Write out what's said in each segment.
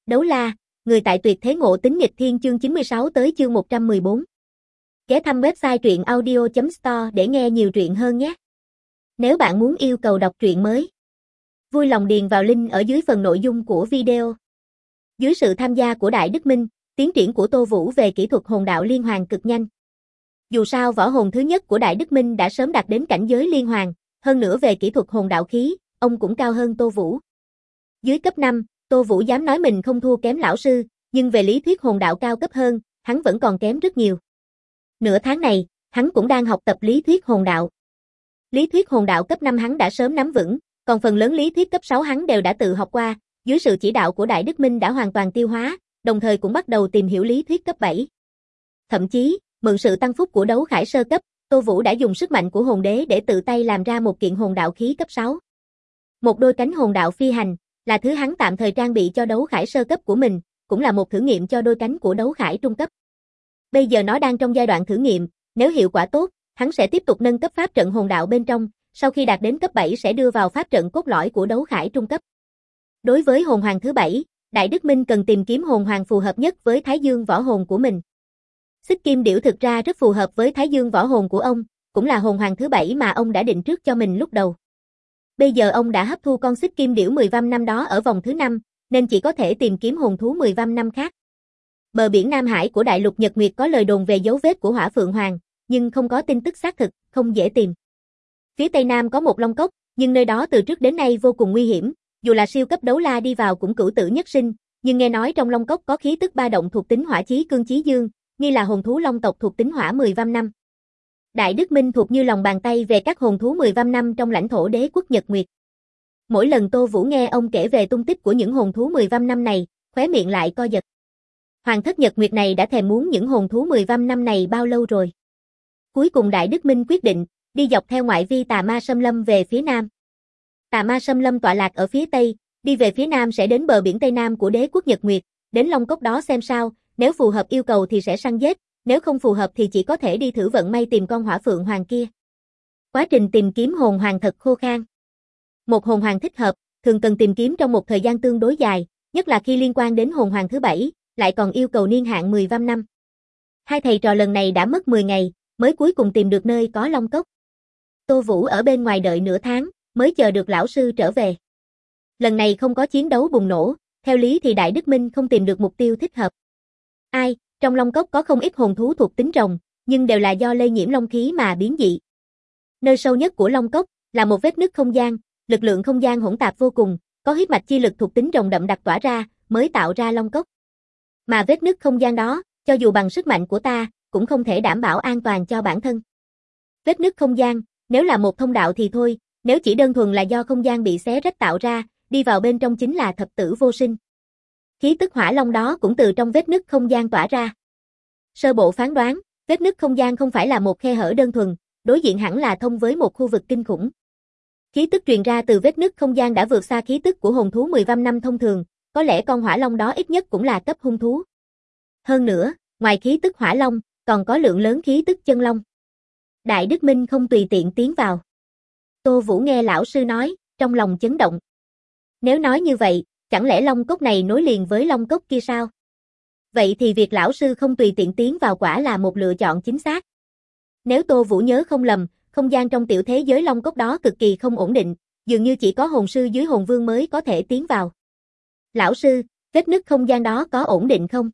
Đấu la, người tại tuyệt thế ngộ tính nghịch thiên chương 96 tới chương 114. Ghé thăm website truyện audio.store để nghe nhiều truyện hơn nhé. Nếu bạn muốn yêu cầu đọc truyện mới, vui lòng điền vào link ở dưới phần nội dung của video. Dưới sự tham gia của Đại Đức Minh, tiến triển của Tô Vũ về kỹ thuật hồn đạo liên hoàn cực nhanh. Dù sao võ hồn thứ nhất của Đại Đức Minh đã sớm đạt đến cảnh giới liên hoàn, hơn nữa về kỹ thuật hồn đạo khí, ông cũng cao hơn Tô Vũ. Dưới cấp 5, Tô Vũ dám nói mình không thua kém lão sư, nhưng về lý thuyết hồn đạo cao cấp hơn, hắn vẫn còn kém rất nhiều. Nửa tháng này, hắn cũng đang học tập lý thuyết hồn đạo. Lý thuyết hồn đạo cấp 5 hắn đã sớm nắm vững, còn phần lớn lý thuyết cấp 6 hắn đều đã tự học qua, dưới sự chỉ đạo của Đại Đức Minh đã hoàn toàn tiêu hóa, đồng thời cũng bắt đầu tìm hiểu lý thuyết cấp 7. Thậm chí, mượn sự tăng phúc của đấu khải sơ cấp, Tô Vũ đã dùng sức mạnh của hồn đế để tự tay làm ra một kiện hồn đạo khí cấp 6. Một đôi cánh hồn đạo phi hành, là thứ hắn tạm thời trang bị cho đấu khải sơ cấp của mình, cũng là một thử nghiệm cho đôi cánh của đấu khải trung cấp. Bây giờ nó đang trong giai đoạn thử nghiệm, nếu hiệu quả tốt, hắn sẽ tiếp tục nâng cấp pháp trận hồn đạo bên trong, sau khi đạt đến cấp 7 sẽ đưa vào pháp trận cốt lõi của đấu khải trung cấp. Đối với hồn hoàng thứ 7, Đại Đức Minh cần tìm kiếm hồn hoàng phù hợp nhất với Thái Dương võ hồn của mình. Xích Kim Điểu thực ra rất phù hợp với Thái Dương võ hồn của ông, cũng là hồn hoàng thứ 7 mà ông đã định trước cho mình lúc đầu. Bây giờ ông đã hấp thu con Xích Kim Điểu 10 văm năm đó ở vòng thứ 5, nên chỉ có thể tìm kiếm hồn thú 10 văm năm khác. Bờ biển Nam Hải của Đại Lục Nhật Nguyệt có lời đồn về dấu vết của Hỏa Phượng Hoàng, nhưng không có tin tức xác thực, không dễ tìm. Phía Tây Nam có một Long Cốc, nhưng nơi đó từ trước đến nay vô cùng nguy hiểm, dù là siêu cấp đấu la đi vào cũng cửu tử nhất sinh, nhưng nghe nói trong Long Cốc có khí tức ba động thuộc tính hỏa chí cương chí dương, nghi là hồn thú Long tộc thuộc tính hỏa 10 văm năm. Đại Đức Minh thuộc như lòng bàn tay về các hồn thú 10 văm năm trong lãnh thổ đế quốc Nhật Nguyệt. Mỗi lần Tô Vũ nghe ông kể về tung tích của những hồn thú 10 văm năm này, khóe miệng lại co giật. Hoàng thất Nhật Nguyệt này đã thèm muốn những hồn thú 10 văm năm này bao lâu rồi. Cuối cùng Đại Đức Minh quyết định, đi dọc theo ngoại vi Tà Ma Xâm Lâm về phía nam. Tà Ma Xâm Lâm tọa lạc ở phía tây, đi về phía nam sẽ đến bờ biển Tây Nam của đế quốc Nhật Nguyệt, đến Long Cốc đó xem sao, nếu phù hợp yêu cầu thì sẽ săn giết, nếu không phù hợp thì chỉ có thể đi thử vận may tìm con Hỏa Phượng Hoàng kia. Quá trình tìm kiếm hồn hoàng thật khô khan. Một hồn hoàng thích hợp, thường cần tìm kiếm trong một thời gian tương đối dài, nhất là khi liên quan đến hồn hoàng thứ 7, lại còn yêu cầu niên hạn 10 văm năm. Hai thầy trò lần này đã mất 10 ngày, mới cuối cùng tìm được nơi có Long Cốc. Tô Vũ ở bên ngoài đợi nửa tháng, mới chờ được lão sư trở về. Lần này không có chiến đấu bùng nổ, theo lý thì Đại Đức Minh không tìm được mục tiêu thích hợp. Trong Long Cốc có không ít hồn thú thuộc tính rồng, nhưng đều là do lây nhiễm long khí mà biến dị. Nơi sâu nhất của Long Cốc là một vết nứt không gian, lực lượng không gian hỗn tạp vô cùng, có huyết mạch chi lực thuộc tính rồng đậm đặc tỏa ra, mới tạo ra Long Cốc. Mà vết nứt không gian đó, cho dù bằng sức mạnh của ta, cũng không thể đảm bảo an toàn cho bản thân. Vết nứt không gian, nếu là một thông đạo thì thôi, nếu chỉ đơn thuần là do không gian bị xé rách tạo ra, đi vào bên trong chính là thập tử vô sinh. Khí tức hỏa long đó cũng từ trong vết nứt không gian tỏa ra. Sơ bộ phán đoán, vết nứt không gian không phải là một khe hở đơn thuần, đối diện hẳn là thông với một khu vực kinh khủng. Khí tức truyền ra từ vết nứt không gian đã vượt xa khí tức của hồn thú 10 văm năm thông thường, có lẽ con hỏa long đó ít nhất cũng là cấp hung thú. Hơn nữa, ngoài khí tức hỏa long, còn có lượng lớn khí tức chân long. Đại Đức Minh không tùy tiện tiến vào. Tô Vũ nghe lão sư nói, trong lòng chấn động. Nếu nói như vậy, chẳng lẽ Long Cốc này nối liền với Long Cốc kia sao? Vậy thì việc lão sư không tùy tiện tiến vào quả là một lựa chọn chính xác. Nếu Tô Vũ nhớ không lầm, không gian trong tiểu thế giới Long Cốc đó cực kỳ không ổn định, dường như chỉ có hồn sư dưới hồn vương mới có thể tiến vào. Lão sư, vết nứt không gian đó có ổn định không?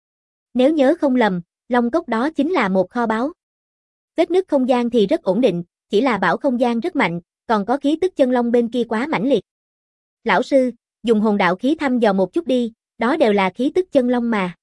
Nếu nhớ không lầm, Long Cốc đó chính là một kho báu. Vết nứt không gian thì rất ổn định, chỉ là bảo không gian rất mạnh, còn có khí tức chân long bên kia quá mãnh liệt. Lão sư, dùng hồn đạo khí thăm dò một chút đi, đó đều là khí tức chân long mà.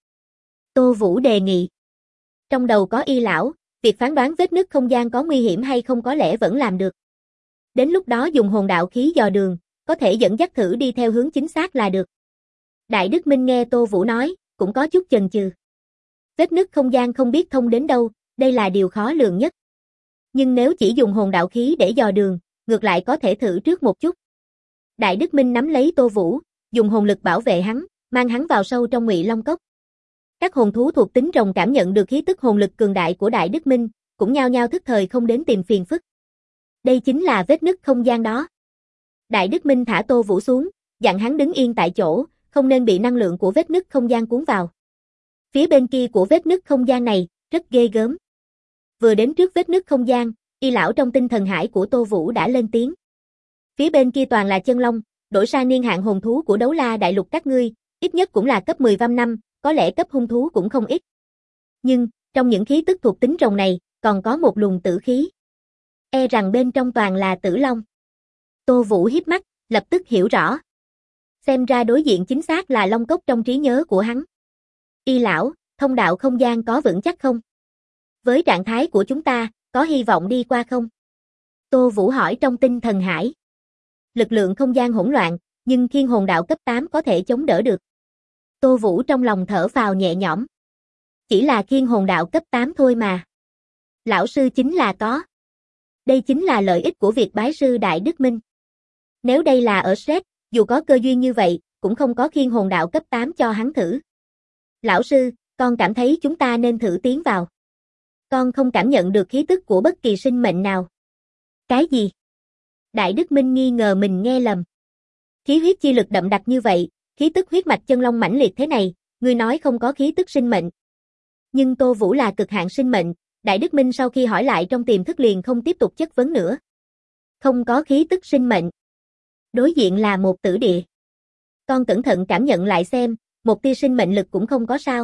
Tô Vũ đề nghị. Trong đầu có y lão, việc phán đoán vết nứt không gian có nguy hiểm hay không có lẽ vẫn làm được. Đến lúc đó dùng hồn đạo khí dò đường, có thể dẫn dắt thử đi theo hướng chính xác là được. Đại Đức Minh nghe Tô Vũ nói, cũng có chút chần chừ. Vết nứt không gian không biết thông đến đâu, đây là điều khó lường nhất. Nhưng nếu chỉ dùng hồn đạo khí để dò đường, ngược lại có thể thử trước một chút. Đại Đức Minh nắm lấy Tô Vũ, dùng hồn lực bảo vệ hắn, mang hắn vào sâu trong Ngụy Long Cốc. Các hồn thú thuộc tính rồng cảm nhận được khí tức hồn lực cường đại của Đại Đức Minh, cũng nhao nhao thức thời không đến tìm phiền phức. Đây chính là vết nứt không gian đó. Đại Đức Minh thả Tô Vũ xuống, dặn hắn đứng yên tại chỗ, không nên bị năng lượng của vết nứt không gian cuốn vào. Phía bên kia của vết nứt không gian này, rất ghê gớm. Vừa đến trước vết nứt không gian, Y lão trong tinh thần hải của Tô Vũ đã lên tiếng. Phía bên kia toàn là chân long, đổi sang niên hạn hồn thú của Đấu La Đại Lục các ngươi, ít nhất cũng là cấp 15 năm, có lẽ cấp hung thú cũng không ít. Nhưng, trong những khí tức thuộc tính rồng này, còn có một luồng tử khí. E rằng bên trong toàn là tử long. Tô Vũ híp mắt, lập tức hiểu rõ. Xem ra đối diện chính xác là long cốc trong trí nhớ của hắn. Y lão, thông đạo không gian có vững chắc không? Với trạng thái của chúng ta, có hy vọng đi qua không? Tô Vũ hỏi trong tinh thần hải. Lực lượng không gian hỗn loạn, nhưng Thiên Hồn Đạo cấp 8 có thể chống đỡ được. Tô Vũ trong lòng thở phào nhẹ nhõm. Chỉ là Thiên Hồn Đạo cấp 8 thôi mà. Lão sư chính là có. Đây chính là lợi ích của việc bái sư Đại Đức Minh. Nếu đây là ở Sret, dù có cơ duyên như vậy, cũng không có Thiên Hồn Đạo cấp 8 cho hắn thử. Lão sư, con cảm thấy chúng ta nên thử tiến vào. Con không cảm nhận được khí tức của bất kỳ sinh mệnh nào. Cái gì? Đại Đức Minh nghi ngờ mình nghe lầm. Khí huyết chi lực đậm đặc như vậy, khí tức huyết mạch chân long mãnh liệt thế này, ngươi nói không có khí tức sinh mệnh. Nhưng Tô Vũ là cực hạn sinh mệnh, Đại Đức Minh sau khi hỏi lại trong tiềm thức liền không tiếp tục chất vấn nữa. Không có khí tức sinh mệnh. Đối diện là một tử địa. Con cẩn thận cảm nhận lại xem, một tia sinh mệnh lực cũng không có sao.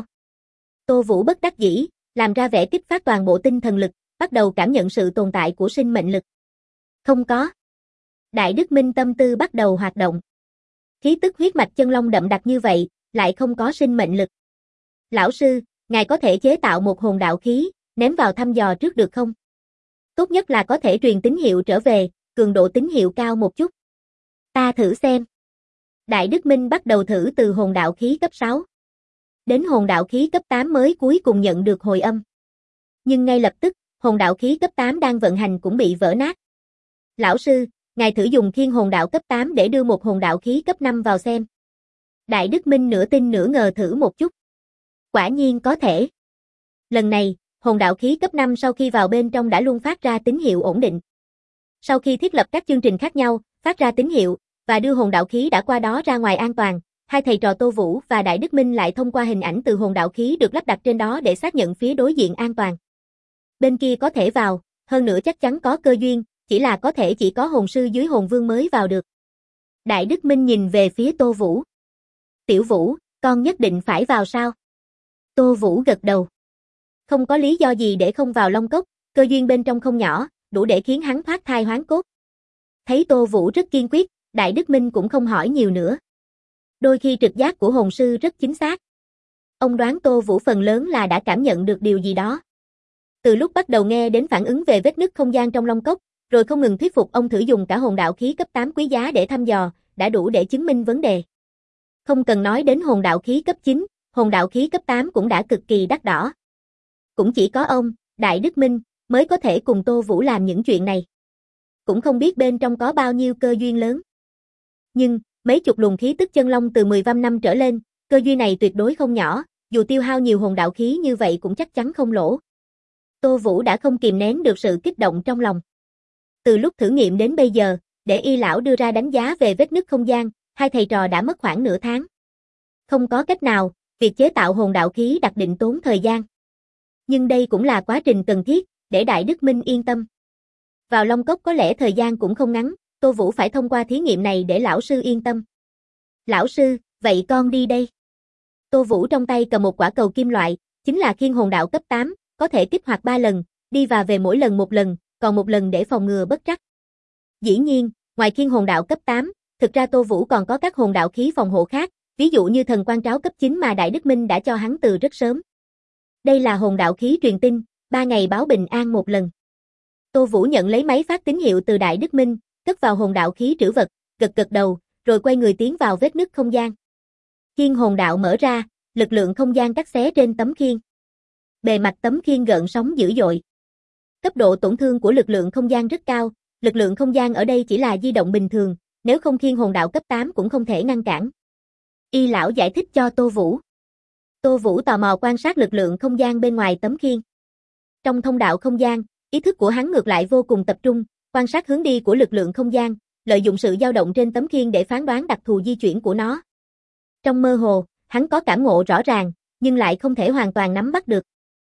Tô Vũ bất đắc dĩ, làm ra vẻ kích phát toàn bộ tinh thần lực, bắt đầu cảm nhận sự tồn tại của sinh mệnh lực. Không có. Đại Đức Minh tâm tư bắt đầu hoạt động. Khí tức huyết mạch chân long đậm đặc như vậy, lại không có sinh mệnh lực. Lão sư, ngài có thể chế tạo một hồn đạo khí, ném vào thăm dò trước được không? Tốt nhất là có thể truyền tín hiệu trở về, cường độ tín hiệu cao một chút. Ta thử xem. Đại Đức Minh bắt đầu thử từ hồn đạo khí cấp 6. Đến hồn đạo khí cấp 8 mới cuối cùng nhận được hồi âm. Nhưng ngay lập tức, hồn đạo khí cấp 8 đang vận hành cũng bị vỡ nát. Lão sư, ngài thử dùng Thiên Hồn Đạo cấp 8 để đưa một hồn đạo khí cấp 5 vào xem. Đại Đức Minh nửa tin nửa ngờ thử một chút. Quả nhiên có thể. Lần này, hồn đạo khí cấp 5 sau khi vào bên trong đã luôn phát ra tín hiệu ổn định. Sau khi thiết lập các chương trình khác nhau, phát ra tín hiệu, và đưa hồn đạo khí đã qua đó ra ngoài an toàn, hai thầy trò Tô Vũ và Đại Đức Minh lại thông qua hình ảnh từ hồn đạo khí được lắp đặt trên đó để xác nhận phía đối diện an toàn. Bên kia có thể vào, hơn nữa chắc chắn có cơ duyên, chỉ là có thể chỉ có hồn sư dưới hồn vương mới vào được. Đại Đức Minh nhìn về phía Tô Vũ. Tiểu Vũ, con nhất định phải vào sao? Tô Vũ gật đầu. Không có lý do gì để không vào Long Cốc, cơ duyên bên trong không nhỏ, đủ để khiến hắn thoát thai hoán cốt. Thấy Tô Vũ rất kiên quyết, Đại Đức Minh cũng không hỏi nhiều nữa. Đôi khi trực giác của hồn sư rất chính xác. Ông đoán Tô Vũ phần lớn là đã cảm nhận được điều gì đó. Từ lúc bắt đầu nghe đến phản ứng về vết nứt không gian trong Long Cốc, rồi không ngừng thuyết phục ông thử dùng cả hồn đạo khí cấp 8 quý giá để thăm dò, đã đủ để chứng minh vấn đề. Không cần nói đến hồn đạo khí cấp 9, hồn đạo khí cấp 8 cũng đã cực kỳ đắt đỏ. Cũng chỉ có ông, Đại Đức Minh, mới có thể cùng Tô Vũ làm những chuyện này. Cũng không biết bên trong có bao nhiêu cơ duyên lớn. Nhưng, mấy chục luồng khí tức chân long từ 15 năm trở lên, cơ duyên này tuyệt đối không nhỏ, dù tiêu hao nhiều hồn đạo khí như vậy cũng chắc chắn không lỗ. Tô Vũ đã không kìm nén được sự kích động trong lòng. Từ lúc thử nghiệm đến bây giờ, để Y lão đưa ra đánh giá về vết nứt không gian, hai thầy trò đã mất khoảng nửa tháng. Không có cách nào, việc chế tạo hồn đạo khí đặc định tốn thời gian. Nhưng đây cũng là quá trình cần thiết, để Đại Đức Minh yên tâm. Vào Long Cốc có lẽ thời gian cũng không ngắn, Tô Vũ phải thông qua thí nghiệm này để lão sư yên tâm. Lão sư, vậy con đi đây. Tô Vũ trong tay cầm một quả cầu kim loại, chính là Thiên Hồn Đạo cấp 8, có thể kích hoạt 3 lần, đi và về mỗi lần một lần, còn một lần để phòng ngừa bất trắc. Dĩ nhiên, ngoài Thiên Hồn Đạo cấp 8, thực ra Tô Vũ còn có các hồn đạo khí phòng hộ khác, ví dụ như thần quan tráo cấp 9 mà Đại Đức Minh đã cho hắn từ rất sớm. Đây là hồn đạo khí truyền tin, 3 ngày báo bình an một lần. Tô Vũ nhận lấy máy phát tín hiệu từ Đại Đức Minh, cất vào hồn đạo khí trữ vật, gật đầu, rồi quay người tiến vào vết nứt không gian. Thiên hồn đạo mở ra, lực lượng không gian cắt xé trên tấm khiên. Bề mặt tấm khiên gợn sóng dữ dội. Cấp độ tổn thương của lực lượng không gian rất cao, lực lượng không gian ở đây chỉ là di động bình thường, nếu không Thiên Hồn Đạo cấp 8 cũng không thể ngăn cản. Y lão giải thích cho Tô Vũ. Tô Vũ tò mò quan sát lực lượng không gian bên ngoài tấm khiên. Trong thông đạo không gian, ý thức của hắn ngược lại vô cùng tập trung, quan sát hướng đi của lực lượng không gian, lợi dụng sự dao động trên tấm khiên để phán đoán đặc thù di chuyển của nó. Trong mơ hồ, hắn có cảm ngộ rõ ràng, nhưng lại không thể hoàn toàn nắm bắt được.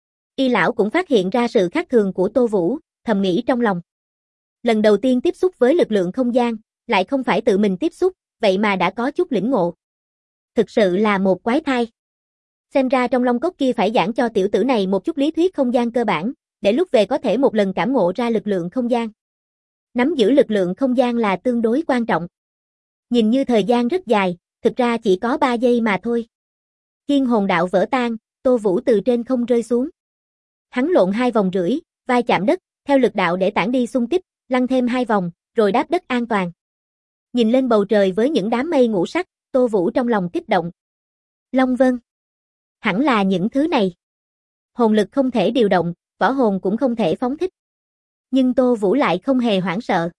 Y lão cũng phát hiện ra sự khác thường của Tô Vũ, thầm nghĩ trong lòng. Lần đầu tiên tiếp xúc với lực lượng không gian, lại không phải tự mình tiếp xúc, vậy mà đã có chút lĩnh ngộ. Thực sự là một quái thai. Xem ra trong Long Cốc kia phải giảng cho tiểu tử này một chút lý thuyết không gian cơ bản, để lúc về có thể một lần cảm ngộ ra lực lượng không gian. Nắm giữ lực lượng không gian là tương đối quan trọng. Nhìn như thời gian rất dài, thực ra chỉ có 3 giây mà thôi. Thiên hồn đạo vỡ tan, Tô Vũ từ trên không rơi xuống. Hắn lộn 2 vòng rưỡi, vai chạm đất, theo lực đạo để tản đi xung kích, lăn thêm 2 vòng, rồi đáp đất an toàn. Nhìn lên bầu trời với những đám mây ngũ sắc, Tô Vũ trong lòng kích động. Long Vân. Hẳn là những thứ này. Hồn lực không thể điều động, võ hồn cũng không thể phóng thích. Nhưng Tô Vũ lại không hề hoảng sợ.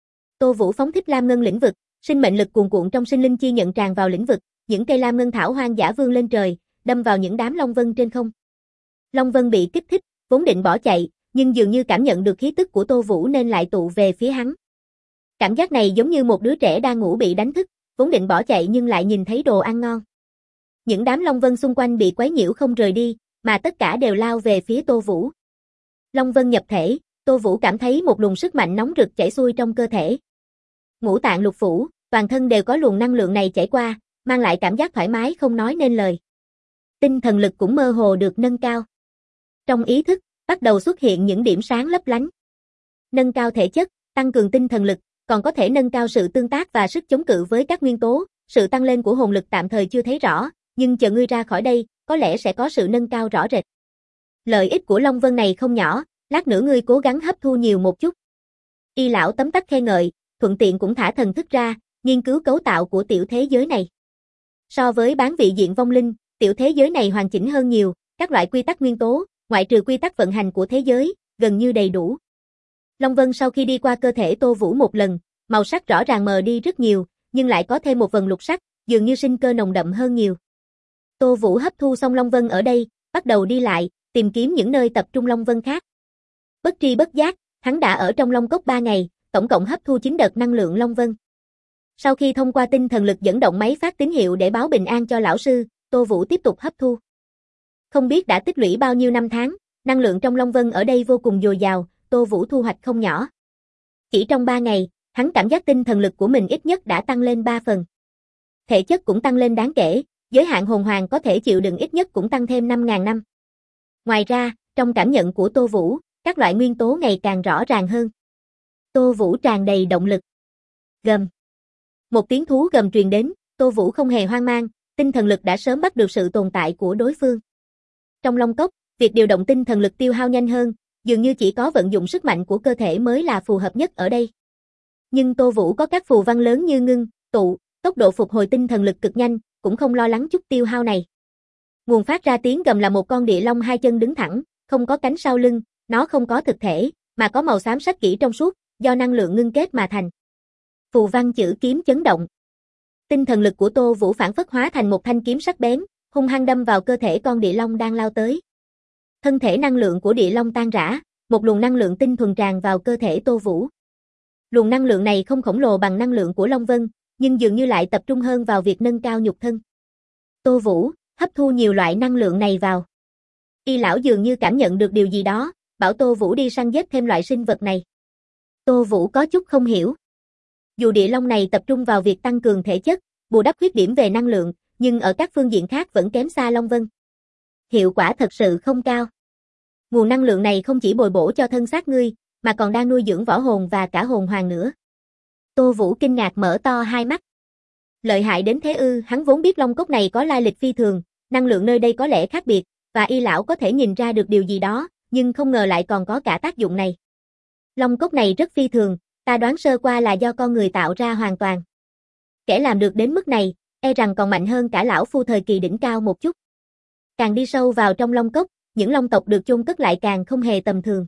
Tô Vũ phóng thích lam ngân lĩnh vực, sinh mệnh lực cuồn cuộn trong sinh linh chi nhận tràn vào lĩnh vực, những cây lam ngân thảo hoang dã vươn lên trời, đâm vào những đám long vân trên không. Long vân bị kích thích, vốn định bỏ chạy, nhưng dường như cảm nhận được khí tức của Tô Vũ nên lại tụ về phía hắn. Cảm giác này giống như một đứa trẻ đang ngủ bị đánh thức, vốn định bỏ chạy nhưng lại nhìn thấy đồ ăn ngon. Những đám long vân xung quanh bị quấy nhiễu không rời đi, mà tất cả đều lao về phía Tô Vũ. Long vân nhập thể, Tô Vũ cảm thấy một luồng sức mạnh nóng rực chảy xuôi trong cơ thể. Ngũ tạng lục phủ, toàn thân đều có luồng năng lượng này chảy qua, mang lại cảm giác thoải mái không nói nên lời. Tinh thần lực cũng mơ hồ được nâng cao. Trong ý thức, bắt đầu xuất hiện những điểm sáng lấp lánh. Nâng cao thể chất, tăng cường tinh thần lực, còn có thể nâng cao sự tương tác và sức chống cự với các nguyên tố. Sự tăng lên của hồn lực tạm thời chưa thấy rõ, nhưng chờ ngươi ra khỏi đây, có lẽ sẽ có sự nâng cao rõ rệt. Lợi ích của Long Vân này không nhỏ, lát nữa ngươi cố gắng hấp thu nhiều một chút. Y lão tấm tắc khen ngợi, thuận tiện cũng thả thần thức ra, nghiên cứu cấu tạo của tiểu thế giới này. So với bán vị diện vong linh, tiểu thế giới này hoàn chỉnh hơn nhiều, các loại quy tắc nguyên tố, ngoại trừ quy tắc vận hành của thế giới, gần như đầy đủ. Long Vân sau khi đi qua cơ thể Tô Vũ một lần, màu sắc rõ ràng mờ đi rất nhiều, nhưng lại có thêm một vần lục sắc, dường như sinh cơ nồng đậm hơn nhiều. Tô Vũ hấp thu xong Long Vân ở đây, bắt đầu đi lại, tìm kiếm những nơi tập trung Long Vân khác. Bất tri bất giác, hắn đã ở trong Long Cốc 3 ngày, tổng cộng hấp thu 9 đợt năng lượng Long Vân. Sau khi thông qua tinh thần lực dẫn động máy phát tín hiệu để báo bình an cho lão sư, Tô Vũ tiếp tục hấp thu. Không biết đã tích lũy bao nhiêu năm tháng, năng lượng trong Long Vân ở đây vô cùng dồi dào, Tô Vũ thu hoạch không nhỏ. Chỉ trong 3 ngày, hắn cảm giác tinh thần lực của mình ít nhất đã tăng lên 3 phần. Thể chất cũng tăng lên đáng kể, giới hạn hồn hoàng có thể chịu đựng ít nhất cũng tăng thêm 5.000 năm. Ngoài ra, trong cảm nhận của Tô Vũ, các loại nguyên tố ngày càng rõ ràng hơn. Tô Vũ tràn đầy động lực. Gầm. Một tiếng thú gầm truyền đến, Tô Vũ không hề hoang mang, tinh thần lực đã sớm bắt được sự tồn tại của đối phương. Trong Long Cốc, việc điều động tinh thần lực tiêu hao nhanh hơn, dường như chỉ có vận dụng sức mạnh của cơ thể mới là phù hợp nhất ở đây. Nhưng Tô Vũ có các phù văn lớn như ngưng, tụ, tốc độ phục hồi tinh thần lực cực nhanh, cũng không lo lắng chút tiêu hao này. Nguồn phát ra tiếng gầm là một con địa long 2 chân đứng thẳng, không có cánh sau lưng, nó không có thực thể, mà có màu xám sắc kỹ trong suốt, do năng lượng ngưng kết mà thành. Phù văn chữ kiếm chấn động. Tinh thần lực của Tô Vũ phản phất hóa thành một thanh kiếm sắc bén, hung hăng đâm vào cơ thể con địa long đang lao tới. Thân thể năng lượng của địa long tan rã, một luồng năng lượng tinh thuần tràn vào cơ thể Tô Vũ. Luồng năng lượng này không khổng lồ bằng năng lượng của Long Vân, nhưng dường như lại tập trung hơn vào việc nâng cao nhục thân. Tô Vũ hấp thu nhiều loại năng lượng này vào. Y lão dường như cảm nhận được điều gì đó, bảo Tô Vũ đi săn giết thêm loại sinh vật này. Tô Vũ có chút không hiểu. Dù địa long này tập trung vào việc tăng cường thể chất, bù đắp khuyết điểm về năng lượng, nhưng ở các phương diện khác vẫn kém xa Long Vân. Hiệu quả thật sự không cao. Nguồn năng lượng này không chỉ bồi bổ cho thân xác ngươi, mà còn đang nuôi dưỡng võ hồn và cả hồn hoàng nữa. Tô Vũ kinh ngạc mở to hai mắt. Lợi hại đến thế ư? Hắn vốn biết Long Cốc này có lai lịch phi thường, năng lượng nơi đây có lẽ khác biệt, và Y lão có thể nhìn ra được điều gì đó, nhưng không ngờ lại còn có cả tác dụng này. Long Cốc này rất phi thường, ta đoán sơ qua là do con người tạo ra hoàn toàn. Kẻ làm được đến mức này, e rằng còn mạnh hơn cả lão phu thời kỳ đỉnh cao một chút. Càng đi sâu vào trong Long Cốc, những long tộc được chôn cất lại càng không hề tầm thường.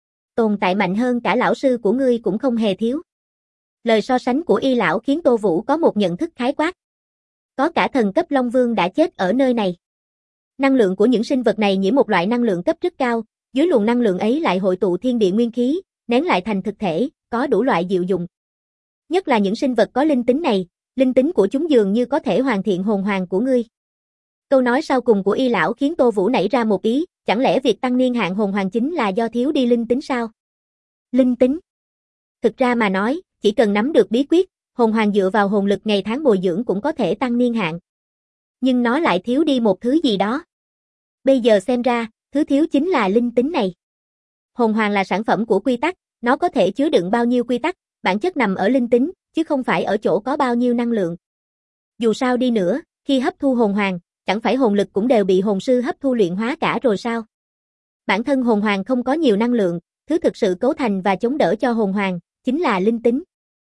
Tồn tại mạnh hơn cả lão sư của ngươi cũng không hề thiếu. Lời so sánh của Y lão khiến Tô Vũ có một nhận thức khái quát. Có cả thần cấp Long Vương đã chết ở nơi này. Năng lượng của những sinh vật này nhiễm một loại năng lượng cấp rất cao, dưới luồng năng lượng ấy lại hội tụ thiên địa nguyên khí, nén lại thành thực thể, có đủ loại diệu dụng. Nhất là những sinh vật có linh tính này, linh tính của chúng dường như có thể hoàn thiện hồn hoàng của ngươi. Câu nói sau cùng của Y lão khiến Tô Vũ nảy ra một ý, chẳng lẽ việc tăng niên hạn hồn hoàng chính là do thiếu đi linh tính sao? Linh tính. Thực ra mà nói, chỉ cần nắm được bí quyết, hồn hoàng dựa vào hồn lực ngày tháng bồi dưỡng cũng có thể tăng niên hạn. Nhưng nó lại thiếu đi một thứ gì đó. Bây giờ xem ra, thứ thiếu chính là linh tính này. Hồn hoàng là sản phẩm của quy tắc, nó có thể chứa đựng bao nhiêu quy tắc, bản chất nằm ở linh tính, chứ không phải ở chỗ có bao nhiêu năng lượng. Dù sao đi nữa, khi hấp thu hồn hoàng, chẳng phải hồn lực cũng đều bị hồn sư hấp thu luyện hóa cả rồi sao? Bản thân hồn hoàng không có nhiều năng lượng, thứ thực sự cấu thành và chống đỡ cho hồn hoàng, chính là linh tính.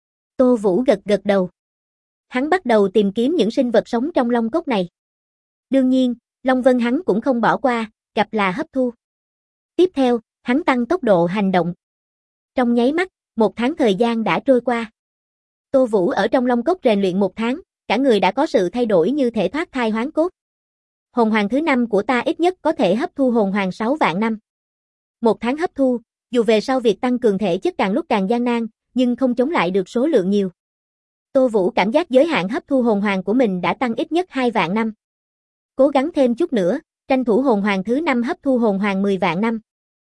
Tô Vũ gật gật đầu. Hắn bắt đầu tìm kiếm những sinh vật sống trong long cốc này. Đương nhiên, Long Vân hắn cũng không bỏ qua, gặp là hấp thu. Tiếp theo, hắn tăng tốc độ hành động. Trong nháy mắt, 1 tháng thời gian đã trôi qua. Tô Vũ ở trong long cốc rèn luyện 1 tháng, cả người đã có sự thay đổi như thể thoát thai hoán cốt. Hồn hoàng thứ 5 của ta ít nhất có thể hấp thu hồn hoàng 6 vạn năm. 1 tháng hấp thu, dù về sau việc tăng cường thể chất càng lúc càng gian nan, nhưng không chống lại được số lượng nhiều. Tô Vũ cảm giác giới hạn hấp thu hồn hoàng của mình đã tăng ít nhất 2 vạn năm. Cố gắng thêm chút nữa, tranh thủ hồn hoàng thứ 5 hấp thu hồn hoàng 10 vạn năm.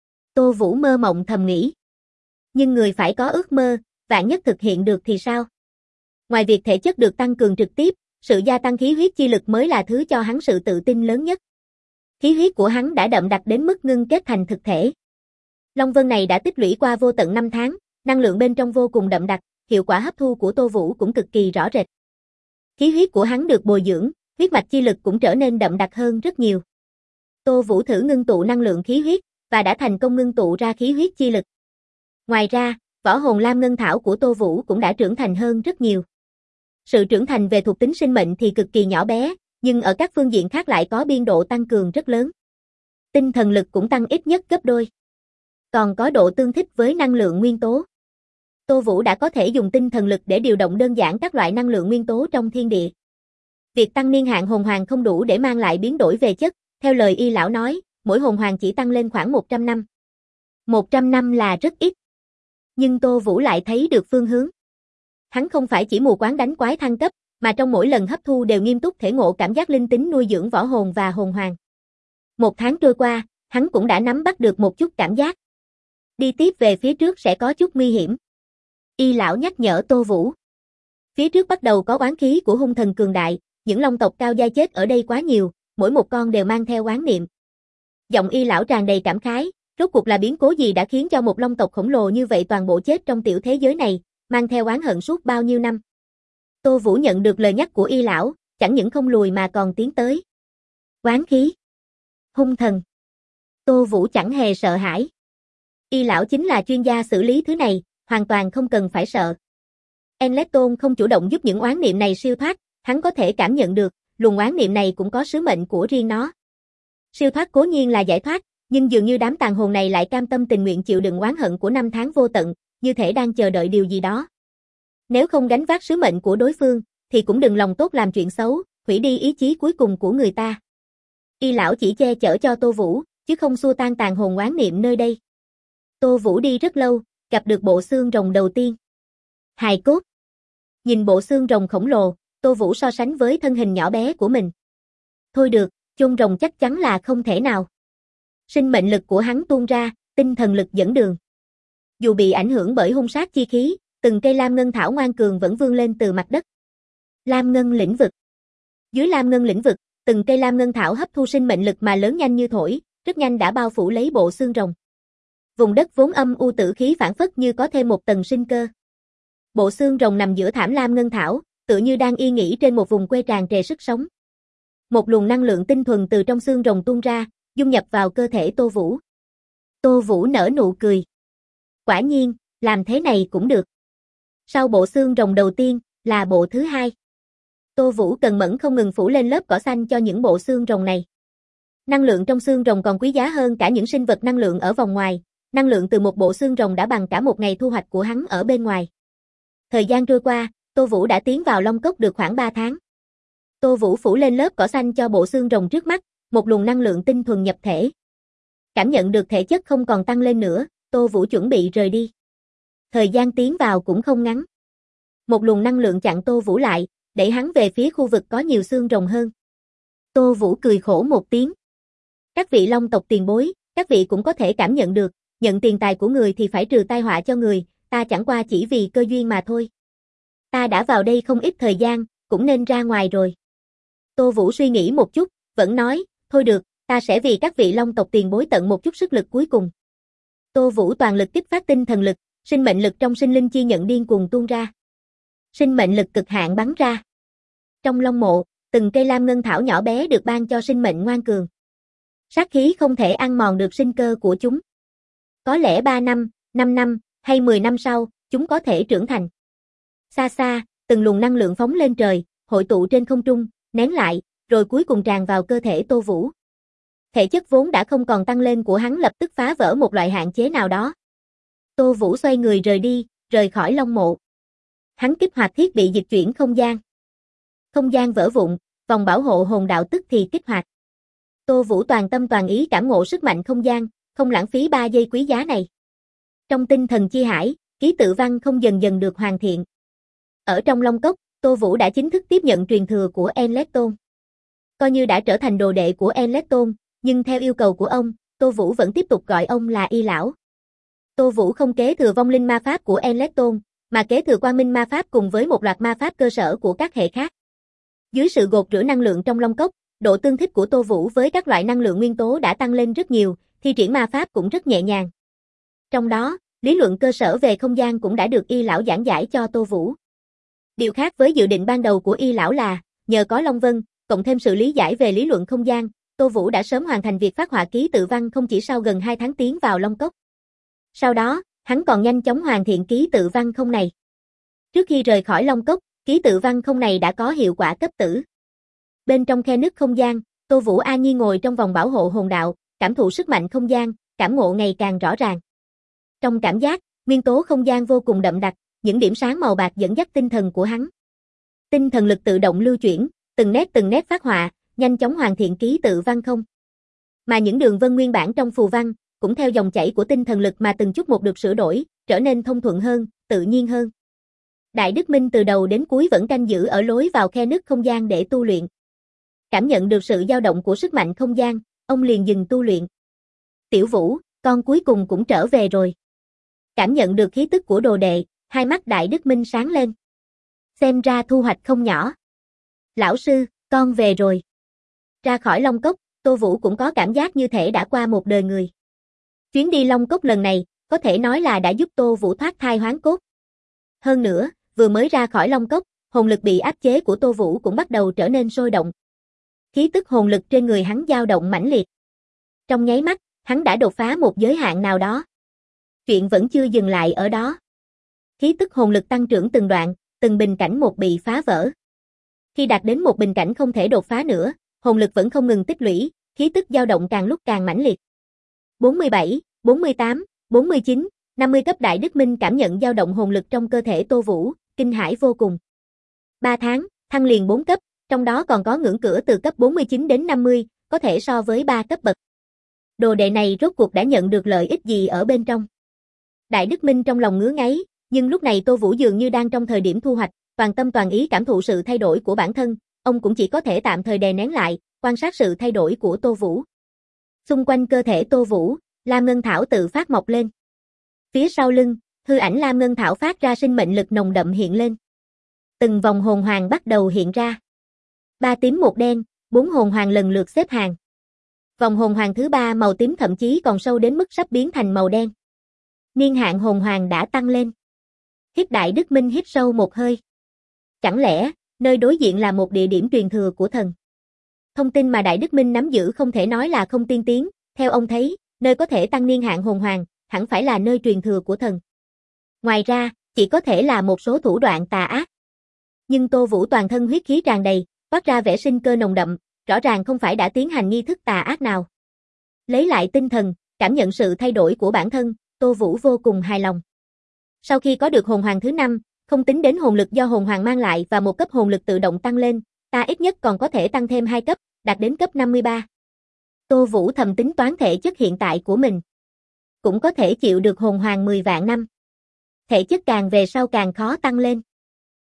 Tô Vũ mơ mộng thầm nghĩ. Nhưng người phải có ước mơ, vạn nhất thực hiện được thì sao? Ngoài việc thể chất được tăng cường trực tiếp, sự gia tăng khí huyết chi lực mới là thứ cho hắn sự tự tin lớn nhất. Khí huyết của hắn đã đậm đặc đến mức ngưng kết thành thực thể. Long Vân này đã tích lũy qua vô tận 5 tháng, năng lượng bên trong vô cùng đậm đặc, hiệu quả hấp thu của Tô Vũ cũng cực kỳ rõ rệt. Khí huyết của hắn được bồi dưỡng, huyết mạch chi lực cũng trở nên đậm đặc hơn rất nhiều. Tô Vũ thử ngưng tụ năng lượng khí huyết, và đã thành công ngưng tụ ra khí huyết chi lực. Ngoài ra, võ hồn Lam Ngân Thảo của Tô Vũ cũng đã trưởng thành hơn rất nhiều. Sự trưởng thành về thuộc tính sinh mệnh thì cực kỳ nhỏ bé, nhưng ở các phương diện khác lại có biên độ tăng cường rất lớn. Tinh thần lực cũng tăng ít nhất gấp đôi. Còn có độ tương thích với năng lượng nguyên tố. Tô Vũ đã có thể dùng tinh thần lực để điều động đơn giản các loại năng lượng nguyên tố trong thiên địa. Việc tăng niên hạn hồn hoàng không đủ để mang lại biến đổi về chất, theo lời Y lão nói, mỗi hồn hoàng chỉ tăng lên khoảng 100 năm. 100 năm là rất ít. Nhưng Tô Vũ lại thấy được phương hướng. Hắn không phải chỉ mù quáng đánh quái thăng cấp, mà trong mỗi lần hấp thu đều nghiêm túc thể ngộ cảm giác linh tính nuôi dưỡng võ hồn và hồn hoàng. 1 tháng trôi qua, hắn cũng đã nắm bắt được một chút cảm giác. Đi tiếp về phía trước sẽ có chút nguy hiểm. Y lão nhắc nhở Tô Vũ. Phía trước bắt đầu có oán khí của hung thần cường đại, những long tộc cao giai chết ở đây quá nhiều, mỗi một con đều mang theo oán niệm. Giọng Y lão tràn đầy cảm khái, rốt cuộc là biến cố gì đã khiến cho một long tộc khổng lồ như vậy toàn bộ chết trong tiểu thế giới này, mang theo oán hận suốt bao nhiêu năm. Tô Vũ nhận được lời nhắc của Y lão, chẳng những không lùi mà còn tiến tới. Oán khí, hung thần. Tô Vũ chẳng hề sợ hãi. Y lão chính là chuyên gia xử lý thứ này, hoàn toàn không cần phải sợ. Enletton không chủ động giúp những oán niệm này siêu thoát, hắn có thể cảm nhận được, luồng oán niệm này cũng có sứ mệnh của riêng nó. Siêu thoát cố nhiên là giải thoát, nhưng dường như đám tàn hồn này lại cam tâm tình nguyện chịu đựng oán hận của 5 tháng vô tận, như thể đang chờ đợi điều gì đó. Nếu không gánh vác sứ mệnh của đối phương, thì cũng đừng lòng tốt làm chuyện xấu, hủy đi ý chí cuối cùng của người ta. Y lão chỉ che chở cho Tô Vũ, chứ không xua tan tàn hồn oán niệm nơi đây. Tô Vũ đi rất lâu, gặp được bộ xương rồng đầu tiên. Hài cốt. Nhìn bộ xương rồng khổng lồ, Tô Vũ so sánh với thân hình nhỏ bé của mình. Thôi được, chôn rồng chắc chắn là không thể nào. Sinh mệnh lực của hắn tuôn ra, tinh thần lực dẫn đường. Dù bị ảnh hưởng bởi hung sát chi khí, từng cây lam ngân thảo ngoan cường vẫn vươn lên từ mặt đất. Lam ngân lĩnh vực. Dưới lam ngân lĩnh vực, từng cây lam ngân thảo hấp thu sinh mệnh lực mà lớn nhanh như thổi, rất nhanh đã bao phủ lấy bộ xương rồng. Vùng đất vốn âm u tử khí phản phất như có thêm một tầng sinh cơ. Bộ xương rồng nằm giữa thảm lam ngân thảo, tựa như đang yên nghỉ trên một vùng quê tràn trề sức sống. Một luồng năng lượng tinh thuần từ trong xương rồng tuôn ra, dung nhập vào cơ thể Tô Vũ. Tô Vũ nở nụ cười. Quả nhiên, làm thế này cũng được. Sau bộ xương rồng đầu tiên, là bộ thứ hai. Tô Vũ cần mẫn không ngừng phủ lên lớp cỏ xanh cho những bộ xương rồng này. Năng lượng trong xương rồng còn quý giá hơn cả những sinh vật năng lượng ở vòng ngoài. Năng lượng từ một bộ xương rồng đã bằng cả một ngày thu hoạch của hắn ở bên ngoài. Thời gian trôi qua, Tô Vũ đã tiến vào Long Cốc được khoảng 3 tháng. Tô Vũ phủ lên lớp cỏ xanh cho bộ xương rồng trước mắt, một luồng năng lượng tinh thuần nhập thể. Cảm nhận được thể chất không còn tăng lên nữa, Tô Vũ chuẩn bị rời đi. Thời gian tiến vào cũng không ngắn. Một luồng năng lượng chặn Tô Vũ lại, đẩy hắn về phía khu vực có nhiều xương rồng hơn. Tô Vũ cười khổ một tiếng. Các vị Long tộc tiền bối, các vị cũng có thể cảm nhận được, nhận tiền tài của người thì phải trừ tai họa cho người, ta chẳng qua chỉ vì cơ duyên mà thôi. Ta đã vào đây không ít thời gian, cũng nên ra ngoài rồi. Tô Vũ suy nghĩ một chút, vẫn nói, thôi được, ta sẽ vì các vị Long tộc tiền bối tận một chút sức lực cuối cùng. Tô Vũ toàn lực kích phát tinh thần lực, sinh mệnh lực trong sinh linh chi nhận điên cuồng tuôn ra. Sinh mệnh lực cực hạn bắn ra. Trong long mộ, từng cây lam ngân thảo nhỏ bé được ban cho sinh mệnh ngoan cường. Sát khí không thể ăn mòn được sinh cơ của chúng. Có lẽ 3 năm, 5 năm, hay 10 năm sau, chúng có thể trưởng thành. Xa xa, từng luồng năng lượng phóng lên trời, hội tụ trên không trung, nén lại, rồi cuối cùng tràn vào cơ thể Tô Vũ. Thể chất vốn đã không còn tăng lên của hắn lập tức phá vỡ một loại hạn chế nào đó. Tô Vũ xoay người rời đi, rời khỏi long mộ. Hắn kích hoạt thiết bị dịch chuyển không gian. Không gian vỡ vụn, vòng bảo hộ hồn đạo tức thì kích hoạt. Tô Vũ toàn tâm toàn ý cảm ngộ sức mạnh không gian, không lãng phí 3 giây quý giá này. Trong tinh thần chi hải, ký tự văn không dần dần được hoàn thiện. Ở trong Long Cốc, Tô Vũ đã chính thức tiếp nhận truyền thừa của Enletton. Coi như đã trở thành đồ đệ của Enletton, nhưng theo yêu cầu của ông, Tô Vũ vẫn tiếp tục gọi ông là Y Lão. Tô Vũ không kế thừa vong linh ma pháp của Enletton, mà kế thừa quang minh ma pháp cùng với một loạt ma pháp cơ sở của các hệ khác. Dưới sự gột rửa năng lượng trong Long Cốc, độ tương thích của Tô Vũ với các loại năng lượng nguyên tố đã tăng lên rất nhiều, thi triển ma pháp cũng rất nhẹ nhàng. Trong đó, lý luận cơ sở về không gian cũng đã được Y Lão giảng giải cho Tô Vũ. Điều khác với dự định ban đầu của Y Lão là, nhờ có Long Vân, cộng thêm sự lý giải về lý luận không gian, Tô Vũ đã sớm hoàn thành việc phát họa ký tự văn không chỉ sau gần 2 tháng tiến vào Long Cốc. Sau đó, hắn còn nhanh chóng hoàn thiện ký tự văn không này. Trước khi rời khỏi Long Cốc, ký tự văn không này đã có hiệu quả cấp tử. Bên trong khe nứt không gian, Tô Vũ an nhiên ngồi trong vòng bảo hộ hồn đạo, cảm thụ sức mạnh không gian, cảm ngộ ngày càng rõ ràng. Trong cảm giác, nguyên tố không gian vô cùng đậm đặc, những điểm sáng màu bạc dẫn dắt tinh thần của hắn. Tinh thần lực tự động lưu chuyển, từng nét phát họa, nhanh chóng hoàn thiện ký tự văn không. Mà những đường vân nguyên bản trong phù văn, cũng theo dòng chảy của tinh thần lực mà từng chút một được sửa đổi, trở nên thông thuận hơn, tự nhiên hơn. Đại Đức Minh từ đầu đến cuối vẫn canh giữ ở lối vào khe nứt không gian để tu luyện. Cảm nhận được sự dao động của sức mạnh không gian, ông liền dừng tu luyện. Tiểu Vũ, con cuối cùng cũng trở về rồi. Cảm nhận được khí tức của đồ đệ, hai mắt Đại Đức Minh sáng lên. Xem ra thu hoạch không nhỏ. Lão sư, con về rồi. Ra khỏi Long Cốc, Tô Vũ cũng có cảm giác như thể đã qua một đời người. Chuyến đi Long Cốc lần này, có thể nói là đã giúp Tô Vũ thoát thai hoán cốt. Hơn nữa, vừa mới ra khỏi Long Cốc, hồn lực bị áp chế của Tô Vũ cũng bắt đầu trở nên sôi động. Khí tức hồn lực trên người hắn dao động mãnh liệt. Trong nháy mắt, hắn đã đột phá một giới hạn nào đó. Chuyện vẫn chưa dừng lại ở đó. Khí tức hồn lực tăng trưởng từng đoạn, từng bình cảnh một bị phá vỡ. Khi đạt đến một bình cảnh không thể đột phá nữa, hồn lực vẫn không ngừng tích lũy, khí tức dao động càng lúc càng mãnh liệt. 47, 48, 49, 50 cấp Đại Đức Minh cảm nhận dao động hồn lực trong cơ thể Tô Vũ, kinh hãi vô cùng. 3 tháng, thăng liền 4 cấp, trong đó còn có ngưỡng cửa từ cấp 49 đến 50, có thể so với 3 cấp bậc. Đồ đệ này rốt cuộc đã nhận được lợi ích gì ở bên trong? Đại Đức Minh trong lòng ngứa ngáy, nhưng lúc này Tô Vũ dường như đang trong thời điểm thu hoạch, toàn tâm toàn ý cảm thụ sự thay đổi của bản thân, ông cũng chỉ có thể tạm thời đè nén lại, quan sát sự thay đổi của Tô Vũ. Xung quanh cơ thể Tô Vũ, Lam Ngân Thảo tự phát mọc lên. Phía sau lưng, hư ảnh Lam Ngân Thảo phát ra sinh mệnh lực nồng đậm hiện lên. Từng vòng hồn hoàng bắt đầu hiện ra. 3 tím 1 đen, 4 hồn hoàng lần lượt xếp hàng. Vòng hồn hoàng thứ 3 màu tím thậm chí còn sâu đến mức sắp biến thành màu đen. Niên hạn hồn hoàng đã tăng lên. Đại Đức Minh hít sâu một hơi. Chẳng lẽ, nơi đối diện là một địa điểm truyền thừa của thần? Thông tin mà Đại Đức Minh nắm giữ không thể nói là không tiên tiến, theo ông thấy, nơi có thể tăng niên hạn hồn hoàng, hẳn phải là nơi truyền thừa của thần. Ngoài ra, chỉ có thể là một số thủ đoạn tà ác. Nhưng Tô Vũ toàn thân huyết khí tràn đầy, toát ra vẻ sinh cơ nồng đậm, rõ ràng không phải đã tiến hành nghi thức tà ác nào. Lấy lại tinh thần, cảm nhận sự thay đổi của bản thân, Tô Vũ vô cùng hài lòng. Sau khi có được hồn hoàng thứ 5, không tính đến hồn lực do hồn hoàng mang lại và một cấp hồn lực tự động tăng lên, ta ít nhất còn có thể tăng thêm 2 cấp, đạt đến cấp 53. Tô Vũ thầm tính toán thể chất hiện tại của mình. Cũng có thể chịu được hồn hoàng 10 vạn năm. Thể chất càng về sau càng khó tăng lên.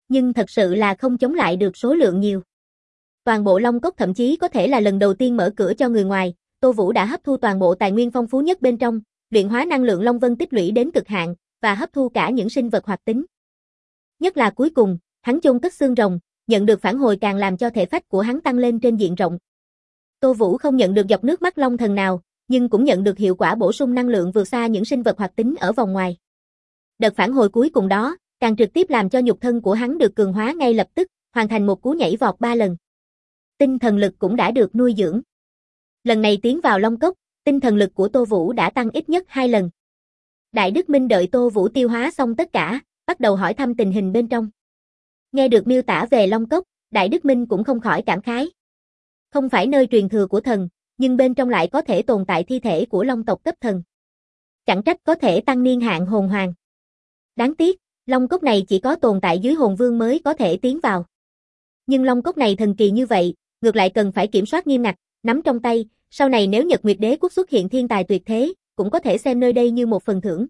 Nhưng thật sự là không chống lại được số lượng nhiều. Toàn bộ Long Cốc thậm chí có thể là lần đầu tiên mở cửa cho người ngoài, Tô Vũ đã hấp thu toàn bộ tài nguyên phong phú nhất bên trong, luyện hóa năng lượng Long Vân tích lũy đến cực hạn, và hấp thu cả những sinh vật hoạt tính. Nhất là cuối cùng, hắn chôn cất xương rồng, nhận được phản hồi càng làm cho thể phách của hắn tăng lên trên diện rộng. Tô Vũ không nhận được giọt nước mắt Long Thần nào, nhưng cũng nhận được hiệu quả bổ sung năng lượng vượt xa những sinh vật hoạt tính ở vòng ngoài. Đợt phản hồi cuối cùng đó, càng trực tiếp làm cho nhục thân của hắn được cường hóa ngay lập tức, hoàn thành một cú nhảy vọt 3 lần. Tinh thần lực cũng đã được nuôi dưỡng. Lần này tiến vào Long Cốc, tinh thần lực của Tô Vũ đã tăng ít nhất 2 lần. Đại Đức Minh đợi Tô Vũ tiêu hóa xong tất cả, bắt đầu hỏi thăm tình hình bên trong. Nghe được miêu tả về Long Cốc, Đại Đức Minh cũng không khỏi cảm khái. Không phải nơi truyền thừa của thần, nhưng bên trong lại có thể tồn tại thi thể của Long tộc cấp thần. Chẳng trách có thể tăng niên hạn hồn hoàng. Đáng tiếc, Long Cốc này chỉ có tồn tại dưới hồn vương mới có thể tiến vào. Nhưng Long Cốc này thần kỳ như vậy, ngược lại cần phải kiểm soát nghiêm ngặt, nắm trong tay, sau này nếu Nhật Nguyệt Đế quốc xuất hiện thiên tài tuyệt thế, cũng có thể xem nơi đây như một phần thưởng.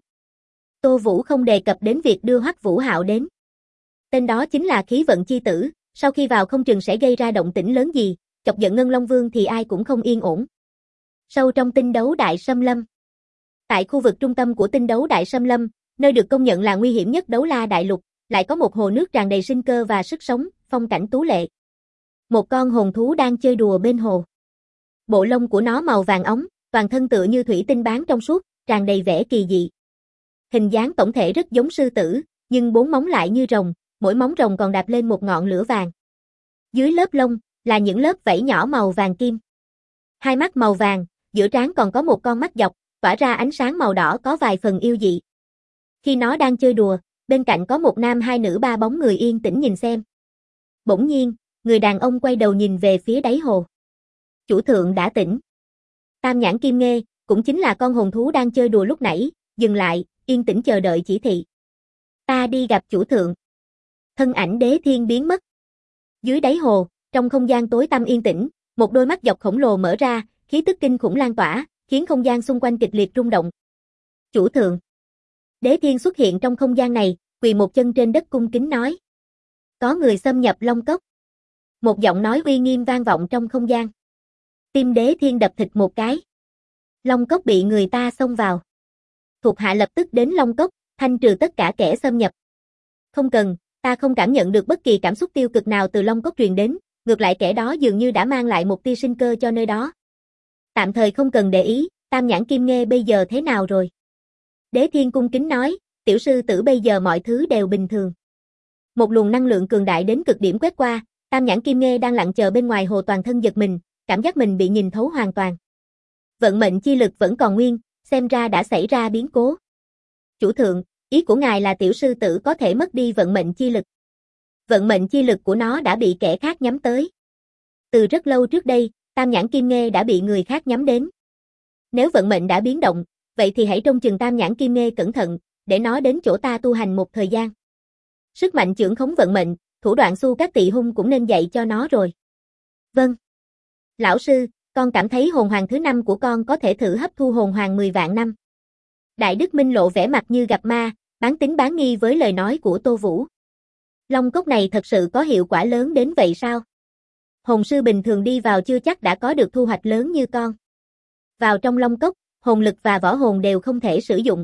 Tô Vũ không đề cập đến việc đưa Hoắc Vũ Hạo đến. Tên đó chính là khí vận chi tử, sau khi vào không chừng sẽ gây ra động tĩnh lớn gì, chọc giận Ngân Long Vương thì ai cũng không yên ổn. Sâu trong tinh đấu Đại Sâm Lâm. Tại khu vực trung tâm của tinh đấu Đại Sâm Lâm, nơi được công nhận là nguy hiểm nhất Đấu La Đại Lục, lại có một hồ nước tràn đầy sinh cơ và sức sống, phong cảnh tú lệ. Một con hồn thú đang chơi đùa bên hồ. Bộ lông của nó màu vàng óng, toàn thân tựa như thủy tinh bán trong suốt, tràn đầy vẻ kỳ dị. Hình dáng tổng thể rất giống sư tử, nhưng 4 móng lại như rồng, mỗi móng rồng còn đạp lên một ngọn lửa vàng. Dưới lớp lông là những lớp vảy nhỏ màu vàng kim. Hai mắt màu vàng, giữa trán còn có một con mắt dọc, tỏa ra ánh sáng màu đỏ có vài phần yêu dị. Khi nó đang chơi đùa, bên cạnh có một nam hai nữ ba bóng người yên tĩnh nhìn xem. Bỗng nhiên, người đàn ông quay đầu nhìn về phía đáy hồ. Chủ thượng đã tỉnh. Tam nhãn kim nghê, cũng chính là con hồn thú đang chơi đùa lúc nãy, dừng lại, yên tĩnh chờ đợi chỉ thị. Ta đi gặp chủ thượng. Thân ảnh Đế Thiên biến mất. Dưới đáy hồ, trong không gian tối tăm yên tĩnh, một đôi mắt dọc khổng lồ mở ra, khí tức kinh khủng lan tỏa, khiến không gian xung quanh kịch liệt rung động. Chủ thượng. Đế Thiên xuất hiện trong không gian này, quỳ một chân trên đất cung kính nói. Có người xâm nhập Long Cốc. Một giọng nói uy nghiêm vang vọng trong không gian. Tim Đế Thiên đập thịt một cái. Long Cốc bị người ta xông vào. Thuộc hạ lập tức đến Long Cốc, thanh trừ tất cả kẻ xâm nhập. Không cần, ta không cảm nhận được bất kỳ cảm xúc tiêu cực nào từ Long Cốc truyền đến, ngược lại kẻ đó dường như đã mang lại một tia sinh cơ cho nơi đó. Tạm thời không cần để ý, Tam nhãn kim nghê bây giờ thế nào rồi? Đế Thiên cung kính nói, tiểu sư tử bây giờ mọi thứ đều bình thường. Một luồng năng lượng cường đại đến cực điểm quét qua, Tam nhãn kim nghê đang lặng chờ bên ngoài hồ toàn thân giật mình, cảm giác mình bị nhìn thấu hoàn toàn. Vận mệnh chi lực vẫn còn nguyên, xem ra đã xảy ra biến cố. Chủ thượng, ý của ngài là tiểu sư tử có thể mất đi vận mệnh chi lực. Vận mệnh chi lực của nó đã bị kẻ khác nhắm tới. Từ rất lâu trước đây, Tam nhãn kim nghê đã bị người khác nhắm đến. Nếu vận mệnh đã biến động, vậy thì hãy trông chừng Tam nhãn kim nghê cẩn thận, để nó đến chỗ ta tu hành một thời gian. Sức mạnh chưởng khống vận mệnh, thủ đoạn Xu Cát Tỵ Hung cũng nên dạy cho nó rồi. Vâng. Lão sư, con cảm thấy hồn hoàng thứ 5 của con có thể thử hấp thu hồn hoàng 10 vạn năm. Đại Đức Minh lộ vẻ mặt như gặp ma, bán tín bán nghi với lời nói của Tô Vũ. Long Cốc này thật sự có hiệu quả lớn đến vậy sao? Hồn sư bình thường đi vào chưa chắc đã có được thu hoạch lớn như con. Vào trong Long Cốc, hồn lực và võ hồn đều không thể sử dụng.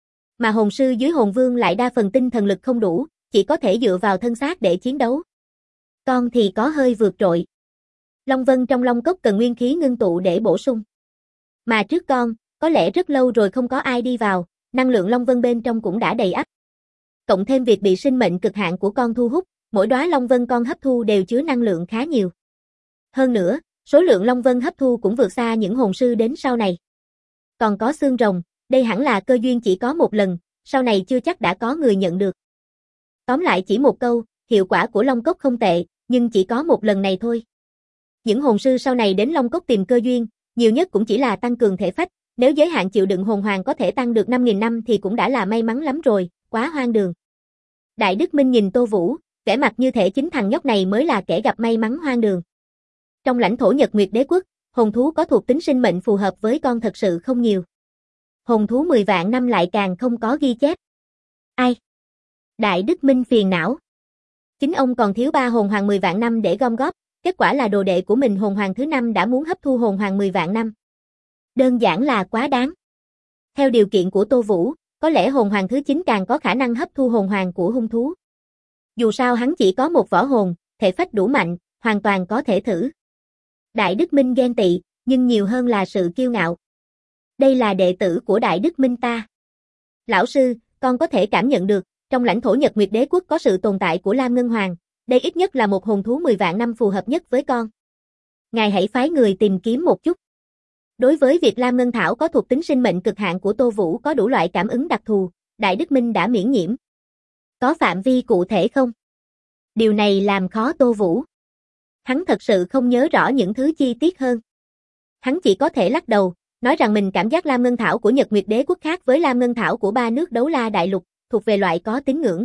Mà hồn sư dưới hồn vương lại đa phần tinh thần lực không đủ, chỉ có thể dựa vào thân xác để chiến đấu. Con thì có hơi vượt trội. Long Vân trong Long Cốc cần nguyên khí ngưng tụ để bổ sung. Mà trước con, có lẽ rất lâu rồi không có ai đi vào, năng lượng Long Vân bên trong cũng đã đầy ắp. Cộng thêm việc bị sinh mệnh cực hạn của con thu hút, mỗi đóa Long Vân con hấp thu đều chứa năng lượng khá nhiều. Hơn nữa, số lượng Long Vân hấp thu cũng vượt xa những hồn sư đến sau này. Còn có xương rồng, đây hẳn là cơ duyên chỉ có một lần, sau này chưa chắc đã có người nhận được. Tóm lại chỉ một câu, hiệu quả của Long Cốc không tệ, nhưng chỉ có một lần này thôi. Những hồn sư sau này đến Long Cốc tìm cơ duyên, nhiều nhất cũng chỉ là tăng cường thể phách, nếu giới hạn chịu đựng hồn hoàng có thể tăng được 5.000 năm thì cũng đã là may mắn lắm rồi, quá hoang đường. Đại Đức Minh nhìn Tô Vũ, vẻ mặt như thể chính thằng nhóc này mới là kẻ gặp may mắn hoang đường. Trong lãnh thổ Nhật Nguyệt Đế quốc, hồn thú có thuộc tính sinh mệnh phù hợp với con thật sự không nhiều. Hồn thú 10 vạn năm lại càng không có ghi chép. Ai? Đại Đức Minh phiền não. Chính ông còn thiếu 3 hồn hoàng 10 vạn năm để gom góp, kết quả là đồ đệ của mình hồn hoàng thứ 5 đã muốn hấp thu hồn hoàng 10 vạn năm. Đơn giản là quá đáng. Theo điều kiện của Tô Vũ, có lẽ hồn hoàng thứ 9 càng có khả năng hấp thu hồn hoàng của hung thú. Dù sao hắn chỉ có một võ hồn, thể phách đủ mạnh, hoàn toàn có thể thử. Đại Đức Minh ghen tị, nhưng nhiều hơn là sự kiêu ngạo. Đây là đệ tử của Đại Đức Minh ta. Lão sư, con có thể cảm nhận được, trong lãnh thổ Nhật Nguyệt Đế Quốc có sự tồn tại của Lam Ngân Hoàng, đây ít nhất là một hồn thú 10 vạn năm phù hợp nhất với con. Ngài hãy phái người tìm kiếm một chút. Đối với việc Lam Ngân Thảo có thuộc tính sinh mệnh cực hạn của Tô Vũ có đủ loại cảm ứng đặc thù, Đại Đức Minh đã miễn nhiễm. Có phạm vi cụ thể không? Điều này làm khó Tô Vũ. Hắn thật sự không nhớ rõ những thứ chi tiết hơn. Hắn chỉ có thể lắc đầu, nói rằng mình cảm giác Lam Ngân Thảo của Nhật Nguyệt Đế Quốc khác với Lam Ngân Thảo của 3 nước Đấu La Đại Lục, thuộc về loại có tín ngưỡng.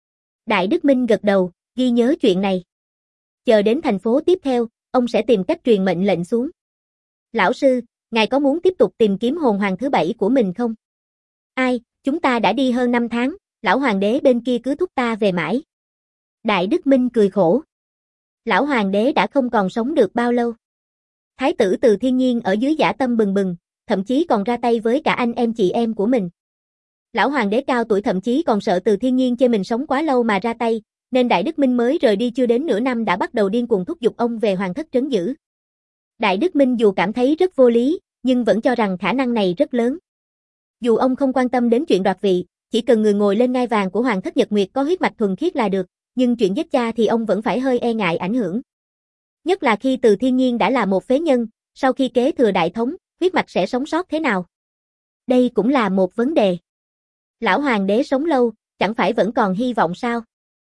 Đại Đức Minh gật đầu, ghi nhớ chuyện này. Chờ đến thành phố tiếp theo, ông sẽ tìm cách truyền mệnh lệnh xuống. Lão sư, ngài có muốn tiếp tục tìm kiếm hồn hoàng thứ 7 của mình không? Ai, chúng ta đã đi hơn 5 tháng, lão hoàng đế bên kia cứ thúc ta về mãi. Đại Đức Minh cười khổ. Lão hoàng đế đã không còn sống được bao lâu. Thái tử Từ Thiên Nhiên ở dưới dã tâm bừng bừng, thậm chí còn ra tay với cả anh em chị em của mình. Lão hoàng đế cao tuổi thậm chí còn sợ Từ Thiên Nhiên chê mình sống quá lâu mà ra tay, nên Đại Đức Minh mới rời đi chưa đến nửa năm đã bắt đầu điên cuồng thúc giục ông về hoàng thất trấn giữ. Đại Đức Minh dù cảm thấy rất vô lý, nhưng vẫn cho rằng khả năng này rất lớn. Dù ông không quan tâm đến chuyện đoạt vị, chỉ cần người ngồi lên ngai vàng của hoàng thất Nhật Nguyệt có huyết mạch thuần khiết là được, nhưng chuyện giết cha thì ông vẫn phải hơi e ngại ảnh hưởng. Nhất là khi Từ Thiên Nhiên đã là một phế nhân, sau khi kế thừa đại thống, huyết mạch sẽ sống sót thế nào? Đây cũng là một vấn đề. Lão hoàng đế sống lâu, chẳng phải vẫn còn hy vọng sao?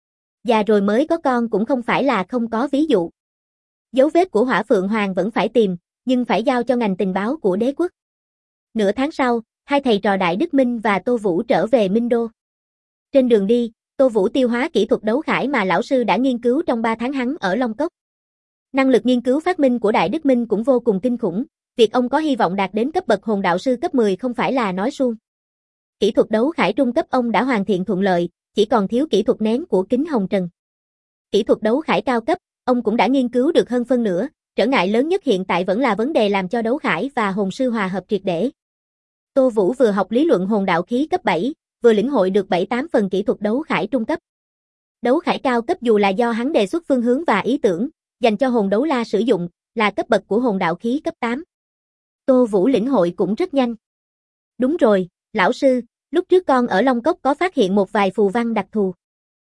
Già rồi mới có con cũng không phải là không có ví dụ. Dấu vết của Hỏa Phượng Hoàng vẫn phải tìm, nhưng phải giao cho ngành tình báo của đế quốc. Nửa tháng sau, hai thầy trò Đại Đức Minh và Tô Vũ trở về Minh Đô. Trên đường đi, Tô Vũ tiêu hóa kỹ thuật đấu khải mà lão sư đã nghiên cứu trong 3 tháng hắn ở Long Cốc. Năng lực nghiên cứu phát minh của Đại Đức Minh cũng vô cùng kinh khủng, việc ông có hy vọng đạt đến cấp bậc hồn đạo sư cấp 10 không phải là nói suông. Kỹ thuật đấu khải trung cấp ông đã hoàn thiện thuận lợi, chỉ còn thiếu kỹ thuật nén của Kính Hồng Trần. Kỹ thuật đấu khải cao cấp, ông cũng đã nghiên cứu được hơn phân nửa, trở ngại lớn nhất hiện tại vẫn là vấn đề làm cho đấu khải và hồn sư hòa hợp triệt để. Tô Vũ vừa học lý luận hồn đạo khí cấp 7, vừa lĩnh hội được 7-8 phần kỹ thuật đấu khải trung cấp. Đấu khải cao cấp dù là do hắn đề xuất phương hướng và ý tưởng, dành cho hồn đấu la sử dụng, là cấp bậc của hồn đạo khí cấp 8. Tô Vũ lĩnh hội cũng rất nhanh. Đúng rồi, lão sư, lúc trước con ở Long Cốc có phát hiện một vài phù văn đặc thù.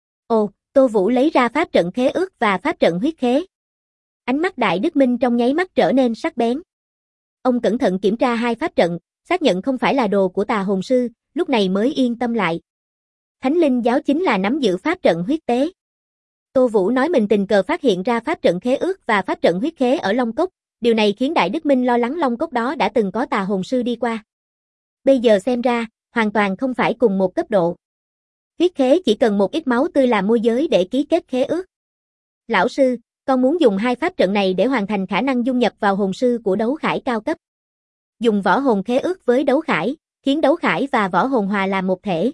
Ồ, Tô Vũ lấy ra pháp trận khế ước và pháp trận huyết khế. Ánh mắt Đại Đức Minh trong nháy mắt trở nên sắc bén. Ông cẩn thận kiểm tra hai pháp trận, xác nhận không phải là đồ của tà hồn sư, lúc này mới yên tâm lại. Thánh linh giáo chính là nắm giữ pháp trận huyết tế. Tô Vũ nói mình tình cờ phát hiện ra pháp trận khế ước và pháp trận huyết khế ở Long Cốc, điều này khiến Đại Đức Minh lo lắng Long Cốc đó đã từng có tà hồn sư đi qua. Bây giờ xem ra, hoàn toàn không phải cùng một cấp độ. Huyết khế chỉ cần một ít máu tươi làm môi giới để ký kết khế ước. Lão sư, con muốn dùng hai pháp trận này để hoàn thành khả năng dung nhập vào hồn sư của đấu khải cao cấp. Dùng võ hồn khế ước với đấu khải, khiến đấu khải và võ hồn hòa làm một thể.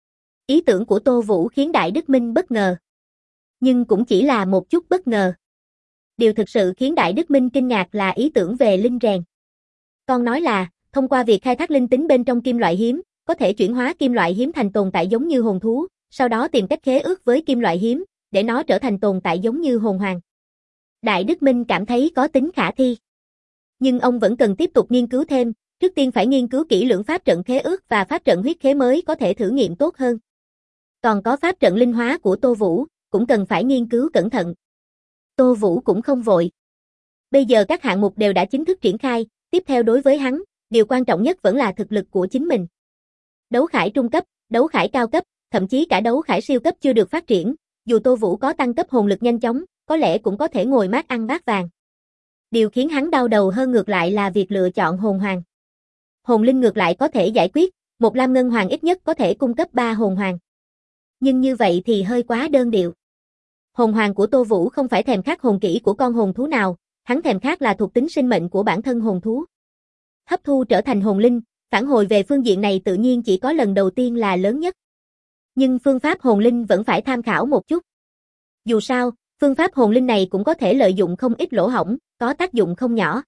Ý tưởng của Tô Vũ khiến Đại Đức Minh bất ngờ. Nhưng cũng chỉ là một chút bất ngờ. Điều thực sự khiến Đại Đức Minh kinh ngạc là ý tưởng về linh rèn. Con nói là, thông qua việc khai thác linh tính bên trong kim loại hiếm, có thể chuyển hóa kim loại hiếm thành tồn tại giống như hồn thú, sau đó tìm cách khế ước với kim loại hiếm, để nó trở thành tồn tại giống như hồn hoàng. Đại Đức Minh cảm thấy có tính khả thi. Nhưng ông vẫn cần tiếp tục nghiên cứu thêm, trước tiên phải nghiên cứu kỹ lưỡng pháp trận khế ước và pháp trận huyết khế mới có thể thử nghiệm tốt hơn. Còn có pháp trận linh hóa của Tô Vũ, cũng cần phải nghiên cứu cẩn thận. Tô Vũ cũng không vội. Bây giờ các hạng mục đều đã chính thức triển khai, tiếp theo đối với hắn, điều quan trọng nhất vẫn là thực lực của chính mình. Đấu khải trung cấp, đấu khải cao cấp, thậm chí cả đấu khải siêu cấp chưa được phát triển, dù Tô Vũ có tăng cấp hồn lực nhanh chóng, có lẽ cũng có thể ngồi mát ăn bát vàng. Điều khiến hắn đau đầu hơn ngược lại là việc lựa chọn hồn hoàng. Hồn linh ngược lại có thể giải quyết, một Lam Ngân Hoàng ít nhất có thể cung cấp 3 hồn hoàng. Nhưng như vậy thì hơi quá đơn điệu. Hồn hoàng của Tô Vũ không phải thèm khát hồn kỹ của con hồn thú nào, hắn thèm khát là thuộc tính sinh mệnh của bản thân hồn thú. Hấp thu trở thành hồn linh, phản hồi về phương diện này tự nhiên chỉ có lần đầu tiên là lớn nhất. Nhưng phương pháp hồn linh vẫn phải tham khảo một chút. Dù sao, phương pháp hồn linh này cũng có thể lợi dụng không ít lỗ hổng, có tác dụng không nhỏ.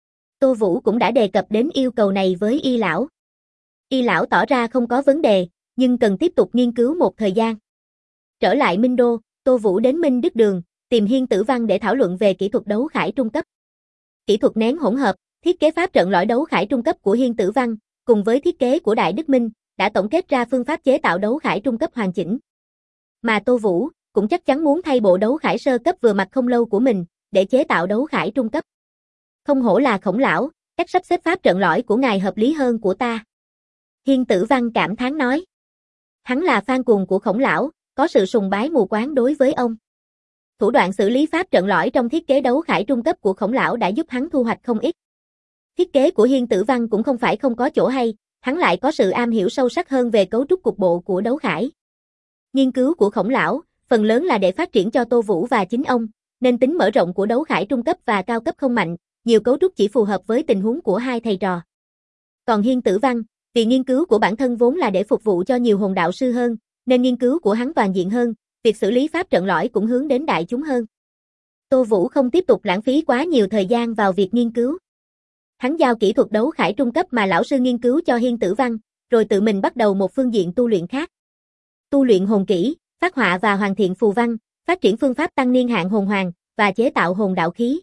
Tô Vũ cũng đã đề cập đến yêu cầu này với Y lão. Y lão tỏ ra không có vấn đề, nhưng cần tiếp tục nghiên cứu một thời gian. Trở lại Minh Đô, Tô Vũ đến Minh Đức Đường, tìm Hiên Tử Văn để thảo luận về kỹ thuật đấu khải trung cấp. Kỹ thuật nén hỗn hợp, thiết kế pháp trận lõi đấu khải trung cấp của Hiên Tử Văn, cùng với thiết kế của Đại Đức Minh, đã tổng kết ra phương pháp chế tạo đấu khải trung cấp hoàn chỉnh. Mà Tô Vũ cũng chắc chắn muốn thay bộ đấu khải sơ cấp vừa mặc không lâu của mình, để chế tạo đấu khải trung cấp. Không hổ là Khổng lão, cách sắp xếp pháp trận lõi của ngài hợp lý hơn của ta. Hiên Tử Văn cảm thán nói. Hắn là fan cuồng của Khổng lão, có sự sùng bái mù quáng đối với ông. Thủ đoạn xử lý pháp trận lõi trong thiết kế đấu khải trung cấp của Khổng lão đã giúp hắn thu hoạch không ít. Thiết kế của Hiên Tử Văn cũng không phải không có chỗ hay, hắn lại có sự am hiểu sâu sắc hơn về cấu trúc cục bộ của đấu khải. Nghiên cứu của Khổng lão, phần lớn là để phát triển cho Tô Vũ và chính ông, nên tính mở rộng của đấu khải trung cấp và cao cấp không mạnh, nhiều cấu trúc chỉ phù hợp với tình huống của hai thầy trò. Còn Hiên Tử Văn, vì nghiên cứu của bản thân vốn là để phục vụ cho nhiều hồn đạo sư hơn, nên nghiên cứu của hắn toàn diện hơn, việc xử lý pháp trận lõi cũng hướng đến đại chúng hơn. Tô Vũ không tiếp tục lãng phí quá nhiều thời gian vào việc nghiên cứu. Hắn giao kỹ thuật đấu khải trung cấp mà lão sư nghiên cứu cho Hiên Tử Văn, rồi tự mình bắt đầu một phương diện tu luyện khác. Tu luyện hồn kỹ, phát họa và hoàn thiện phù văn, phát triển phương pháp tăng niên hạn hồn hoàng và chế tạo hồn đạo khí.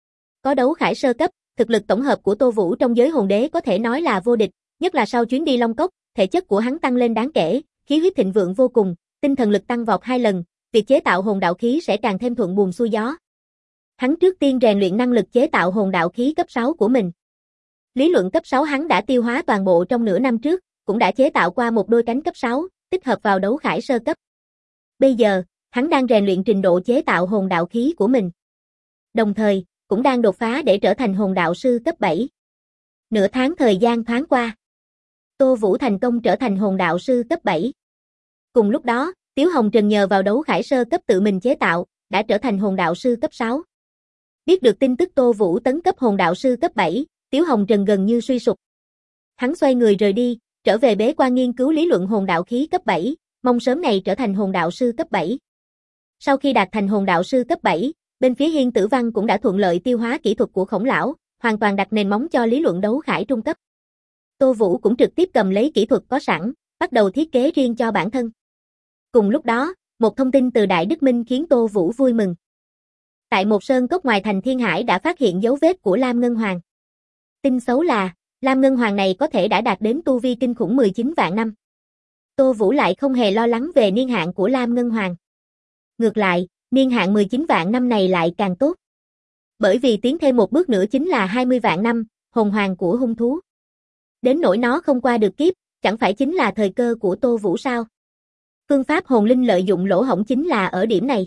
Có đấu khải sơ cấp, thực lực tổng hợp của Tô Vũ trong giới hồn đế có thể nói là vô địch, nhất là sau chuyến đi Long Cốc, thể chất của hắn tăng lên đáng kể, khí huyết thịnh vượng vô cùng, tinh thần lực tăng vọt 2 lần, việc chế tạo hồn đạo khí sẽ càng thêm thuận buồm xuôi gió. Hắn trước tiên rèn luyện năng lực chế tạo hồn đạo khí cấp 6 của mình. Lý luận cấp 6 hắn đã tiêu hóa toàn bộ trong nửa năm trước, cũng đã chế tạo qua một đôi cánh cấp 6, tích hợp vào đấu khải sơ cấp. Bây giờ, hắn đang rèn luyện trình độ chế tạo hồn đạo khí của mình. Đồng thời, cũng đang đột phá để trở thành hồn đạo sư cấp 7. Nửa tháng thời gian thoáng qua, Tô Vũ thành công trở thành hồn đạo sư cấp 7. Cùng lúc đó, Tiếu Hồng Trần nhờ vào đấu khải sơ cấp tự mình chế tạo, đã trở thành hồn đạo sư cấp 6. Biết được tin tức Tô Vũ tấn cấp hồn đạo sư cấp 7, Tiếu Hồng Trần gần như suy sụp. Hắn xoay người rời đi, trở về bế quan nghiên cứu lý luận hồn đạo khí cấp 7, mong sớm này trở thành hồn đạo sư cấp 7. Sau khi đạt thành hồn đạo sư cấp 7, bên phía Hiên Tử Văn cũng đã thuận lợi tiêu hóa kỹ thuật của Khổng lão, hoàn toàn đặt nền móng cho lý luận đấu khải trung cấp. Tô Vũ cũng trực tiếp cầm lấy kỹ thuật có sẵn, bắt đầu thiết kế riêng cho bản thân. Cùng lúc đó, một thông tin từ Đại Đức Minh khiến Tô Vũ vui mừng. Tại một sơn cốc ngoài thành Thiên Hải đã phát hiện dấu vết của Lam Ngân Hoàng. Tin xấu là, Lam Ngân Hoàng này có thể đã đạt đến tu vi kinh khủng 19 vạn năm. Tô Vũ lại không hề lo lắng về niên hạn của Lam Ngân Hoàng. Ngược lại, niên hạn 19 vạn năm này lại càng tốt. Bởi vì tiến thêm một bước nữa chính là 20 vạn năm, hồn hoàng của hung thú. Đến nỗi nó không qua được kiếp, chẳng phải chính là thời cơ của Tô Vũ sao? Phương pháp hồn linh lợi dụng lỗ hổng chính là ở điểm này.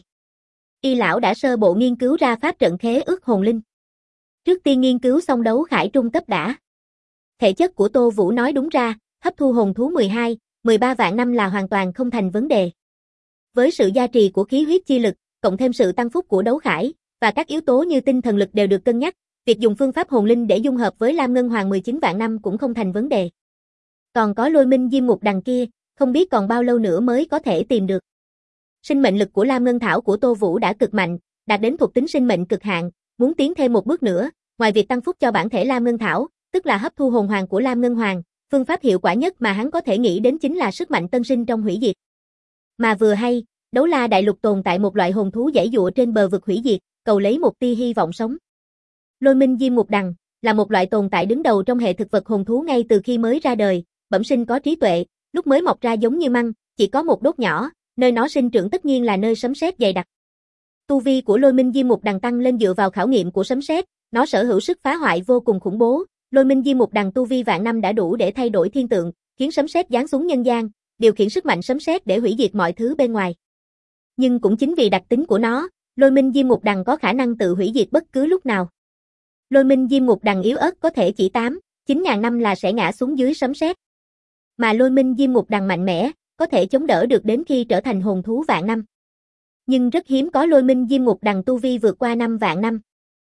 Y lão đã sơ bộ nghiên cứu ra pháp trận khế ước hồn linh. Trước tiên nghiên cứu xong đấu khải trung cấp đã. Thể chất của Tô Vũ nói đúng ra, hấp thu hồn thú 12, 13 vạn năm là hoàn toàn không thành vấn đề. Với sự gia trì của khí huyết chi lực, cộng thêm sự tăng phúc của đấu khải, và các yếu tố như tinh thần lực đều được cân nhắc, việc dùng phương pháp hồn linh để dung hợp với Lam Ngân Hoàng 19 vạn năm cũng không thành vấn đề. Còn có Lôi Minh Diêm Ngục đằng kia, không biết còn bao lâu nữa mới có thể tìm được. Sinh mệnh lực của Lam Ngân Thảo của Tô Vũ đã cực mạnh, đạt đến thuộc tính sinh mệnh cực hạn, muốn tiến thêm một bước nữa, ngoài việc tăng phúc cho bản thể Lam Ngân Thảo, tức là hấp thu hồn hoàng của Lam Ngân Hoàng, phương pháp hiệu quả nhất mà hắn có thể nghĩ đến chính là sức mạnh tân sinh trong hủy diệt. Mà vừa hay, Đấu La Đại Lục tồn tại một loại hồn thú giãy giụa trên bờ vực hủy diệt, cầu lấy một tia hy vọng sống. Lôi Minh Diêm Ngục Đằng là một loại tồn tại đứng đầu trong hệ thực vật hồn thú ngay từ khi mới ra đời, bẩm sinh có trí tuệ, lúc mới mọc ra giống như măng, chỉ có một đốt nhỏ, nơi nó sinh trưởng tất nhiên là nơi sấm sét dày đặc. Tu vi của Lôi Minh Diêm Ngục Đằng tăng lên dựa vào khảo nghiệm của sấm sét, nó sở hữu sức phá hoại vô cùng khủng bố. Lôi Minh Diêm Ngục Đằng tu vi vạn năm đã đủ để thay đổi thiên tượng, khiến sấm sét giáng xuống nhân gian, điều khiển sức mạnh sấm sét để hủy diệt mọi thứ bên ngoài. Nhưng cũng chính vì đặc tính của nó, Lôi Minh Diêm Ngục Đằng có khả năng tự hủy diệt bất cứ lúc nào. Lôi Minh Diêm Ngục Đằng yếu ớt có thể chỉ 9.000 năm là sẽ ngã xuống dưới sấm sét. Mà Lôi Minh Diêm Ngục Đằng mạnh mẽ, có thể chống đỡ được đến khi trở thành hồn thú vạn năm. Nhưng rất hiếm có Lôi Minh Diêm Ngục Đằng tu vi vượt qua 5 vạn năm.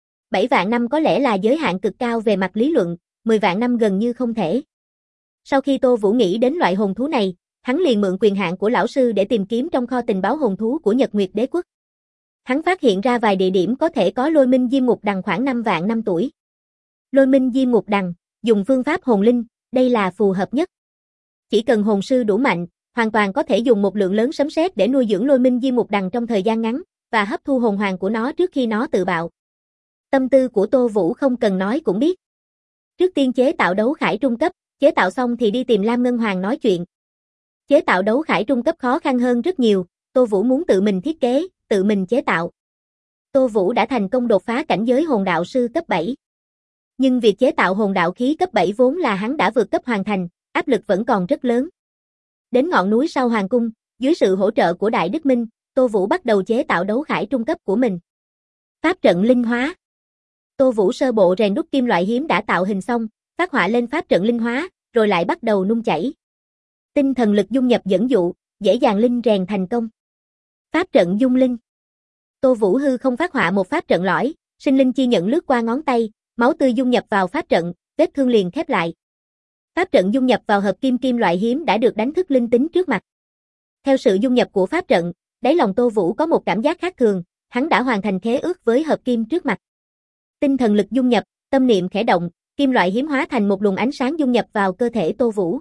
7 vạn năm có lẽ là giới hạn cực cao về mặt lý luận, 10 vạn năm gần như không thể. Sau khi Tô Vũ nghĩ đến loại hồn thú này, hắn liền mượn quyền hạn của lão sư để tìm kiếm trong kho tình báo hồn thú của Nhật Nguyệt Đế Quốc. Hắn phát hiện ra vài địa điểm có thể có lôi minh diêm ngục đằng khoảng 5 vạn năm tuổi. Lôi minh diêm ngục đằng, dùng phương pháp hồn linh, đây là phù hợp nhất. Chỉ cần hồn sư đủ mạnh, hoàn toàn có thể dùng một lượng lớn sấm sét để nuôi dưỡng lôi minh diêm ngục đằng trong thời gian ngắn, và hấp thu hồn hoàng của nó trước khi nó tự bạo. Tâm tư của Tô Vũ không cần nói cũng biết. Trước tiên chế tạo đấu khải trung cấp, chế tạo xong thì đi tìm Lam Ngân Hoàng nói chuyện. Chế tạo đấu khải trung cấp khó khăn hơn rất nhiều, Tô Vũ muốn tự mình thiết kế, tự mình chế tạo. Tô Vũ đã thành công đột phá cảnh giới hồn đạo sư cấp 7. Nhưng việc chế tạo hồn đạo khí cấp 7 vốn là hắn đã vượt cấp hoàn thành, áp lực vẫn còn rất lớn. Đến ngọn núi sau Hoàng Cung, dưới sự hỗ trợ của Đại Đức Minh, Tô Vũ bắt đầu chế tạo đấu khải trung cấp của mình. Pháp trận linh hóa. Tô Vũ sơ bộ rèn đúc kim loại hiếm đã tạo hình xong, phát họa lên pháp trận linh hóa, rồi lại bắt đầu nung chảy. Tinh thần lực dung nhập dẫn dụ, dễ dàng linh rèn thành công. Pháp trận dung linh. Tô Vũ hư không phát họa một pháp trận lõi, sinh linh chi nhận lướt qua ngón tay, máu tươi dung nhập vào pháp trận, vết thương liền khép lại. Pháp trận dung nhập vào hợp kim loại hiếm đã được đánh thức linh tính trước mặt. Theo sự dung nhập của pháp trận, đáy lòng Tô Vũ có một cảm giác khác thường, hắn đã hoàn thành khế ước với hợp kim trước mặt. Tinh thần lực dung nhập, tâm niệm khẽ động, kim loại hiếm hóa thành một luồng ánh sáng dung nhập vào cơ thể Tô Vũ.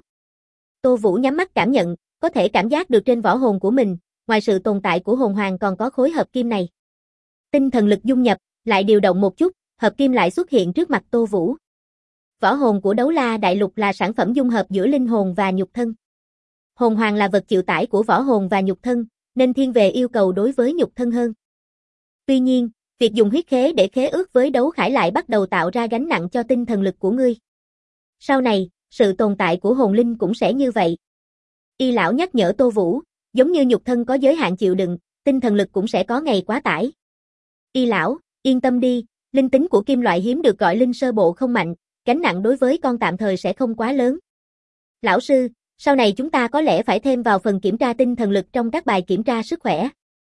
Tô Vũ nhắm mắt cảm nhận, có thể cảm giác được trên võ hồn của mình, ngoài sự tồn tại của hồn hoàng còn có khối hợp kim này. Tinh thần lực dung nhập, lại điều động một chút, hợp kim lại xuất hiện trước mặt Tô Vũ. Võ hồn của Đấu La Đại Lục là sản phẩm dung hợp giữa linh hồn và nhục thân. Hồn hoàng là vật chịu tải của võ hồn và nhục thân, nên thiên về yêu cầu đối với nhục thân hơn. Tuy nhiên, việc dùng huyết khế để khế ước với đấu khải lại bắt đầu tạo ra gánh nặng cho tinh thần lực của ngươi. Sau này, sự tồn tại của hồn linh cũng sẽ như vậy. Y lão nhắc nhở Tô Vũ, giống như nhục thân có giới hạn chịu đựng, tinh thần lực cũng sẽ có ngày quá tải. Y lão, yên tâm đi, linh tính của kim loại hiếm được gọi linh sơ bộ không mạnh, gánh nặng đối với con tạm thời sẽ không quá lớn. Lão sư, sau này chúng ta có lẽ phải thêm vào phần kiểm tra tinh thần lực trong các bài kiểm tra sức khỏe.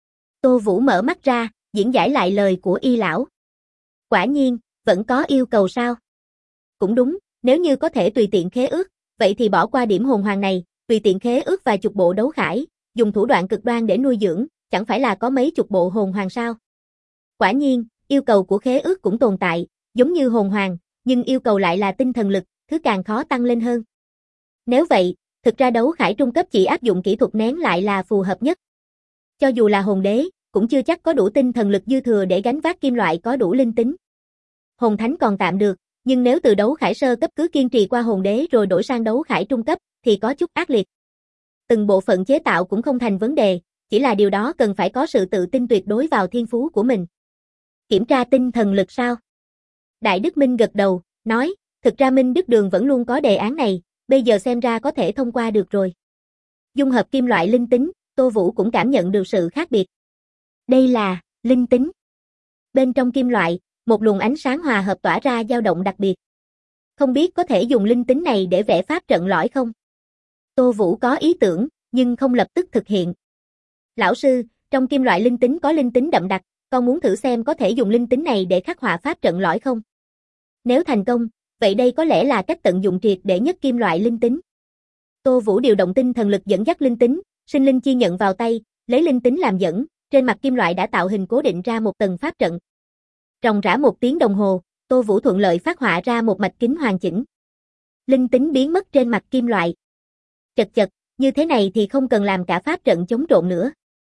Tô Vũ mở mắt ra, diễn giải lại lời của Y lão. Quả nhiên, vẫn có yêu cầu sao? Cũng đúng, nếu như có thể tùy tiện khế ước, vậy thì bỏ qua điểm hồn hoàng này, tùy tiện khế ước vài chục bộ đấu khải, dùng thủ đoạn cực đoan để nuôi dưỡng, chẳng phải là có mấy chục bộ hồn hoàng sao? Quả nhiên, yêu cầu của khế ước cũng tồn tại, giống như hồn hoàng, nhưng yêu cầu lại là tinh thần lực, thứ càng khó tăng lên hơn. Nếu vậy, thực ra đấu khải trung cấp chỉ áp dụng kỹ thuật nén lại là phù hợp nhất. Cho dù là hồn đế, cũng chưa chắc có đủ tinh thần lực dư thừa để gánh vác kim loại có đủ linh tính. Hồn thánh còn tạm được, nhưng nếu từ đấu khải sơ cấp cứ kiên trì qua hồn đế rồi đổi sang đấu khải trung cấp, thì có chút ác liệt. Từng bộ phận chế tạo cũng không thành vấn đề, chỉ là điều đó cần phải có sự tự tin tuyệt đối vào thiên phú của mình. Kiểm tra tinh thần lực sao? Đại Đức Minh gật đầu, nói, thực ra Minh Đức Đường vẫn luôn có đề án này, bây giờ xem ra có thể thông qua được rồi. Dung hợp kim loại linh tính, Tô Vũ cũng cảm nhận được sự khác biệt. Đây là linh tính. Bên trong kim loại, một luồng ánh sáng hòa hợp tỏa ra dao động đặc biệt. Không biết có thể dùng linh tính này để vẽ pháp trận lõi không? Tô Vũ có ý tưởng, nhưng không lập tức thực hiện. Lão sư, trong kim loại linh tính có linh tính đậm đặc, con muốn thử xem có thể dùng linh tính này để khắc họa pháp trận lõi không? Nếu thành công, vậy đây có lẽ là cách tận dụng triệt để nhất kim loại linh tính. Tô Vũ điều động tinh thần lực dẫn dắt linh tính, sinh linh chi nhận vào tay, lấy linh tính làm dẫn, trên mặt kim loại đã tạo hình cố định ra một tầng pháp trận. Ròng rã 1 tiếng đồng hồ, Tô Vũ thuận lợi phát họa ra một mạch kính hoàn chỉnh. Linh tính biến mất trên mặt kim loại. Chật chật, như thế này thì không cần làm cả pháp trận chống trộn nữa.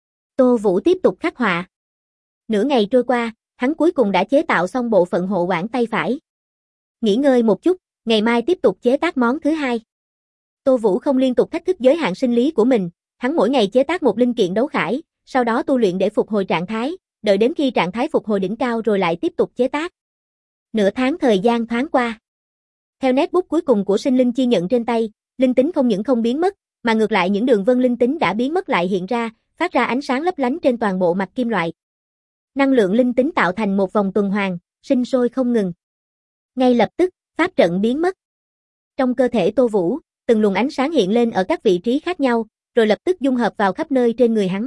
Tô Vũ tiếp tục khắc họa. Nửa ngày trôi qua, hắn cuối cùng đã chế tạo xong bộ phận hộ quản tay phải. Nghỉ ngơi một chút, ngày mai tiếp tục chế tác món thứ hai. Tô Vũ không liên tục thách thức giới hạn sinh lý của mình, hắn mỗi ngày chế tác một linh kiện đấu khải, sau đó tu luyện để phục hồi trạng thái, đợi đến khi trạng thái phục hồi đỉnh cao rồi lại tiếp tục chế tác. Nửa tháng thời gian thoáng qua. Theo nét bút cuối cùng của sinh linh chi nhận trên tay, linh tính không những không biến mất, mà ngược lại những đường vân linh tính đã biến mất lại hiện ra, phát ra ánh sáng lấp lánh trên toàn bộ mặt kim loại. Năng lượng linh tính tạo thành một vòng tuần hoàn, sinh sôi không ngừng. Ngay lập tức, pháp trận biến mất. Trong cơ thể Tô Vũ, từng luồng ánh sáng hiện lên ở các vị trí khác nhau, rồi lập tức dung hợp vào khắp nơi trên người hắn.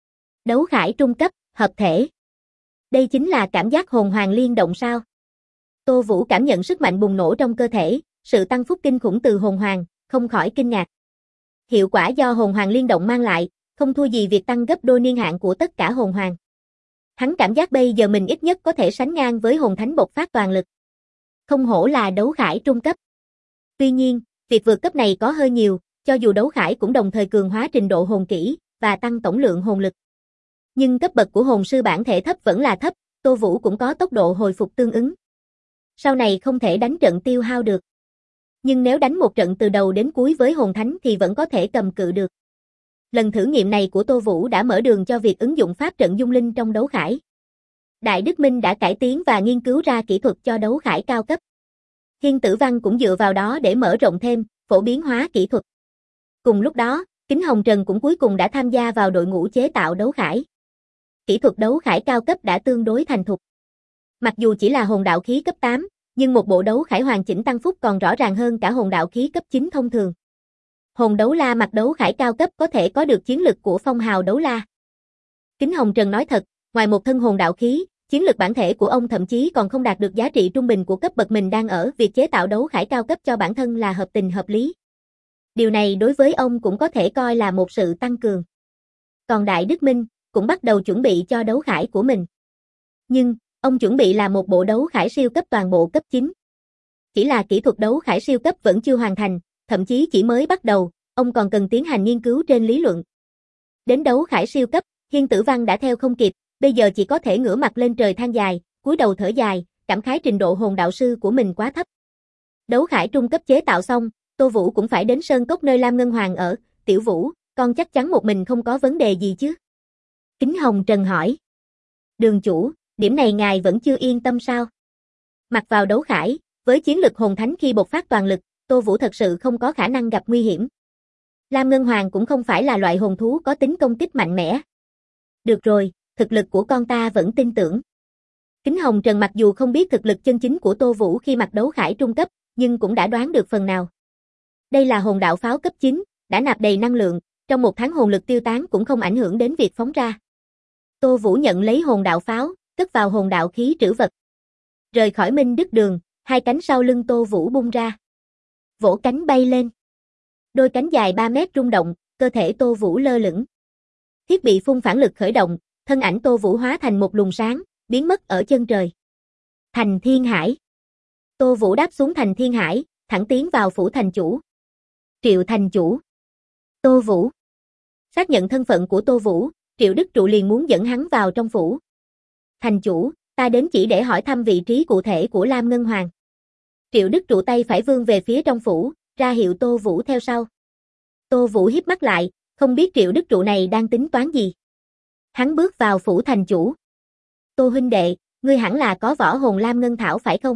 Đấu khải trung cấp, hợp thể. Đây chính là cảm giác hồn hoàng liên động sao? Tô Vũ cảm nhận sức mạnh bùng nổ trong cơ thể, sự tăng phúc kinh khủng từ hồn hoàng, không khỏi kinh ngạc. Hiệu quả do hồn hoàng liên động mang lại, không thua gì việc tăng gấp đôi niên hạn của tất cả hồn hoàng. Hắn cảm giác bây giờ mình ít nhất có thể sánh ngang với hồn thánh bộc phát toàn lực. Không hổ là đấu khải trung cấp. Tuy nhiên, việc vượt cấp này có hơi nhiều, cho dù đấu khải cũng đồng thời cường hóa trình độ hồn kỹ và tăng tổng lượng hồn lực. Nhưng cấp bậc của hồn sư bản thể thấp vẫn là thấp, Tô Vũ cũng có tốc độ hồi phục tương ứng. Sau này không thể đánh trận tiêu hao được. Nhưng nếu đánh một trận từ đầu đến cuối với hồn thánh thì vẫn có thể cầm cự được. Lần thử nghiệm này của Tô Vũ đã mở đường cho việc ứng dụng pháp trận dung linh trong đấu khải. Đại Đức Minh đã cải tiến và nghiên cứu ra kỹ thuật cho đấu khải cao cấp. Hiên Tử Văn cũng dựa vào đó để mở rộng thêm, phổ biến hóa kỹ thuật. Cùng lúc đó, Kính Hồng Trần cũng cuối cùng đã tham gia vào đội ngũ chế tạo đấu khải. Kỹ thuật đấu khải cao cấp đã tương đối thành thục. Mặc dù chỉ là hồn đạo khí cấp 8, nhưng một bộ đấu khải hoàn chỉnh tăng phúc còn rõ ràng hơn cả hồn đạo khí cấp 9 thông thường. Hồn đấu la mặc đấu khải cao cấp có thể có được chiến lực của phong hào đấu la. Kính Hồng Trần nói thật, ngoài một thân hồn đạo khí, chiến lực bản thể của ông thậm chí còn không đạt được giá trị trung bình của cấp bậc mình đang ở, việc chế tạo đấu khải cao cấp cho bản thân là hợp tình hợp lý. Điều này đối với ông cũng có thể coi là một sự tăng cường. Còn Đại Đức Minh cũng bắt đầu chuẩn bị cho đấu khải của mình. Nhưng, ông chuẩn bị là một bộ đấu khải siêu cấp toàn bộ cấp 9. Chỉ là kỹ thuật đấu khải siêu cấp vẫn chưa hoàn thành, thậm chí chỉ mới bắt đầu, ông còn cần tiến hành nghiên cứu trên lý luận. Đến đấu khải siêu cấp, Hiên Tử Văn đã theo không kịp, bây giờ chỉ có thể ngửa mặt lên trời than dài, cúi đầu thở dài, cảm khái trình độ hồn đạo sư của mình quá thấp. Đấu khải trung cấp chế tạo xong, Tô Vũ cũng phải đến Sơn Cốc nơi Lam Ngân Hoàng ở. Tiểu Vũ, con chắc chắn một mình không có vấn đề gì chứ? Kính Hồng Trần hỏi. Đường chủ, điểm này ngài vẫn chưa yên tâm sao? Mặc vào đấu khải, với chiến lực hồn thánh khi bộc phát toàn lực, Tô Vũ thật sự không có khả năng gặp nguy hiểm. Lam Ngân Hoàng cũng không phải là loại hồn thú có tính công kích mạnh mẽ. Được rồi, thực lực của con ta vẫn tin tưởng. Kính Hồng Trần mặc dù không biết thực lực chân chính của Tô Vũ khi mặc đấu khải trung cấp, nhưng cũng đã đoán được phần nào. Đây là hồn đạo pháo cấp 9, đã nạp đầy năng lượng, trong một tháng hồn lực tiêu tán cũng không ảnh hưởng đến việc phóng ra. Tô Vũ nhận lấy hồn đạo pháo, cất vào hồn đạo khí trữ vật. Rời khỏi Minh Đức Đường, hai cánh sau lưng Tô Vũ bung ra. Vỗ cánh bay lên. Đôi cánh dài 3 mét rung động, cơ thể Tô Vũ lơ lửng. Thiết bị phun phản lực khởi động, thân ảnh Tô Vũ hóa thành một luồng sáng, biến mất ở chân trời. Thành Thiên Hải. Tô Vũ đáp xuống Thành Thiên Hải, thẳng tiến vào phủ thành chủ. Triệu thành chủ. Tô Vũ. Xác nhận thân phận của Tô Vũ, Triệu Đức Trụ liền muốn dẫn hắn vào trong phủ. Thành chủ, ta đến chỉ để hỏi thăm vị trí cụ thể của Lam Ngân Hoàng. Triệu Đức Trụ tay phải vươn về phía trong phủ, ra hiệu Tô Vũ theo sau. Tô Vũ híp mắt lại, không biết Triệu Đức Trụ này đang tính toán gì. Hắn bước vào phủ thành chủ. Tô huynh đệ, ngươi hẳn là có võ hồn Lam Ngân Thảo phải không?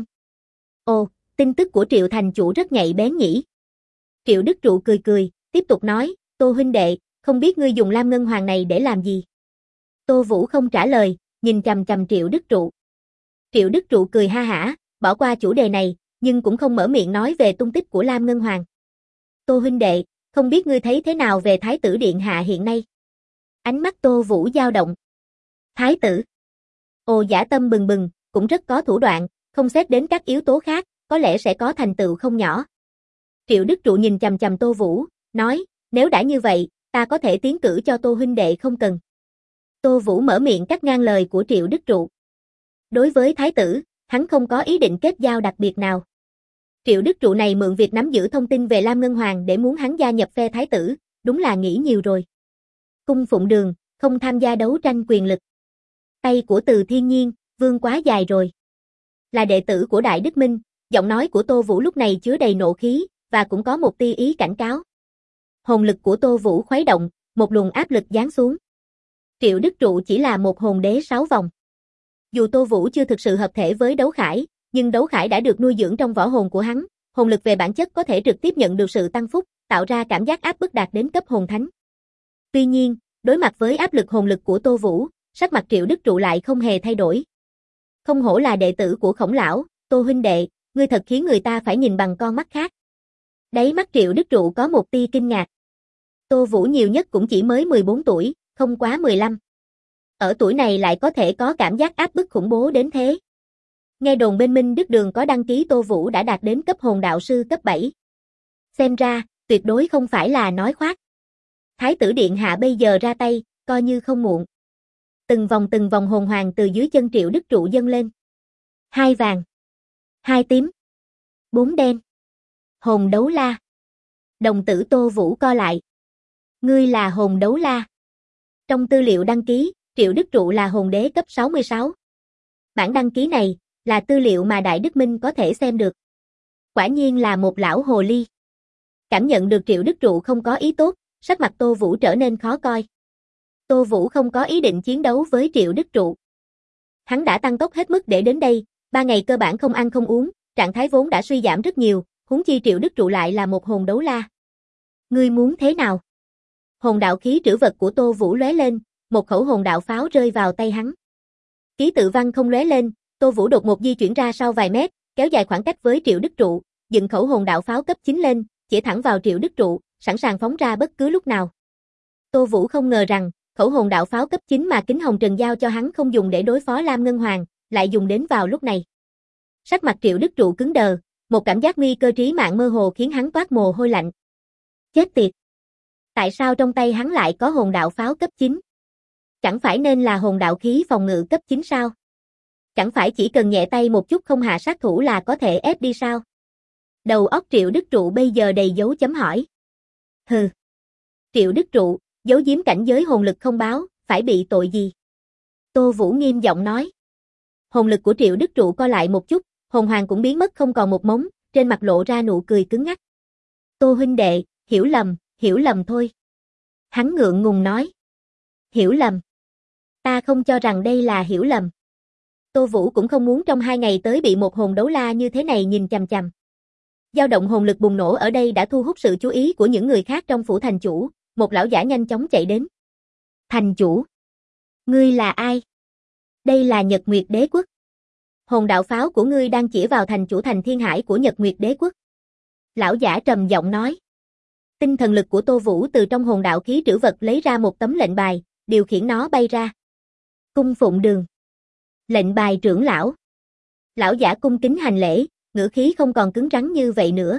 Ồ, tin tức của Triệu thành chủ rất nhạy bén nhỉ. Triệu Đức Trụ cười cười, tiếp tục nói, Tô huynh đệ, không biết ngươi dùng Lam Ngân Hoàng này để làm gì? Tô Vũ không trả lời, nhìn chằm chằm Triệu Đức Trụ. Triệu Đức Trụ cười ha hả, bỏ qua chủ đề này, nhưng cũng không mở miệng nói về tung tích của Lam Ngân Hoàng. Tô huynh đệ, không biết ngươi thấy thế nào về Thái tử Điện Hạ hiện nay? Ánh mắt Tô Vũ dao động. Thái tử. Ồ, dã tâm bừng bừng, cũng rất có thủ đoạn, không xét đến các yếu tố khác, có lẽ sẽ có thành tựu không nhỏ. Triệu Đức Trụ nhìn chằm chằm Tô Vũ, nói, nếu đã như vậy, ta có thể tiến cử cho Tô huynh đệ không cần. Tô Vũ mở miệng cắt ngang lời của Triệu Đức Trụ. Đối với Thái tử, hắn không có ý định kết giao đặc biệt nào. Triệu Đức Trụ này mượn việc nắm giữ thông tin về Lam Ngân Hoàng để muốn hắn gia nhập phe Thái tử, đúng là nghĩ nhiều rồi. Cung phụng đường, không tham gia đấu tranh quyền lực. Tay của Từ Thiên Nhiên, vương quá dài rồi. Là đệ tử của Đại Đức Minh, giọng nói của Tô Vũ lúc này chứa đầy nộ khí, và cũng có một tia ý cảnh cáo. Hồn lực của Tô Vũ khuấy động, một luồng áp lực giáng xuống. Triệu Đức Trụ chỉ là một hồn đế 6 vòng. Dù Tô Vũ chưa thực sự hợp thể với đấu khải, nhưng đấu khải đã được nuôi dưỡng trong võ hồn của hắn, hồn lực về bản chất có thể trực tiếp nhận được sự tăng phúc, tạo ra cảm giác áp bức đạt đến cấp hồn thánh. Tuy nhiên, đối mặt với áp lực hồn lực của Tô Vũ, sắc mặt Triệu Đức Trụ lại không hề thay đổi. Không hổ là đệ tử của Khổng lão, Tô huynh đệ, ngươi thật khiến người ta phải nhìn bằng con mắt khác. Đáy mắt Triệu Đức Trụ có một tia kinh ngạc. Tô Vũ nhiều nhất cũng chỉ mới 14 tuổi, không quá 15. Ở tuổi này lại có thể có cảm giác áp bức khủng bố đến thế. Nghe đồn bên Minh Đức Đường có đăng ký Tô Vũ đã đạt đến cấp hồn đạo sư cấp 7. Xem ra, tuyệt đối không phải là nói khoác. Thái tử Điện Hạ bây giờ ra tay, coi như không muộn. từng vòng hồn hoàng từ dưới chân Triệu Đức Trụ dâng lên. 2 vàng, 2 tím, 4 đen. Hồn đấu la. Đồng tử Tô Vũ co lại. Ngươi là hồn đấu la. Trong tư liệu đăng ký, Triệu Đức Trụ là hồn đế cấp 66. Bản đăng ký này là tư liệu mà Đại Đức Minh có thể xem được. Quả nhiên là một lão hồ ly. Cảm nhận được Triệu Đức Trụ không có ý tốt, sắc mặt Tô Vũ trở nên khó coi. Tô Vũ không có ý định chiến đấu với Triệu Đức Trụ. Hắn đã tăng tốc hết mức để đến đây, 3 ngày cơ bản không ăn không uống, trạng thái vốn đã suy giảm rất nhiều, huống chi Triệu Đức Trụ lại là một hồn đấu la. Ngươi muốn thế nào? Hồn đạo khí trữ vật của Tô Vũ lóe lên, một khẩu hồn đạo pháo rơi vào tay hắn. Ký tự văn không lóe lên, Tô Vũ đột ngột di chuyển ra sau vài mét, kéo dài khoảng cách với Triệu Đức Trụ, dựng khẩu hồn đạo pháo cấp 9 lên, chỉ thẳng vào Triệu Đức Trụ, sẵn sàng phóng ra bất cứ lúc nào. Tô Vũ không ngờ rằng, khẩu hồn đạo pháo cấp 9 mà Kính Hồng Trần giao cho hắn không dùng để đối phó Lam Ngân Hoàng, lại dùng đến vào lúc này. Sắc mặt Triệu Đức Trụ cứng đờ, một cảm giác nguy cơ trí mạng mơ hồ khiến hắn toát mồ hôi lạnh. Chết tiệt! Tại sao trong tay hắn lại có hồn đạo pháo cấp 9? Chẳng phải nên là hồn đạo khí phòng ngự cấp 9 sao? Chẳng phải chỉ cần nhẹ tay một chút không hạ sát thủ là có thể ép đi sao? Đầu óc Triệu Đức Trụ bây giờ đầy dấu chấm hỏi. Hừ! Triệu Đức Trụ, giấu giếm cảnh giới hồn lực không báo, phải bị tội gì? Tô Vũ nghiêm giọng nói. Hồn lực của Triệu Đức Trụ co lại một chút, hồn hoàng cũng biến mất không còn một mống, trên mặt lộ ra nụ cười cứng ngắc. Tô huynh đệ, hiểu lầm thôi. Hắn ngượng ngùng nói. Hiểu lầm. Ta không cho rằng đây là hiểu lầm. Tô Vũ cũng không muốn trong 2 ngày tới bị một hồn đấu la như thế này nhìn chằm chằm. Dao động hồn lực bùng nổ ở đây đã thu hút sự chú ý của những người khác trong phủ thành chủ, một lão giả nhanh chóng chạy đến. Thành chủ. Ngươi là ai? Đây là Nhật Nguyệt Đế Quốc. Hồn đạo pháo của ngươi đang chĩa vào thành chủ thành Thiên Hải của Nhật Nguyệt Đế Quốc. Lão giả trầm giọng nói. Tinh thần lực của Tô Vũ từ trong hồn đạo khí trữ vật lấy ra một tấm lệnh bài, điều khiển nó bay ra. Cung phụng đường. Lệnh bài trưởng lão. Lão giả cung kính hành lễ, ngữ khí không còn cứng rắn như vậy nữa.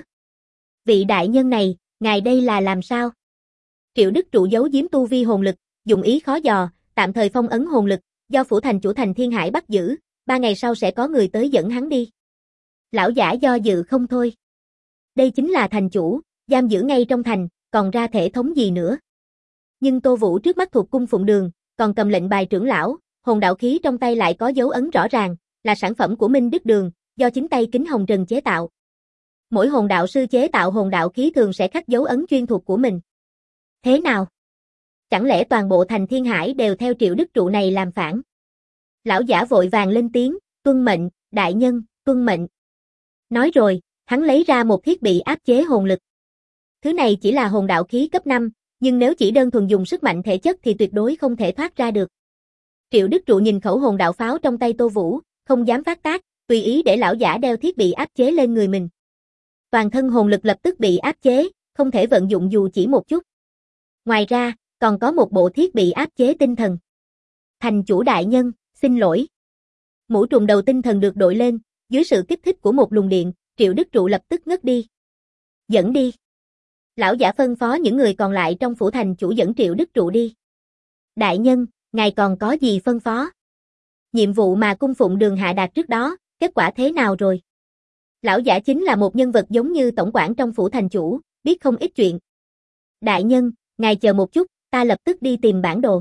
Vị đại nhân này, ngài đây là làm sao? Triệu Đức Trụ giấu giếm tu vi hồn lực, dùng ý khó dò, tạm thời phong ấn hồn lực, do phủ thành chủ thành Thiên Hải bắt giữ, 3 ngày sau sẽ có người tới dẫn hắn đi. Lão giả do dự không thôi. Đây chính là thành chủ, giam giữ ngay trong thành, còn ra thể thống gì nữa. Nhưng Tô Vũ trước mắt thuộc cung phụng đường, còn cầm lệnh bài trưởng lão, hồn đạo khí trong tay lại có dấu ấn rõ ràng, là sản phẩm của Minh Đức Đường, do chính tay Kính Hồng Trần chế tạo. Mỗi hồn đạo sư chế tạo hồn đạo khí thường sẽ khắc dấu ấn chuyên thuộc của mình. Thế nào? Chẳng lẽ toàn bộ thành Thiên Hải đều theo Triệu Đức Trụ này làm phản? Lão giả vội vàng lên tiếng, tuân mệnh, đại nhân, tuân mệnh. Nói rồi, hắn lấy ra một thiết bị áp chế hồn lực. Thứ này chỉ là hồn đạo khí cấp 5, nhưng nếu chỉ đơn thuần dùng sức mạnh thể chất thì tuyệt đối không thể thoát ra được. Triệu Đức Trụ nhìn khẩu hồn đạo pháo trong tay Tô Vũ, không dám phát tác, tùy ý để lão giả đeo thiết bị áp chế lên người mình. Toàn thân hồn lực lập tức bị áp chế, không thể vận dụng dù chỉ một chút. Ngoài ra, còn có một bộ thiết bị áp chế tinh thần. Thành chủ đại nhân, xin lỗi. Mũ trùm đầu tinh thần được đội lên, dưới sự kích thích của một luồng điện, Triệu Đức Trụ lập tức ngất đi. Dẫn đi. Lão giả phân phó những người còn lại trong phủ thành chủ dẫn Triệu Đức Trụ đi. Đại nhân, ngài còn có gì phân phó? Nhiệm vụ mà cung phụng đường hạ đạt trước đó, kết quả thế nào rồi? Lão giả chính là một nhân vật giống như tổng quản trong phủ thành chủ, biết không ít chuyện. Đại nhân, ngài chờ một chút, ta lập tức đi tìm bản đồ.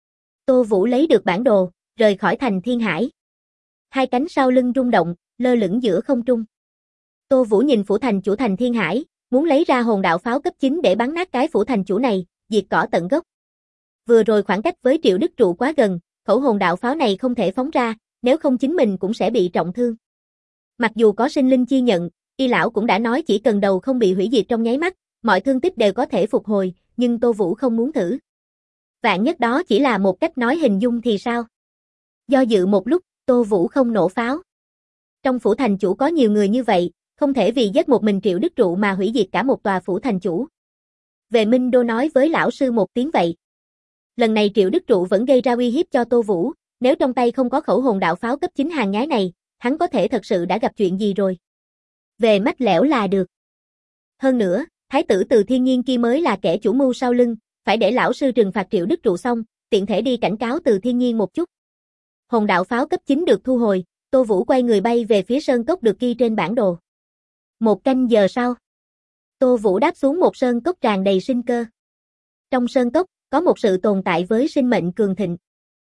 Tô Vũ lấy được bản đồ, rời khỏi thành Thiên Hải. Hai cánh sau lưng rung động, lơ lửng giữa không trung. Tô Vũ nhìn phủ thành chủ thành Thiên Hải, muốn lấy ra hồn đạo pháo cấp 9 để bắn nát cái phủ thành chủ này, diệt cỏ tận gốc. Vừa rồi khoảng cách với Triệu Đức Trụ quá gần, khẩu hồn đạo pháo này không thể phóng ra, nếu không chính mình cũng sẽ bị trọng thương. Mặc dù có sinh linh chi nhận, y lão cũng đã nói chỉ cần đầu không bị hủy diệt trong nháy mắt, mọi thương tích đều có thể phục hồi, nhưng Tô Vũ không muốn thử. Vạn nhất đó chỉ là một cách nói hình dung thì sao? Do dự một lúc, Tô Vũ không nổ pháo. Trong phủ thành chủ có nhiều người như vậy, không thể vì giết một mình Triệu Đức Trụ mà hủy diệt cả một tòa phủ thành chủ. Về Minh Đô nói với lão sư một tiếng vậy. Lần này Triệu Đức Trụ vẫn gây ra uy hiếp cho Tô Vũ, nếu trong tay không có khẩu hồn đạo pháo cấp 9 hàng nhái này, hắn có thể thật sự đã gặp chuyện gì rồi. Về mách lẻo là được. Hơn nữa, thái tử Từ Thiên Nhiên kia mới là kẻ chủ mưu sau lưng, phải để lão sư trừng phạt Triệu Đức Trụ xong, tiện thể đi cảnh cáo từ thiên nhiên một chút. Hồn đạo pháo cấp 9 được thu hồi, Tô Vũ quay người bay về phía sơn cốc được ghi trên bản đồ. 1 canh giờ sau, Tô Vũ đáp xuống một sơn cốc tràn đầy sinh cơ. Trong sơn cốc, có một sự tồn tại với sinh mệnh cường thịnh.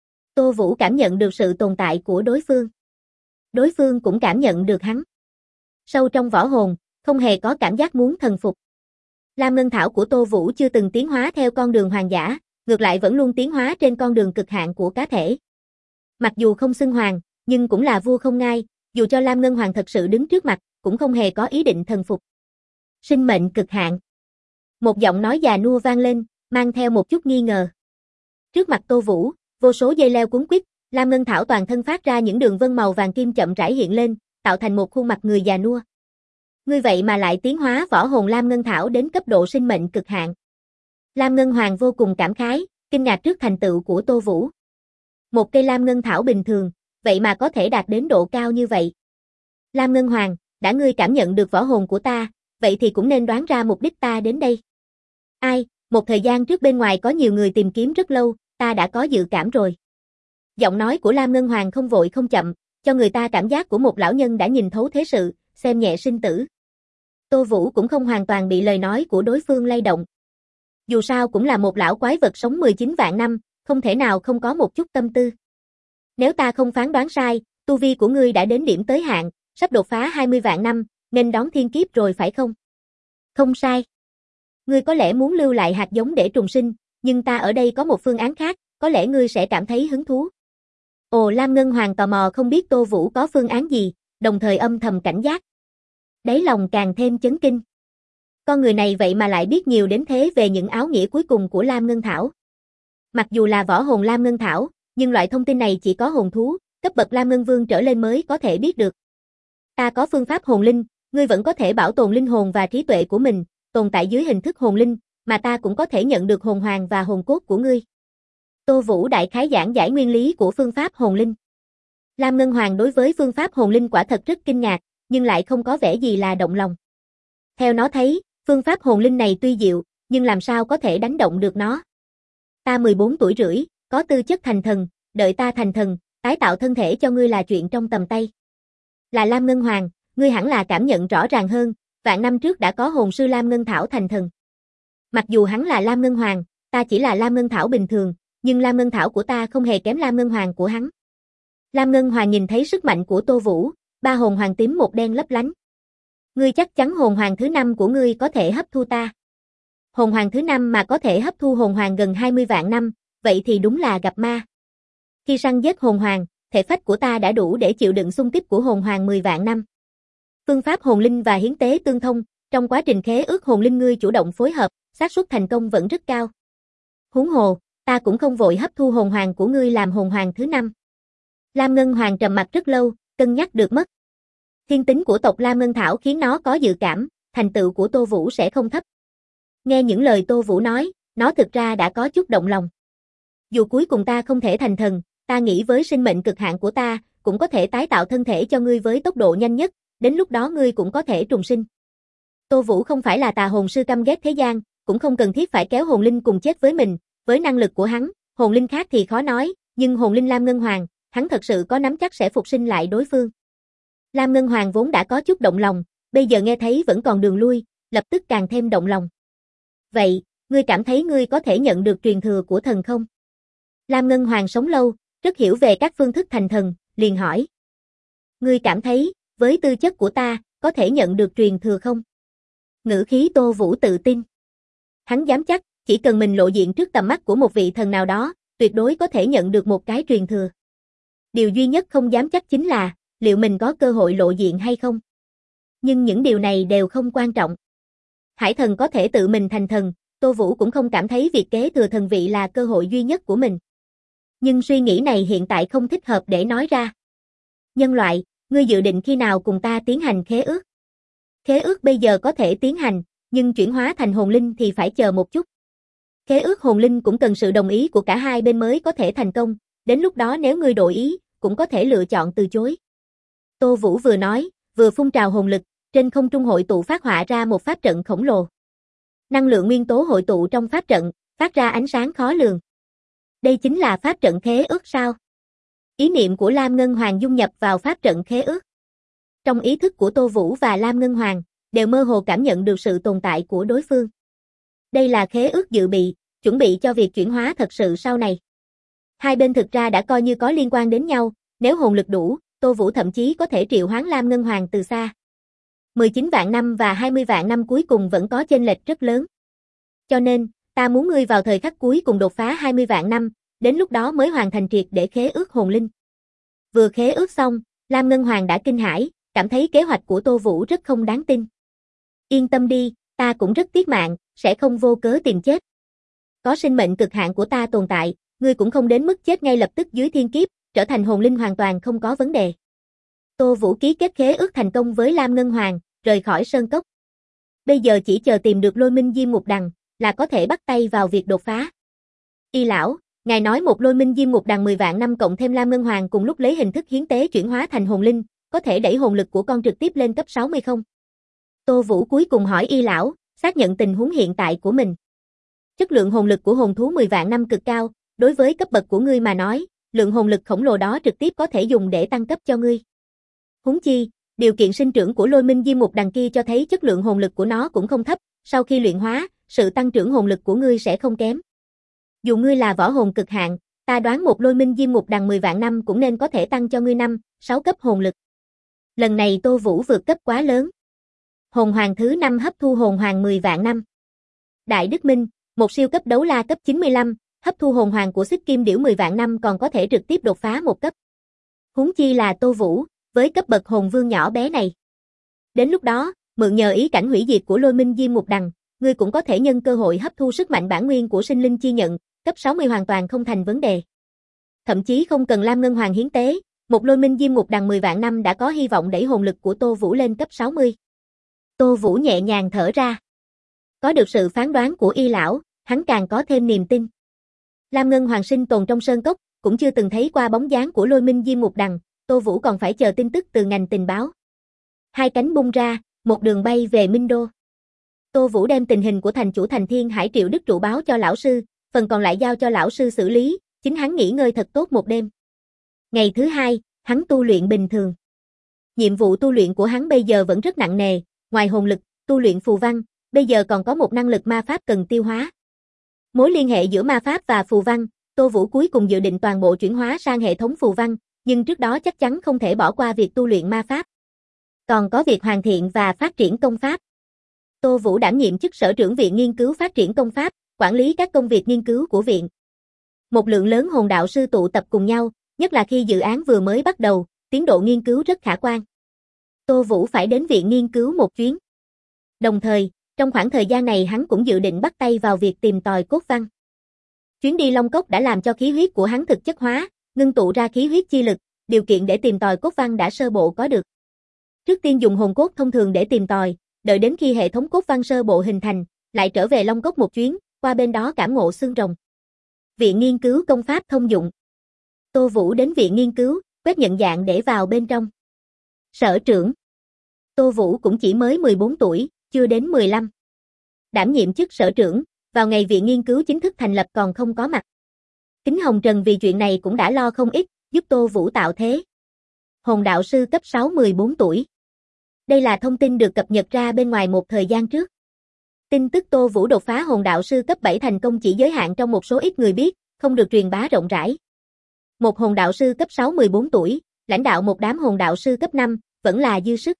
Tô Vũ cảm nhận được sự tồn tại của đối phương. Đối phương cũng cảm nhận được hắn. Sâu trong võ hồn, không hề có cảm giác muốn thần phục. Lam Ngân Thảo của Tô Vũ chưa từng tiến hóa theo con đường hoàng giả, ngược lại vẫn luôn tiến hóa trên con đường cực hạn của cá thể. Mặc dù không xưng hoàng, nhưng cũng là vua không ngai, dù cho Lam Ngân Hoàng thật sự đứng trước mặt, cũng không hề có ý định thần phục. Sinh mệnh cực hạn. Một giọng nói già nua vang lên, mang theo một chút nghi ngờ. Trước mặt Tô Vũ, vô số dây leo cuốn quýt, Lam Ngân Thảo toàn thân phát ra những đường vân màu vàng kim chậm rãi hiện lên, tạo thành một khuôn mặt người già nua. Ngươi vậy mà lại tiến hóa võ hồn Lam Ngân Thảo đến cấp độ sinh mệnh cực hạn. Lam Ngân Hoàng vô cùng cảm khái, kinh ngạc trước thành tựu của Tô Vũ. Một cây Lam Ngân Thảo bình thường, vậy mà có thể đạt đến độ cao như vậy. Lam Ngân Hoàng, đã ngươi cảm nhận được võ hồn của ta, vậy thì cũng nên đoán ra mục đích ta đến đây. Ai, một thời gian trước bên ngoài có nhiều người tìm kiếm rất lâu, ta đã có dự cảm rồi. Giọng nói của Lam Ngân Hoàng không vội không chậm, cho người ta cảm giác của một lão nhân đã nhìn thấu thế sự, xem nhẹ sinh tử. Tô Vũ cũng không hoàn toàn bị lời nói của đối phương lay động. Dù sao cũng là một lão quái vật sống 19 vạn năm, không thể nào không có một chút tâm tư. Nếu ta không phán đoán sai, tu vi của ngươi đã đến điểm tới hạn, sắp đột phá 20 vạn năm, nên đón thiên kiếp rồi phải không? Không sai. Ngươi có lẽ muốn lưu lại hạt giống để trùng sinh, nhưng ta ở đây có một phương án khác, có lẽ ngươi sẽ cảm thấy hứng thú. Ồ, Lam Ngân Hoàng tò mò không biết Tô Vũ có phương án gì, đồng thời âm thầm cảnh giác. Đáy lòng càng thêm chấn kinh. Con người này vậy mà lại biết nhiều đến thế về những áo nghĩa cuối cùng của Lam Ngân Thảo. Mặc dù là võ hồn Lam Ngân Thảo, nhưng loại thông tin này chỉ có hồn thú, cấp bậc Lam Ngân Vương trở lên mới có thể biết được. Ta có phương pháp hồn linh, ngươi vẫn có thể bảo tồn linh hồn và trí tuệ của mình, tồn tại dưới hình thức hồn linh, mà ta cũng có thể nhận được hồn hoàng và hồn cốt của ngươi. Tô Vũ đại khái giảng giải nguyên lý của phương pháp hồn linh. Lam Ngân Hoàng đối với phương pháp hồn linh quả thật rất kinh ngạc, nhưng lại không có vẻ gì là động lòng. Theo nó thấy, phương pháp hồn linh này tuy diệu, nhưng làm sao có thể đánh động được nó. Ta 14 tuổi rưỡi, có tư chất thành thần, đợi ta thành thần, tái tạo thân thể cho ngươi là chuyện trong tầm tay. Là Lam Ngân Hoàng, ngươi hẳn là cảm nhận rõ ràng hơn, vạn năm trước đã có hồn sư Lam Ngân Thảo thành thần. Mặc dù hắn là Lam Ngân Hoàng, ta chỉ là Lam Ngân Thảo bình thường, nhưng Lam Ngân Thảo của ta không hề kém Lam Ngân Hoàng của hắn. Lam Ngân Hoàng nhìn thấy sức mạnh của Tô Vũ, ba hồn hoàng tím một đen lấp lánh. Ngươi chắc chắn hồn hoàng thứ 5 của ngươi có thể hấp thu ta. Hồn hoàng thứ 5 mà có thể hấp thu hồn hoàng gần 20 vạn năm, vậy thì đúng là gặp ma. Khi săn giết hồn hoàng, thể phách của ta đã đủ để chịu đựng xung kích của hồn hoàng 10 vạn năm. Phương pháp hồn linh và hiến tế tương thông, trong quá trình khế ước hồn linh ngươi chủ động phối hợp, xác suất thành công vẫn rất cao. Huống hồ, ta cũng không vội hấp thu hồn hoàng của ngươi làm hồn hoàng thứ 5. Lam Ngân Hoàng trầm mặt rất lâu, cân nhắc được mất. Thiên tính của tộc Lam Ngân Thảo khiến nó có dự cảm, thành tựu của Tô Vũ sẽ không thấp. Nghe những lời Tô Vũ nói, nó thực ra đã có chút động lòng. Dù cuối cùng ta không thể thành thần, ta nghĩ với sinh mệnh cực hạn của ta, cũng có thể tái tạo thân thể cho ngươi với tốc độ nhanh nhất, đến lúc đó ngươi cũng có thể trùng sinh. Tô Vũ không phải là tà hồn sư căm ghét thế gian, cũng không cần thiết phải kéo hồn linh cùng chết với mình, với năng lực của hắn, hồn linh khác thì khó nói, nhưng hồn linh Lam Ngân Hoàng, hắn thật sự có nắm chắc sẽ phục sinh lại đối phương. Lam Ngân Hoàng vốn đã có chút động lòng, bây giờ nghe thấy vẫn còn đường lui, lập tức càng thêm động lòng. Vậy, ngươi cảm thấy ngươi có thể nhận được truyền thừa của thần không? Lam Ngân Hoàng sống lâu, rất hiểu về các phương thức thành thần, liền hỏi. Ngươi cảm thấy, với tư chất của ta, có thể nhận được truyền thừa không? Ngữ khí Tô Vũ tự tin. Hắn dám chắc, chỉ cần mình lộ diện trước tầm mắt của một vị thần nào đó, tuyệt đối có thể nhận được một cái truyền thừa. Điều duy nhất không dám chắc chính là, liệu mình có cơ hội lộ diện hay không? Nhưng những điều này đều không quan trọng. Hải thần có thể tự mình thành thần, Tô Vũ cũng không cảm thấy việc kế thừa thần vị là cơ hội duy nhất của mình. Nhưng suy nghĩ này hiện tại không thích hợp để nói ra. Nhân loại, ngươi dự định khi nào cùng ta tiến hành khế ước? Khế ước bây giờ có thể tiến hành, nhưng chuyển hóa thành hồn linh thì phải chờ một chút. Khế ước hồn linh cũng cần sự đồng ý của cả hai bên mới có thể thành công, đến lúc đó nếu ngươi đổi ý, cũng có thể lựa chọn từ chối. Tô Vũ vừa nói, vừa phun trào hồn lực, trên không trung hội tụ phát họa ra một pháp trận khổng lồ. Năng lượng nguyên tố hội tụ trong pháp trận, phát ra ánh sáng khó lường. Đây chính là pháp trận khế ước sao? Ý niệm của Lam Ngân Hoàng dung nhập vào pháp trận khế ước. Trong ý thức của Tô Vũ và Lam Ngân Hoàng, đều mơ hồ cảm nhận được sự tồn tại của đối phương. Đây là khế ước dự bị, chuẩn bị cho việc chuyển hóa thật sự sau này. Hai bên thực ra đã coi như có liên quan đến nhau, nếu hồn lực đủ, Tô Vũ thậm chí có thể triệu hoán Lam Ngân Hoàng từ xa. 19 vạn năm và 20 vạn năm cuối cùng vẫn có chênh lệch rất lớn. Cho nên, ta muốn ngươi vào thời khắc cuối cùng đột phá 20 vạn năm, đến lúc đó mới hoàn thành triệt để khế ước hồn linh. Vừa khế ước xong, Lam Ngân Hoàng đã kinh hãi, cảm thấy kế hoạch của Tô Vũ rất không đáng tin. Yên tâm đi, ta cũng rất tiếc mạng, sẽ không vô cớ tìm chết. Có sinh mệnh cực hạn của ta tồn tại, ngươi cũng không đến mức chết ngay lập tức dưới thiên kiếp, trở thành hồn linh hoàn toàn không có vấn đề. Tô Vũ ký kết khế ước thành công với Lam Ngân Hoàng, rời khỏi sơn cốc. Bây giờ chỉ chờ tìm được Lôi Minh Diêm Ngục Đằng, là có thể bắt tay vào việc đột phá. Y lão, ngài nói một Lôi Minh Diêm Ngục Đằng 10 vạn năm cộng thêm Lam Ngân Hoàng cùng lúc lấy hình thức hiến tế chuyển hóa thành hồn linh, có thể đẩy hồn lực của con trực tiếp lên cấp 60 không? Tô Vũ cuối cùng hỏi Y lão, xác nhận tình huống hiện tại của mình. Chất lượng hồn lực của hồn thú 10 vạn năm cực cao, đối với cấp bậc của ngươi mà nói, lượng hồn lực khổng lồ đó trực tiếp có thể dùng để tăng cấp cho ngươi. Huống chi, điều kiện sinh trưởng của Lôi Minh Diêm Ngục Đằng kia cho thấy chất lượng hồn lực của nó cũng không thấp, sau khi luyện hóa, sự tăng trưởng hồn lực của ngươi sẽ không kém. Dù ngươi là võ hồn cực hạn, ta đoán một Lôi Minh Diêm Ngục Đằng 10 vạn năm cũng nên có thể tăng cho ngươi 5, 6 cấp hồn lực. Lần này Tô Vũ vượt cấp quá lớn. Hồn hoàng thứ 5 hấp thu hồn hoàng 10 vạn năm. Đại Đức Minh, một siêu cấp đấu la cấp 95, hấp thu hồn hoàng của Xích Kim Điểu 10 vạn năm còn có thể trực tiếp đột phá một cấp. Huống chi là Tô Vũ, với cấp bậc hồn vương nhỏ bé này. Đến lúc đó, mượn nhờ ý cảnh hủy diệt của Lôi Minh Diêm Ngục Đằng, ngươi cũng có thể nhân cơ hội hấp thu sức mạnh bản nguyên của sinh linh chi nhận, cấp 60 hoàn toàn không thành vấn đề. Thậm chí không cần Lam Ngân Hoàng hiến tế, một Lôi Minh Diêm Ngục Đằng 10 vạn năm đã có hy vọng đẩy hồn lực của Tô Vũ lên cấp 60. Tô Vũ nhẹ nhàng thở ra. Có được sự phán đoán của Y lão, hắn càng có thêm niềm tin. Lam Ngân Hoàng sinh tồn trong sơn cốc, cũng chưa từng thấy qua bóng dáng của Lôi Minh Diêm Ngục Đằng, Tô Vũ còn phải chờ tin tức từ ngành tình báo. Hai cánh bung ra, một đường bay về Minh Đô. Tô Vũ đem tình hình của thành chủ thành Thiên Hải Triệu Đức trụ báo cho lão sư, phần còn lại giao cho lão sư xử lý, chính hắn nghỉ ngơi thật tốt một đêm. Ngày thứ hai, hắn tu luyện bình thường. Nhiệm vụ tu luyện của hắn bây giờ vẫn rất nặng nề, ngoài hồn lực, tu luyện phù văn, bây giờ còn có một năng lực ma pháp cần tiêu hóa. Mối liên hệ giữa ma pháp và phù văn, Tô Vũ cuối cùng dự định toàn bộ chuyển hóa sang hệ thống phù văn, nhưng trước đó chắc chắn không thể bỏ qua việc tu luyện ma pháp. Còn có việc hoàn thiện và phát triển công pháp. Tô Vũ đảm nhiệm chức sở trưởng viện nghiên cứu phát triển công pháp, quản lý các công việc nghiên cứu của viện. Một lượng lớn hồn đạo sư tụ tập cùng nhau, nhất là khi dự án vừa mới bắt đầu, tiến độ nghiên cứu rất khả quan. Tô Vũ phải đến viện nghiên cứu một chuyến. Đồng thời, trong khoảng thời gian này hắn cũng dự định bắt tay vào việc tìm tòi cốt văn. Chuyến đi Long Cốc đã làm cho khí huyết của hắn thực chất hóa, ngưng tụ ra khí huyết chi lực, điều kiện để tìm tòi cốt văn đã sơ bộ có được. Trước tiên dùng hồn cốt thông thường để tìm tòi, đợi đến khi hệ thống cốt văn sơ bộ hình thành, lại trở về Long Cốc một chuyến, qua bên đó cảm ngộ xương rồng. Viện nghiên cứu công pháp thông dụng. Tô Vũ đến viện nghiên cứu, quét nhận dạng để vào bên trong. Sở trưởng. Tô Vũ cũng chỉ mới 14 tuổi, chưa đến 15. Đảm nhiệm chức sở trưởng, vào ngày viện nghiên cứu chính thức thành lập còn không có mặt. Kính Hồng Trần vì chuyện này cũng đã lo không ít, giúp Tô Vũ tạo thế. Hồn đạo sư cấp 6 14 tuổi. Đây là thông tin được cập nhật ra bên ngoài một thời gian trước. Tin tức Tô Vũ đột phá hồn đạo sư cấp 7 thành công chỉ giới hạn trong một số ít người biết, không được truyền bá rộng rãi. Một hồn đạo sư cấp 6 14 tuổi, lãnh đạo một đám hồn đạo sư cấp 5, vẫn là dư sức.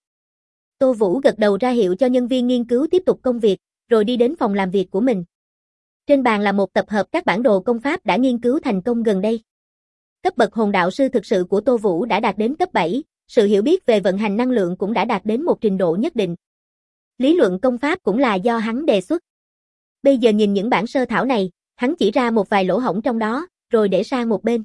Tô Vũ gật đầu ra hiệu cho nhân viên nghiên cứu tiếp tục công việc, rồi đi đến phòng làm việc của mình. Trên bàn là một tập hợp các bản đồ công pháp đã nghiên cứu thành công gần đây. Cấp bậc hồn đạo sư thực sự của Tô Vũ đã đạt đến cấp 7, sự hiểu biết về vận hành năng lượng cũng đã đạt đến một trình độ nhất định. Lý luận công pháp cũng là do hắn đề xuất. Bây giờ nhìn những bản sơ thảo này, hắn chỉ ra một vài lỗ hổng trong đó, rồi để sang một bên.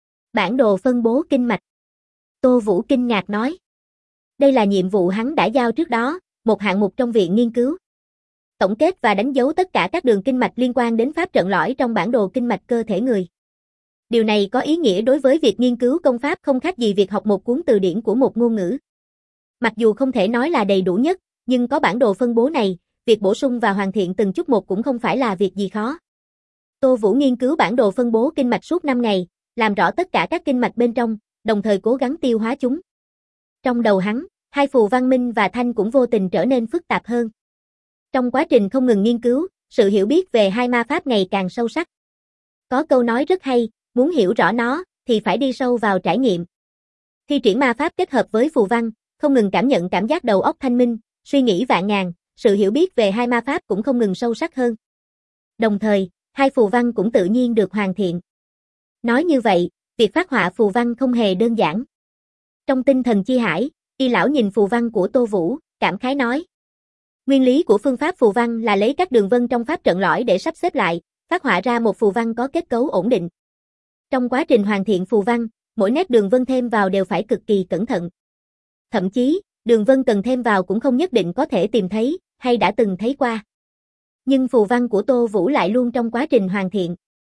Bản đồ phân bố kinh mạch. Tô Vũ kinh ngạc nói. Đây là nhiệm vụ hắn đã giao trước đó, một hạng mục trong viện nghiên cứu. Tổng kết và đánh dấu tất cả các đường kinh mạch liên quan đến pháp trận lõi trong bản đồ kinh mạch cơ thể người. Điều này có ý nghĩa đối với việc nghiên cứu công pháp không khác gì việc học một cuốn từ điển của một ngôn ngữ. Mặc dù không thể nói là đầy đủ nhất, nhưng có bản đồ phân bố này, việc bổ sung và hoàn thiện từng chút một cũng không phải là việc gì khó. Tô Vũ nghiên cứu bản đồ phân bố kinh mạch suốt 5 ngày, làm rõ tất cả các kinh mạch bên trong, đồng thời cố gắng tiêu hóa chúng. Trong đầu hắn, hai phù văn minh và thanh cũng vô tình trở nên phức tạp hơn. Trong quá trình không ngừng nghiên cứu, sự hiểu biết về hai ma pháp ngày càng sâu sắc. Có câu nói rất hay, muốn hiểu rõ nó, thì phải đi sâu vào trải nghiệm. Thi triển ma pháp kết hợp với phù văn, không ngừng cảm nhận cảm giác đầu óc thanh minh, suy nghĩ vạn ngàn, sự hiểu biết về hai ma pháp cũng không ngừng sâu sắc hơn. Đồng thời, hai phù văn cũng tự nhiên được hoàn thiện. Nói như vậy, việc phát họa phù văn không hề đơn giản. Trong tinh thần chi hải, Y lão nhìn phù văn của Tô Vũ, cảm khái nói. Nguyên lý của phương pháp phù văn là lấy các đường vân trong pháp trận lõi để sắp xếp lại, phát họa ra một phù văn có kết cấu ổn định. Trong quá trình hoàn thiện phù văn, mỗi nét đường vân thêm vào đều phải cực kỳ cẩn thận. Thậm chí, đường vân cần thêm vào cũng không nhất định có thể tìm thấy, hay đã từng thấy qua. Nhưng phù văn của Tô Vũ lại luôn trong quá trình hoàn thiện.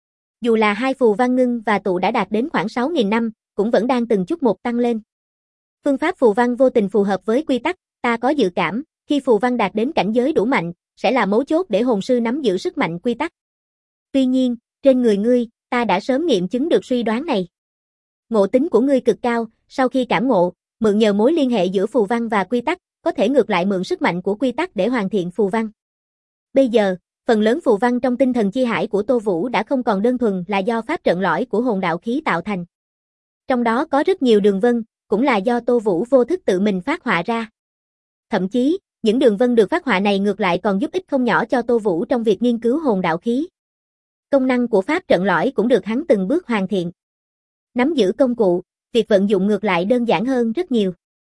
Dù là hai phù văn ngưng và tụ đã đạt đến khoảng 6.000 năm, cũng vẫn đang từng chút một tăng lên. Phương pháp phù văn vô tình phù hợp với quy tắc, ta có dự cảm, khi phù văn đạt đến cảnh giới đủ mạnh, sẽ là mấu chốt để hồn sư nắm giữ sức mạnh quy tắc. Tuy nhiên, trên người ngươi, ta đã sớm nghiệm chứng được suy đoán này. Ngộ tính của ngươi cực cao, sau khi cảm ngộ, mượn nhờ mối liên hệ giữa phù văn và quy tắc, có thể ngược lại mượn sức mạnh của quy tắc để hoàn thiện phù văn. Bây giờ, phần lớn phù văn trong tinh thần chi hải của Tô Vũ đã không còn đơn thuần là do pháp trận lõi của hồn đạo khí tạo thành. Trong đó có rất nhiều đường vân, cũng là do Tô Vũ vô thức tự mình phát họa ra. Thậm chí, những đường vân được phát họa này ngược lại còn giúp ích không nhỏ cho Tô Vũ trong việc nghiên cứu hồn đạo khí. Công năng của pháp trận lõi cũng được hắn từng bước hoàn thiện. Nắm giữ công cụ, việc vận dụng ngược lại đơn giản hơn rất nhiều.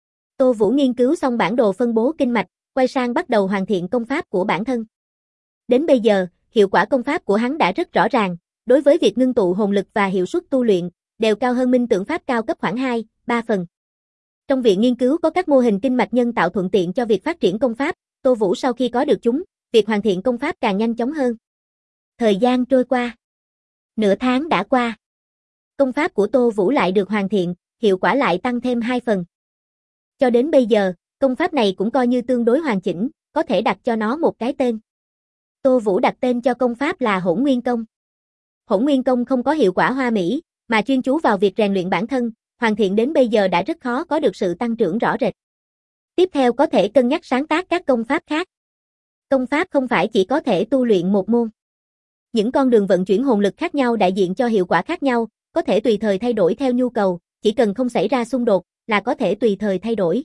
Tô Vũ nghiên cứu xong bản đồ phân bố kinh mạch, quay sang bắt đầu hoàn thiện công pháp của bản thân. Đến bây giờ, hiệu quả công pháp của hắn đã rất rõ ràng, đối với việc ngưng tụ hồn lực và hiệu suất tu luyện, đều cao hơn minh tưởng pháp cao cấp khoảng 2, 3 phần. Trong viện nghiên cứu có các mô hình kinh mạch nhân tạo thuận tiện cho việc phát triển công pháp, Tô Vũ sau khi có được chúng, việc hoàn thiện công pháp càng nhanh chóng hơn. Thời gian trôi qua. Nửa tháng đã qua. Công pháp của Tô Vũ lại được hoàn thiện, hiệu quả lại tăng thêm 2 phần. Cho đến bây giờ, công pháp này cũng coi như tương đối hoàn chỉnh, có thể đặt cho nó một cái tên. Tô Vũ đặt tên cho công pháp là Hỗn Nguyên Công. Hỗn Nguyên Công không có hiệu quả hoa mỹ, mà chuyên chú vào việc rèn luyện bản thân, hoàn thiện đến bây giờ đã rất khó có được sự tăng trưởng rõ rệt. Tiếp theo có thể cân nhắc sáng tác các công pháp khác. Công pháp không phải chỉ có thể tu luyện một môn. Những con đường vận chuyển hồn lực khác nhau đại diện cho hiệu quả khác nhau, có thể tùy thời thay đổi theo nhu cầu, chỉ cần không xảy ra xung đột là có thể tùy thời thay đổi.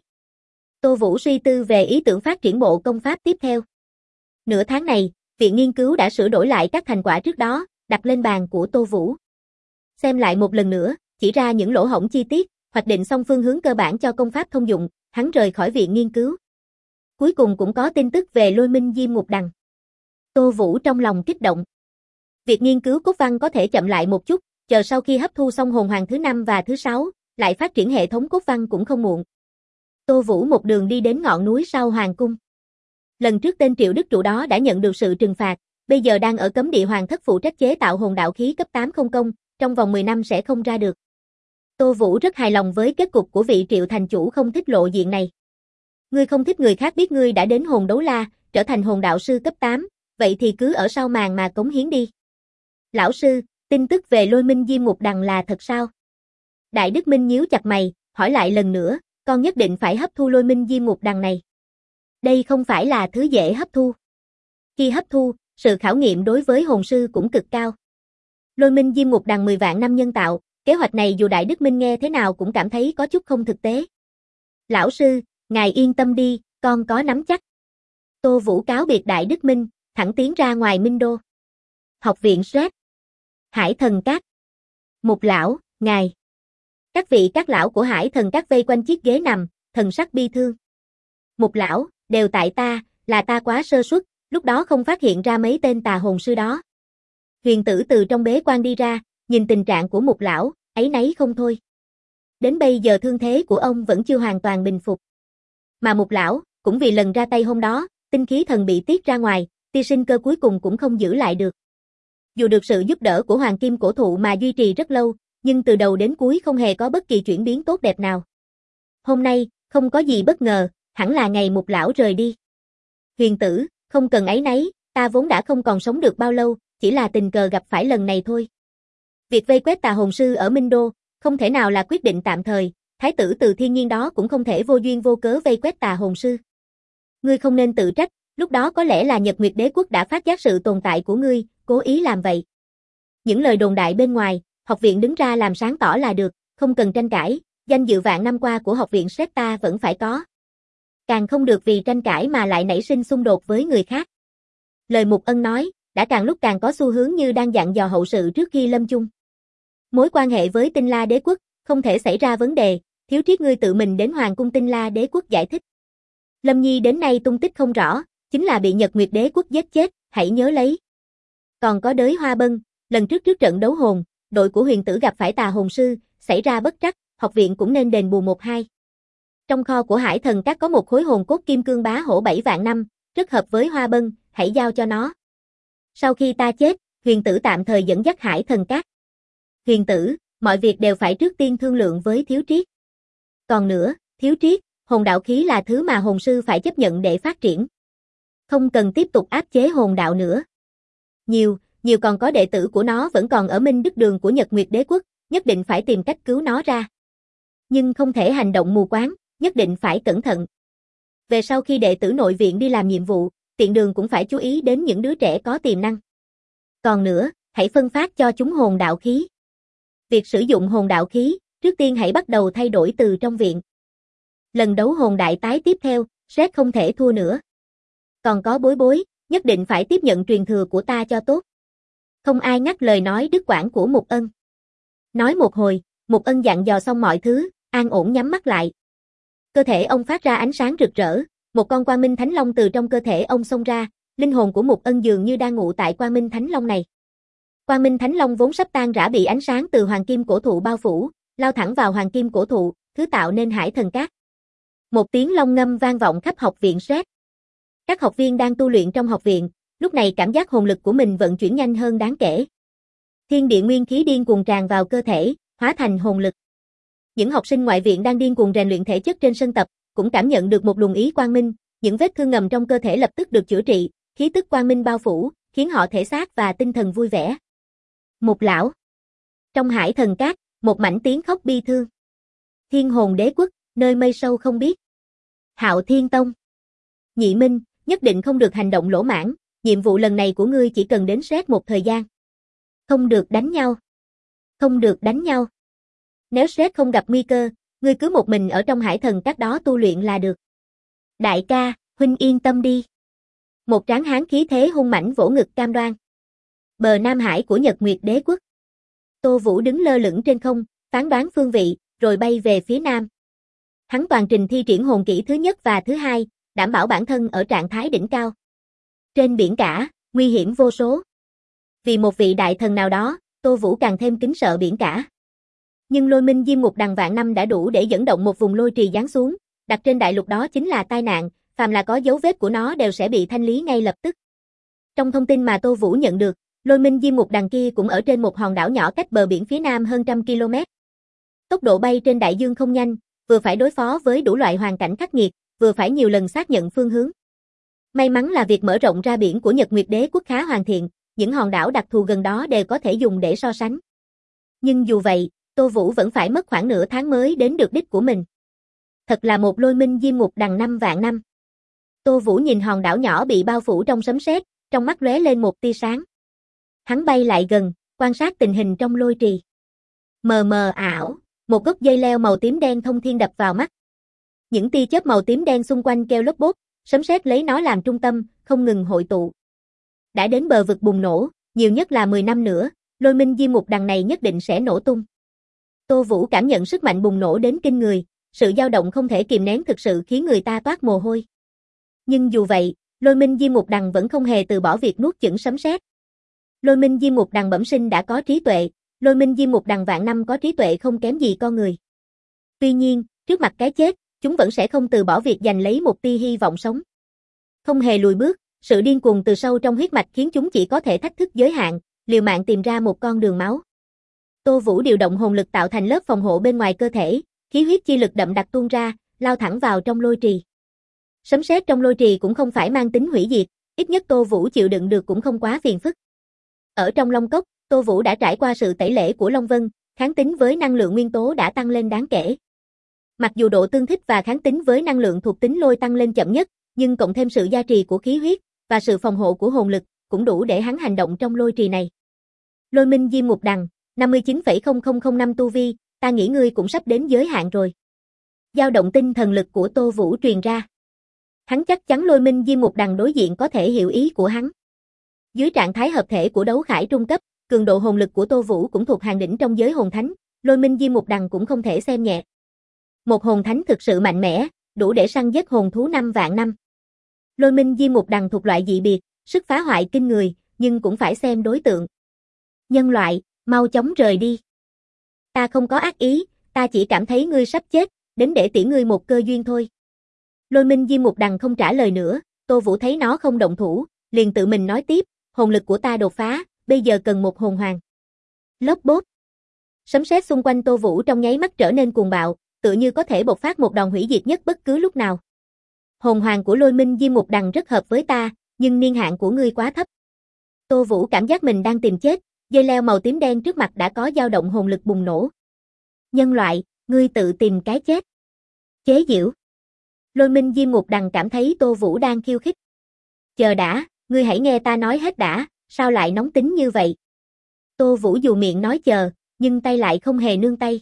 Tô Vũ suy tư về ý tưởng phát triển bộ công pháp tiếp theo. Nửa tháng này, viện nghiên cứu đã sửa đổi lại các thành quả trước đó, đặt lên bàn của Tô Vũ. Xem lại một lần nữa, chỉ ra những lỗ hổng chi tiết, hoạch định xong phương hướng cơ bản cho công pháp thông dụng, hắn rời khỏi viện nghiên cứu. Cuối cùng cũng có tin tức về Lôi Minh Diêm Ngục Đằng. Tô Vũ trong lòng kích động. Việc nghiên cứu cốt văn có thể chậm lại một chút, chờ sau khi hấp thu xong hồn hoàng thứ 5 và thứ 6, lại phát triển hệ thống cốt văn cũng không muộn. Tô Vũ một đường đi đến ngọn núi sau hoàng cung. Lần trước tên Triệu Đức Trụ đó đã nhận được sự trừng phạt, bây giờ đang ở cấm địa hoàng thất phụ trách chế tạo hồn đạo khí cấp 8 không công, trong vòng 10 năm sẽ không ra được. Tô Vũ rất hài lòng với kết cục của vị Triệu thành chủ không thích lộ diện này. Ngươi không thích người khác biết ngươi đã đến hồn đấu la, trở thành hồn đạo sư cấp 8, vậy thì cứ ở sau màn mà cống hiến đi. Lão sư, tin tức về Lôi Minh Diêm Ngục Đằng là thật sao? Đại Đức Minh nhíu chặt mày, hỏi lại lần nữa, con nhất định phải hấp thu Lôi Minh Diêm Ngục Đằng này. Đây không phải là thứ dễ hấp thu. Khi hấp thu, sự khảo nghiệm đối với hồn sư cũng cực cao. Lôi Minh Diêm Ngục Đằng 10 vạn năm nhân tạo, kế hoạch này dù Đại Đức Minh nghe thế nào cũng cảm thấy có chút không thực tế. Lão sư, ngài yên tâm đi, con có nắm chắc. Tô Vũ cáo biệt Đại Đức Minh, thẳng tiến ra ngoài Minh Đô. Học viện Sret. Hải Thần Các. Mục lão, ngài. Các vị các lão của Hải Thần Các vây quanh chiếc ghế nằm, thần sắc bi thương. Mục lão, đều tại ta, là ta quá sơ suất, lúc đó không phát hiện ra mấy tên tà hồn sư đó. Huyền Tử từ trong bế quan đi ra, nhìn tình trạng của Mục lão, áy náy không thôi. Đến bây giờ thương thế của ông vẫn chưa hoàn toàn bình phục. Mà Mục lão, cũng vì lần ra tay hôm đó, tinh khí thần bị tiết ra ngoài, tia sinh cơ cuối cùng cũng không giữ lại được. Dù được sự giúp đỡ của Hoàng Kim Cổ Thụ mà duy trì rất lâu, nhưng từ đầu đến cuối không hề có bất kỳ chuyển biến tốt đẹp nào. Hôm nay, không có gì bất ngờ, hẳn là ngày Mục lão rời đi. Huyền Tử, không cần áy náy, ta vốn đã không còn sống được bao lâu, chỉ là tình cờ gặp phải lần này thôi. Việc vây quét tà hồn sư ở Minh Đô, không thể nào là quyết định tạm thời, thái tử từ thiên nhiên đó cũng không thể vô duyên vô cớ vây quét tà hồn sư. Ngươi không nên tự trách, lúc đó có lẽ là Nhật Nguyệt Đế quốc đã phát giác sự tồn tại của ngươi, cố ý làm vậy. Những lời đồn đại bên ngoài, học viện đứng ra làm sáng tỏ là được, không cần tranh cãi, danh dự vạn năm qua của học viện Sét ta vẫn phải có. Càng không được vì tranh cãi mà lại nảy sinh xung đột với người khác. Lời Mục Ân nói, đã càng lúc càng có xu hướng như đang dặn dò hậu sự trước khi lâm chung. Mối quan hệ với Tinh La Đế quốc, không thể xảy ra vấn đề, Thiếu Triết ngươi tự mình đến Hoàng cung Tinh La Đế quốc giải thích. Lâm Nhi đến nay tung tích không rõ, chính là bị Nhật Nguyệt Đế quốc giết chết, hãy nhớ lấy. Còn có Đới Hoa Bân, lần trước trận đấu hồn, đội của huyền tử gặp phải tà hồn sư, xảy ra bất trắc, học viện cũng nên đền bù 1-2. Trong kho của Hải Thần Các có một khối hồn cốt kim cương bá hổ 7 vạn năm, rất hợp với Hoa Bân, hãy giao cho nó. Sau khi ta chết, huyền tử tạm thời dẫn dắt Hải Thần Các. Huyền tử, mọi việc đều phải trước tiên thương lượng với Thiếu Triết. Còn nữa, Thiếu Triết, hồn đạo khí là thứ mà hồn sư phải chấp nhận để phát triển. Không cần tiếp tục áp chế hồn đạo nữa. Nhiều còn có đệ tử của nó vẫn còn ở Minh Đức Đường của Nhật Nguyệt Đế quốc, nhất định phải tìm cách cứu nó ra. Nhưng không thể hành động mù quáng, nhất định phải cẩn thận. Về sau khi đệ tử nội viện đi làm nhiệm vụ, tiện đường cũng phải chú ý đến những đứa trẻ có tiềm năng. Còn nữa, hãy phân phát cho chúng hồn đạo khí. Việc sử dụng hồn đạo khí, trước tiên hãy bắt đầu thay đổi từ trong viện. Lần đấu hồn đại tái tiếp theo, Sét không thể thua nữa. Còn có Bối Bối, nhất định phải tiếp nhận truyền thừa của ta cho tốt. Không ai ngắt lời nói đứt quãng của Mục Ân. Nói một hồi, Mục Ân dặn dò xong mọi thứ, an ổn nhắm mắt lại. Cơ thể ông phát ra ánh sáng rực rỡ, một con Quang Minh Thánh Long từ trong cơ thể ông xông ra, linh hồn của Mục Ân dường như đang ngụ tại Quang Minh Thánh Long này. Quang Minh Thánh Long vốn sắp tan rã bị ánh sáng từ Hoàng Kim Cổ Thụ bao phủ, lao thẳng vào Hoàng Kim Cổ Thụ, thứ tạo nên Hải Thần Các. Một tiếng long ngâm vang vọng khắp học viện Sét. Các học viên đang tu luyện trong học viện, lúc này cảm giác hồn lực của mình vận chuyển nhanh hơn đáng kể. Thiên địa nguyên khí điên cuồng tràn vào cơ thể, hóa thành hồn lực. Những học sinh ngoại viện đang điên cuồng rèn luyện thể chất trên sân tập, cũng cảm nhận được một luồng ý quang minh, những vết thương ngầm trong cơ thể lập tức được chữa trị, khí tức quang minh bao phủ, khiến họ thể xác và tinh thần vui vẻ. Một lão. Trong Hải Thần Các, một mảnh tiếng khóc bi thương. Thiên Hồn Đế quốc, nơi mây sâu không biết. Hạo Thiên Tông. Nhị Minh, nhất định không được hành động lỗ mãng, nhiệm vụ lần này của ngươi chỉ cần đến Sét một thời gian. Không được đánh nhau. Không được đánh nhau. Nếu Sét không gặp nguy cơ, ngươi cứ một mình ở trong Hải Thần Các đó tu luyện là được. Đại ca, huynh yên tâm đi. Một tráng hán khí thế hung mãnh vỗ ngực cam đoan. Bờ Nam Hải của Nhật Nguyệt Đế quốc. Tô Vũ đứng lơ lửng trên không, phán đoán phương vị, rồi bay về phía nam. Hắn toàn trình thi triển hồn kỹ thứ nhất và thứ hai, đảm bảo bản thân ở trạng thái đỉnh cao. Trên biển cả, nguy hiểm vô số. Vì một vị đại thần nào đó, Tô Vũ càng thêm kính sợ biển cả. Nhưng lôi minh diêm ngục đằng vạn năm đã đủ để dẫn động một vùng lôi trì giáng xuống, đặt trên đại lục đó chính là tai nạn, phàm là có dấu vết của nó đều sẽ bị thanh lý ngay lập tức. Trong thông tin mà Tô Vũ nhận được, lôi minh diêm ngục đằng kia cũng ở trên một hòn đảo nhỏ cách bờ biển phía nam hơn 100 km. Tốc độ bay trên đại dương không nhanh, vừa phải đối phó với đủ loại hoàn cảnh khắc nghiệt, vừa phải nhiều lần xác nhận phương hướng. May mắn là việc mở rộng ra biển của Nhật Nguyệt Đế quốc khá hoàn thiện, những hòn đảo đặc thù gần đó đều có thể dùng để so sánh. Nhưng dù vậy, Tô Vũ vẫn phải mất khoảng nửa tháng mới đến được đích của mình. Thật là một lôi minh diêm ngục đằng 5 vạn năm. Tô Vũ nhìn hòn đảo nhỏ bị bao phủ trong sấm sét, trong mắt lóe lên một tia sáng. Hắn bay lại gần, quan sát tình hình trong lôi trì. Mờ mờ ảo, một gốc dây leo màu tím đen thông thiên đập vào mắt. Những tia chớp màu tím đen xung quanh kêu lốp bốp, sấm sét lấy nó làm trung tâm, không ngừng hội tụ. Đã đến bờ vực bùng nổ, nhiều nhất là 10 năm nữa, lôi minh diêm ngục đằng này nhất định sẽ nổ tung. Tô Vũ cảm nhận sức mạnh bùng nổ đến kinh người, sự dao động không thể kìm nén thực sự khiến người ta toát mồ hôi. Nhưng dù vậy, lôi minh diêm ngục đằng vẫn không hề từ bỏ việc nuốt chửng sấm sét. Lôi minh diêm ngục đằng bẩm sinh đã có trí tuệ, lôi minh diêm ngục đằng vạn năm có trí tuệ không kém gì con người. Tuy nhiên, trước mặt cái chết, chúng vẫn sẽ không từ bỏ việc giành lấy một tia hy vọng sống. Không hề lùi bước, sự điên cuồng từ sâu trong huyết mạch khiến chúng chỉ có thể thách thức giới hạn, liều mạng tìm ra một con đường máu. Tô Vũ điều động hồn lực tạo thành lớp phòng hộ bên ngoài cơ thể, khí huyết chi lực đậm đặc tuôn ra, lao thẳng vào trong lôi trì. Sấm sét trong lôi trì cũng không phải mang tính hủy diệt, ít nhất Tô Vũ chịu đựng được cũng không quá phiền phức. Ở trong Long Cốc, Tô Vũ đã trải qua sự tẩy lễ của Long Vân, kháng tính với năng lượng nguyên tố đã tăng lên đáng kể. Mặc dù độ tương thích và kháng tính với năng lượng thuộc tính lôi tăng lên chậm nhất, nhưng cộng thêm sự gia trì của khí huyết và sự phòng hộ của hồn lực, cũng đủ để hắn hành động trong lôi trì này. Lôi Minh Diêm Ngục Đằng, 59,0005 tu vi, ta nghĩ ngươi cũng sắp đến giới hạn rồi. Dao động tinh thần lực của Tô Vũ truyền ra. Hắn chắc chắn Lôi Minh Diêm Ngục Đằng đối diện có thể hiểu ý của hắn. Dưới trạng thái hợp thể của đấu khải trung cấp, cường độ hồn lực của Tô Vũ cũng thuộc hàng đỉnh trong giới hồn thánh, Lôi Minh Diêm Ngục Đằng cũng không thể xem nhẹ. Một hồn thánh thực sự mạnh mẽ, đủ để săn giết hồn thú 5 vạn năm. Lôi Minh Diêm Ngục Đằng thuộc loại dị biệt, sức phá hoại kinh người, nhưng cũng phải xem đối tượng. Nhân loại, mau chóng rời đi. Ta không có ác ý, ta chỉ cảm thấy ngươi sắp chết, đến để tỉ ngươi một cơ duyên thôi. Lôi Minh Diêm Ngục Đằng không trả lời nữa, Tô Vũ thấy nó không động thủ, liền tự mình nói tiếp, hồn lực của ta đột phá, bây giờ cần một hồn hoàng. Lốp bốp. Sấm sét xung quanh Tô Vũ trong nháy mắt trở nên cuồng bạo, tựa như có thể bộc phát một đòn hủy diệt nhất bất cứ lúc nào. Hồn hoàng của Lôi Minh Diêm Ngục Đằng rất hợp với ta, nhưng niên hạn của ngươi quá thấp. Tô Vũ cảm giác mình đang tìm chết, dây leo màu tím đen trước mặt đã có dao động hồn lực bùng nổ. Nhân loại, ngươi tự tìm cái chết. Chế giễu. Lôi Minh Diêm Ngục Đằng cảm thấy Tô Vũ đang khiêu khích. Chờ đã, ngươi hãy nghe ta nói hết đã, sao lại nóng tính như vậy? Tô Vũ dù miệng nói chờ, nhưng tay lại không hề nương tay.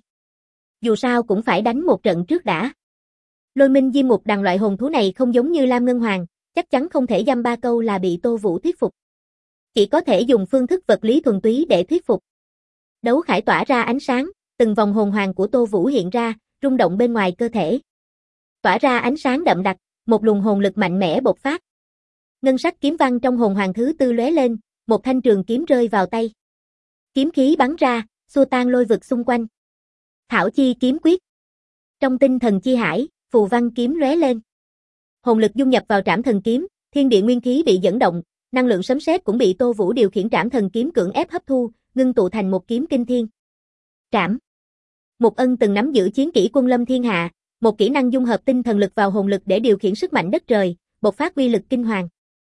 Dù sao cũng phải đánh một trận trước đã. Lôi Minh Diêm Ngục Đằng loại hồn thú này không giống như Lam Ngân Hoàng, chắc chắn không thể dăm ba câu là bị Tô Vũ thuyết phục. Chỉ có thể dùng phương thức vật lý thuần túy để thuyết phục. Đấu khải tỏa ra ánh sáng, từng vòng hồn hoàng của Tô Vũ hiện ra, rung động bên ngoài cơ thể. Tỏa ra ánh sáng đậm đặc, một luồng hồn lực mạnh mẽ bộc phát. Ngân sắc kiếm văn trong hồn hoàng thứ tư lóe lên, một thanh trường kiếm rơi vào tay. Kiếm khí bắn ra, xua tan lôi vực xung quanh. Thảo chi kiếm quyết. Trong tinh thần chi hải, phù văn kiếm lóe lên. Hồn lực dung nhập vào trảm thần kiếm, thiên địa nguyên khí bị dẫn động, năng lượng sấm sét cũng bị Tô Vũ điều khiển trảm thần kiếm cưỡng ép hấp thu, ngưng tụ thành một kiếm kinh thiên. Trảm. Một ân từng nắm giữ chiến kỹ quân lâm thiên hạ, một kỹ năng dung hợp tinh thần lực vào hồn lực để điều khiển sức mạnh đất trời, bộc phát uy lực kinh hoàng.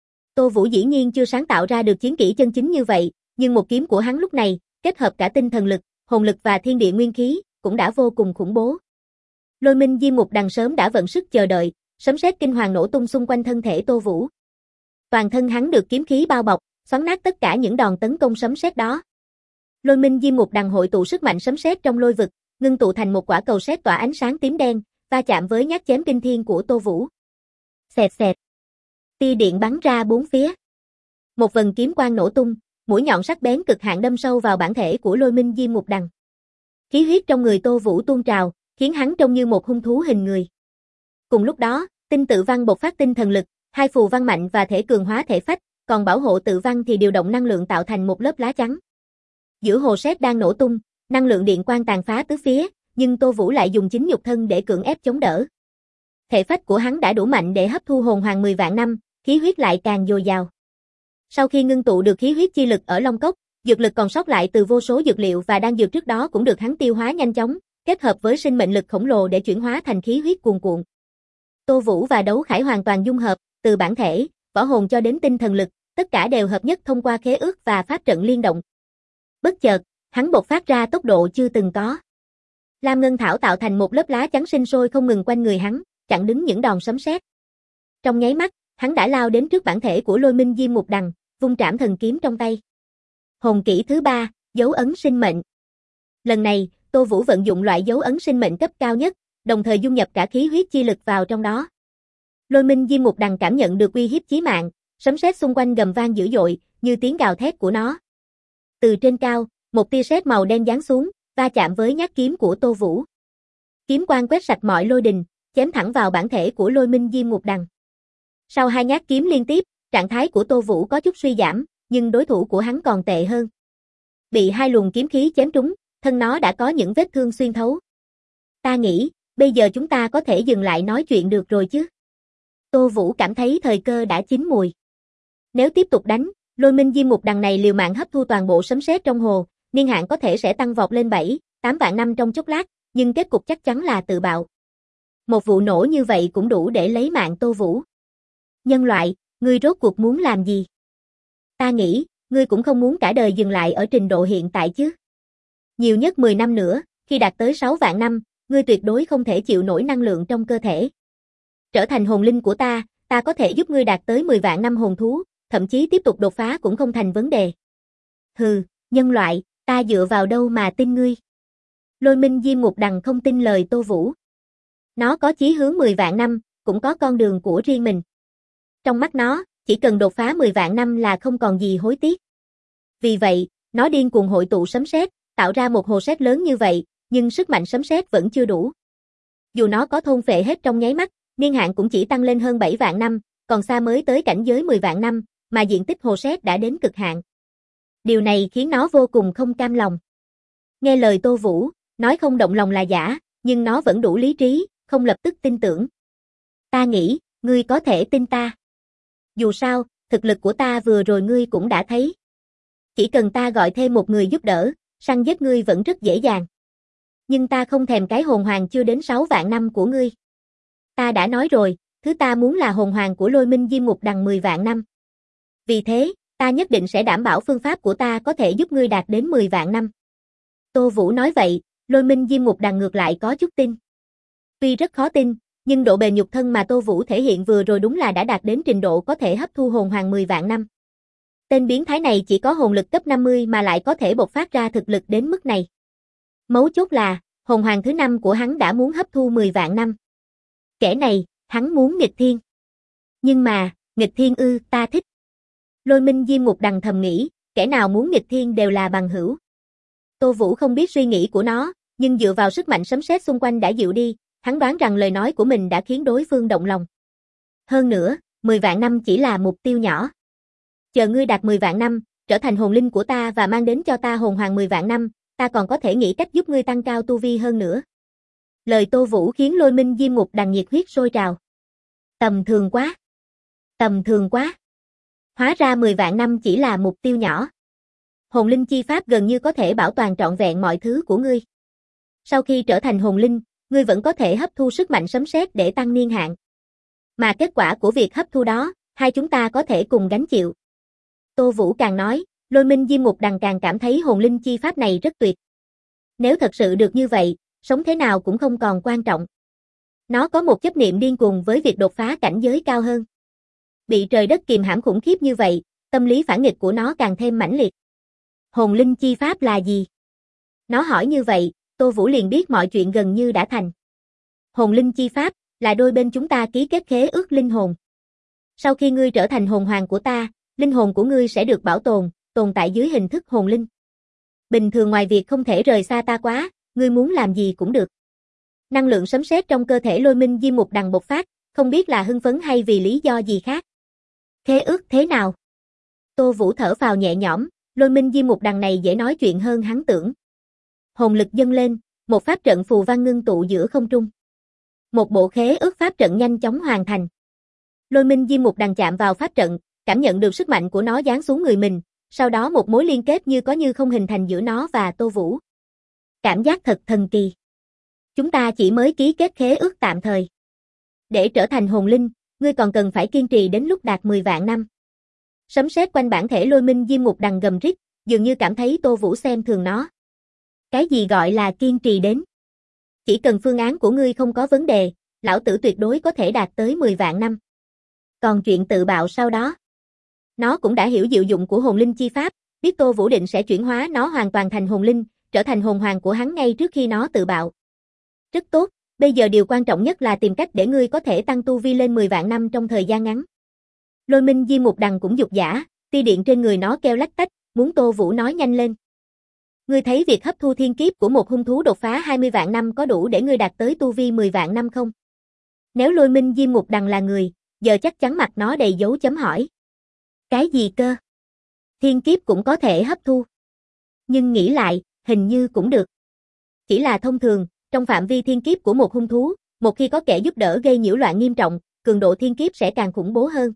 Tô Vũ dĩ nhiên chưa sáng tạo ra được chiến kỹ chân chính như vậy, nhưng một kiếm của hắn lúc này, kết hợp cả tinh thần lực, hồn lực và thiên địa nguyên khí, cũng đã vô cùng khủng bố. Lôi Minh Diêm Ngục Đằng sớm đã vận sức chờ đợi, sấm sét kinh hoàng nổ tung xung quanh thân thể Tô Vũ. Toàn thân hắn được kiếm khí bao bọc, xoắn nát tất cả những đòn tấn công sấm sét đó. Lôi Minh Diêm Ngục Đằng hội tụ sức mạnh sấm sét trong lôi vực, ngưng tụ thành một quả cầu sét tỏa ánh sáng tím đen, va chạm với nhát chém kinh thiên của Tô Vũ. Xẹt xẹt. Tia điện bắn ra bốn phía. Một vần kiếm quang nổ tung, mũi nhọn sắc bén cực hạn đâm sâu vào bản thể của Lôi Minh Diêm Ngục Đằng. Khí huyết trong người Tô Vũ tuôn trào, khiến hắn trông như một hung thú hình người. Cùng lúc đó, tinh tự văn bộc phát tinh thần lực, hai phù văn mạnh và thể cường hóa thể phách, còn bảo hộ tự văn thì điều động năng lượng tạo thành một lớp lá chắn. Giữa hồ sét đang nổ tung, năng lượng điện quang tàn phá tứ phía, nhưng Tô Vũ lại dùng chính nhục thân để cưỡng ép chống đỡ. Thể phách của hắn đã đủ mạnh để hấp thu hồn hoàng 10 vạn năm, khí huyết lại càng dồi dào. Sau khi ngưng tụ được khí huyết chi lực ở Long Cốc, dược lực còn sót lại từ vô số dược liệu và đan dược trước đó cũng được hắn tiêu hóa nhanh chóng, kết hợp với sinh mệnh lực khổng lồ để chuyển hóa thành khí huyết cuồn cuộn. Tô Vũ và đấu khải hoàn toàn dung hợp, từ bản thể, võ hồn cho đến tinh thần lực, tất cả đều hợp nhất thông qua khế ước và pháp trận liên động. Bất chợt, hắn bộc phát ra tốc độ chưa từng có. Lam Ngân Thảo tạo thành một lớp lá chắn sinh sôi không ngừng quanh người hắn, chặn đứng những đòn sấm sét. Trong nháy mắt, hắn đã lao đến trước bản thể của Lôi Minh Diêm Ngục Đằng, vung trảm thần kiếm trong tay. Hồn kỹ thứ 3, dấu ấn sinh mệnh. Lần này, Tô Vũ vận dụng loại dấu ấn sinh mệnh cấp cao nhất, đồng thời dung nhập cả khí huyết chi lực vào trong đó. Lôi Minh Diêm Ngục Đằng cảm nhận được uy hiếp chí mạng, sấm sét xung quanh gầm vang dữ dội, như tiếng gào thét của nó. Từ trên cao, một tia sét màu đen giáng xuống, va chạm với nhát kiếm của Tô Vũ. Kiếm quang quét sạch mọi lôi đình, chém thẳng vào bản thể của Lôi Minh Diêm Ngục Đằng. Sau hai nhát kiếm liên tiếp, trạng thái của Tô Vũ có chút suy giảm, nhưng đối thủ của hắn còn tệ hơn. Bị hai luồng kiếm khí chém trúng, thân nó đã có những vết thương xuyên thấu. Ta nghĩ, bây giờ chúng ta có thể dừng lại nói chuyện được rồi chứ. Tô Vũ cảm thấy thời cơ đã chín mùi. Nếu tiếp tục đánh, Lôi Minh Diêm Ngục Đằng này liều mạng hấp thu toàn bộ sấm sét trong hồ, niên hạn có thể sẽ tăng vọt lên 7, 8 vạn năm trong chốc lát, nhưng kết cục chắc chắn là tự bạo. Một vụ nổ như vậy cũng đủ để lấy mạng Tô Vũ. Nhân loại, ngươi rốt cuộc muốn làm gì? Ta nghĩ, ngươi cũng không muốn cả đời dừng lại ở trình độ hiện tại chứ. Nhiều nhất 10 năm nữa, khi đạt tới 6 vạn năm, ngươi tuyệt đối không thể chịu nổi năng lượng trong cơ thể. Trở thành hồn linh của ta có thể giúp ngươi đạt tới 10 vạn năm hồn thú, thậm chí tiếp tục đột phá cũng không thành vấn đề. Hừ, nhân loại, ta dựa vào đâu mà tin ngươi? Lôi Minh Diêm Ngục Đằng không tin lời Tô Vũ. Nó có chí hướng 10 vạn năm, cũng có con đường của riêng mình. Trong mắt nó, chỉ cần đột phá 10 vạn năm là không còn gì hối tiếc. Vì vậy, nó điên cuồng hội tụ sấm sét, tạo ra một hồ sét lớn như vậy, nhưng sức mạnh sấm sét vẫn chưa đủ. Dù nó có thôn phệ hết trong nháy mắt, niên hạn cũng chỉ tăng lên hơn 7 vạn năm, còn xa mới tới cảnh giới 10 vạn năm, mà diện tích hồ sét đã đến cực hạn. Điều này khiến nó vô cùng không cam lòng. Nghe lời Tô Vũ, nói không động lòng là giả, nhưng nó vẫn đủ lý trí, không lập tức tin tưởng. Ta nghĩ, ngươi có thể tin ta. Dù sao, thực lực của ta vừa rồi ngươi cũng đã thấy. Chỉ cần ta gọi thêm một người giúp đỡ, săn giết ngươi vẫn rất dễ dàng. Nhưng ta không thèm cái hồn hoàng chưa đến 6 vạn năm của ngươi. Ta đã nói rồi, thứ ta muốn là hồn hoàng của Lôi Minh Diêm Ngục Đằng 10 vạn năm. Vì thế, ta nhất định sẽ đảm bảo phương pháp của ta có thể giúp ngươi đạt đến 10 vạn năm. Tô Vũ nói vậy, Lôi Minh Diêm Ngục Đằng ngược lại có chút tin. Tuy rất khó tin, nhưng độ bền nhục thân mà Tô Vũ thể hiện vừa rồi đúng là đã đạt đến trình độ có thể hấp thu hồn hoàng 10 vạn năm. Tên biến thái này chỉ có hồn lực cấp 50 mà lại có thể bộc phát ra thực lực đến mức này. Mấu chốt là, hồn hoàng thứ 5 của hắn đã muốn hấp thu 10 vạn năm. Kẻ này, hắn muốn nghịch thiên. Nhưng mà, nghịch thiên ư, ta thích. Lôi Minh Diêm Ngục Đằng thầm nghĩ, kẻ nào muốn nghịch thiên đều là bằng hữu. Tô Vũ không biết suy nghĩ của nó, nhưng dựa vào sức mạnh sấm sét xung quanh đã dịu đi, hắn đoán rằng lời nói của mình đã khiến đối phương động lòng. Hơn nữa, 10 vạn năm chỉ là mục tiêu nhỏ. Chờ ngươi đạt 10 vạn năm, trở thành hồn linh của ta và mang đến cho ta hồn hoàng 10 vạn năm, ta còn có thể nghĩ cách giúp ngươi tăng cao tu vi hơn nữa. Lời Tô Vũ khiến Lôi Minh Diêm Ngục Đằng nhiệt huyết sôi trào. Tầm thường quá. Tầm thường quá. Hóa ra 10 vạn năm chỉ là mục tiêu nhỏ. Hồn linh chi pháp gần như có thể bảo toàn trọn vẹn mọi thứ của ngươi. Sau khi trở thành hồn linh, ngươi vẫn có thể hấp thu sức mạnh sấm sét để tăng niên hạn. Mà kết quả của việc hấp thu đó, hai chúng ta có thể cùng gánh chịu. Tô Vũ càng nói, Lôi Minh Diêm Ngục Đằng càng cảm thấy hồn linh chi pháp này rất tuyệt. Nếu thật sự được như vậy, sống thế nào cũng không còn quan trọng. Nó có một chấp niệm điên cuồng với việc đột phá cảnh giới cao hơn. Bị trời đất kìm hãm khủng khiếp như vậy, tâm lý phản nghịch của nó càng thêm mãnh liệt. Hồn linh chi pháp là gì? Nó hỏi như vậy, Tô Vũ liền biết mọi chuyện gần như đã thành. Hồn linh chi pháp là đôi bên chúng ta ký kết khế ước linh hồn. Sau khi ngươi trở thành hồn hoàng của ta, linh hồn của ngươi sẽ được bảo tồn, tồn tại dưới hình thức hồn linh. Bình thường ngoài việc không thể rời xa ta quá, ngươi muốn làm gì cũng được. Năng lượng sấm sét trong cơ thể Lôi Minh Diêm Ngục Đằng bộc phát, không biết là hưng phấn hay vì lý do gì khác. Khế ước thế nào? Tô Vũ thở phào nhẹ nhõm, Lôi Minh Diêm Ngục Đằng này dễ nói chuyện hơn hắn tưởng. Hồn lực dâng lên, một pháp trận phù văn ngưng tụ giữa không trung. Một bộ khế ước pháp trận nhanh chóng hoàn thành. Lôi Minh Diêm Ngục Đằng chạm vào pháp trận, cảm nhận được sức mạnh của nó giáng xuống người mình, sau đó một mối liên kết như có như không hình thành giữa nó và Tô Vũ. Cảm giác thật thần kỳ. Chúng ta chỉ mới ký kết khế ước tạm thời. Để trở thành hồn linh, ngươi còn cần phải kiên trì đến lúc đạt 10 vạn năm. Sấm sét quanh bản thể Lôi Minh Diêm Ngục Đằng gầm rít, dường như cảm thấy Tô Vũ xem thường nó. Cái gì gọi là kiên trì đến? Chỉ cần phương án của ngươi không có vấn đề, lão tử tuyệt đối có thể đạt tới 10 vạn năm. Còn chuyện tự bạo sau đó, nó cũng đã hiểu diệu dụng của hồn linh chi pháp, biết Tô Vũ định sẽ chuyển hóa nó hoàn toàn thành hồn linh, trở thành hồn hoàng của hắn ngay trước khi nó tự bạo. Rất tốt, bây giờ điều quan trọng nhất là tìm cách để ngươi có thể tăng tu vi lên 10 vạn năm trong thời gian ngắn. Lôi Minh Diêm Ngục Đằng cũng dục dã, tia điện trên người nó kêu lách tách, muốn Tô Vũ nói nhanh lên. Ngươi thấy việc hấp thu thiên kiếp của một hung thú đột phá 20 vạn năm có đủ để ngươi đạt tới tu vi 10 vạn năm không? Nếu Lôi Minh Diêm Ngục Đằng là người, giờ chắc chắn mặt nó đầy dấu chấm hỏi. Cái gì cơ? Thiên kiếp cũng có thể hấp thu. Nhưng nghĩ lại, hình như cũng được. Chỉ là thông thường, trong phạm vi thiên kiếp của một hung thú, một khi có kẻ giúp đỡ gây nhiễu loạn nghiêm trọng, cường độ thiên kiếp sẽ càng khủng bố hơn.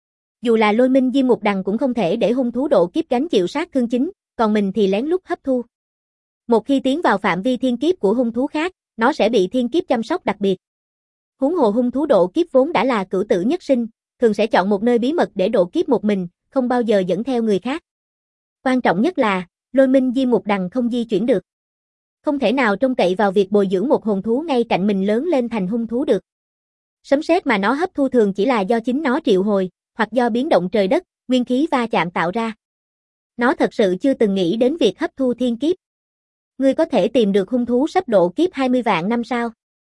Dù là Lôi Minh Diêm Ngục Đằng cũng không thể để hung thú độ kiếp gánh chịu sát thương chính, còn mình thì lén lút hấp thu. Một khi tiến vào phạm vi thiên kiếp của hung thú khác, nó sẽ bị thiên kiếp chăm sóc đặc biệt. Huống hồ hung thú độ kiếp vốn đã là cửu tử nhất sinh, thường sẽ chọn một nơi bí mật để độ kiếp một mình, không bao giờ dẫn theo người khác. Quan trọng nhất là, Lôi Minh Diêm Mục Đằng không di chuyển được. Không thể nào trông cậy vào việc bồi dưỡng một hồn thú ngay cạnh mình lớn lên thành hung thú được. Sấm sét mà nó hấp thu thường chỉ là do chính nó triệu hồi, hoặc do biến động trời đất, nguyên khí va chạm tạo ra. Nó thật sự chưa từng nghĩ đến việc hấp thu thiên kiếp. Ngươi có thể tìm được hung thú sắp độ kiếp 20 vạn năm sao?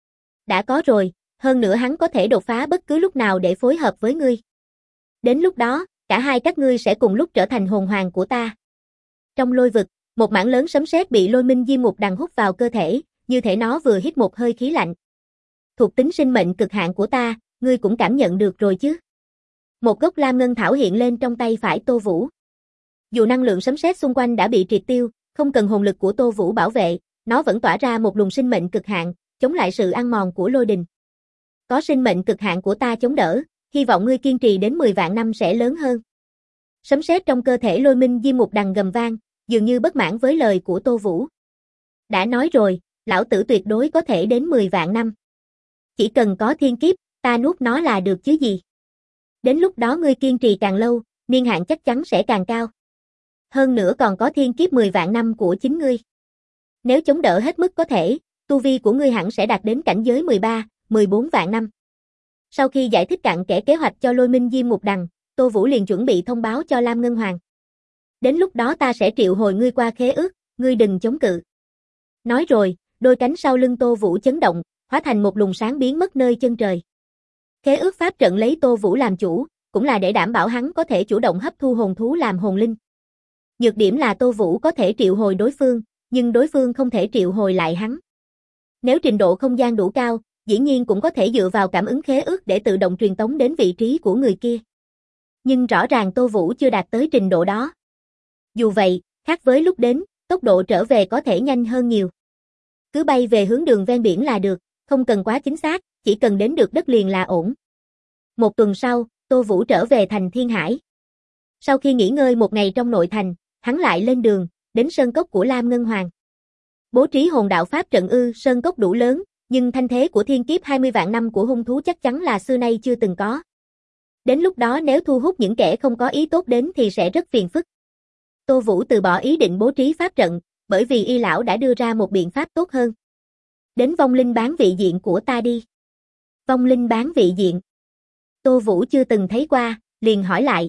Đã có rồi, hơn nữa hắn có thể đột phá bất cứ lúc nào để phối hợp với ngươi. Đến lúc đó, cả hai các ngươi sẽ cùng lúc trở thành hồn hoàng của ta. Trong lôi vực, một mảng lớn sấm sét bị Lôi Minh Diêm Mục Đằng hút vào cơ thể, như thể nó vừa hít một hơi khí lạnh. Thuộc tính sinh mệnh cực hạn của ta, ngươi cũng cảm nhận được rồi chứ? Một gốc lam ngân thảo hiện lên trong tay phải Tô Vũ. Dù năng lượng sấm sét xung quanh đã bị triệt tiêu, không cần hồn lực của Tô Vũ bảo vệ, nó vẫn tỏa ra một luồng sinh mệnh cực hạn, chống lại sự ăn mòn của lôi đình. Có sinh mệnh cực hạn của ta chống đỡ, hy vọng ngươi kiên trì đến 10 vạn năm sẽ lớn hơn. Sấm sét trong cơ thể Lôi Minh Diêm Mục Đằng gầm vang, dường như bất mãn với lời của Tô Vũ. Đã nói rồi, lão tử tuyệt đối có thể đến 10 vạn năm. Chỉ cần có thiên kiếp, ta nuốt nó là được chứ gì. Đến lúc đó ngươi kiên trì càng lâu, niên hạn chắc chắn sẽ càng cao. Hơn nữa còn có thiên kiếp 10 vạn năm của chính ngươi. Nếu chống đỡ hết mức có thể, tu vi của ngươi hẳn sẽ đạt đến cảnh giới 13, 14 vạn năm. Sau khi giải thích cặn kẽ kế hoạch cho Lôi Minh Diêm Mục Đằng, Tô Vũ liền chuẩn bị thông báo cho Lam Ngân Hoàng. Đến lúc đó ta sẽ triệu hồi ngươi qua khế ước, ngươi đừng chống cự. Nói rồi, đôi cánh sau lưng Tô Vũ chấn động, hóa thành một luồng sáng biến mất nơi chân trời. Khế ước pháp trận lấy Tô Vũ làm chủ, cũng là để đảm bảo hắn có thể chủ động hấp thu hồn thú làm hồn linh. Nhược điểm là Tô Vũ có thể triệu hồi đối phương, nhưng đối phương không thể triệu hồi lại hắn. Nếu trình độ không gian đủ cao, dĩ nhiên cũng có thể dựa vào cảm ứng khế ước để tự động truyền tống đến vị trí của người kia. Nhưng rõ ràng Tô Vũ chưa đạt tới trình độ đó. Dù vậy, khác với lúc đến, tốc độ trở về có thể nhanh hơn nhiều. Cứ bay về hướng đường ven biển là được, không cần quá chính xác, chỉ cần đến được đất liền là ổn. Một tuần sau, Tô Vũ trở về thành Thiên Hải. Sau khi nghỉ ngơi một ngày trong nội thành, hắn lại lên đường, đến sơn cốc của Lam Ngân Hoàng. Bố trí hồn đạo pháp trận sơn cốc đủ lớn, nhưng thanh thế của thiên kiếp 20 vạn năm của hung thú chắc chắn là xưa nay chưa từng có. Đến lúc đó nếu thu hút những kẻ không có ý tốt đến thì sẽ rất phiền phức. Tô Vũ từ bỏ ý định bố trí pháp trận, bởi vì Y lão đã đưa ra một biện pháp tốt hơn. Đến vong linh bán vị diện của ta đi. Vong linh bán vị diện. Tô Vũ chưa từng thấy qua, liền hỏi lại.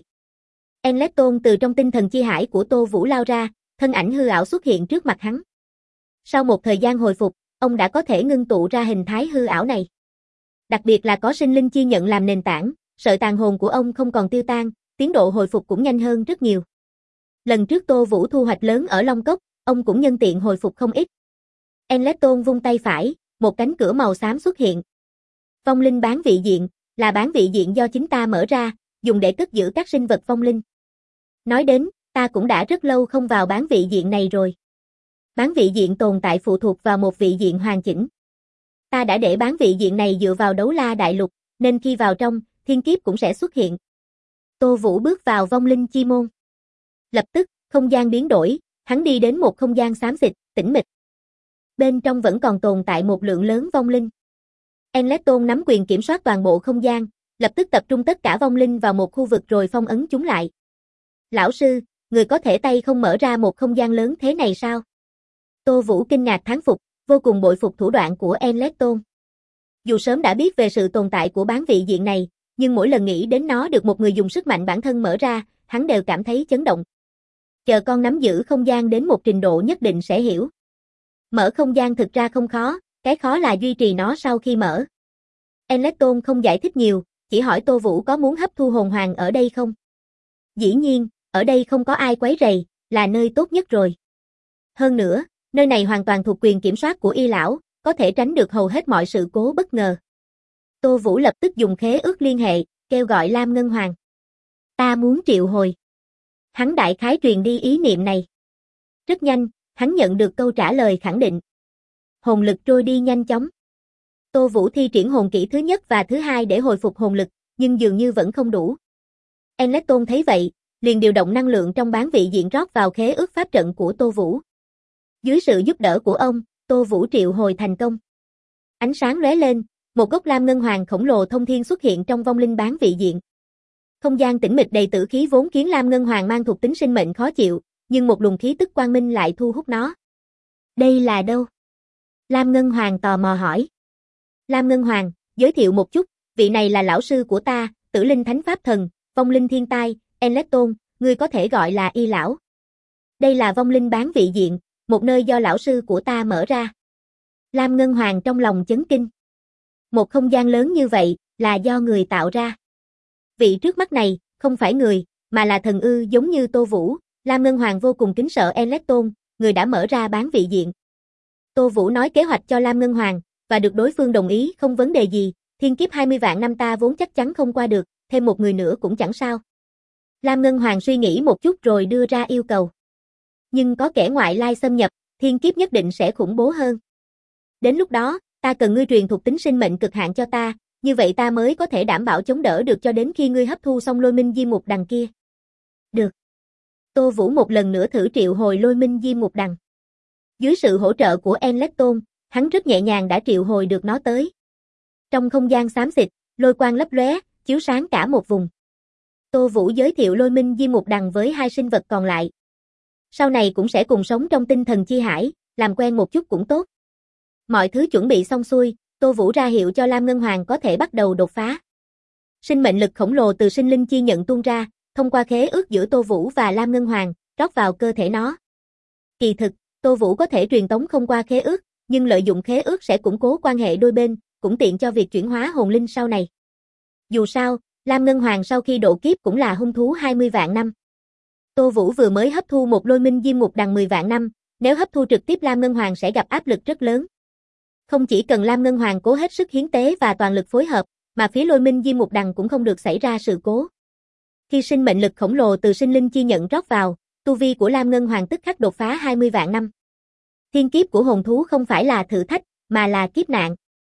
Enleton từ trong tinh thần chi hải của Tô Vũ lao ra, thân ảnh hư ảo xuất hiện trước mặt hắn. Sau một thời gian hồi phục, ông đã có thể ngưng tụ ra hình thái hư ảo này. Đặc biệt là có sinh linh chi nhận làm nền tảng, sợi tàn hồn của ông không còn tiêu tan, tiến độ hồi phục cũng nhanh hơn rất nhiều. Lần trước Tô Vũ thu hoạch lớn ở Long Cốc, ông cũng nhân tiện hồi phục không ít. Enleton vung tay phải, một cánh cửa màu xám xuất hiện. Vong linh bán vị diện, là bán vị diện do chính ta mở ra, dùng để cất giữ các sinh vật vong linh. Nói đến, ta cũng đã rất lâu không vào bán vị diện này rồi. Bán vị diện tồn tại phụ thuộc vào một vị diện hoàn chỉnh. Ta đã để bán vị diện này dựa vào Đấu La Đại Lục, nên khi vào trong, thiên kiếp cũng sẽ xuất hiện. Tô Vũ bước vào vong linh chi môn. Lập tức, không gian biến đổi, hắn đi đến một không gian xám xịt, tĩnh mịch. Bên trong vẫn còn tồn tại một lượng lớn vong linh. Enleton nắm quyền kiểm soát toàn bộ không gian, lập tức tập trung tất cả vong linh vào một khu vực rồi phong ấn chúng lại. Lão sư, người có thể tay không mở ra một không gian lớn thế này sao? Tô Vũ kinh ngạc thán phục, vô cùng bội phục thủ đoạn của Enleton. Dù sớm đã biết về sự tồn tại của bán vị diện này, nhưng mỗi lần nghĩ đến nó được một người dùng sức mạnh bản thân mở ra, hắn đều cảm thấy chấn động. Chờ con nắm giữ không gian đến một trình độ nhất định sẽ hiểu. Mở không gian thực ra không khó, cái khó là duy trì nó sau khi mở. Enleton không giải thích nhiều, chỉ hỏi Tô Vũ có muốn hấp thu hồn hoàng ở đây không? Dĩ nhiên, ở đây không có ai quấy rầy, là nơi tốt nhất rồi. Hơn nữa, nơi này hoàn toàn thuộc quyền kiểm soát của Y lão, có thể tránh được hầu hết mọi sự cố bất ngờ. Tô Vũ lập tức dùng khế ước liên hệ, kêu gọi Lam Ngân Hoàng. Ta muốn triệu hồi. Hắn đại khái truyền đi ý niệm này. Rất nhanh, hắn nhận được câu trả lời khẳng định. Hồn lực trôi đi nhanh chóng. Tô Vũ thi triển hồn kỹ thứ nhất và thứ hai để hồi phục hồn lực, nhưng dường như vẫn không đủ. Enleton thấy vậy, liền điều động năng lượng trong bán vị diện rót vào khế ước pháp trận của Tô Vũ. Dưới sự giúp đỡ của ông, Tô Vũ triệu hồi thành công. Ánh sáng lóe lên, một gốc lam ngân hoàng khổng lồ thông thiên xuất hiện trong vong linh bán vị diện. Không gian tĩnh mịch đầy tử khí vốn khiến lam ngân hoàng mang thuộc tính sinh mệnh khó chịu, nhưng một luồng khí tức quang minh lại thu hút nó. Đây là đâu? Lam Ngân Hoàng tò mò hỏi. Lam Ngân Hoàng, giới thiệu một chút, vị này là lão sư của ta, Tử Linh Thánh Pháp Thần, vong linh thiên tai, Enleton, ngươi có thể gọi là Y lão. Đây là vong linh bán vị diện, một nơi do lão sư của ta mở ra. Lam Ngân Hoàng trong lòng chấn kinh. Một không gian lớn như vậy, là do người tạo ra. Vị trước mắt này, không phải người, mà là thần ư, giống như Tô Vũ. Lam Ngân Hoàng vô cùng kính sợ Enleton, người đã mở ra bán vị diện. Tô Vũ nói kế hoạch cho Lam Ngân Hoàng, và được đối phương đồng ý, không vấn đề gì, thiên kiếp 20 vạn năm ta vốn chắc chắn không qua được, thêm một người nữa cũng chẳng sao. Lam Ngân Hoàng suy nghĩ một chút rồi đưa ra yêu cầu. Nhưng có kẻ ngoại lai xâm nhập, thiên kiếp nhất định sẽ khủng bố hơn. Đến lúc đó, ta cần ngươi truyền thuộc tính sinh mệnh cực hạn cho ta, như vậy ta mới có thể đảm bảo chống đỡ được cho đến khi ngươi hấp thu xong lôi minh diêm mục đằng kia. Được. Tô Vũ một lần nữa thử triệu hồi lôi minh diêm mục đằng. Dưới sự hỗ trợ của Enleton, hắn rất nhẹ nhàng đã triệu hồi được nó tới. Trong không gian xám xịt, lôi quang lấp lóe, chiếu sáng cả một vùng. Tô Vũ giới thiệu lôi minh diêm mục đằng với hai sinh vật còn lại. Sau này cũng sẽ cùng sống trong tinh thần chi hải, làm quen một chút cũng tốt. Mọi thứ chuẩn bị xong xuôi, Tô Vũ ra hiệu cho Lam Ngân Hoàng có thể bắt đầu đột phá. Sinh mệnh lực khổng lồ từ sinh linh chi nhận tuôn ra, thông qua khế ước giữa Tô Vũ và Lam Ngân Hoàng, rót vào cơ thể nó. Kỳ thực, Tô Vũ có thể truyền tống không qua khế ước, nhưng lợi dụng khế ước sẽ củng cố quan hệ đôi bên, cũng tiện cho việc chuyển hóa hồn linh sau này. Dù sao, Lam Ngân Hoàng sau khi độ kiếp cũng là hung thú 20 vạn năm. Tô Vũ vừa mới hấp thu một lôi minh diêm mục đằng 10 vạn năm, nếu hấp thu trực tiếp Lam Ngân Hoàng sẽ gặp áp lực rất lớn. Không chỉ cần Lam Ngân Hoàng cố hết sức hiến tế và toàn lực phối hợp, mà phía lôi minh diêm mục đằng cũng không được xảy ra sự cố. Khi sinh mệnh lực khổng lồ từ sinh linh chi nhận rót vào, tu vi của Lam Ngân Hoàng tức khắc đột phá 20 vạn năm. Thiên kiếp của hồn thú không phải là thử thách, mà là kiếp nạn.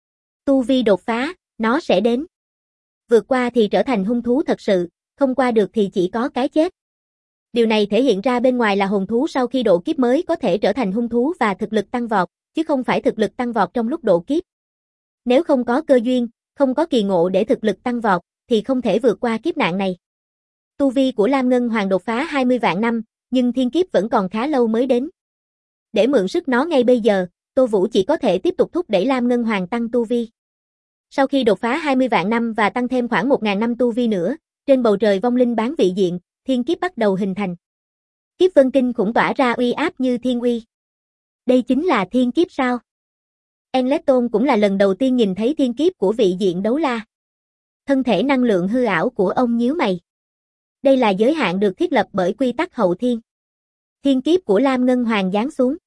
Tu vi đột phá, nó sẽ đến. Vượt qua thì trở thành hung thú thật sự, không qua được thì chỉ có cái chết. Điều này thể hiện ra bên ngoài là hồn thú sau khi độ kiếp mới có thể trở thành hung thú và thực lực tăng vọt, chứ không phải thực lực tăng vọt trong lúc độ kiếp. Nếu không có cơ duyên, không có kỳ ngộ để thực lực tăng vọt, thì không thể vượt qua kiếp nạn này. Tu vi của Lam Ngân Hoàng đột phá 20 vạn năm, nhưng thiên kiếp vẫn còn khá lâu mới đến. Để mượn sức nó ngay bây giờ, Tô Vũ chỉ có thể tiếp tục thúc đẩy Lam Ngân Hoàng tăng tu vi. Sau khi đột phá 20 vạn năm và tăng thêm khoảng 1000 năm tu vi nữa, trên bầu trời vong linh bán vị diện, thiên kiếp bắt đầu hình thành. Kiếp vân kinh khủng tỏa ra uy áp như thiên uy. Đây chính là thiên kiếp sao? Enleton cũng là lần đầu tiên nhìn thấy thiên kiếp của vị diện đấu la. Thân thể năng lượng hư ảo của ông nhíu mày. Đây là giới hạn được thiết lập bởi quy tắc hậu thiên. Thiên kiếp của Lam Ngân Hoàng giáng xuống.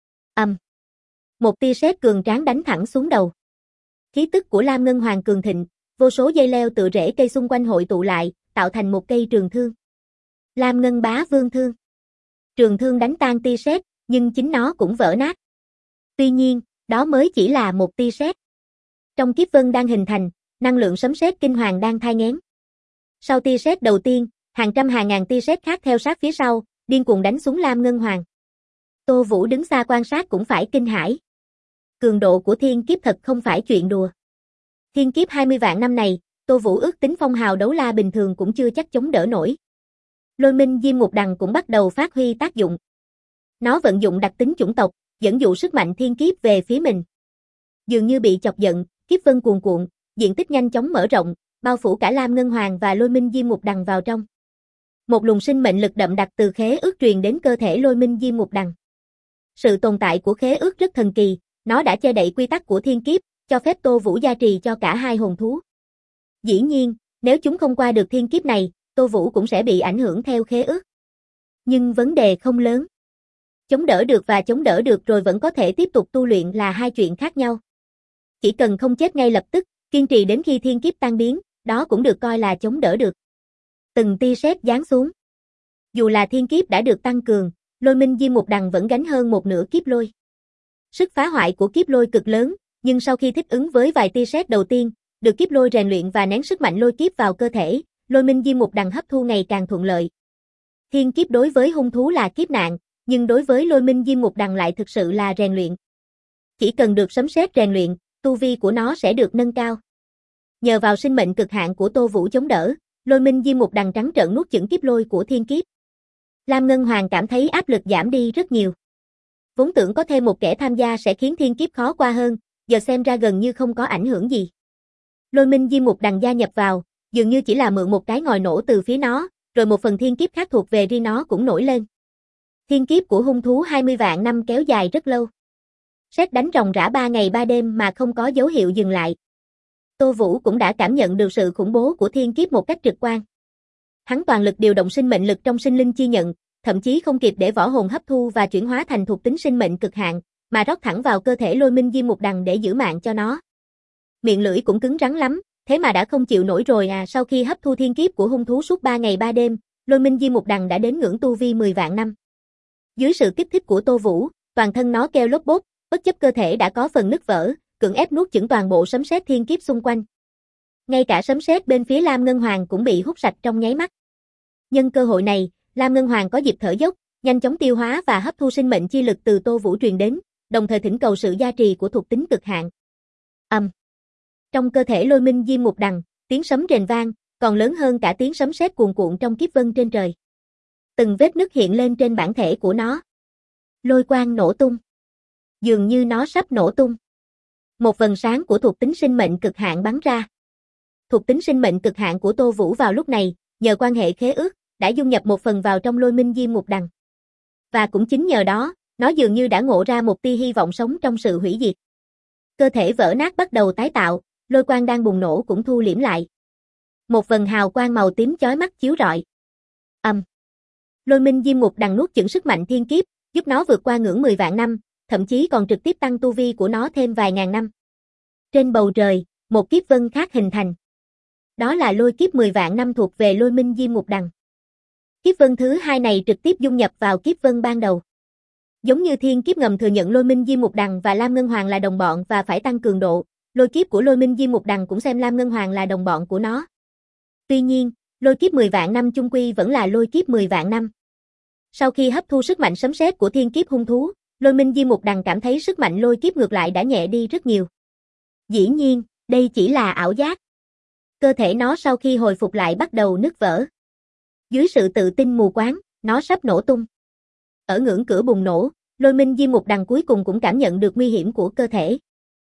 Một tia sét cường tráng đánh thẳng xuống đầu. Khí tức của Lam Ngân Hoàng cường thịnh, vô số dây leo tựa rễ cây xung quanh hội tụ lại, tạo thành một cây trường thương. Lam Ngân Bá Vương Thương. Trường thương đánh tan tia sét, nhưng chính nó cũng vỡ nát. Tuy nhiên, đó mới chỉ là một tia sét. Trong kiếp vân đang hình thành, năng lượng sấm sét kinh hoàng đang thai nghén. Sau tia sét đầu tiên, hàng trăm hàng ngàn tia sét khác theo sát phía sau, điên cuồng đánh xuống Lam Ngân Hoàng. Tô Vũ đứng xa quan sát cũng phải kinh hãi. Cường độ của thiên kiếp thật không phải chuyện đùa. Thiên kiếp 20 vạn năm này, Tô Vũ ước tính phong hào đấu la bình thường cũng chưa chắc chống đỡ nổi. Lôi minh diêm mục đằng cũng bắt đầu phát huy tác dụng. Nó vận dụng đặc tính chủng tộc, dẫn dụ sức mạnh thiên kiếp về phía mình. Dường như bị chọc giận, kiếp vân cuồn cuộn, diện tích nhanh chóng mở rộng, bao phủ cả Lam Ngân Hoàng và lôi minh diêm mục đằng vào trong. Một luồng sinh mệnh lực đậm đặc từ khế ước truyền đến cơ thể lôi minh diêm mục đằng. Sự tồn tại của khế ước rất thần kỳ, nó đã che đậy quy tắc của thiên kiếp, cho phép Tô Vũ gia trì cho cả hai hồn thú. Dĩ nhiên, nếu chúng không qua được thiên kiếp này, Tô Vũ cũng sẽ bị ảnh hưởng theo khế ước. Nhưng vấn đề không lớn. Chống đỡ được và chống đỡ được rồi vẫn có thể tiếp tục tu luyện là hai chuyện khác nhau. Chỉ cần không chết ngay lập tức, kiên trì đến khi thiên kiếp tan biến, đó cũng được coi là chống đỡ được. Từng tia sét giáng xuống. Dù là thiên kiếp đã được tăng cường, lôi minh diêm mục đằng vẫn gánh hơn một nửa kiếp lôi. Sức phá hoại của kiếp lôi cực lớn, nhưng sau khi thích ứng với vài tia sét đầu tiên, được kiếp lôi rèn luyện và nén sức mạnh lôi kiếp vào cơ thể, lôi minh diêm mục đằng hấp thu ngày càng thuận lợi. Thiên kiếp đối với hung thú là kiếp nạn, nhưng đối với lôi minh diêm mục đằng lại thực sự là rèn luyện. Chỉ cần được sấm sét rèn luyện, tu vi của nó sẽ được nâng cao. Nhờ vào sinh mệnh cực hạn của Tô Vũ chống đỡ, lôi minh diêm mục đằng trắng trợn nuốt chửng kiếp lôi của thiên kiếp. Lam Ngân Hoàng cảm thấy áp lực giảm đi rất nhiều. Vốn tưởng có thêm một kẻ tham gia sẽ khiến thiên kiếp khó qua hơn, giờ xem ra gần như không có ảnh hưởng gì. Lôi Minh Diêm Mục Đằng gia nhập vào, dường như chỉ là mượn một cái ngòi nổ từ phía nó, rồi một phần thiên kiếp khác thuộc về riêng nó cũng nổi lên. Thiên kiếp của hung thú 20 vạn năm kéo dài rất lâu. Sét đánh ròng rã 3 ngày 3 đêm mà không có dấu hiệu dừng lại. Tô Vũ cũng đã cảm nhận được sự khủng bố của thiên kiếp một cách trực quan. Hắn toàn lực điều động sinh mệnh lực trong sinh linh chi nhận, thậm chí không kịp để võ hồn hấp thu và chuyển hóa thành thuộc tính sinh mệnh cực hạn, mà rót thẳng vào cơ thể Lôi Minh Diêm Mục Đằng để giữ mạng cho nó. Miệng lưỡi cũng cứng rắn lắm, thế mà đã không chịu nổi rồi à. Sau khi hấp thu thiên kiếp của hung thú suốt 3 ngày 3 đêm, Lôi Minh Diêm Mục Đằng đã đến ngưỡng tu vi 10 vạn năm. Dưới sự kích thích của Tô Vũ, toàn thân nó kêu lốp bốp, bất chấp cơ thể đã có phần nứt vỡ, cưỡng ép nuốt chửng toàn bộ sấm sét thiên kiếp xung quanh. Ngay cả sấm sét bên phía Lam Ngân Hoàng cũng bị hút sạch trong nháy mắt. Nhân cơ hội này, Lam Ngân Hoàng có dịp thở dốc, nhanh chóng tiêu hóa và hấp thu sinh mệnh chi lực từ Tô Vũ truyền đến, đồng thời thỉnh cầu sự gia trì của thuộc tính cực hạn. Trong cơ thể Lôi Minh Diêm Mục Đằng, tiếng sấm rền vang, còn lớn hơn cả tiếng sấm sét cuồn cuộn trong kiếp vân trên trời. Từng vết nứt hiện lên trên bản thể của nó. Lôi quang nổ tung. Dường như nó sắp nổ tung. Một vầng sáng của thuộc tính sinh mệnh cực hạn bắn ra. Thuộc tính sinh mệnh cực hạn của Tô Vũ vào lúc này, nhờ quan hệ khế ước, đã dung nhập một phần vào trong Lôi Minh Diêm Mục Đằng. Và cũng chính nhờ đó, nó dường như đã ngộ ra một tia hy vọng sống trong sự hủy diệt. Cơ thể vỡ nát bắt đầu tái tạo, lôi quang đang bùng nổ cũng thu liễm lại. Một vầng hào quang màu tím chói mắt chiếu rọi. Lôi Minh Diêm Mục Đằng nuốt chửng sức mạnh thiên kiếp, giúp nó vượt qua ngưỡng 10 vạn năm, thậm chí còn trực tiếp tăng tu vi của nó thêm vài ngàn năm. Trên bầu trời, một kiếp vân khác hình thành. Đó là lôi kiếp 10 vạn năm thuộc về Lôi Minh Diêm Mục Đằng. Kiếp vân thứ hai này trực tiếp dung nhập vào kiếp vân ban đầu. Giống như thiên kiếp ngầm thừa nhận Lôi Minh Diêm Mục Đằng và Lam Ngân Hoàng là đồng bọn và phải tăng cường độ, lôi kiếp của Lôi Minh Diêm Mục Đằng cũng xem Lam Ngân Hoàng là đồng bọn của nó. Tuy nhiên, lôi kiếp 10 vạn năm chung quy vẫn là lôi kiếp 10 vạn năm. Sau khi hấp thu sức mạnh sấm sét của thiên kiếp hung thú, Lôi Minh Diêm Mục Đằng cảm thấy sức mạnh lôi kiếp ngược lại đã nhẹ đi rất nhiều. Dĩ nhiên, đây chỉ là ảo giác. Cơ thể nó sau khi hồi phục lại bắt đầu nứt vỡ. Dưới sự tự tin mù quáng, nó sắp nổ tung. Ở ngưỡng cửa bùng nổ, Lôi Minh Diêm Mục Đằng cuối cùng cũng cảm nhận được nguy hiểm của cơ thể.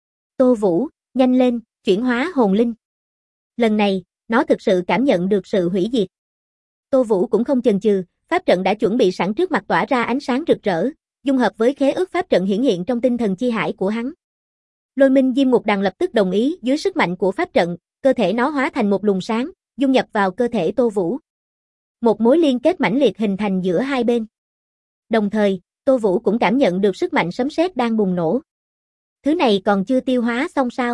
Tô Vũ, nhanh lên, chuyển hóa hồn linh. Lần này, nó thực sự cảm nhận được sự hủy diệt. Tô Vũ cũng không chần chừ, pháp trận đã chuẩn bị sẵn trước mặt tỏa ra ánh sáng rực rỡ, dung hợp với khế ước pháp trận hiển hiện trong tinh thần chi hải của hắn. Lôi Minh Diêm Mục Đằng lập tức đồng ý, dưới sức mạnh của pháp trận, cơ thể nó hóa thành một luồng sáng, dung nhập vào cơ thể Tô Vũ. Một mối liên kết mãnh liệt hình thành giữa hai bên. Đồng thời, Tô Vũ cũng cảm nhận được sức mạnh sấm sét đang bùng nổ. Thứ này còn chưa tiêu hóa xong sao?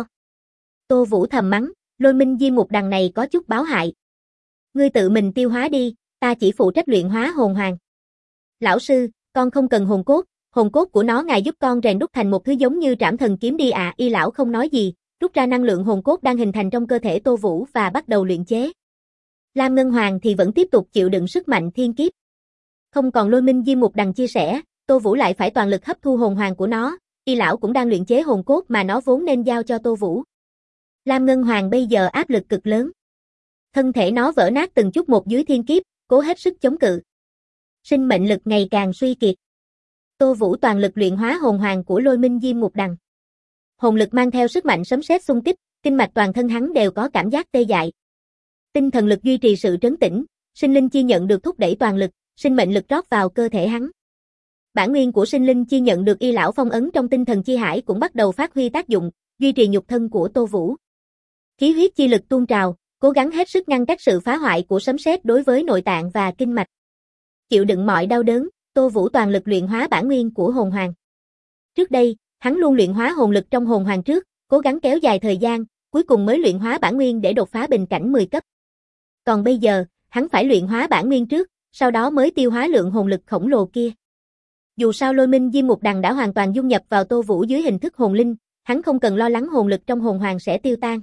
Tô Vũ thầm mắng, Lôi Minh Diêm Mục Đằng này có chút báo hại. Ngươi tự mình tiêu hóa đi, ta chỉ phụ trách luyện hóa hồn hoàng. Lão sư, con không cần hồn cốt của nó ngài giúp con rèn đúc thành một thứ giống như Trảm Thần Kiếm đi ạ. Y lão không nói gì, rút ra năng lượng hồn cốt đang hình thành trong cơ thể Tô Vũ và bắt đầu luyện chế. Lam Ngân Hoàng thì vẫn tiếp tục chịu đựng sức mạnh thiên kiếp. Không còn Lôi Minh Diêm Mục Đằng chia sẻ, Tô Vũ lại phải toàn lực hấp thu hồn hoàng của nó, Y lão cũng đang luyện chế hồn cốt mà nó vốn nên giao cho Tô Vũ. Lam Ngân Hoàng bây giờ áp lực cực lớn. Thân thể nó vỡ nát từng chút một dưới thiên kiếp, cố hết sức chống cự. Sinh mệnh lực ngày càng suy kiệt. Tô Vũ toàn lực luyện hóa hồn hoàng của Lôi Minh Diêm Mục Đằng. Hồn lực mang theo sức mạnh sấm sét xung kích, kinh mạch toàn thân hắn đều có cảm giác tê dại. Tinh thần lực duy trì sự trấn tĩnh, sinh linh chi nhận được thúc đẩy toàn lực, sinh mệnh lực rót vào cơ thể hắn. Bản nguyên của sinh linh chi nhận được Y lão phong ấn trong tinh thần chi hải cũng bắt đầu phát huy tác dụng, duy trì nhục thân của Tô Vũ. Khí huyết chi lực tuôn trào, cố gắng hết sức ngăn cách sự phá hoại của sấm sét đối với nội tạng và kinh mạch. Chịu đựng mọi đau đớn, Tô Vũ toàn lực luyện hóa bản nguyên của hồn hoàng. Trước đây, hắn luôn luyện hóa hồn lực trong hồn hoàng trước, cố gắng kéo dài thời gian, cuối cùng mới luyện hóa bản nguyên để đột phá bình cảnh 10 cấp. Còn bây giờ, hắn phải luyện hóa bản nguyên trước, sau đó mới tiêu hóa lượng hồn lực khổng lồ kia. Dù sao Lôi Minh Diêm Mục Đằng đã hoàn toàn dung nhập vào Tô Vũ dưới hình thức hồn linh, hắn không cần lo lắng hồn lực trong hồn hoàng sẽ tiêu tan.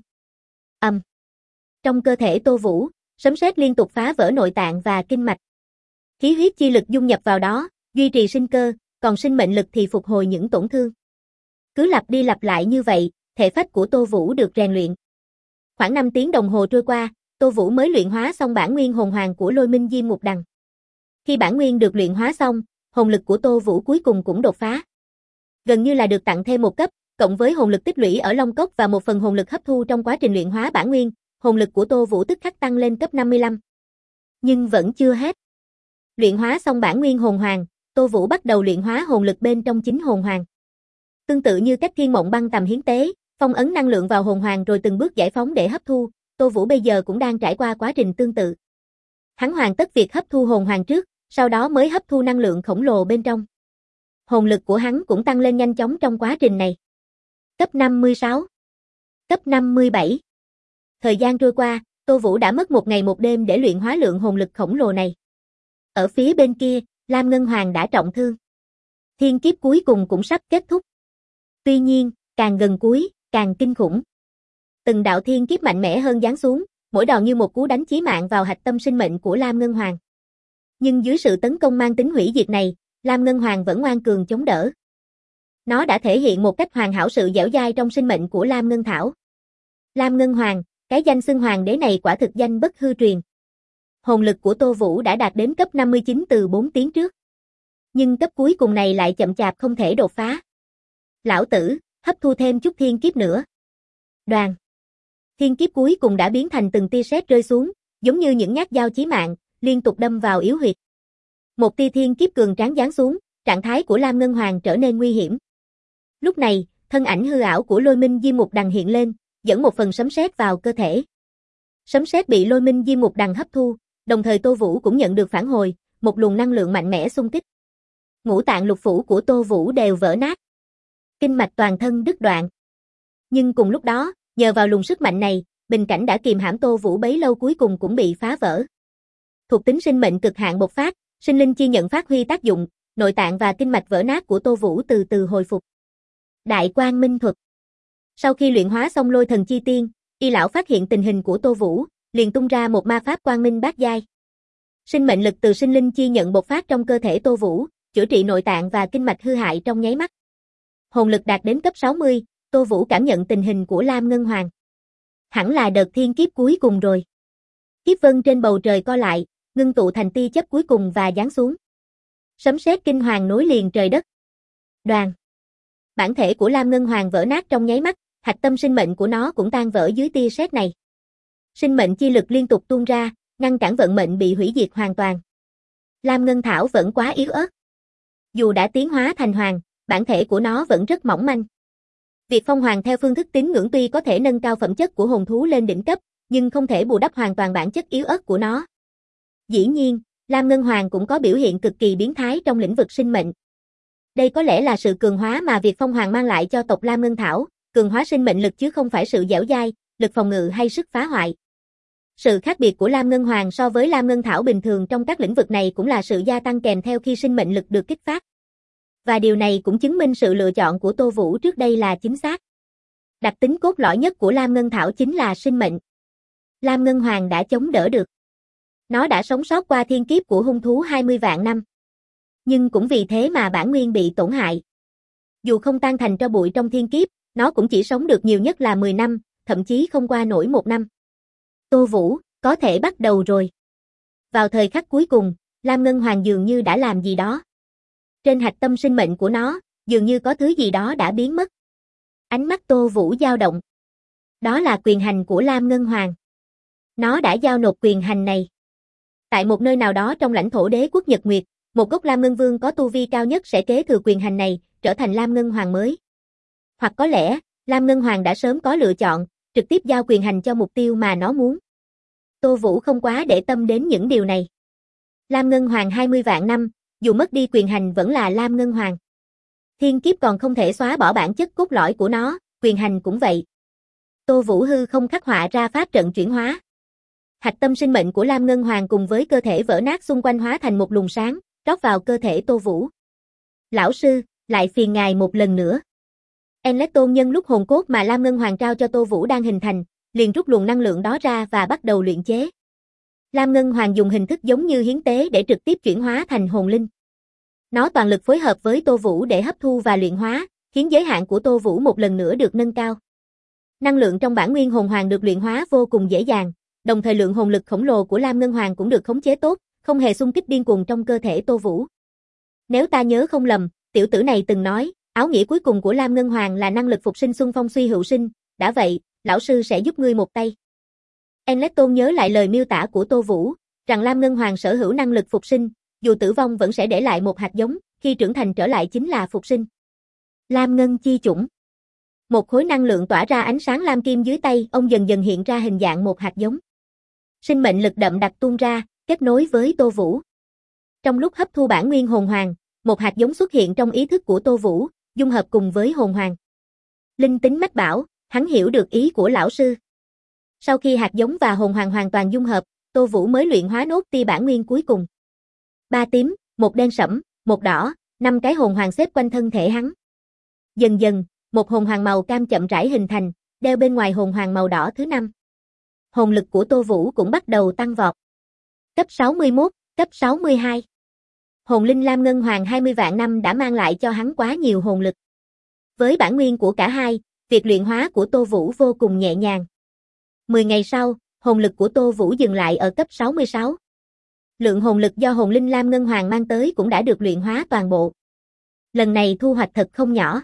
Trong cơ thể Tô Vũ, sấm sét liên tục phá vỡ nội tạng và kinh mạch. Khí huyết chi lực dung nhập vào đó, duy trì sinh cơ, còn sinh mệnh lực thì phục hồi những tổn thương. Cứ lặp đi lặp lại như vậy, thể phách của Tô Vũ được rèn luyện. Khoảng 5 tiếng đồng hồ trôi qua, Tô Vũ mới luyện hóa xong bản nguyên hồn hoàng của Lôi Minh Diêm Mục Đằng. Khi bản nguyên được luyện hóa xong, hồn lực của Tô Vũ cuối cùng cũng đột phá. Gần như là được tặng thêm một cấp, cộng với hồn lực tích lũy ở Long Cốc và một phần hồn lực hấp thu trong quá trình luyện hóa bản nguyên, hồn lực của Tô Vũ tức khắc tăng lên cấp 55. Nhưng vẫn chưa hết. Luyện hóa xong bản nguyên hồn hoàng, Tô Vũ bắt đầu luyện hóa hồn lực bên trong chính hồn hoàng. Tương tự như cách Thiên Mộng Băng Tầm hiến tế, phong ấn năng lượng vào hồn hoàng rồi từng bước giải phóng để hấp thu, Tô Vũ bây giờ cũng đang trải qua quá trình tương tự. Hắn hoàn tất việc hấp thu hồn hoàng trước, sau đó mới hấp thu năng lượng khổng lồ bên trong. Hồn lực của hắn cũng tăng lên nhanh chóng trong quá trình này. Cấp 56, cấp 57. Thời gian trôi qua, Tô Vũ đã mất một ngày một đêm để luyện hóa lượng hồn lực khổng lồ này. Ở phía bên kia, Lam Ngân Hoàng đã trọng thương. Thiên kiếp cuối cùng cũng sắp kết thúc. Tuy nhiên, càng gần cuối, càng kinh khủng. Từng đạo thiên kiếp mạnh mẽ hơn giáng xuống, mỗi đòn như một cú đánh chí mạng vào hạch tâm sinh mệnh của Lam Ngân Hoàng. Nhưng dưới sự tấn công mang tính hủy diệt này, Lam Ngân Hoàng vẫn ngoan cường chống đỡ. Nó đã thể hiện một cách hoàn hảo sự dẻo dai trong sinh mệnh của Lam Ngân Thảo. Lam Ngân Hoàng, cái danh xưng hoàng đế này quả thực danh bất hư truyền. Hồn lực của Tô Vũ đã đạt đến cấp 59 từ 4 tiếng trước. Nhưng cấp cuối cùng này lại chậm chạp không thể đột phá. Lão tử, hấp thu thêm chút thiên kiếp nữa. Đoàn. Thiên kiếp cuối cùng đã biến thành từng tia sét rơi xuống, giống như những nhát dao chí mạng, liên tục đâm vào yếu huyệt. Một tia thiên kiếp cường tráng giáng xuống, trạng thái của Lam Ngân Hoàng trở nên nguy hiểm. Lúc này, thân ảnh hư ảo của Lôi Minh Diêm Mục Đằng hiện lên, dẫn một phần sấm sét vào cơ thể. Sấm sét bị Lôi Minh Diêm Mục Đằng hấp thu, đồng thời Tô Vũ cũng nhận được phản hồi, một luồng năng lượng mạnh mẽ xung kích. Ngũ tạng lục phủ của Tô Vũ đều vỡ nát. Kinh mạch toàn thân đứt đoạn. Nhưng cùng lúc đó, nhờ vào luồng sức mạnh này, bình cảnh đã kìm hãm Tô Vũ bấy lâu cuối cùng cũng bị phá vỡ. Thuộc tính sinh mệnh cực hạn bộc phát, sinh linh chi nhận phát huy tác dụng, nội tạng và kinh mạch vỡ nát của Tô Vũ từ từ hồi phục. Đại Quang Minh Thuật. Sau khi luyện hóa xong Lôi Thần Chi Tiên, Y lão phát hiện tình hình của Tô Vũ, liền tung ra một ma pháp quang minh bát giai. Sinh mệnh lực từ sinh linh chi nhận bộc phát trong cơ thể Tô Vũ, chữa trị nội tạng và kinh mạch hư hại trong nháy mắt. Hồn lực đạt đến cấp 60, Tô Vũ cảm nhận tình hình của Lam Ngân Hoàng. Hẳn là đợt thiên kiếp cuối cùng rồi. Kiếp vân trên bầu trời co lại, ngưng tụ thành tia chớp cuối cùng và giáng xuống. Sấm sét kinh hoàng nối liền trời đất. Đoàn. Bản thể của Lam Ngân Hoàng vỡ nát trong nháy mắt, hạch tâm sinh mệnh của nó cũng tan vỡ dưới tia sét này. Sinh mệnh chi lực liên tục tuôn ra, ngăn cản vận mệnh bị hủy diệt hoàn toàn. Lam Ngân Thảo vẫn quá yếu ớt. Dù đã tiến hóa thành hoàng, bản thể của nó vẫn rất mỏng manh. Việc phong hoàng theo phương thức tín ngưỡng tuy có thể nâng cao phẩm chất của hồn thú lên đỉnh cấp, nhưng không thể bù đắp hoàn toàn bản chất yếu ớt của nó. Dĩ nhiên, Lam Ngân Hoàng cũng có biểu hiện cực kỳ biến thái trong lĩnh vực sinh mệnh. Đây có lẽ là sự cường hóa mà việc phong hoàng mang lại cho tộc Lam Ngân Thảo, cường hóa sinh mệnh lực chứ không phải sự dẻo dai, lực phòng ngự hay sức phá hoại. Sự khác biệt của Lam Ngân Hoàng so với Lam Ngân Thảo bình thường trong các lĩnh vực này cũng là sự gia tăng kèm theo khi sinh mệnh lực được kích phát. Và điều này cũng chứng minh sự lựa chọn của Tô Vũ trước đây là chính xác. Đặc tính cốt lõi nhất của Lam Ngân Thảo chính là sinh mệnh. Lam Ngân Hoàng đã chống đỡ được. Nó đã sống sót qua thiên kiếp của hung thú 20 vạn năm. Nhưng cũng vì thế mà bản nguyên bị tổn hại. Dù không tan thành tro bụi trong thiên kiếp, nó cũng chỉ sống được nhiều nhất là 10 năm, thậm chí không qua nổi 1 năm. Tô Vũ, có thể bắt đầu rồi. Vào thời khắc cuối cùng, Lam Ngân Hoàng dường như đã làm gì đó. Trên hạch tâm sinh mệnh của nó, dường như có thứ gì đó đã biến mất. Ánh mắt Tô Vũ dao động. Đó là quyền hành của Lam Ngân Hoàng. Nó đã giao nộp quyền hành này. Tại một nơi nào đó trong lãnh thổ đế quốc Nhật Nguyệt, một gốc Lam Ngân Vương có tu vi cao nhất sẽ kế thừa quyền hành này, trở thành Lam Ngân Hoàng mới. Hoặc có lẽ, Lam Ngân Hoàng đã sớm có lựa chọn, trực tiếp giao quyền hành cho mục tiêu mà nó muốn. Tô Vũ không quá để tâm đến những điều này. Lam Ngân Hoàng 20 vạn năm, dù mất đi quyền hành vẫn là Lam Ngân Hoàng. Thiên kiếp còn không thể xóa bỏ bản chất cốt lõi của nó, quyền hành cũng vậy. Tô Vũ hư không khắc họa ra pháp trận chuyển hóa. Hạch tâm sinh mệnh của Lam Ngân Hoàng cùng với cơ thể vỡ nát xung quanh hóa thành một luồng sáng, rót vào cơ thể Tô Vũ. Lão sư, lại phiền ngài một lần nữa. Enlecton nhân lúc hồn cốt mà Lam Ngân Hoàng trao cho Tô Vũ đang hình thành, liền rút luồng năng lượng đó ra và bắt đầu luyện chế. Lam Ngân Hoàng dùng hình thức giống như hiến tế để trực tiếp chuyển hóa thành hồn linh. Nó toàn lực phối hợp với Tô Vũ để hấp thu và luyện hóa, khiến giới hạn của Tô Vũ một lần nữa được nâng cao. Năng lượng trong bản nguyên hồn hoàng được luyện hóa vô cùng dễ dàng, đồng thời lượng hồn lực khổng lồ của Lam Ngân Hoàng cũng được khống chế tốt, không hề xung kích điên cuồng trong cơ thể Tô Vũ. Nếu ta nhớ không lầm, tiểu tử này từng nói, áo nghĩa cuối cùng của Lam Ngân Hoàng là năng lực phục sinh xung phong suy hữu sinh, đã vậy, lão sư sẽ giúp ngươi một tay. Enletton nhớ lại lời miêu tả của Tô Vũ, rằng Lam Ngân Hoàng sở hữu năng lực phục sinh, dù tử vong vẫn sẽ để lại một hạt giống, khi trưởng thành trở lại chính là phục sinh. Lam Ngân chi chủng. Một khối năng lượng tỏa ra ánh sáng lam kim dưới tay, ông dần dần hiện ra hình dạng một hạt giống. Sinh mệnh lực đậm đặc tuôn ra, kết nối với Tô Vũ. Trong lúc hấp thu bản nguyên hồn hoàng, một hạt giống xuất hiện trong ý thức của Tô Vũ, dung hợp cùng với hồn hoàng. Linh tính mách bảo, hắn hiểu được ý của lão sư. Sau khi hạt giống và hồn hoàng hoàn toàn dung hợp, Tô Vũ mới luyện hóa nốt tia bản nguyên cuối cùng. 3 tím, 1 đen sẫm, 1 đỏ, 5 cái hồn hoàng xếp quanh thân thể hắn. Dần dần, một hồn hoàng màu cam chậm rãi hình thành, đeo bên ngoài hồn hoàng màu đỏ thứ 5. Hồn lực của Tô Vũ cũng bắt đầu tăng vọt. Cấp 61, cấp 62. Hồn linh Lam Ngân Hoàng 20 vạn năm đã mang lại cho hắn quá nhiều hồn lực. Với bản nguyên của cả hai, việc luyện hóa của Tô Vũ vô cùng nhẹ nhàng. 10 ngày sau, hồn lực của Tô Vũ dừng lại ở cấp 66. Lượng hồn lực do hồn linh Lam Ngân Hoàng mang tới cũng đã được luyện hóa toàn bộ. Lần này thu hoạch thật không nhỏ.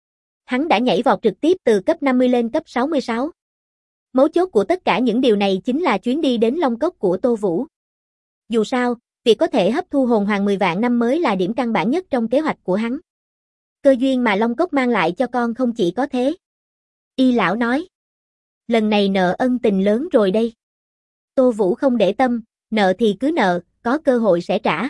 Hắn đã nhảy vọt trực tiếp từ cấp 50 lên cấp 66. Mấu chốt của tất cả những điều này chính là chuyến đi đến Long Cốc của Tô Vũ. Dù sao, việc có thể hấp thu hồn hoàng 10 vạn năm mới là điểm căn bản nhất trong kế hoạch của hắn. Cơ duyên mà Long Cốc mang lại cho con không chỉ có thế. Y lão nói. Lần này nợ ân tình lớn rồi đây. Tô Vũ không để tâm, nợ thì cứ nợ, có cơ hội sẽ trả.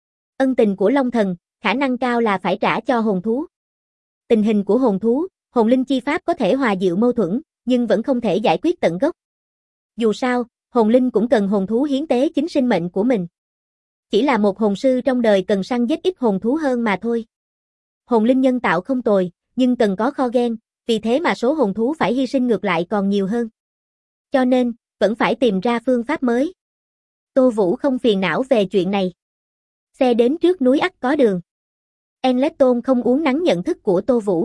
Ân tình của Long Thần, khả năng cao là phải trả cho hồn thú. Tình hình của hồn thú, hồn linh chi pháp có thể hòa dịu mâu thuẫn, nhưng vẫn không thể giải quyết tận gốc. Dù sao, hồn linh cũng cần hồn thú hiến tế chính sinh mệnh của mình. Chỉ là một hồn sư trong đời cần săn giết ít hồn thú hơn mà thôi. Hồn linh nhân tạo không tồi, nhưng cần có kho gen, vì thế mà số hồn thú phải hy sinh ngược lại còn nhiều hơn. Cho nên, vẫn phải tìm ra phương pháp mới. Tô Vũ không phiền não về chuyện này. Xe đến trước núi ắt có đường. Enletton không uống nắng nhận thức của Tô Vũ.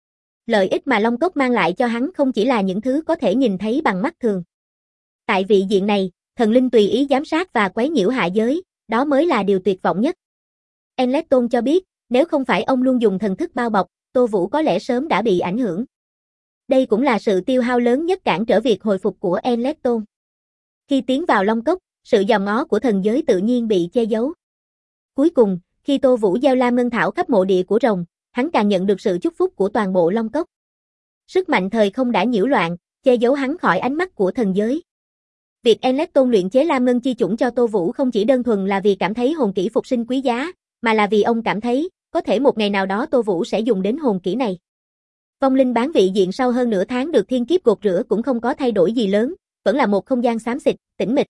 Lợi ích mà Long Cốc mang lại cho hắn không chỉ là những thứ có thể nhìn thấy bằng mắt thường. Tại vị diện này, thần linh tùy ý giám sát và quấy nhiễu hạ giới, đó mới là điều tuyệt vọng nhất. Enletton cho biết, nếu không phải ông luôn dùng thần thức bao bọc, Tô Vũ có lẽ sớm đã bị ảnh hưởng. Đây cũng là sự tiêu hao lớn nhất cản trở việc hồi phục của Enletton. Khi tiến vào Long Cốc, sự dòm ngó của thần giới tự nhiên bị che giấu. Cuối cùng, khi Tô Vũ gieo Lam Ngân Thảo khắp mộ địa của rồng, hắn càng nhận được sự chúc phúc của toàn bộ Long Cốc. Sức mạnh thời không đã nhiễu loạn, che giấu hắn khỏi ánh mắt của thần giới. Việc Enletton luyện chế Lam Ngân chi chủng cho Tô Vũ không chỉ đơn thuần là vì cảm thấy hồn kỹ phục sinh quý giá, mà là vì ông cảm thấy, có thể một ngày nào đó Tô Vũ sẽ dùng đến hồn kỹ này. Vong linh bán vị diện sau hơn nửa tháng được thiên kiếp gột rửa cũng không có thay đổi gì lớn, vẫn là một không gian xám xịt, tĩnh mịch.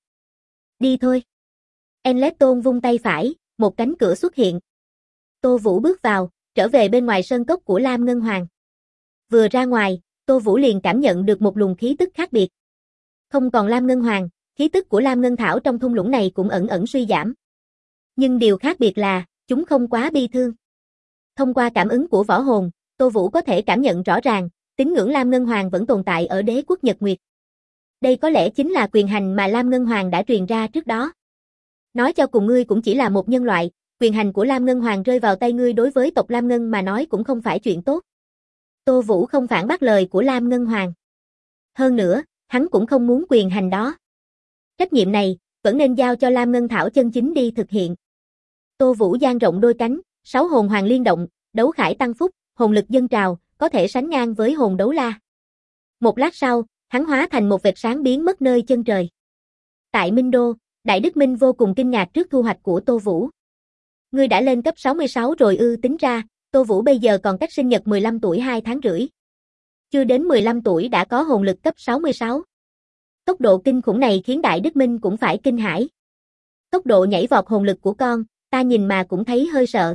Đi thôi. Enletton vung tay phải, một cánh cửa xuất hiện. Tô Vũ bước vào, trở về bên ngoài sơn cốc của Lam Ngân Hoàng. Vừa ra ngoài, Tô Vũ liền cảm nhận được một luồng khí tức khác biệt. Không còn Lam Ngân Hoàng, khí tức của Lam Ngân Thảo trong thung lũng này cũng ẩn ẩn suy giảm. Nhưng điều khác biệt là, chúng không quá bi thương. Thông qua cảm ứng của võ hồn, Tô Vũ có thể cảm nhận rõ ràng, tín ngưỡng Lam Ngân Hoàng vẫn tồn tại ở đế quốc Nhật Nguyệt. Đây có lẽ chính là quyền hành mà Lam Ngân Hoàng đã truyền ra trước đó. Nói cho cùng ngươi cũng chỉ là một nhân loại, quyền hành của Lam Ngân Hoàng rơi vào tay ngươi đối với tộc Lam Ngân mà nói cũng không phải chuyện tốt. Tô Vũ không phản bác lời của Lam Ngân Hoàng. Hơn nữa, hắn cũng không muốn quyền hành đó. Trách nhiệm này, vẫn nên giao cho Lam Ngân Thảo chân chính đi thực hiện. Tô Vũ dang rộng đôi cánh, 6 hồn hoàng liên động, đấu khải tăng phúc, hồn lực dâng trào, có thể sánh ngang với hồn đấu la. Một lát sau, hắn hóa thành một vệt sáng biến mất nơi chân trời. Tại Minh Đô, Đại Đức Minh vô cùng kinh ngạc trước thu hoạch của Tô Vũ. Ngươi đã lên cấp 66 rồi ư? Tính ra, Tô Vũ bây giờ còn cách sinh nhật 15 tuổi 2 tháng rưỡi. Chưa đến 15 tuổi đã có hồn lực cấp 66. Tốc độ kinh khủng này khiến Đại Đức Minh cũng phải kinh hãi. Tốc độ nhảy vọt hồn lực của con, ta nhìn mà cũng thấy hơi sợ.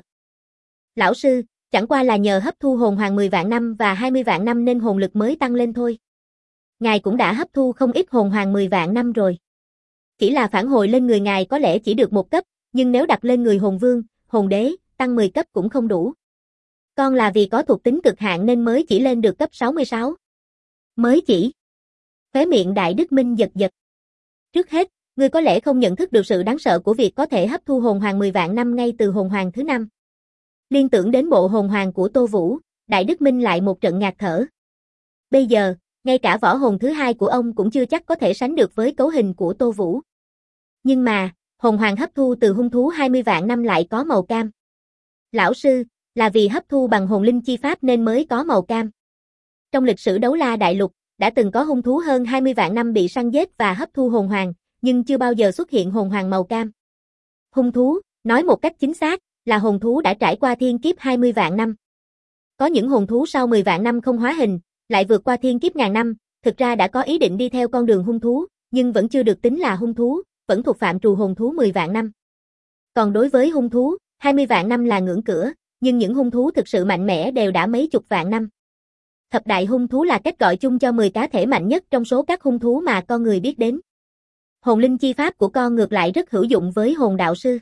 Lão sư, chẳng qua là nhờ hấp thu hồn hoàng 10 vạn năm và 20 vạn năm nên hồn lực mới tăng lên thôi. Ngài cũng đã hấp thu không ít hồn hoàng 10 vạn năm rồi. Chỉ là phản hồi lên người ngài có lẽ chỉ được 1 cấp, nhưng nếu đặt lên người hồn vương, hồn đế, tăng 10 cấp cũng không đủ. Con là vì có thuộc tính cực hạn nên mới chỉ lên được cấp 66. Mới chỉ. Khóe miệng Đại Đức Minh giật giật. Trước hết, Ngươi có lẽ không nhận thức được sự đáng sợ của việc có thể hấp thu hồn hoàng 10 vạn năm ngay từ hồn hoàng thứ 5. Liên tưởng đến bộ hồn hoàng của Tô Vũ, Đại Đức Minh lại một trận ngạt thở. Bây giờ, ngay cả võ hồn thứ 2 của ông cũng chưa chắc có thể sánh được với cấu hình của Tô Vũ. Nhưng mà, hồn hoàng hấp thu từ hung thú 20 vạn năm lại có màu cam. Lão sư, là vì hấp thu bằng hồn linh chi pháp nên mới có màu cam. Trong lịch sử đấu la đại lục, đã từng có hung thú hơn 20 vạn năm bị săn giết và hấp thu hồn hoàng, nhưng chưa bao giờ xuất hiện hồn hoàng màu cam. Hung thú, nói một cách chính xác, là hồn thú đã trải qua thiên kiếp 20 vạn năm. Có những hồn thú sau 10 vạn năm không hóa hình, lại vượt qua thiên kiếp ngàn năm, thực ra đã có ý định đi theo con đường hung thú, nhưng vẫn chưa được tính là hung thú, vẫn thuộc phạm trù hồn thú 10 vạn năm. Còn đối với hung thú, 20 vạn năm là ngưỡng cửa, nhưng những hung thú thực sự mạnh mẽ đều đã mấy chục vạn năm. Thập đại hung thú là cách gọi chung cho 10 cá thể mạnh nhất trong số các hung thú mà con người biết đến. Hồn linh chi pháp của con ngược lại rất hữu dụng với hồn đạo sư.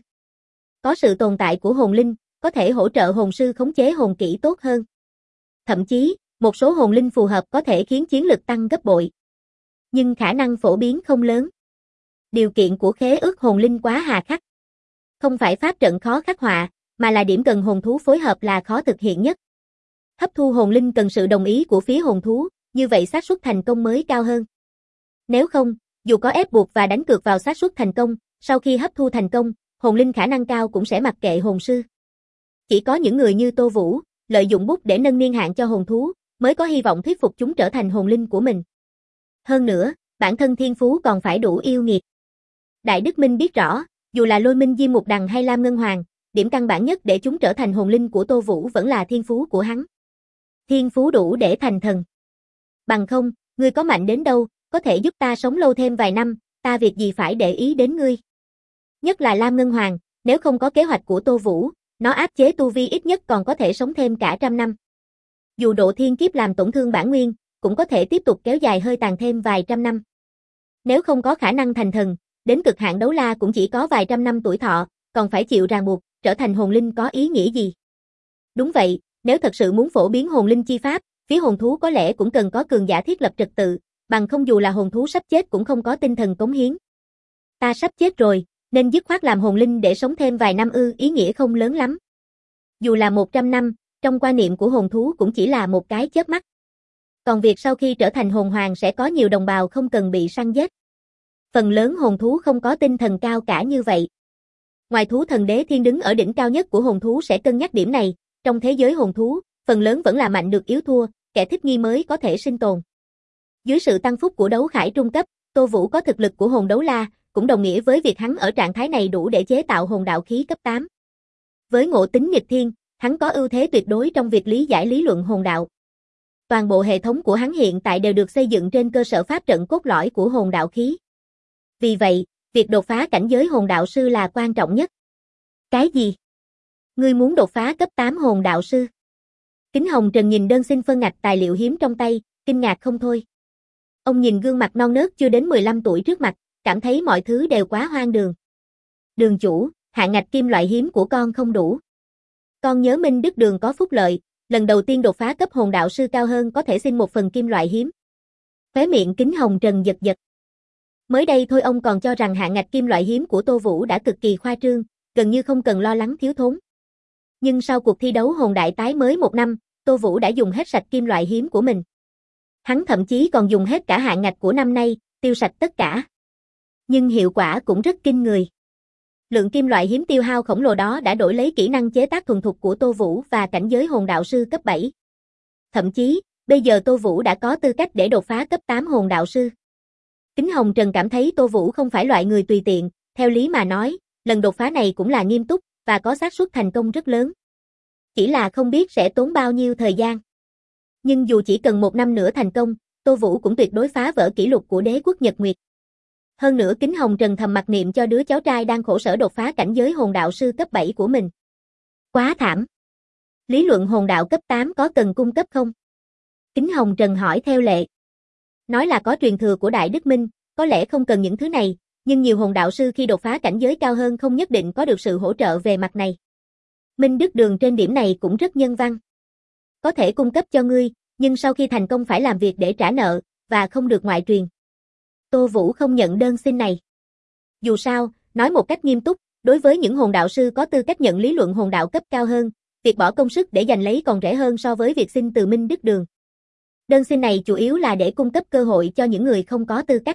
Có sự tồn tại của hồn linh, có thể hỗ trợ hồn sư khống chế hồn kỹ tốt hơn. Thậm chí, một số hồn linh phù hợp có thể khiến chiến lực tăng gấp bội. Nhưng khả năng phổ biến không lớn. Điều kiện của khế ước hồn linh quá hà khắc. Không phải pháp trận khó khắc họa, mà là điểm cần hồn thú phối hợp là khó thực hiện nhất. Hấp thu hồn linh cần sự đồng ý của phía hồn thú, như vậy xác suất thành công mới cao hơn. Nếu không, dù có ép buộc và đánh cược vào xác suất thành công, sau khi hấp thu thành công, hồn linh khả năng cao cũng sẽ mặc kệ hồn sư. Chỉ có những người như Tô Vũ, lợi dụng bút để nâng niên hạn cho hồn thú, mới có hy vọng thuyết phục chúng trở thành hồn linh của mình. Hơn nữa, bản thân thiên phú còn phải đủ yêu nghiệt. Đại Đức Minh biết rõ, dù là Lôi Minh Diêm Mục Đằng hay Lam Ngân Hoàng, điểm căn bản nhất để chúng trở thành hồn linh của Tô Vũ vẫn là thiên phú của hắn. Thiên phú đủ để thành thần. Bằng không, ngươi có mạnh đến đâu, có thể giúp ta sống lâu thêm vài năm, ta việc gì phải để ý đến ngươi. Nhất là Lam Ngân Hoàng, nếu không có kế hoạch của Tô Vũ, nó áp chế tu vi ít nhất còn có thể sống thêm cả trăm năm. Dù độ thiên kiếp làm tổn thương bản nguyên, cũng có thể tiếp tục kéo dài hơi tàn thêm vài trăm năm. Nếu không có khả năng thành thần, đến cực hạn đấu la cũng chỉ có vài trăm năm tuổi thọ, còn phải chịu ràng buộc, trở thành hồn linh có ý nghĩa gì? Đúng vậy, nếu thật sự muốn phổ biến hồn linh chi pháp, phía hồn thú có lẽ cũng cần có cường giả thiết lập trật tự, bằng không dù là hồn thú sắp chết cũng không có tinh thần cống hiến. Ta sắp chết rồi, nên dứt khoát làm hồn linh để sống thêm vài năm ý nghĩa không lớn lắm. Dù là 100 năm, trong quan niệm của hồn thú cũng chỉ là một cái chớp mắt. Còn việc sau khi trở thành hồn hoàng sẽ có nhiều đồng bào không cần bị săn giết. Phần lớn hồn thú không có tinh thần cao cả như vậy. Ngoài thú thần đế thiên đứng ở đỉnh cao nhất của hồn thú sẽ cân nhắc điểm này, trong thế giới hồn thú, phần lớn vẫn là mạnh được yếu thua, kẻ thích nghi mới có thể sinh tồn. Dưới sự tăng phúc của đấu khải trung cấp, Tô Vũ có thực lực của hồn đấu la, cũng đồng nghĩa với việc hắn ở trạng thái này đủ để chế tạo hồn đạo khí cấp 8. Với ngộ tính nghịch thiên, hắn có ưu thế tuyệt đối trong việc lý giải lý luận hồn đạo. Toàn bộ hệ thống của hắn hiện tại đều được xây dựng trên cơ sở pháp trận cốt lõi của hồn đạo khí. Vì vậy, việc đột phá cảnh giới hồn đạo sư là quan trọng nhất. Cái gì? Ngươi muốn đột phá cấp 8 hồn đạo sư? Kính Hồng Trần nhìn đơn xin phân ngạch tài liệu hiếm trong tay, kinh ngạc không thôi. Ông nhìn gương mặt non nớt chưa đến 15 tuổi trước mặt, cảm thấy mọi thứ đều quá hoang đường. Đường chủ, hạn ngạch kim loại hiếm của con không đủ. Con nhớ Minh Đức Đường có phúc lợi, lần đầu tiên đột phá cấp hồn đạo sư cao hơn có thể xin một phần kim loại hiếm. Khóe miệng Kính Hồng Trần giật giật. Mới đây thôi ông còn cho rằng hạn ngạch kim loại hiếm của Tô Vũ đã cực kỳ khoa trương, gần như không cần lo lắng thiếu thốn. Nhưng sau cuộc thi đấu hồn đại tái mới một năm, Tô Vũ đã dùng hết sạch kim loại hiếm của mình. Hắn thậm chí còn dùng hết cả hạn ngạch của năm nay, tiêu sạch tất cả. Nhưng hiệu quả cũng rất kinh người. Lượng kim loại hiếm tiêu hao khổng lồ đó đã đổi lấy kỹ năng chế tác thuần thục của Tô Vũ và cảnh giới hồn đạo sư cấp 7. Thậm chí, bây giờ Tô Vũ đã có tư cách để đột phá cấp 8 hồn đạo sư. Kính Hồng Trần cảm thấy Tô Vũ không phải loại người tùy tiện, theo lý mà nói, lần đột phá này cũng là nghiêm túc, và có xác suất thành công rất lớn. Chỉ là không biết sẽ tốn bao nhiêu thời gian. Nhưng dù chỉ cần 1 năm nữa thành công, Tô Vũ cũng tuyệt đối phá vỡ kỷ lục của đế quốc Nhật Nguyệt. Hơn nữa Kính Hồng Trần thầm mặc niệm cho đứa cháu trai đang khổ sở đột phá cảnh giới hồn đạo sư cấp 7 của mình. Quá thảm. Lý luận hồn đạo cấp 8 có cần cung cấp không? Kính Hồng Trần hỏi theo lệ. Nói là có truyền thừa của Đại Đức Minh, có lẽ không cần những thứ này, nhưng nhiều hồn đạo sư khi đột phá cảnh giới cao hơn không nhất định có được sự hỗ trợ về mặt này. Minh Đức Đường trên điểm này cũng rất nhân văn. Có thể cung cấp cho ngươi, nhưng sau khi thành công phải làm việc để trả nợ, và không được ngoại truyền. Tô Vũ không nhận đơn xin này. Dù sao, nói một cách nghiêm túc, đối với những hồn đạo sư có tư cách nhận lý luận hồn đạo cấp cao hơn, việc bỏ công sức để giành lấy còn rẻ hơn so với việc xin từ Minh Đức Đường. Đơn xin này chủ yếu là để cung cấp cơ hội cho những người không có tư cách.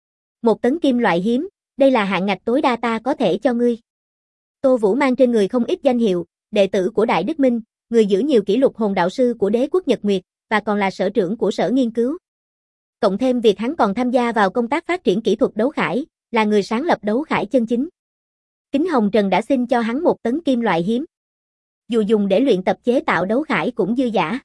1 tấn kim loại hiếm, đây là hạn ngạch tối đa ta có thể cho ngươi. Tô Vũ mang trên người không ít danh hiệu, đệ tử của Đại Đức Minh, người giữ nhiều kỷ lục hồn đạo sư của Đế quốc Nhật Nguyệt, và còn là sở trưởng của sở nghiên cứu. Cộng thêm việc hắn còn tham gia vào công tác phát triển kỹ thuật đấu khải, là người sáng lập đấu khải chân chính. Kính Hồng Trần đã xin cho hắn 1 tấn kim loại hiếm. Dù dùng để luyện tập chế tạo đấu khải cũng dư dả.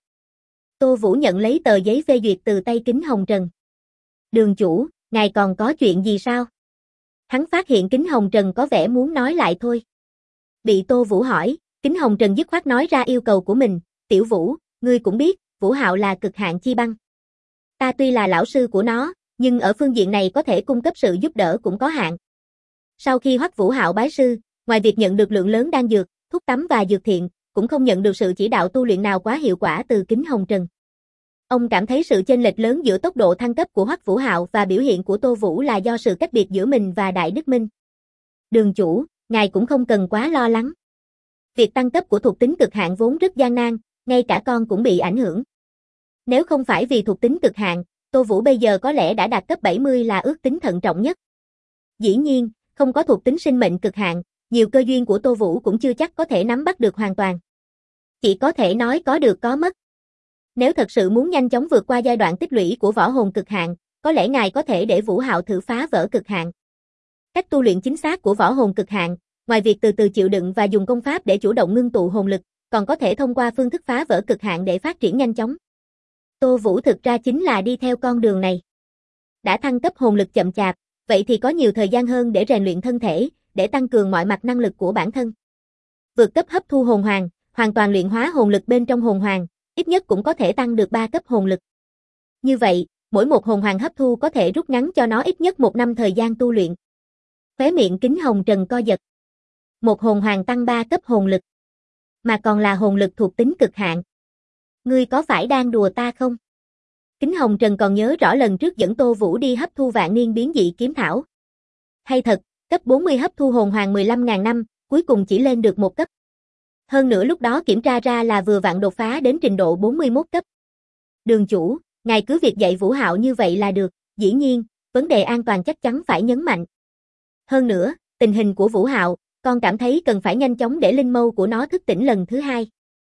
Tô Vũ nhận lấy tờ giấy phê duyệt từ tay Kính Hồng Trần. Đường chủ, ngài còn có chuyện gì sao? Hắn phát hiện Kính Hồng Trần có vẻ muốn nói lại thôi. Bị Tô Vũ hỏi, Kính Hồng Trần dứt khoát nói ra yêu cầu của mình. Tiểu Vũ, ngươi cũng biết, Vũ Hạo là cực hạn chi băng. Ta tuy là lão sư của nó, nhưng ở phương diện này có thể cung cấp sự giúp đỡ cũng có hạn. Sau khi Hoắc Vũ Hạo bái sư, ngoài việc nhận được lượng lớn đan dược, thuốc tắm và dược thiện, cũng không nhận được sự chỉ đạo tu luyện nào quá hiệu quả từ Kính Hồng Trần. Ông cảm thấy sự chênh lệch lớn giữa tốc độ thăng cấp của Hoắc Vũ Hạo và biểu hiện của Tô Vũ là do sự cách biệt giữa mình và Đại Đức Minh. Đường chủ, ngài cũng không cần quá lo lắng. Việc tăng cấp của thuộc tính cực hạn vốn rất gian nan, ngay cả con cũng bị ảnh hưởng. Nếu không phải vì thuộc tính cực hạn, Tô Vũ bây giờ có lẽ đã đạt cấp 70 là ước tính thận trọng nhất. Dĩ nhiên, không có thuộc tính sinh mệnh cực hạn, nhiều cơ duyên của Tô Vũ cũng chưa chắc có thể nắm bắt được hoàn toàn. Chỉ có thể nói có được có mất. Nếu thật sự muốn nhanh chóng vượt qua giai đoạn tích lũy của võ hồn cực hạn, có lẽ ngài có thể để Vũ Hạo thử phá vỡ cực hạn. Cách tu luyện chính xác của võ hồn cực hạn, ngoài việc từ từ chịu đựng và dùng công pháp để chủ động ngưng tụ hồn lực, còn có thể thông qua phương thức phá vỡ cực hạn để phát triển nhanh chóng. Tô Vũ thực ra chính là đi theo con đường này. Đã thăng cấp hồn lực chậm chạp, vậy thì có nhiều thời gian hơn để rèn luyện thân thể, để tăng cường mọi mặt năng lực của bản thân. Vượt cấp hấp thu hồn hoàng, hoàn toàn luyện hóa hồn lực bên trong hồn hoàng, ít nhất cũng có thể tăng được 3 cấp hồn lực. Như vậy, mỗi một hồn hoàng hấp thu có thể rút ngắn cho nó ít nhất 1 năm thời gian tu luyện. Khóe miệng Kính Hồng Trần co giật. Một hồn hoàng tăng 3 cấp hồn lực, mà còn là hồn lực thuộc tính cực hạn. Ngươi có phải đang đùa ta không? Kính Hồng Trần còn nhớ rõ lần trước dẫn Tô Vũ đi hấp thu vạn niên biến dị kiếm thảo. Hay thật, cấp 40 hấp thu hồn hoàng 15.000 năm, cuối cùng chỉ lên được 1 cấp. Hơn nữa lúc đó kiểm tra ra là vừa vặn đột phá đến trình độ 41 cấp. Đường chủ, ngài cứ việc dạy Vũ Hạo như vậy là được, dĩ nhiên, vấn đề an toàn chắc chắn phải nhấn mạnh. Hơn nữa, tình hình của Vũ Hạo, con cảm thấy cần phải nhanh chóng để linh mâu của nó thức tỉnh lần thứ 2.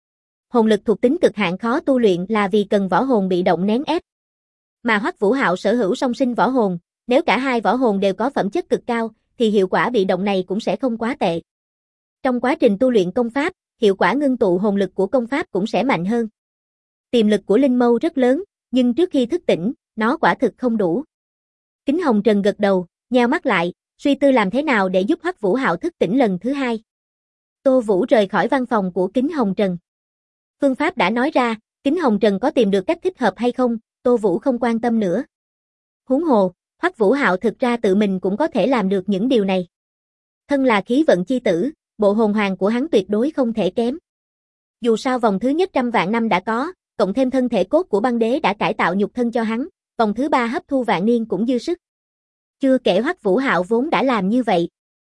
Hồn lực thuộc tính cực hạn khó tu luyện là vì cần võ hồn bị động nén ép. Mà Hoắc Vũ Hạo sở hữu song sinh võ hồn, nếu cả hai võ hồn đều có phẩm chất cực cao, thì hiệu quả bị động này cũng sẽ không quá tệ. Trong quá trình tu luyện công pháp, hiệu quả ngưng tụ hồn lực của công pháp cũng sẽ mạnh hơn. Tiềm lực của linh mâu rất lớn, nhưng trước khi thức tỉnh, nó quả thực không đủ. Kính Hồng Trần gật đầu, nheo mắt lại, suy tư làm thế nào để giúp Hoắc Vũ Hạo thức tỉnh lần thứ 2. Tô Vũ rời khỏi văn phòng của Kính Hồng Trần. Phương pháp đã nói ra, Kính Hồng Trần có tìm được cách thích hợp hay không, Tô Vũ không quan tâm nữa. Huống hồ, Hoắc Vũ Hạo thực ra tự mình cũng có thể làm được những điều này. Thân là khí vận chi tử, bộ hồn hoàng của hắn tuyệt đối không thể kém. Dù sao vòng thứ nhất 100 vạn năm đã có, cộng thêm thân thể cốt của băng đế đã cải tạo nhục thân cho hắn, vòng thứ 3 hấp thu vạn niên cũng dư sức. Chưa kể Hoắc Vũ Hạo vốn đã làm như vậy.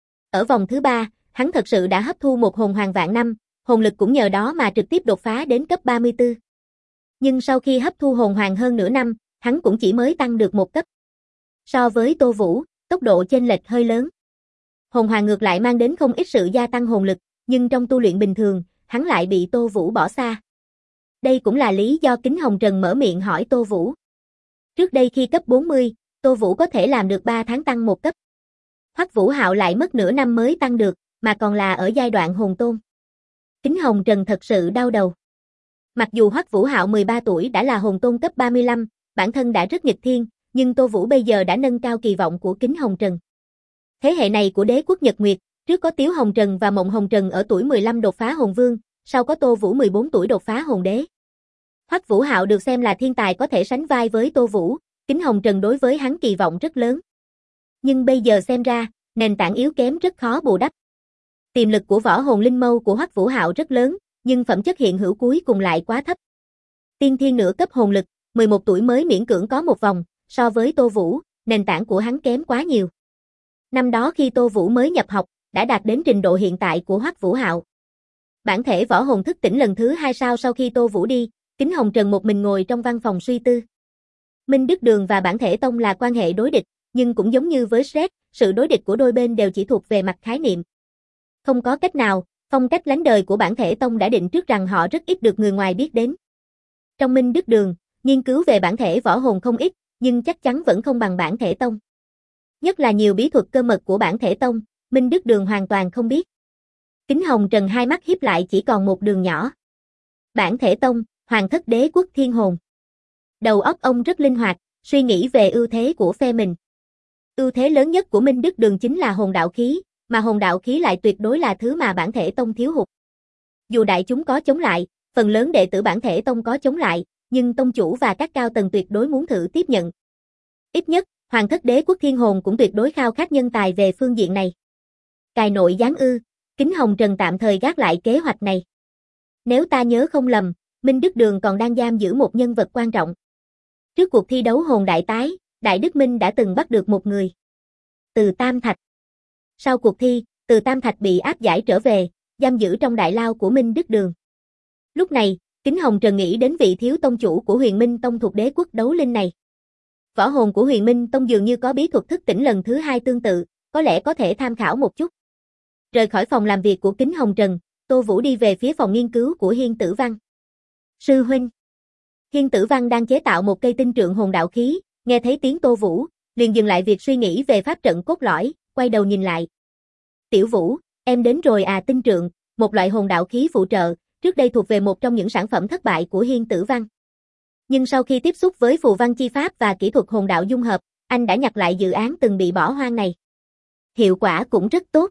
Ở vòng thứ 3, hắn thật sự đã hấp thu một hồn hoàng vạn năm, hồn lực cũng nhờ đó mà trực tiếp đột phá đến cấp 34. Nhưng sau khi hấp thu hồn hoàng hơn nửa năm, hắn cũng chỉ mới tăng được 1 cấp. So với Tô Vũ, tốc độ chênh lệch hơi lớn. Hồn hoàng ngược lại mang đến không ít sự gia tăng hồn lực, nhưng trong tu luyện bình thường, hắn lại bị Tô Vũ bỏ xa. Đây cũng là lý do Kính Hồng Trần mở miệng hỏi Tô Vũ. Trước đây khi cấp 40, Tô Vũ có thể làm được 3 tháng tăng 1 cấp. Hoắc Vũ Hạo lại mất nửa năm mới tăng được, mà còn là ở giai đoạn hồn tôn. Kính Hồng Trần thật sự đau đầu. Mặc dù Hoắc Vũ Hạo 13 tuổi đã là hồn tôn cấp 35, bản thân đã rất nghịch thiên, nhưng Tô Vũ bây giờ đã nâng cao kỳ vọng của Kính Hồng Trần. Thế hệ này của đế quốc Nhật Nguyệt, trước có Tiếu Hồng Trần và Mộng Hồng Trần ở tuổi 15 đột phá hồn vương, sau có Tô Vũ 14 tuổi đột phá hồn đế. Hoắc Vũ Hạo được xem là thiên tài có thể sánh vai với Tô Vũ, Kính Hồng Trần đối với hắn kỳ vọng rất lớn. Nhưng bây giờ xem ra, nền tảng yếu kém rất khó bù đắp. Tiềm lực của võ hồn linh mâu của Hoắc Vũ Hạo rất lớn, nhưng phẩm chất hiện hữu cuối cùng lại quá thấp. Tiên thiên nửa cấp hồn lực, 11 tuổi mới miễn cưỡng có một vòng, so với Tô Vũ, nền tảng của hắn kém quá nhiều. Năm đó khi Tô Vũ mới nhập học, đã đạt đến trình độ hiện tại của Hoắc Vũ Hạo. Bản thể võ hồn thức tỉnh lần thứ 2 sau khi Tô Vũ đi, Kính Hồng Trần một mình ngồi trong văn phòng suy tư. Minh Đức Đường và Bản thể tông là quan hệ đối địch, nhưng cũng giống như với Shrek, sự đối địch của đôi bên đều chỉ thuộc về mặt khái niệm. Không có cách nào, phong cách lánh đời của Bản thể tông đã định trước rằng họ rất ít được người ngoài biết đến. Trong Minh Đức Đường, nghiên cứu về bản thể võ hồn không ít, nhưng chắc chắn vẫn không bằng Bản thể tông. Nhất là nhiều bí thuật cơ mật của Bản thể tông, Minh Đức Đường hoàn toàn không biết. Kính Hồng Trần hai mắt híp lại chỉ còn một đường nhỏ. Bản thể tông, Hoàng thất đế quốc thiên hồn. Đầu óc ông rất linh hoạt, suy nghĩ về ưu thế của phe mình. Ưu thế lớn nhất của Minh Đức Đường chính là hồn đạo khí, mà hồn đạo khí lại tuyệt đối là thứ mà Bản thể tông thiếu hụt. Dù đại chúng có chống lại, phần lớn đệ tử Bản thể tông có chống lại, nhưng tông chủ và các cao tầng tuyệt đối muốn thử tiếp nhận. Ít nhất, Hoàng thất đế quốc thiên hồn cũng tuyệt đối khao khát nhân tài về phương diện này. Cài nội gián ư, Kính Hồng Trần tạm thời gác lại kế hoạch này. Nếu ta nhớ không lầm, Minh Đức Đường còn đang giam giữ một nhân vật quan trọng. Trước cuộc thi đấu hồn đại tái, Đại Đức Minh đã từng bắt được một người. Từ Tam Thạch. Sau cuộc thi, Từ Tam Thạch bị áp giải trở về, giam giữ trong đại lao của Minh Đức Đường. Lúc này, Kính Hồng Trần nghĩ đến vị thiếu tông chủ của Huyền Minh Tông thuộc đế quốc đấu linh này. Võ hồn của Huyền Minh Tông dường như có bí thuật thức tỉnh lần thứ 2 tương tự, có lẽ có thể tham khảo một chút. Rời khỏi phòng làm việc của Kính Hồng Trần, Tô Vũ đi về phía phòng nghiên cứu của Hiên Tử Văn. Sư huynh. Hiên Tử Văn đang chế tạo một cây tinh trượng hồn đạo khí, nghe thấy tiếng Tô Vũ, liền dừng lại việc suy nghĩ về pháp trận cốt lõi, quay đầu nhìn lại. Tiểu Vũ, em đến rồi à? Tinh trượng, một loại hồn đạo khí phụ trợ, trước đây thuộc về một trong những sản phẩm thất bại của Hiên Tử Văn. Nhưng sau khi tiếp xúc với phù văn chi pháp và kỹ thuật hồn đạo dung hợp, anh đã nhặt lại dự án từng bị bỏ hoang này. Hiệu quả cũng rất tốt.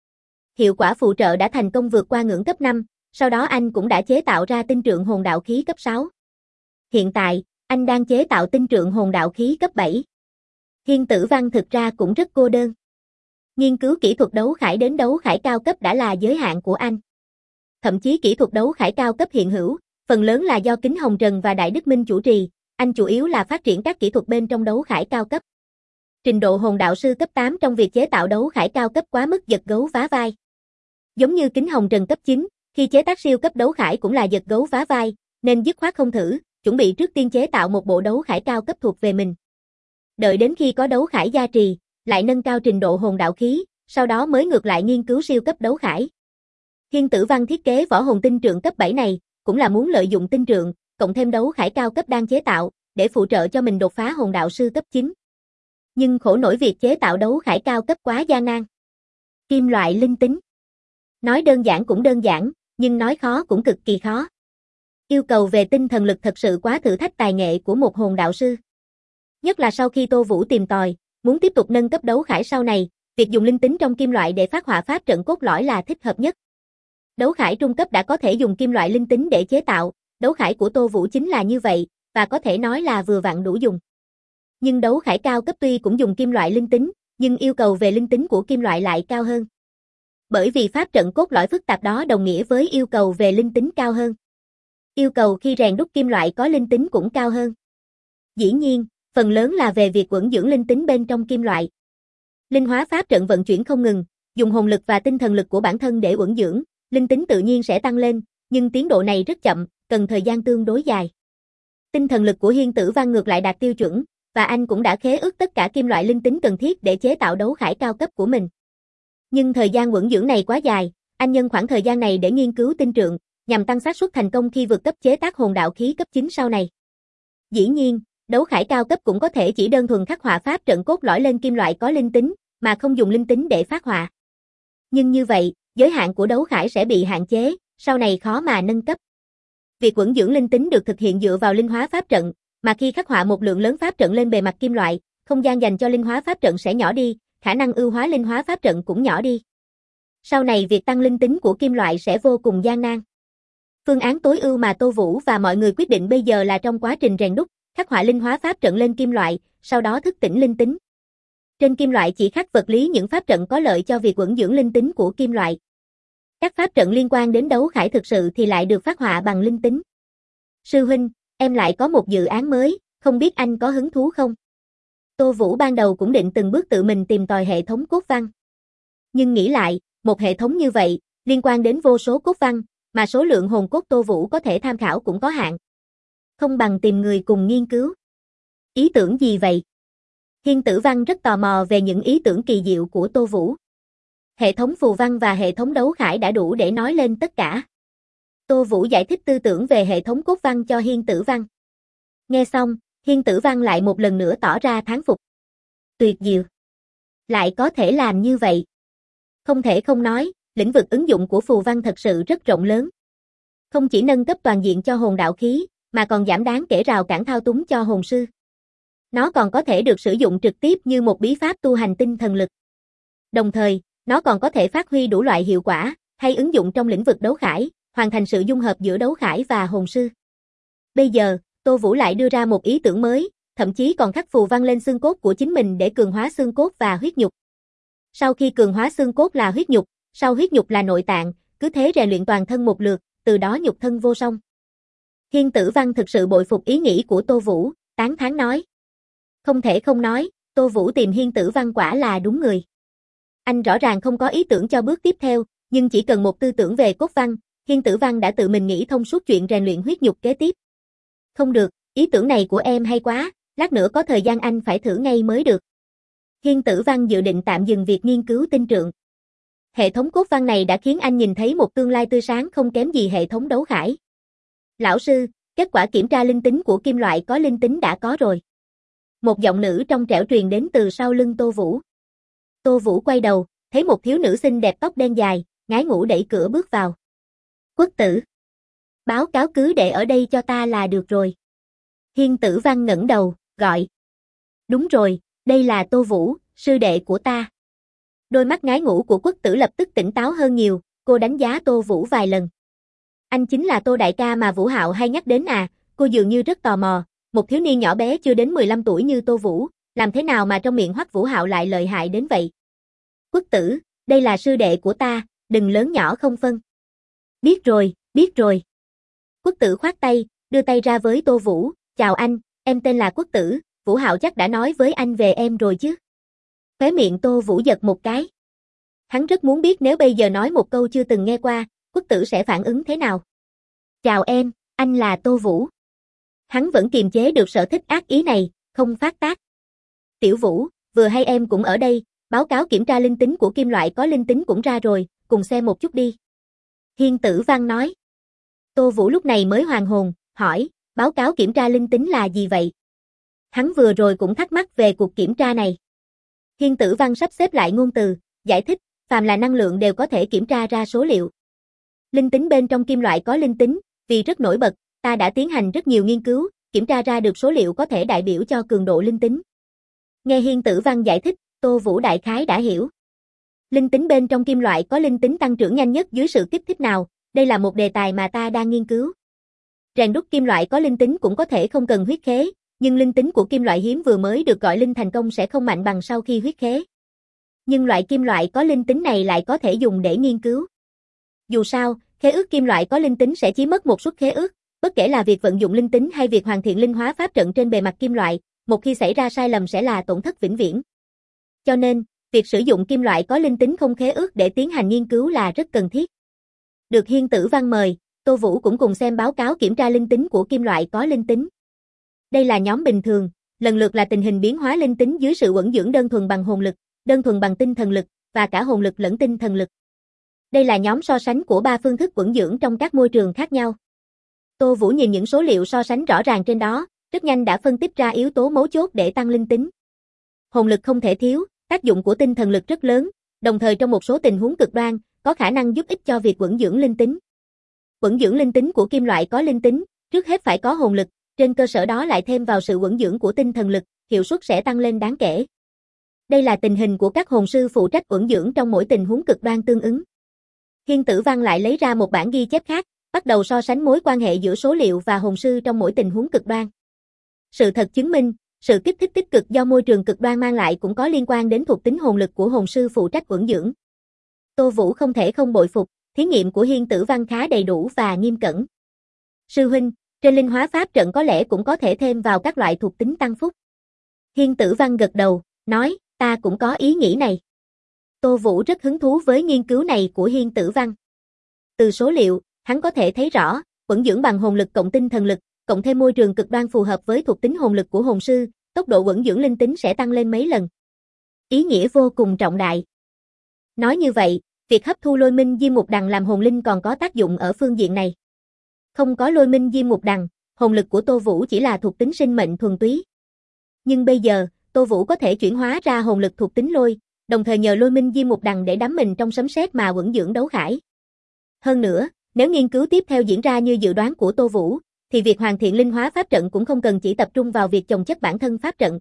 Hiệu quả phụ trợ đã thành công vượt qua ngưỡng cấp 5, sau đó anh cũng đã chế tạo ra tinh trượng hồn đạo khí cấp 6. Hiện tại, anh đang chế tạo tinh trượng hồn đạo khí cấp 7. Hiên Tử Văn thực ra cũng rất cô đơn. Nghiên cứu kỹ thuật đấu khải đến đấu khải cao cấp đã là giới hạn của anh. Thậm chí kỹ thuật đấu khải cao cấp hiện hữu, phần lớn là do Kính Hồng Trần và Đại Đức Minh chủ trì, anh chủ yếu là phát triển các kỹ thuật bên trong đấu khải cao cấp. Trình độ hồn đạo sư cấp 8 trong việc chế tạo đấu khải cao cấp quá mức giật gấu vá vai. Giống như Kính Hồng Trần cấp 9, khi chế tác siêu cấp đấu khải cũng là giật gấu vá vai, nên dứt khoát không thử, chuẩn bị trước tiên chế tạo một bộ đấu khải cao cấp thuộc về mình. Đợi đến khi có đấu khải gia trì, lại nâng cao trình độ hồn đạo khí, sau đó mới ngược lại nghiên cứu siêu cấp đấu khải. Hiên Tử Văn thiết kế võ hồn tinh trượng cấp 7 này, cũng là muốn lợi dụng tinh trượng, cộng thêm đấu khải cao cấp đang chế tạo, để phụ trợ cho mình đột phá hồn đạo sư cấp 9. Nhưng khổ nổi việc chế tạo đấu khải cao cấp quá gian nan. Kim loại linh tính. Nói đơn giản cũng đơn giản, nhưng nói khó cũng cực kỳ khó. Yêu cầu về tinh thần lực thật sự quá thử thách tài nghệ của một hồn đạo sư. Nhất là sau khi Tô Vũ tìm tòi, muốn tiếp tục nâng cấp đấu khải sau này, việc dùng linh tính trong kim loại để phát họa pháp trận cốt lõi là thích hợp nhất. Đấu khải trung cấp đã có thể dùng kim loại linh tính để chế tạo, đấu khải của Tô Vũ chính là như vậy, và có thể nói là vừa vặn đủ dùng. Nhưng đấu khải cao cấp tuy cũng dùng kim loại linh tính, nhưng yêu cầu về linh tính của kim loại lại cao hơn. Bởi vì pháp trận cốt lõi phức tạp đó đồng nghĩa với yêu cầu về linh tính cao hơn. Yêu cầu khi rèn đúc kim loại có linh tính cũng cao hơn. Dĩ nhiên, phần lớn là về việc uẩn dưỡng linh tính bên trong kim loại. Linh hóa pháp trận vận chuyển không ngừng, dùng hồn lực và tinh thần lực của bản thân để uẩn dưỡng, linh tính tự nhiên sẽ tăng lên, nhưng tiến độ này rất chậm, cần thời gian tương đối dài. Tinh thần lực của Hiên Tử Văn ngược lại đạt tiêu chuẩn, và anh cũng đã khế ước tất cả kim loại linh tính cần thiết để chế tạo đấu khải cao cấp của mình. Nhưng thời gian uẩn dưỡng này quá dài, anh nhân khoảng thời gian này để nghiên cứu tinh trượng, nhằm tăng xác suất thành công khi vượt cấp chế tác hồn đạo khí cấp 9 sau này. Dĩ nhiên, đấu khải cao cấp cũng có thể chỉ đơn thuần khắc họa pháp trận cốt lõi lên kim loại có linh tính, mà không dùng linh tính để phát họa. Nhưng như vậy, giới hạn của đấu khải sẽ bị hạn chế, sau này khó mà nâng cấp. Việc uẩn dưỡng linh tính được thực hiện dựa vào linh hóa pháp trận, mà khi khắc họa một lượng lớn pháp trận lên bề mặt kim loại, không gian dành cho linh hóa pháp trận sẽ nhỏ đi, khả năng ưu hóa linh hóa pháp trận cũng nhỏ đi. Sau này việc tăng linh tính của kim loại sẽ vô cùng gian nan. Phương án tối ưu mà Tô Vũ và mọi người quyết định bây giờ là trong quá trình rèn đúc, khắc họa linh hóa pháp trận lên kim loại, sau đó thức tỉnh linh tính. Trên kim loại chỉ khắc vật lý những pháp trận có lợi cho việc uẩn dưỡng linh tính của kim loại. Các pháp trận liên quan đến đấu khải thực sự thì lại được phát họa bằng linh tính. Sư huynh, em lại có một dự án mới, không biết anh có hứng thú không? Tô Vũ ban đầu cũng định từng bước tự mình tìm tòi hệ thống cốt văn. Nhưng nghĩ lại, một hệ thống như vậy, liên quan đến vô số cốt văn, mà số lượng hồn cốt Tô Vũ có thể tham khảo cũng có hạn. Không bằng tìm người cùng nghiên cứu. Ý tưởng gì vậy? Hiên Tử Văn rất tò mò về những ý tưởng kỳ diệu của Tô Vũ. Hệ thống phù văn và hệ thống đấu khải đã đủ để nói lên tất cả. Tô Vũ giải thích tư tưởng về hệ thống cốt văn cho Hiên Tử Văn. Nghe xong, Hiên Tử Văn lại một lần nữa tỏ ra thán phục. Tuyệt diệu. Lại có thể làm như vậy. Không thể không nói, lĩnh vực ứng dụng của phù văn thật sự rất rộng lớn. Không chỉ nâng cấp toàn diện cho hồn đạo khí, mà còn giảm đáng kể rào cản thao túng cho hồn sư. Nó còn có thể được sử dụng trực tiếp như một bí pháp tu hành tinh thần lực. Đồng thời, nó còn có thể phát huy đủ loại hiệu quả, hay ứng dụng trong lĩnh vực đấu khải, hoàn thành sự dung hợp giữa đấu khải và hồn sư. Bây giờ, Tô Vũ lại đưa ra một ý tưởng mới, thậm chí còn khắc phù văn lên xương cốt của chính mình để cường hóa xương cốt và huyết nhục. Sau khi cường hóa xương cốt là huyết nhục, sau huyết nhục là nội tạng, cứ thế rèn luyện toàn thân một lượt, từ đó nhục thân vô song. Hiên Tử Văn thực sự bội phục ý nghĩ của Tô Vũ, tán thán nói. Không thể không nói, Tô Vũ tìm Hiên Tử Văn quả là đúng người. Anh rõ ràng không có ý tưởng cho bước tiếp theo, nhưng chỉ cần một tư tưởng về cốt văn, Hiên Tử Văn đã tự mình nghĩ thông suốt chuyện rèn luyện huyết nhục kế tiếp. Không được, ý tưởng này của em hay quá, lát nữa có thời gian anh phải thử ngay mới được. Hiên Tử Văn dự định tạm dừng việc nghiên cứu tinh trượng. Hệ thống cốt văn này đã khiến anh nhìn thấy một tương lai tươi sáng không kém gì hệ thống đấu khải. Lão sư, kết quả kiểm tra linh tính của kim loại có linh tính đã có rồi. Một giọng nữ trong trẻo truyền đến từ sau lưng Tô Vũ. Tô Vũ quay đầu, thấy một thiếu nữ xinh đẹp tóc đen dài, ngái ngủ đẩy cửa bước vào. Quốc tử. Báo cáo cứ để ở đây cho ta là được rồi. Hiên Tử Văn ngẩng đầu, gọi. Đúng rồi, đây là Tô Vũ, sư đệ của ta. Đôi mắt ngái ngủ của quốc tử lập tức tỉnh táo hơn nhiều, cô đánh giá Tô Vũ vài lần. Anh chính là Tô đại ca mà Vũ Hạo hay nhắc đến à, cô dường như rất tò mò, một thiếu niên nhỏ bé chưa đến 15 tuổi như Tô Vũ, làm thế nào mà trong miệng Hoắc Vũ Hạo lại lợi hại đến vậy? Quốc tử, đây là sư đệ của ta, đừng lớn nhỏ không phân. Biết rồi, biết rồi. Quốc tử khoát tay, đưa tay ra với Tô Vũ, chào anh, em tên là Quốc tử, Vũ Hạo chắc đã nói với anh về em rồi chứ. Khóe miệng Tô Vũ giật một cái. Hắn rất muốn biết nếu bây giờ nói một câu chưa từng nghe qua, Quốc tử sẽ phản ứng thế nào. Chào em, anh là Tô Vũ. Hắn vẫn kiềm chế được sở thích ác ý này, không phát tác. Tiểu Vũ, vừa hay em cũng ở đây, báo cáo kiểm tra linh tính của kim loại có linh tính cũng ra rồi, cùng xem một chút đi. Hiên Tử Văn nói. Tô Vũ lúc này mới hoàn hồn, hỏi, báo cáo kiểm tra linh tính là gì vậy? Hắn vừa rồi cũng thắc mắc về cuộc kiểm tra này. Hiên Tử Văn sắp xếp lại ngôn từ, giải thích, phàm là năng lượng đều có thể kiểm tra ra số liệu. Linh tính bên trong kim loại có linh tính, vì rất nổi bật, ta đã tiến hành rất nhiều nghiên cứu, kiểm tra ra được số liệu có thể đại biểu cho cường độ linh tính. Nghe Hiên Tử Văn giải thích, Tô Vũ đại khái đã hiểu. Linh tính bên trong kim loại có linh tính tăng trưởng nhanh nhất dưới sự kích thích nào, đây là một đề tài mà ta đang nghiên cứu. Rèn đúc kim loại có linh tính cũng có thể không cần huyết khế, nhưng linh tính của kim loại hiếm vừa mới được gọi linh thành công sẽ không mạnh bằng sau khi huyết khế. Nhưng loại kim loại có linh tính này lại có thể dùng để nghiên cứu. Dù sao, khế ước kim loại có linh tính sẽ chỉ mất một suất khế ước, bất kể là việc vận dụng linh tính hay việc hoàn thiện linh hóa pháp trận trên bề mặt kim loại, một khi xảy ra sai lầm sẽ là tổn thất vĩnh viễn. Cho nên, việc sử dụng kim loại có linh tính không khế ước để tiến hành nghiên cứu là rất cần thiết. Được Hiên Tử Văn mời, Tô Vũ cũng cùng xem báo cáo kiểm tra linh tính của kim loại có linh tính. Đây là nhóm bình thường, lần lượt là tình hình biến hóa linh tính dưới sự uẩn dưỡng đơn thuần bằng hồn lực, đơn thuần bằng tinh thần lực, và cả hồn lực lẫn tinh thần lực. Đây là nhóm so sánh của 3 phương thức uẩn dưỡng trong các môi trường khác nhau. Tô Vũ nhìn những số liệu so sánh rõ ràng trên đó, rất nhanh đã phân tích ra yếu tố mấu chốt để tăng linh tính. Hồn lực không thể thiếu, tác dụng của tinh thần lực rất lớn, đồng thời trong một số tình huống cực đoan, có khả năng giúp ích cho việc uẩn dưỡng linh tính. Uẩn dưỡng linh tính của kim loại có linh tính, trước hết phải có hồn lực, trên cơ sở đó lại thêm vào sự uẩn dưỡng của tinh thần lực, hiệu suất sẽ tăng lên đáng kể. Đây là tình hình của các hồn sư phụ trách uẩn dưỡng trong mỗi tình huống cực đoan tương ứng. Hiên Tử Văn lại lấy ra một bản ghi chép khác, bắt đầu so sánh mối quan hệ giữa số liệu và hồn sư trong mỗi tình huống cực đoan. Sự thật chứng minh, sự kích thích tích cực do môi trường cực đoan mang lại cũng có liên quan đến thuộc tính hồn lực của hồn sư phụ trách uẩn dưỡng. Tô Vũ không thể không bội phục, thí nghiệm của Hiên Tử Văn khá đầy đủ và nghiêm cẩn. Sư huynh, trên linh hóa pháp trận có lẽ cũng có thể thêm vào các loại thuộc tính tăng phúc. Hiên Tử Văn gật đầu, nói, ta cũng có ý nghĩ này. Tô Vũ rất hứng thú với nghiên cứu này của Hiên Tử Văn. Từ số liệu, hắn có thể thấy rõ, vẫn dưỡng bằng hồn lực cộng tinh thần lực, cộng thêm môi trường cực đoan phù hợp với thuộc tính hồn lực của hồn sư, tốc độ vẫn dưỡng linh tính sẽ tăng lên mấy lần. Ý nghĩa vô cùng trọng đại. Nói như vậy, việc hấp thu lôi minh diêm mục đằng làm hồn linh còn có tác dụng ở phương diện này. Không có lôi minh diêm mục đằng, hồn lực của Tô Vũ chỉ là thuộc tính sinh mệnh thuần túy. Nhưng bây giờ, Tô Vũ có thể chuyển hóa ra hồn lực thuộc tính lôi, đồng thời nhờ lôi minh diêm mục đằng để đắm mình trong sấm sét mà vẫn dưỡng đấu khải. Hơn nữa, nếu nghiên cứu tiếp theo diễn ra như dự đoán của Tô Vũ, thì việc hoàn thiện linh hóa pháp trận cũng không cần chỉ tập trung vào việc chồng chất bản thân pháp trận.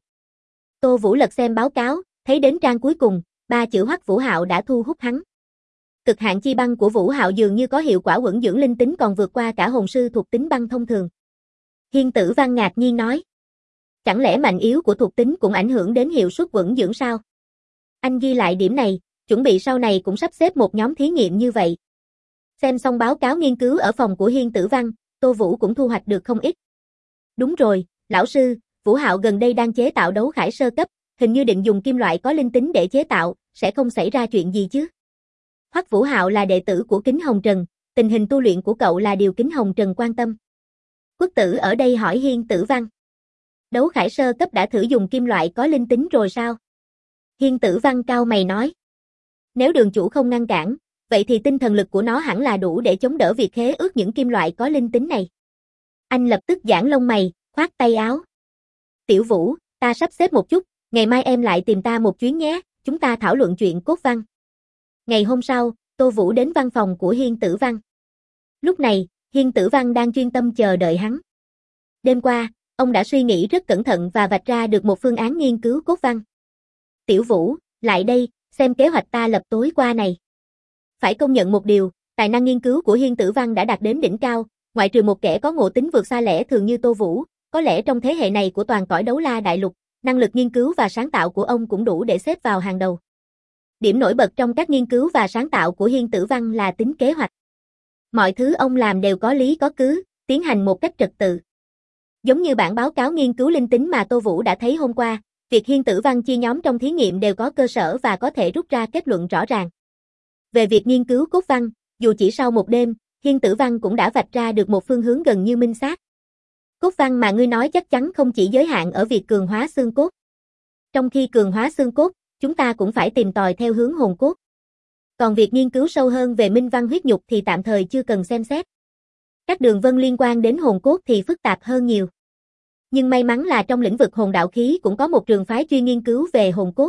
Tô Vũ lật xem báo cáo, thấy đến trang cuối cùng, 3 chữ Hoắc Vũ Hạo đã thu hút hắn. Cực hạn chi băng của Vũ Hạo dường như có hiệu quả vẫn dưỡng linh tính còn vượt qua cả hồn sư thuộc tính băng thông thường. Hiên Tử Văn ngạc nhiên nói. Chẳng lẽ mạnh yếu của thuộc tính cũng ảnh hưởng đến hiệu suất vẫn dưỡng sao? Anh ghi lại điểm này, chuẩn bị sau này cũng sắp xếp một nhóm thí nghiệm như vậy. Xem xong báo cáo nghiên cứu ở phòng của Hiên Tử Văn, Tô Vũ cũng thu hoạch được không ít. Đúng rồi, lão sư, Vũ Hạo gần đây đang chế tạo đấu khải sơ cấp, hình như định dùng kim loại có linh tính để chế tạo, sẽ không xảy ra chuyện gì chứ? Hoắc Vũ Hạo là đệ tử của Kính Hồng Trần, tình hình tu luyện của cậu là điều Kính Hồng Trần quan tâm. Quốc tử ở đây hỏi Hiên Tử Văn. Đấu khải sơ cấp đã thử dùng kim loại có linh tính rồi sao? Hiên Tử Văn cau mày nói. Nếu đường chủ không ngăn cản, vậy thì tinh thần lực của nó hẳn là đủ để chống đỡ việc khế ước những kim loại có linh tính này. Anh lập tức giãn lông mày, khoát tay áo. Tiểu Vũ, ta sắp xếp một chút, ngày mai em lại tìm ta một chuyến nhé, chúng ta thảo luận chuyện cốt văn. Ngày hôm sau, Tô Vũ đến văn phòng của Hiên Tử Văn. Lúc này, Hiên Tử Văn đang chuyên tâm chờ đợi hắn. Đêm qua, ông đã suy nghĩ rất cẩn thận và vạch ra được một phương án nghiên cứu cốt văn. Tiểu Vũ, lại đây, xem kế hoạch ta lập tối qua này. Phải công nhận một điều, tài năng nghiên cứu của Hiên Tử Văn đã đạt đến đỉnh cao, ngoại trừ một kẻ có ngộ tính vượt xa lẽ thường như Tô Vũ, có lẽ trong thế hệ này của toàn cõi Đấu La Đại Lục, năng lực nghiên cứu và sáng tạo của ông cũng đủ để xếp vào hàng đầu. Điểm nổi bật trong các nghiên cứu và sáng tạo của Hiên Tử Văn là tính kế hoạch. Mọi thứ ông làm đều có lý có cứ, tiến hành một cách trật tự. Giống như bản báo cáo nghiên cứu linh tính mà Tô Vũ đã thấy hôm qua, việc Hiên Tử Văn chia nhóm trong thí nghiệm đều có cơ sở và có thể rút ra kết luận rõ ràng. Về việc nghiên cứu cốt văn, dù chỉ sau một đêm, Hiên Tử Văn cũng đã vạch ra được một phương hướng gần như minh xác. Cốt văn mà ngươi nói chắc chắn không chỉ giới hạn ở việc cường hóa xương cốt. Trong khi cường hóa xương cốt, chúng ta cũng phải tìm tòi theo hướng hồn cốt. Còn việc nghiên cứu sâu hơn về minh văn huyết nhục thì tạm thời chưa cần xem xét. Các đường vân liên quan đến hồn cốt thì phức tạp hơn nhiều. Nhưng may mắn là trong lĩnh vực hồn đạo khí cũng có một trường phái chuyên nghiên cứu về hồn cốt.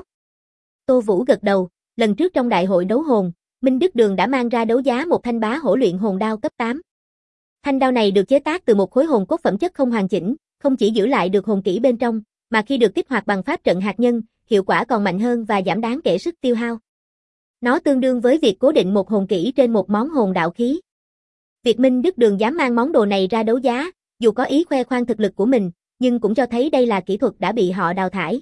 Tô Vũ gật đầu, lần trước trong đại hội đấu hồn, Minh Đức Đường đã mang ra đấu giá một thanh bá hổ luyện hồn đao cấp 8. Thanh đao này được chế tác từ một khối hồn cốt phẩm chất không hoàn chỉnh, không chỉ giữ lại được hồn kỹ bên trong, mà khi được kích hoạt bằng pháp trận hạt nhân, hiệu quả còn mạnh hơn và giảm đáng kể sức tiêu hao. Nó tương đương với việc cố định một hồn kỹ trên một món hồn đạo khí. Việc Minh Đức Đường dám mang món đồ này ra đấu giá, dù có ý khoe khoang thực lực của mình, nhưng cũng cho thấy đây là kỹ thuật đã bị họ đào thải.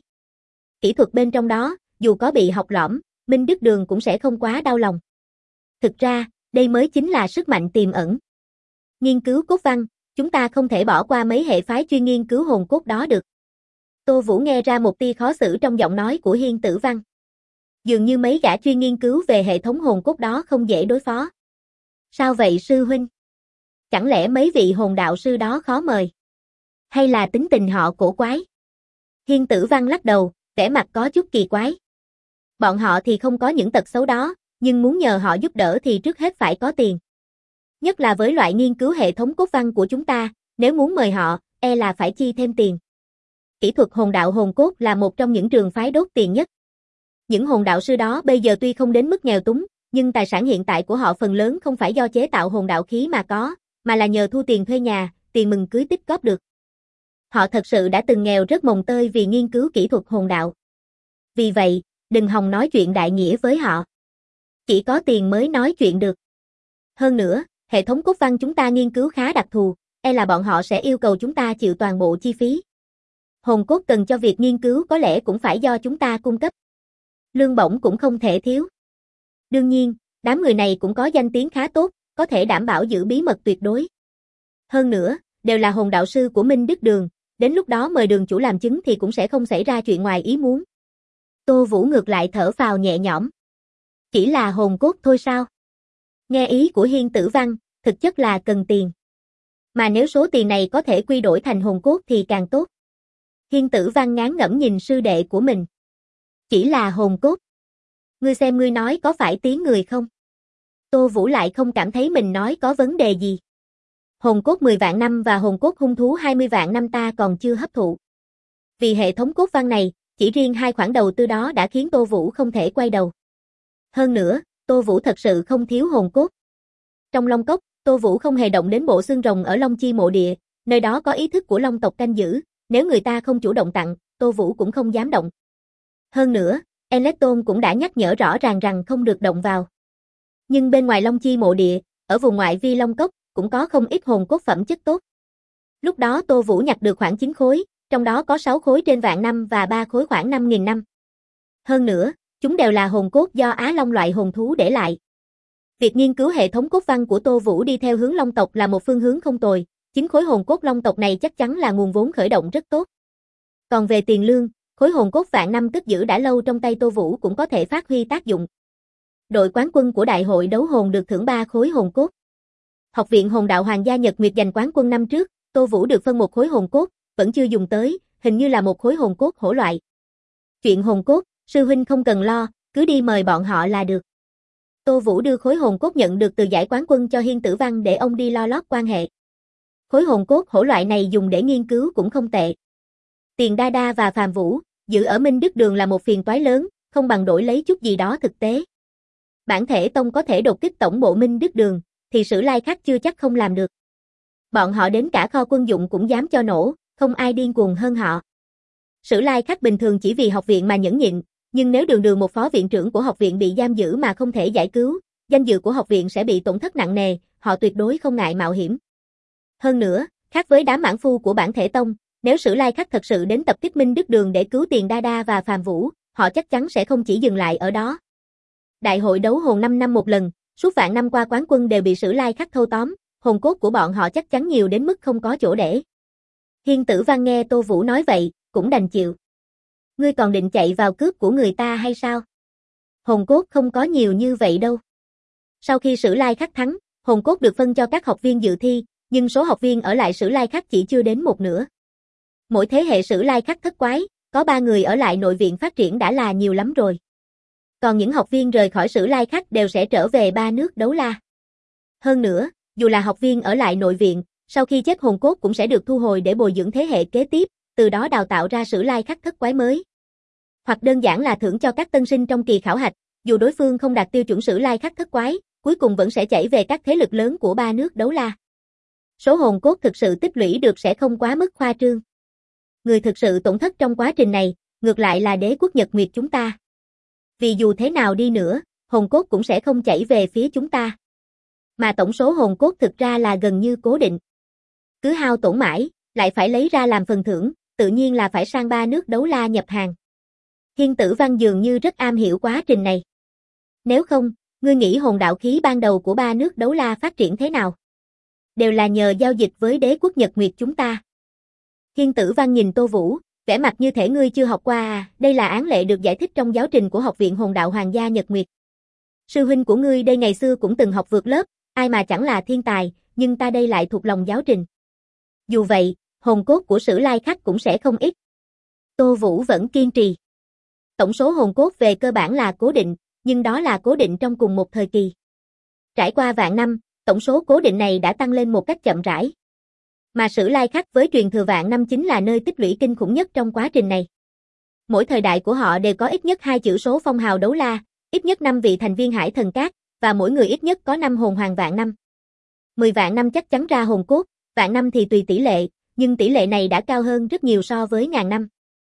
Kỹ thuật bên trong đó, dù có bị học lõm, Minh Đức Đường cũng sẽ không quá đau lòng. Thực ra, đây mới chính là sức mạnh tiềm ẩn. Nghiên cứu cốt văn, chúng ta không thể bỏ qua mấy hệ phái chuyên nghiên cứu hồn cốt đó được. Tô Vũ nghe ra một tia khó xử trong giọng nói của Hiên Tử Văn. Dường như mấy gã chuyên nghiên cứu về hệ thống hồn cốt đó không dễ đối phó. Sao vậy sư huynh? Chẳng lẽ mấy vị hồn đạo sư đó khó mời? Hay là tính tình họ cổ quái? Hiên Tử Văn lắc đầu, vẻ mặt có chút kỳ quái. Bọn họ thì không có những tật xấu đó, nhưng muốn nhờ họ giúp đỡ thì trước hết phải có tiền. Nhất là với loại nghiên cứu hệ thống cốt văn của chúng ta, nếu muốn mời họ, e là phải chi thêm tiền. Kỹ thuật hồn đạo hồn cốt là một trong những trường phái đốt tiền nhất. Những hồn đạo sư đó bây giờ tuy không đến mức nghèo túng, nhưng tài sản hiện tại của họ phần lớn không phải do chế tạo hồn đạo khí mà có, mà là nhờ thu tiền thuê nhà, tiền mừng cưới tích góp được. Họ thật sự đã từng nghèo rất mồng tơi vì nghiên cứu kỹ thuật hồn đạo. Vì vậy, đừng hòng nói chuyện đại nghĩa với họ. Chỉ có tiền mới nói chuyện được. Hơn nữa, hệ thống cốt văn chúng ta nghiên cứu khá đặc thù, e là bọn họ sẽ yêu cầu chúng ta chịu toàn bộ chi phí. Hồn cốt cần cho việc nghiên cứu có lẽ cũng phải do chúng ta cung cấp. Lương bổng cũng không thể thiếu. Đương nhiên, đám người này cũng có danh tiếng khá tốt, có thể đảm bảo giữ bí mật tuyệt đối. Hơn nữa, đều là hồn đạo sư của Minh Đức Đường, đến lúc đó mời đường chủ làm chứng thì cũng sẽ không xảy ra chuyện ngoài ý muốn. Tô Vũ ngược lại thở phào nhẹ nhõm. Chỉ là hồn cốt thôi sao? Nghe ý của Hiên Tử Văn, thực chất là cần tiền. Mà nếu số tiền này có thể quy đổi thành hồn cốt thì càng tốt. Hiên Tử Văn ngán ngẩm nhìn sư đệ của mình. Chỉ là hồn cốt. Ngươi xem ngươi nói có phải tiếng người không? Tô Vũ lại không cảm thấy mình nói có vấn đề gì. Hồn cốt 10 vạn năm và hồn cốt hung thú 20 vạn năm ta còn chưa hấp thụ. Vì hệ thống cốt văn này, chỉ riêng 2 khoản đầu tư đó đã khiến Tô Vũ không thể quay đầu. Hơn nữa, Tô Vũ thật sự không thiếu hồn cốt. Trong Long Cốc, Tô Vũ không hề động đến bộ xương rồng ở Long Chi mộ địa, nơi đó có ý thức của Long tộc canh giữ, nếu người ta không chủ động tặng, Tô Vũ cũng không dám động. Hơn nữa, Electon cũng đã nhắc nhở rõ ràng rằng không được động vào. Nhưng bên ngoài Long Chi mộ địa, ở vùng ngoại vi Long Cốc, cũng có không ít hồn cốt phẩm chất tốt. Lúc đó Tô Vũ nhặt được khoảng 9 khối, trong đó có 6 khối trên vạn năm và 3 khối khoảng 5.000 năm. Hơn nữa, chúng đều là hồn cốt do Á Long loại hồn thú để lại. Việc nghiên cứu hệ thống cốt văn của Tô Vũ đi theo hướng Long tộc là một phương hướng không tồi, 9 khối hồn cốt Long tộc này chắc chắn là nguồn vốn khởi động rất tốt. Còn về tiền lương, khối hồn cốt vạn năm cất giữ đã lâu trong tay Tô Vũ cũng có thể phát huy tác dụng. Đội quán quân của đại hội đấu hồn được thưởng 3 khối hồn cốt. Học viện Hồn Đạo Hoàng gia Nhật Nguyệt giành quán quân năm trước, Tô Vũ được phân một khối hồn cốt, vẫn chưa dùng tới, hình như là một khối hồn cốt hổ loại. Chuyện hồn cốt, sư huynh không cần lo, cứ đi mời bọn họ là được. Tô Vũ đưa khối hồn cốt nhận được từ giải quán quân cho Hiên Tử Văn để ông đi lo lót quan hệ. Khối hồn cốt hổ loại này dùng để nghiên cứu cũng không tệ. Tiền Đa Đa và Phàm Vũ, giữ ở Minh Đức Đường là một phiền toái lớn, không bằng đổi lấy chút gì đó thực tế. Bản thể tông có thể đột kích tổng bộ Minh Đức Đường, thì Sử Lai Khắc chưa chắc không làm được. Bọn họ đến cả kho quân dụng cũng dám cho nổ, không ai điên cuồng hơn họ. Sử Lai Khắc bình thường chỉ vì học viện mà nhẫn nhịn, nhưng nếu đường đường một phó viện trưởng của học viện bị giam giữ mà không thể giải cứu, danh dự của học viện sẽ bị tổn thất nặng nề, họ tuyệt đối không ngại mạo hiểm. Hơn nữa, khác với đám mãn phu của bản thể tông, nếu Sử Lai Khắc thật sự đến tập kích Minh Đức Đường để cứu Tiền Đa Đa và Phàm Vũ, họ chắc chắn sẽ không chỉ dừng lại ở đó. Đại hội đấu hồn 5 năm một lần, suốt vạn năm qua quán quân đều bị Sử Lai Khắc thâu tóm, hồn cốt của bọn họ chắc chắn nhiều đến mức không có chỗ để. Hiên Tử Văn nghe Tô Vũ nói vậy, cũng đành chịu. Ngươi còn định chạy vào cướp của người ta hay sao? Hồn cốt không có nhiều như vậy đâu. Sau khi Sử Lai Khắc thắng, hồn cốt được phân cho các học viên dự thi, nhưng số học viên ở lại Sử Lai Khắc chỉ chưa đến một nửa. Mỗi thế hệ Sử Lai Khắc thất quái, có 3 người ở lại nội viện phát triển đã là nhiều lắm rồi. Còn những học viên rời khỏi Sử Lai Khắc đều sẽ trở về 3 nước đấu la. Hơn nữa, dù là học viên ở lại nội viện, sau khi chết hồn cốt cũng sẽ được thu hồi để bồi dưỡng thế hệ kế tiếp, từ đó đào tạo ra Sử Lai Khắc thất quái mới. Hoặc đơn giản là thưởng cho các tân sinh trong kỳ khảo hạch, dù đối phương không đạt tiêu chuẩn Sử Lai Khắc thất quái, cuối cùng vẫn sẽ chảy về các thế lực lớn của 3 nước đấu la. Số hồn cốt thực sự tích lũy được sẽ không quá mức khoa trương. Người thực sự tổn thất trong quá trình này, ngược lại là đế quốc Nhật Nguyệt chúng ta. Vì dù thế nào đi nữa, hồn cốt cũng sẽ không chảy về phía chúng ta. Mà tổng số hồn cốt thực ra là gần như cố định. Cứ hao tổn mãi, lại phải lấy ra làm phần thưởng, tự nhiên là phải sang 3 nước đấu la nhập hàng. Hiên Tử Văn dường như rất am hiểu quá trình này. Nếu không, ngươi nghĩ hồn đạo khí ban đầu của 3 nước đấu la phát triển thế nào? Đều là nhờ giao dịch với đế quốc Nhật Nguyệt chúng ta. Hiên Tử Văn nhìn Tô Vũ, vẻ mặt như thể ngươi chưa học qua à, đây là án lệ được giải thích trong giáo trình của Học viện Hồn Đạo Hoàng gia Nhật Nguyệt. Sư huynh của ngươi đây ngày xưa cũng từng học vượt lớp, ai mà chẳng là thiên tài, nhưng ta đây lại thuộc lòng giáo trình. Dù vậy, hồn cốt của Sử Lai Khắc cũng sẽ không ít. Tô Vũ vẫn kiên trì. Tổng số hồn cốt về cơ bản là cố định, nhưng đó là cố định trong cùng một thời kỳ. Trải qua vạn năm, tổng số cố định này đã tăng lên một cách chậm rãi. Mà Sử Lai Khắc với truyền thừa vạn năm chính là nơi tích lũy kinh khủng nhất trong quá trình này. Mỗi thời đại của họ đều có ít nhất 2 chữ số phong hào đấu la, ít nhất 5 vị thành viên Hải Thần Cát, và mỗi người ít nhất có 5 hồn hoàng vạn năm. 10 vạn năm chắc chắn ra hồn cốt, vạn năm thì tùy tỷ lệ, nhưng tỷ lệ này đã cao hơn rất nhiều so với ngàn năm.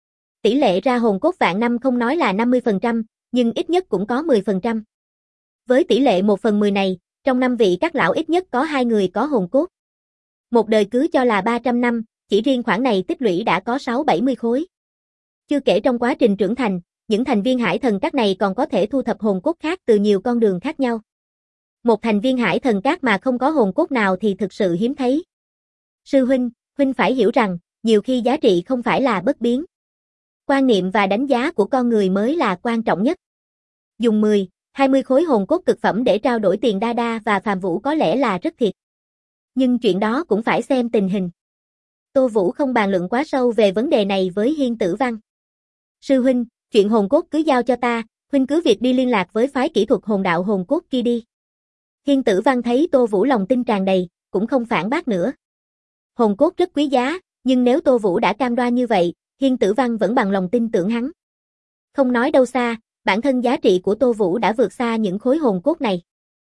Tỷ lệ ra hồn cốt vạn năm không nói là 50%, nhưng ít nhất cũng có 10%. Với tỷ lệ 1/10 này, trong 5 vị các lão ít nhất có 2 người có hồn cốt. Một đời cứ cho là 300 năm, chỉ riêng khoản này tích lũy đã có 6-70 khối. Chưa kể trong quá trình trưởng thành, những thành viên Hải Thần Cát này còn có thể thu thập hồn cốt khác từ nhiều con đường khác nhau. Một thành viên Hải Thần Cát mà không có hồn cốt nào thì thực sự hiếm thấy. Sư huynh, huynh phải hiểu rằng, nhiều khi giá trị không phải là bất biến. Quan niệm và đánh giá của con người mới là quan trọng nhất. Dùng 10, 20 khối hồn cốt cực phẩm để trao đổi tiền Đa và Phàm Vũ có lẽ là rất thiệt. Nhưng chuyện đó cũng phải xem tình hình. Tô Vũ không bàn luận quá sâu về vấn đề này với Hiên Tử Văn. Sư huynh, chuyện hồn cốt cứ giao cho ta, huynh cứ việc đi liên lạc với phái kỹ thuật hồn đạo hồn cốt kia đi. Hiên Tử Văn thấy Tô Vũ lòng tin tràn đầy, cũng không phản bác nữa. Hồn cốt rất quý giá, nhưng nếu Tô Vũ đã cam đoan như vậy, Hiên Tử Văn vẫn bằng lòng tin tưởng hắn. Không nói đâu xa, bản thân giá trị của Tô Vũ đã vượt xa những khối hồn cốt này.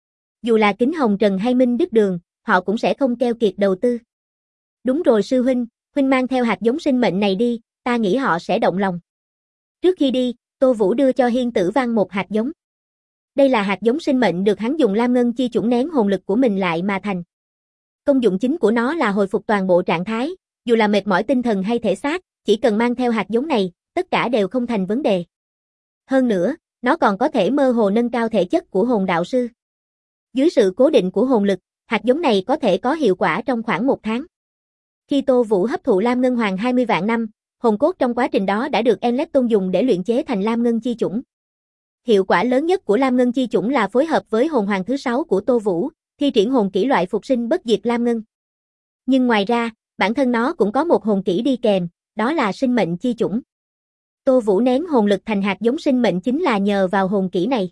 Dù là Kính Hồng Trần hay Minh Đức Đường, họ cũng sẽ không keo kiệt đầu tư. Đúng rồi sư huynh, huynh mang theo hạt giống sinh mệnh này đi, ta nghĩ họ sẽ động lòng. Trước khi đi, Tô Vũ đưa cho Hiên Tử Văn một hạt giống. Đây là hạt giống sinh mệnh được hắn dùng lam ngân chi chủng nén hồn lực của mình lại mà thành. Công dụng chính của nó là hồi phục toàn bộ trạng thái, dù là mệt mỏi tinh thần hay thể xác, chỉ cần mang theo hạt giống này, tất cả đều không thành vấn đề. Hơn nữa, nó còn có thể mơ hồ nâng cao thể chất của hồn đạo sư. Dưới sự cố định của hồn lực, hạt giống này có thể có hiệu quả trong khoảng 1 tháng. Khi Tô Vũ hấp thụ Lam Ngân Hoàng 20 vạn năm, hồn cốt trong quá trình đó đã được Enlepton dùng để luyện chế thành Lam Ngân chi chủng. Hiệu quả lớn nhất của Lam Ngân chi chủng là phối hợp với hồn hoàng thứ 6 của Tô Vũ, thi triển hồn kỹ loại phục sinh bất diệt Lam Ngân. Nhưng ngoài ra, bản thân nó cũng có một hồn kỹ đi kèm, đó là sinh mệnh chi chủng. Tô Vũ nén hồn lực thành hạt giống sinh mệnh chính là nhờ vào hồn kỹ này.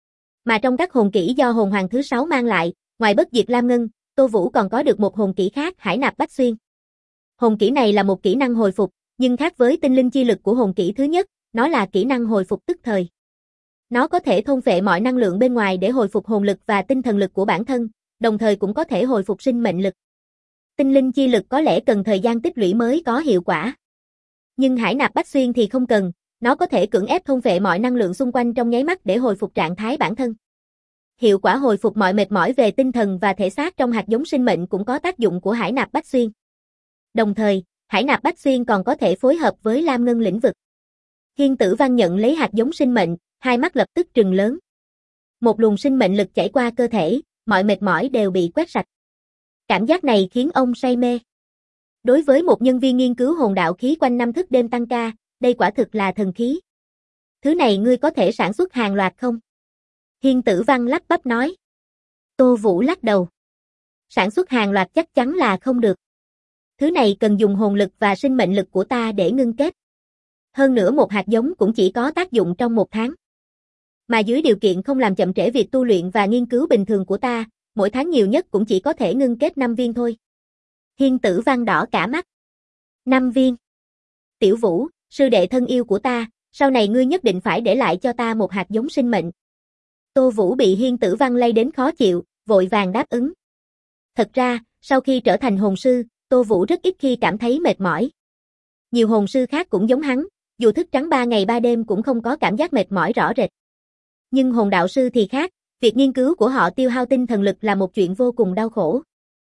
Mà trong các hồn kỹ do hồn hoàng thứ 6 mang lại, ngoài bất diệt Lam Ngân, Tô Vũ còn có được một hồn kỹ khác, Hải Nạp Bách Xuyên. Hồn kỹ này là một kỹ năng hồi phục, nhưng khác với tinh linh chi lực của hồn kỹ thứ nhất, nó là kỹ năng hồi phục tức thời. Nó có thể thôn phệ mọi năng lượng bên ngoài để hồi phục hồn lực và tinh thần lực của bản thân, đồng thời cũng có thể hồi phục sinh mệnh lực. Tinh linh chi lực có lẽ cần thời gian tích lũy mới có hiệu quả. Nhưng Hải Nạp Bách Xuyên thì không cần, nó có thể cưỡng ép thôn phệ mọi năng lượng xung quanh trong nháy mắt để hồi phục trạng thái bản thân. Hiệu quả hồi phục mọi mệt mỏi về tinh thần và thể xác trong hạt giống sinh mệnh cũng có tác dụng của Hải Nạp Bách Xuyên. Đồng thời, Hải Nạp Bách Xuyên còn có thể phối hợp với Lam Ngân lĩnh vực. Hiên Tử Văn nhận lấy hạt giống sinh mệnh, hai mắt lập tức trừng lớn. Một luồng sinh mệnh lực chảy qua cơ thể, mọi mệt mỏi đều bị quét sạch. Cảm giác này khiến ông say mê. Đối với một nhân viên nghiên cứu hồn đạo khí quanh năm thức đêm tăng ca, đây quả thực là thần khí. Thứ này ngươi có thể sản xuất hàng loạt không? Hiên Tử Văn lắp bắp nói. Tô Vũ lắc đầu. Sản xuất hàng loạt chắc chắn là không được. Thứ này cần dùng hồn lực và sinh mệnh lực của ta để ngưng kết. Hơn nữa một hạt giống cũng chỉ có tác dụng trong 1 tháng. Mà dưới điều kiện không làm chậm trễ việc tu luyện và nghiên cứu bình thường của ta, mỗi tháng nhiều nhất cũng chỉ có thể ngưng kết 5 viên thôi. Hiên Tử Văn đỏ cả mắt. 5 viên. Tiểu Vũ, sư đệ thân yêu của ta, sau này ngươi nhất định phải để lại cho ta một hạt giống sinh mệnh. Tô Vũ bị Hiên Tử Văn lay đến khó chịu, vội vàng đáp ứng. Thật ra, sau khi trở thành hồn sư, Tô Vũ rất ít khi cảm thấy mệt mỏi. Nhiều hồn sư khác cũng giống hắn, dù thức trắng 3 ngày 3 đêm cũng không có cảm giác mệt mỏi rõ rệt. Nhưng hồn đạo sư thì khác, việc nghiên cứu của họ tiêu hao tinh thần lực là một chuyện vô cùng đau khổ.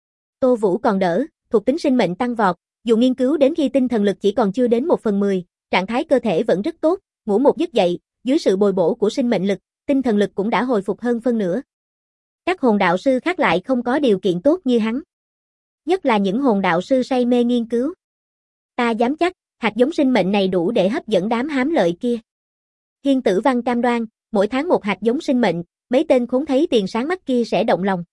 Tô Vũ còn đỡ, thuộc tính sinh mệnh tăng vọt, dù nghiên cứu đến khi tinh thần lực chỉ còn chưa đến 1/10, trạng thái cơ thể vẫn rất tốt, ngủ một giấc dậy, dưới sự bồi bổ của sinh mệnh lực, tinh thần lực cũng đã hồi phục hơn phân nửa. Các hồn đạo sư khác lại không có điều kiện tốt như hắn. Nhất là những hồn đạo sư say mê nghiên cứu. Ta dám chắc, hạt giống sinh mệnh này đủ để hấp dẫn đám hám lợi kia. Hiên Tử Văn cam đoan, mỗi tháng một hạt giống sinh mệnh, mấy tên khốn thấy tiền sáng mắt kia sẽ động lòng.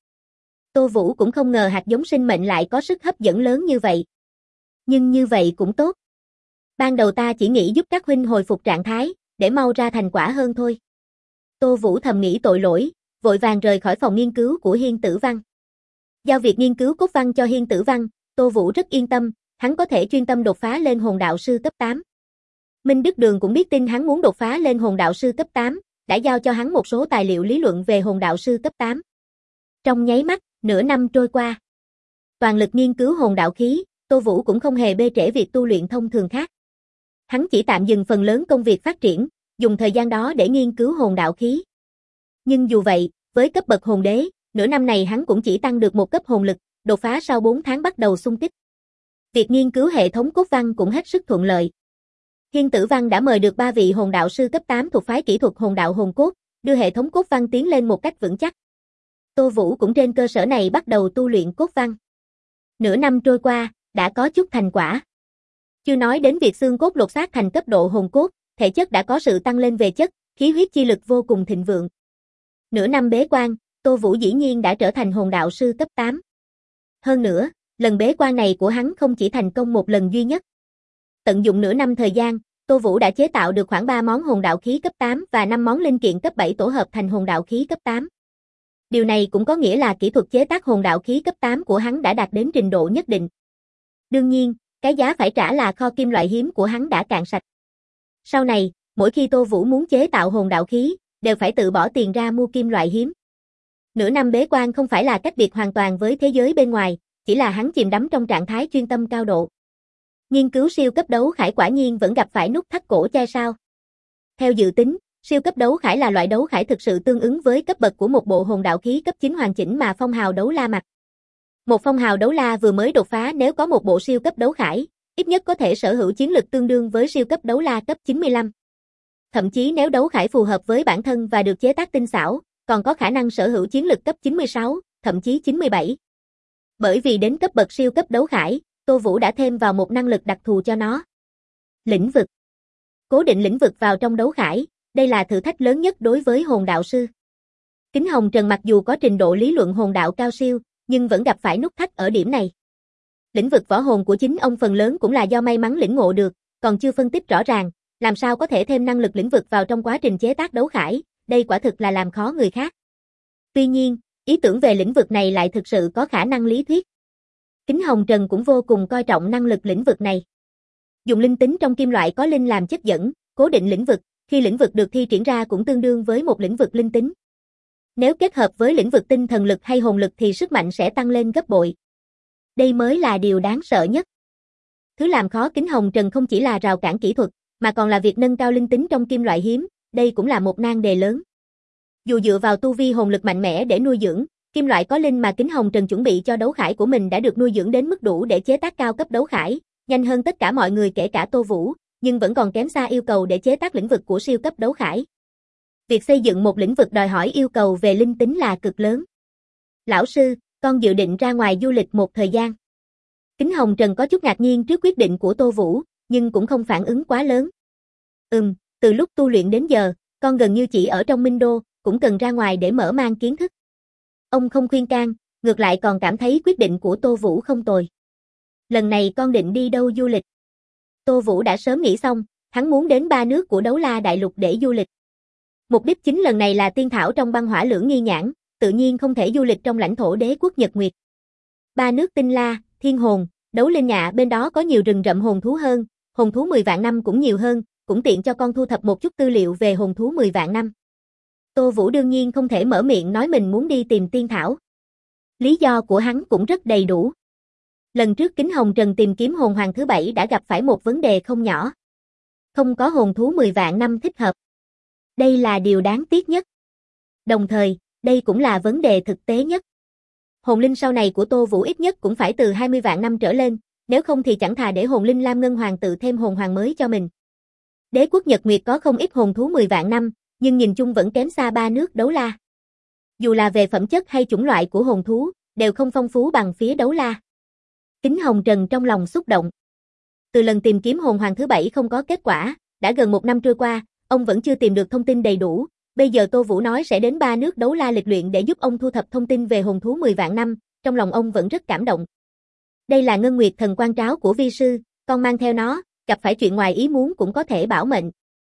Tô Vũ cũng không ngờ hạt giống sinh mệnh lại có sức hấp dẫn lớn như vậy. Nhưng như vậy cũng tốt. Ban đầu ta chỉ nghĩ giúp các huynh hồi phục trạng thái, để mau ra thành quả hơn thôi. Tô Vũ thầm nghĩ tội lỗi, vội vàng rời khỏi phòng nghiên cứu của Hiên Tử Văn. Giao việc nghiên cứu cốt văn cho Hiên Tử Văn, Tô Vũ rất yên tâm, hắn có thể chuyên tâm đột phá lên hồn đạo sư cấp 8. Minh Đức Đường cũng biết tin hắn muốn đột phá lên hồn đạo sư cấp 8, đã giao cho hắn một số tài liệu lý luận về hồn đạo sư cấp 8. Trong nháy mắt, nửa năm trôi qua. Toàn lực nghiên cứu hồn đạo khí, Tô Vũ cũng không hề bê trễ việc tu luyện thông thường khác. Hắn chỉ tạm dừng phần lớn công việc phát triển, dùng thời gian đó để nghiên cứu hồn đạo khí. Nhưng dù vậy, với cấp bậc hồn đế, nửa năm này hắn cũng chỉ tăng được 1 cấp hồn lực, đột phá sau 4 tháng bắt đầu xung kích. Việc nghiên cứu hệ thống cốt văn cũng hết sức thuận lợi. Hiên Tử Văn đã mời được 3 vị hồn đạo sư cấp 8 thuộc phái kỹ thuật hồn đạo hồn cốt, đưa hệ thống cốt văn tiến lên một cách vững chắc. Tô Vũ cũng trên cơ sở này bắt đầu tu luyện cốt văn. Nửa năm trôi qua, đã có chút thành quả. Chưa nói đến việc xương cốt lột xác thành cấp độ hồn cốt, thể chất đã có sự tăng lên về chất, khí huyết chi lực vô cùng thịnh vượng. Nửa năm bế quan, Tô Vũ dĩ nhiên đã trở thành hồn đạo sư cấp 8. Hơn nữa, lần bế quan này của hắn không chỉ thành công một lần duy nhất. Tận dụng nửa năm thời gian, Tô Vũ đã chế tạo được khoảng 3 món hồn đạo khí cấp 8 và 5 món linh kiện cấp 7 tổ hợp thành hồn đạo khí cấp 8. Điều này cũng có nghĩa là kỹ thuật chế tác hồn đạo khí cấp 8 của hắn đã đạt đến trình độ nhất định. Đương nhiên, cái giá phải trả là kho kim loại hiếm của hắn đã cạn sạch. Sau này, mỗi khi Tô Vũ muốn chế tạo hồn đạo khí, đều phải tự bỏ tiền ra mua kim loại hiếm. Nửa năm bế quan không phải là cách biệt hoàn toàn với thế giới bên ngoài, chỉ là hắn chìm đắm trong trạng thái chuyên tâm cao độ. Nghiên cứu siêu cấp đấu khải quả nhiên vẫn gặp phải nút thắt cổ chai sao. Theo dự tính, siêu cấp đấu khải là loại đấu khải thực sự tương ứng với cấp bậc của một bộ hồn đạo khí cấp 9 hoàn chỉnh mà phong hào đấu la mặc. Một phong hào đấu la vừa mới đột phá nếu có một bộ siêu cấp đấu khải, ít nhất có thể sở hữu chiến lực tương đương với siêu cấp đấu la cấp 95. Thậm chí nếu đấu khải phù hợp với bản thân và được chế tác tinh xảo, còn có khả năng sở hữu chiến lực cấp 96, thậm chí 97. Bởi vì đến cấp bậc siêu cấp đấu khải, Tô Vũ đã thêm vào một năng lực đặc thù cho nó. Lĩnh vực. Cố định lĩnh vực vào trong đấu khải, đây là thử thách lớn nhất đối với hồn đạo sư. Kính Hồng Trần mặc dù có trình độ lý luận hồn đạo cao siêu, nhưng vẫn gặp phải nút thắt ở điểm này. Lĩnh vực võ hồn của chính ông phần lớn cũng là do may mắn lĩnh ngộ được, còn chưa phân tích rõ ràng, làm sao có thể thêm năng lực lĩnh vực vào trong quá trình chế tác đấu khải, đây quả thực là làm khó người khác. Tuy nhiên, ý tưởng về lĩnh vực này lại thực sự có khả năng lý thuyết. Kính Hồng Trần cũng vô cùng coi trọng năng lực lĩnh vực này. Dùng linh tính trong kim loại có linh làm chất dẫn, cố định lĩnh vực, khi lĩnh vực được thi triển ra cũng tương đương với một lĩnh vực linh tính. Nếu kết hợp với lĩnh vực tinh thần lực hay hồn lực thì sức mạnh sẽ tăng lên gấp bội. Đây mới là điều đáng sợ nhất. Thứ làm khó Kính Hồng Trần không chỉ là rào cản kỹ thuật, mà còn là việc nâng cao linh tính trong kim loại hiếm, đây cũng là một nan đề lớn. Dù dựa vào tu vi hồn lực mạnh mẽ để nuôi dưỡng, kim loại có linh mà Kính Hồng Trần chuẩn bị cho đấu khải của mình đã được nuôi dưỡng đến mức đủ để chế tác cao cấp đấu khải, nhanh hơn tất cả mọi người kể cả Tô Vũ, nhưng vẫn còn kém xa yêu cầu để chế tác lĩnh vực của siêu cấp đấu khải. Việc xây dựng một lĩnh vực đòi hỏi yêu cầu về linh tính là cực lớn. Lão sư, con dự định ra ngoài du lịch một thời gian. Kính Hồng Trần có chút ngạc nhiên trước quyết định của Tô Vũ, nhưng cũng không phản ứng quá lớn. Từ lúc tu luyện đến giờ, con gần như chỉ ở trong Minh Đô, cũng cần ra ngoài để mở mang kiến thức. Ông không khuyên can, ngược lại còn cảm thấy quyết định của Tô Vũ không tồi. Lần này con định đi đâu du lịch? Tô Vũ đã sớm nghĩ xong, hắn muốn đến 3 nước của Đấu La Đại Lục để du lịch. Mục đích chính lần này là tiên thảo trong băng hỏa lưỡng nghi nhãn, tự nhiên không thể du lịch trong lãnh thổ đế quốc Nhật Nguyệt. 3 nước Tinh La, Thiên Hồn, Đấu Linh Nhạ bên đó có nhiều rừng rậm hồn thú hơn, hồn thú 10 vạn năm cũng nhiều hơn, cũng tiện cho con thu thập một chút tư liệu về hồn thú 10 vạn năm. Tô Vũ đương nhiên không thể mở miệng nói mình muốn đi tìm tiên thảo. Lý do của hắn cũng rất đầy đủ. Lần trước Kính Hồng Trần tìm kiếm hồn hoàng thứ 7 đã gặp phải một vấn đề không nhỏ. Không có hồn thú 10 vạn năm thích hợp. Đây là điều đáng tiếc nhất. Đồng thời, đây cũng là vấn đề thực tế nhất. Hồn linh sau này của Tô Vũ ít nhất cũng phải từ 20 vạn năm trở lên, nếu không thì chẳng thà để hồn linh Lam Ngân Hoàng tự thêm hồn hoàng mới cho mình. Đế quốc Nhật Nguyệt có không ít hồn thú 10 vạn năm, nhưng nhìn chung vẫn kém xa 3 nước Đấu La. Dù là về phẩm chất hay chủng loại của hồn thú, đều không phong phú bằng phía Đấu La. Kính Hồng Trần trong lòng xúc động. Từ lần tìm kiếm hồn hoàng thứ 7 không có kết quả, đã gần 1 năm trôi qua, ông vẫn chưa tìm được thông tin đầy đủ. Bây giờ Tô Vũ nói sẽ đến 3 nước Đấu La lịch luyện để giúp ông thu thập thông tin về hồn thú 10 vạn năm, trong lòng ông vẫn rất cảm động. Đây là Ngân Nguyệt Thần Quan Tráo của vi sư, con mang theo nó, gặp phải chuyện ngoài ý muốn cũng có thể bảo mệnh.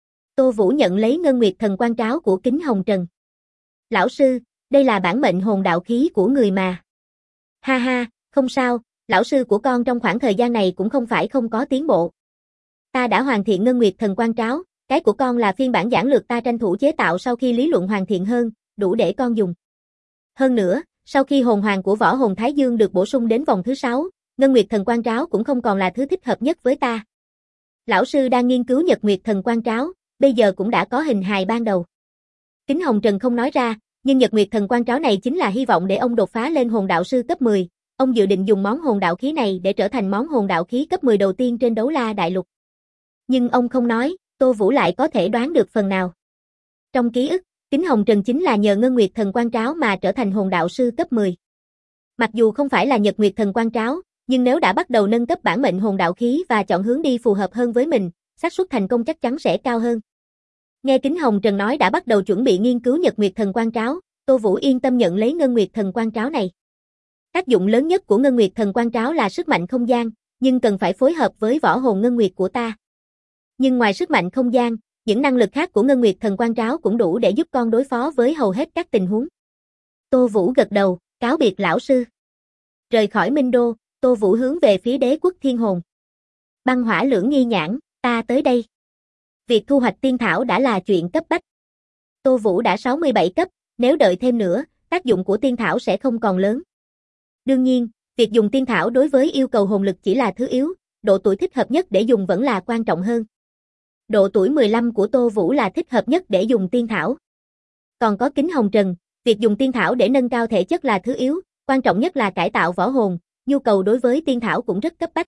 Tô Vũ nhận lấy Ngân Nguyệt Thần Quan Tráo của Kính Hồng Trần. Lão sư, đây là bản mệnh hồn đạo khí của người mà. Ha ha, không sao, lão sư của con trong khoảng thời gian này cũng không phải không có tiến bộ. Ta đã hoàn thiện Ngân Nguyệt Thần Quan Tráo, cái của con là phiên bản giản lược ta tranh thủ chế tạo sau khi lý luận hoàn thiện hơn, đủ để con dùng. Hơn nữa, sau khi hồn hoàng của Võ Hồn Thái Dương được bổ sung đến vòng thứ 6, Ngân Nguyệt Thần Quan Tráo cũng không còn là thứ thích hợp nhất với ta. Lão sư đang nghiên cứu Nhật Nguyệt Thần Quan Tráo, bây giờ cũng đã có hình hài ban đầu. Kính Hồng Trần không nói ra, nhưng Nhật Nguyệt Thần Quan Tráo này chính là hy vọng để ông đột phá lên hồn đạo sư cấp 10. Ông dự định dùng món hồn đạo khí này để trở thành món hồn đạo khí cấp 10 đầu tiên trên Đấu La Đại Lục. Nhưng ông không nói, Tô Vũ lại có thể đoán được phần nào. Trong ký ức, Kính Hồng Trần chính là nhờ Ngân Nguyệt Thần Quan Tráo mà trở thành hồn đạo sư cấp 10. Mặc dù không phải là Nhật Nguyệt Thần Quan Tráo, Nhưng nếu đã bắt đầu nâng cấp bản mệnh hồn đạo khí và chọn hướng đi phù hợp hơn với mình, xác suất thành công chắc chắn sẽ cao hơn. Nghe Kính Hồng Trần nói đã bắt đầu chuẩn bị nghiên cứu Nhật Nguyệt Thần Quang Tráo, Tô Vũ yên tâm nhận lấy Ngân Nguyệt Thần Quang Tráo này. Tác dụng lớn nhất của Ngân Nguyệt Thần Quang Tráo là sức mạnh không gian, nhưng cần phải phối hợp với võ hồn Ngân Nguyệt của ta. Nhưng ngoài sức mạnh không gian, những năng lực khác của Ngân Nguyệt Thần Quang Tráo cũng đủ để giúp con đối phó với hầu hết các tình huống. Tô Vũ gật đầu, cáo biệt lão sư. Rời khỏi Minh Đô, Tô Vũ hướng về phía Đế quốc Thiên Hồn. Băng Hỏa Lưỡng Nghi Nhãn, ta tới đây. Việc thu hoạch tiên thảo đã là chuyện cấp bách. Tô Vũ đã 67 cấp, nếu đợi thêm nữa, tác dụng của tiên thảo sẽ không còn lớn. Đương nhiên, việc dùng tiên thảo đối với yêu cầu hồn lực chỉ là thứ yếu, độ tuổi thích hợp nhất để dùng vẫn là quan trọng hơn. Độ tuổi 15 của Tô Vũ là thích hợp nhất để dùng tiên thảo. Còn có Kính Hồng Trần, việc dùng tiên thảo để nâng cao thể chất là thứ yếu, quan trọng nhất là cải tạo võ hồn, nhu cầu đối với tiên thảo cũng rất cấp bách.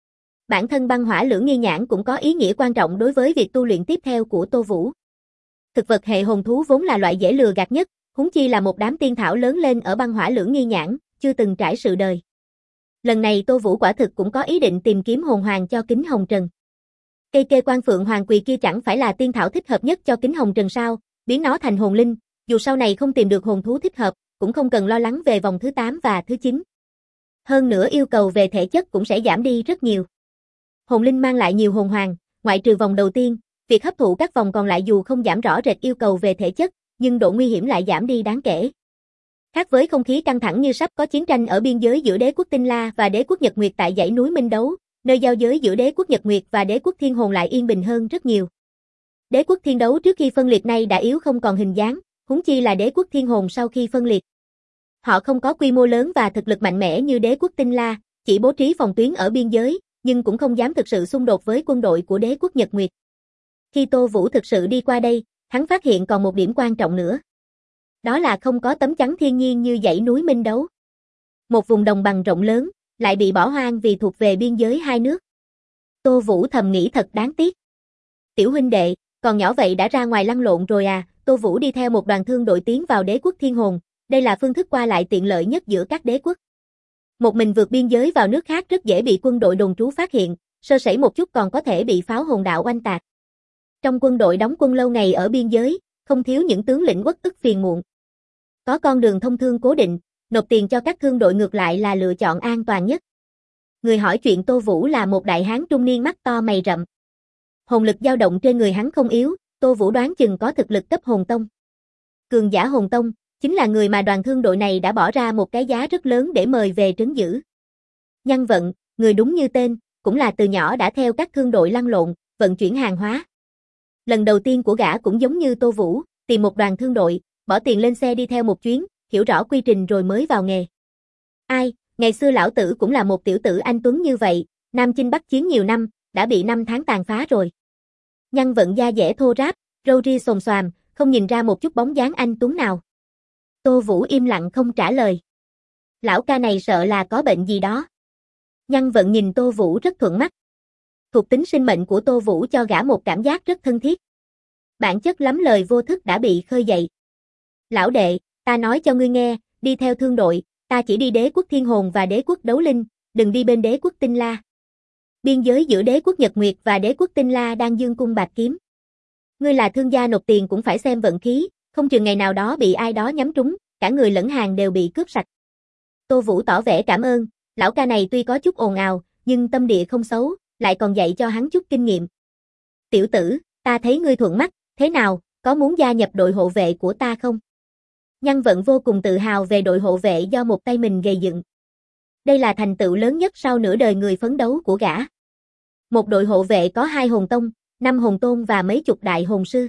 Bản thân Băng Hỏa Lưỡng Nghi Nhãn cũng có ý nghĩa quan trọng đối với việc tu luyện tiếp theo của Tô Vũ. Thực vật hệ hồn thú vốn là loại dễ lừa gạt nhất, huống chi là một đám tiên thảo lớn lên ở Băng Hỏa Lưỡng Nghi Nhãn, chưa từng trải sự đời. Lần này Tô Vũ quả thực cũng có ý định tìm kiếm hồn hoàng cho Kính Hồng Trần. Cây kê quan phượng hoàng quỳ kia chẳng phải là tiên thảo thích hợp nhất cho Kính Hồng Trần sao, biến nó thành hồn linh, dù sau này không tìm được hồn thú thích hợp, cũng không cần lo lắng về vòng thứ 8 và thứ 9. Hơn nữa yêu cầu về thể chất cũng sẽ giảm đi rất nhiều. Hồn linh mang lại nhiều hồn hoàng, ngoại trừ vòng đầu tiên, việc hấp thụ các vòng còn lại dù không giảm rõ rệt yêu cầu về thể chất, nhưng độ nguy hiểm lại giảm đi đáng kể. Khác với không khí căng thẳng như sắp có chiến tranh ở biên giới giữa đế quốc Tinh La và đế quốc Nhật Nguyệt tại dãy núi Minh Đấu, nơi giao giới giữa đế quốc Nhật Nguyệt và đế quốc Thiên Hồn lại yên bình hơn rất nhiều. Đế quốc Thiên Đấu trước khi phân liệt nay đã yếu không còn hình dáng, huống chi là đế quốc Thiên Hồn sau khi phân liệt. Họ không có quy mô lớn và thực lực mạnh mẽ như đế quốc Tinh La, chỉ bố trí phòng tuyến ở biên giới, nhưng cũng không dám thực sự xung đột với quân đội của đế quốc Nhật Nguyệt. Khi Tô Vũ thực sự đi qua đây, hắn phát hiện còn một điểm quan trọng nữa. Đó là không có tấm chắn thiên nhiên như dãy núi Minh Đấu. Một vùng đồng bằng rộng lớn, lại bị bỏ hoang vì thuộc về biên giới hai nước. Tô Vũ thầm nghĩ thật đáng tiếc. Tiểu huynh đệ, còn nhỏ vậy đã ra ngoài lăn lộn rồi à? Tô Vũ đi theo một đoàn thương đội tiến vào đế quốc Thiên Hồn, đây là phương thức qua lại tiện lợi nhất giữa các đế quốc. Một mình vượt biên giới vào nước khác rất dễ bị quân đội đồn trú phát hiện, sơ sẩy một chút còn có thể bị pháo hồn đạo oanh tạc. Trong quân đội đóng quân lâu ngày ở biên giới, không thiếu những tướng lĩnh uất ức phiền muộn. Có con đường thông thương cố định, nộp tiền cho các thương đội ngược lại là lựa chọn an toàn nhất. Người hỏi chuyện Tô Vũ là một đại hán trung niên mắt to mày rậm. Hồn lực dao động trên người hắn không yếu, Tô Vũ đoán chừng có thực lực cấp hồn tông. Cường giả hồn tông, chính là người mà đoàn thương đội này đã bỏ ra một cái giá rất lớn để mời về trấn giữ. Nhân Vận, người đúng như tên, cũng là từ nhỏ đã theo các thương đội lăn lộn, vận chuyển hàng hóa. Lần đầu tiên của gã cũng giống như Tô Vũ, tìm một đoàn thương đội, bỏ tiền lên xe đi theo một chuyến, hiểu rõ quy trình rồi mới vào nghề. Ai, ngày xưa lão tử cũng là một tiểu tử anh tuấn như vậy, Nam Chinh Bắc Chiến nhiều năm, đã bị 5 tháng tàn phá rồi. Nhân Vận da dẻ thô ráp, râu ria xồm xoàm, không nhìn ra một chút bóng dáng anh tuấn nào. Tô Vũ im lặng không trả lời. Lão ca này sợ là có bệnh gì đó. Nhân Vận nhìn Tô Vũ rất thuận mắt. Thuộc tính sinh mệnh của Tô Vũ cho gã một cảm giác rất thân thiết. Bản chất lắm lời vô thức đã bị khơi dậy. Lão đệ, ta nói cho ngươi nghe, đi theo thương đội, ta chỉ đi đế quốc Thiên Hồn và đế quốc Đấu Linh, đừng đi bên đế quốc Tinh La. Biên giới giữa đế quốc Nhật Nguyệt và đế quốc Tinh La đang dương cung bạt kiếm. Ngươi là thương gia nộp tiền cũng phải xem vận khí, không chừng ngày nào đó bị ai đó nhắm trúng, cả người lẫn hàng đều bị cướp sạch. Tô Vũ tỏ vẻ cảm ơn, lão ca này tuy có chút ồn ào, nhưng tâm địa không xấu, lại còn dạy cho hắn chút kinh nghiệm. Tiểu tử, ta thấy ngươi thuận mắt, thế nào, có muốn gia nhập đội hộ vệ của ta không? Nhân Vận vô cùng tự hào về đội hộ vệ do một tay mình gây dựng. Đây là thành tựu lớn nhất sau nửa đời người phấn đấu của gã. Một đội hộ vệ có 2 hồn tông, 5 hồn tôn và mấy chục đại hồn sư.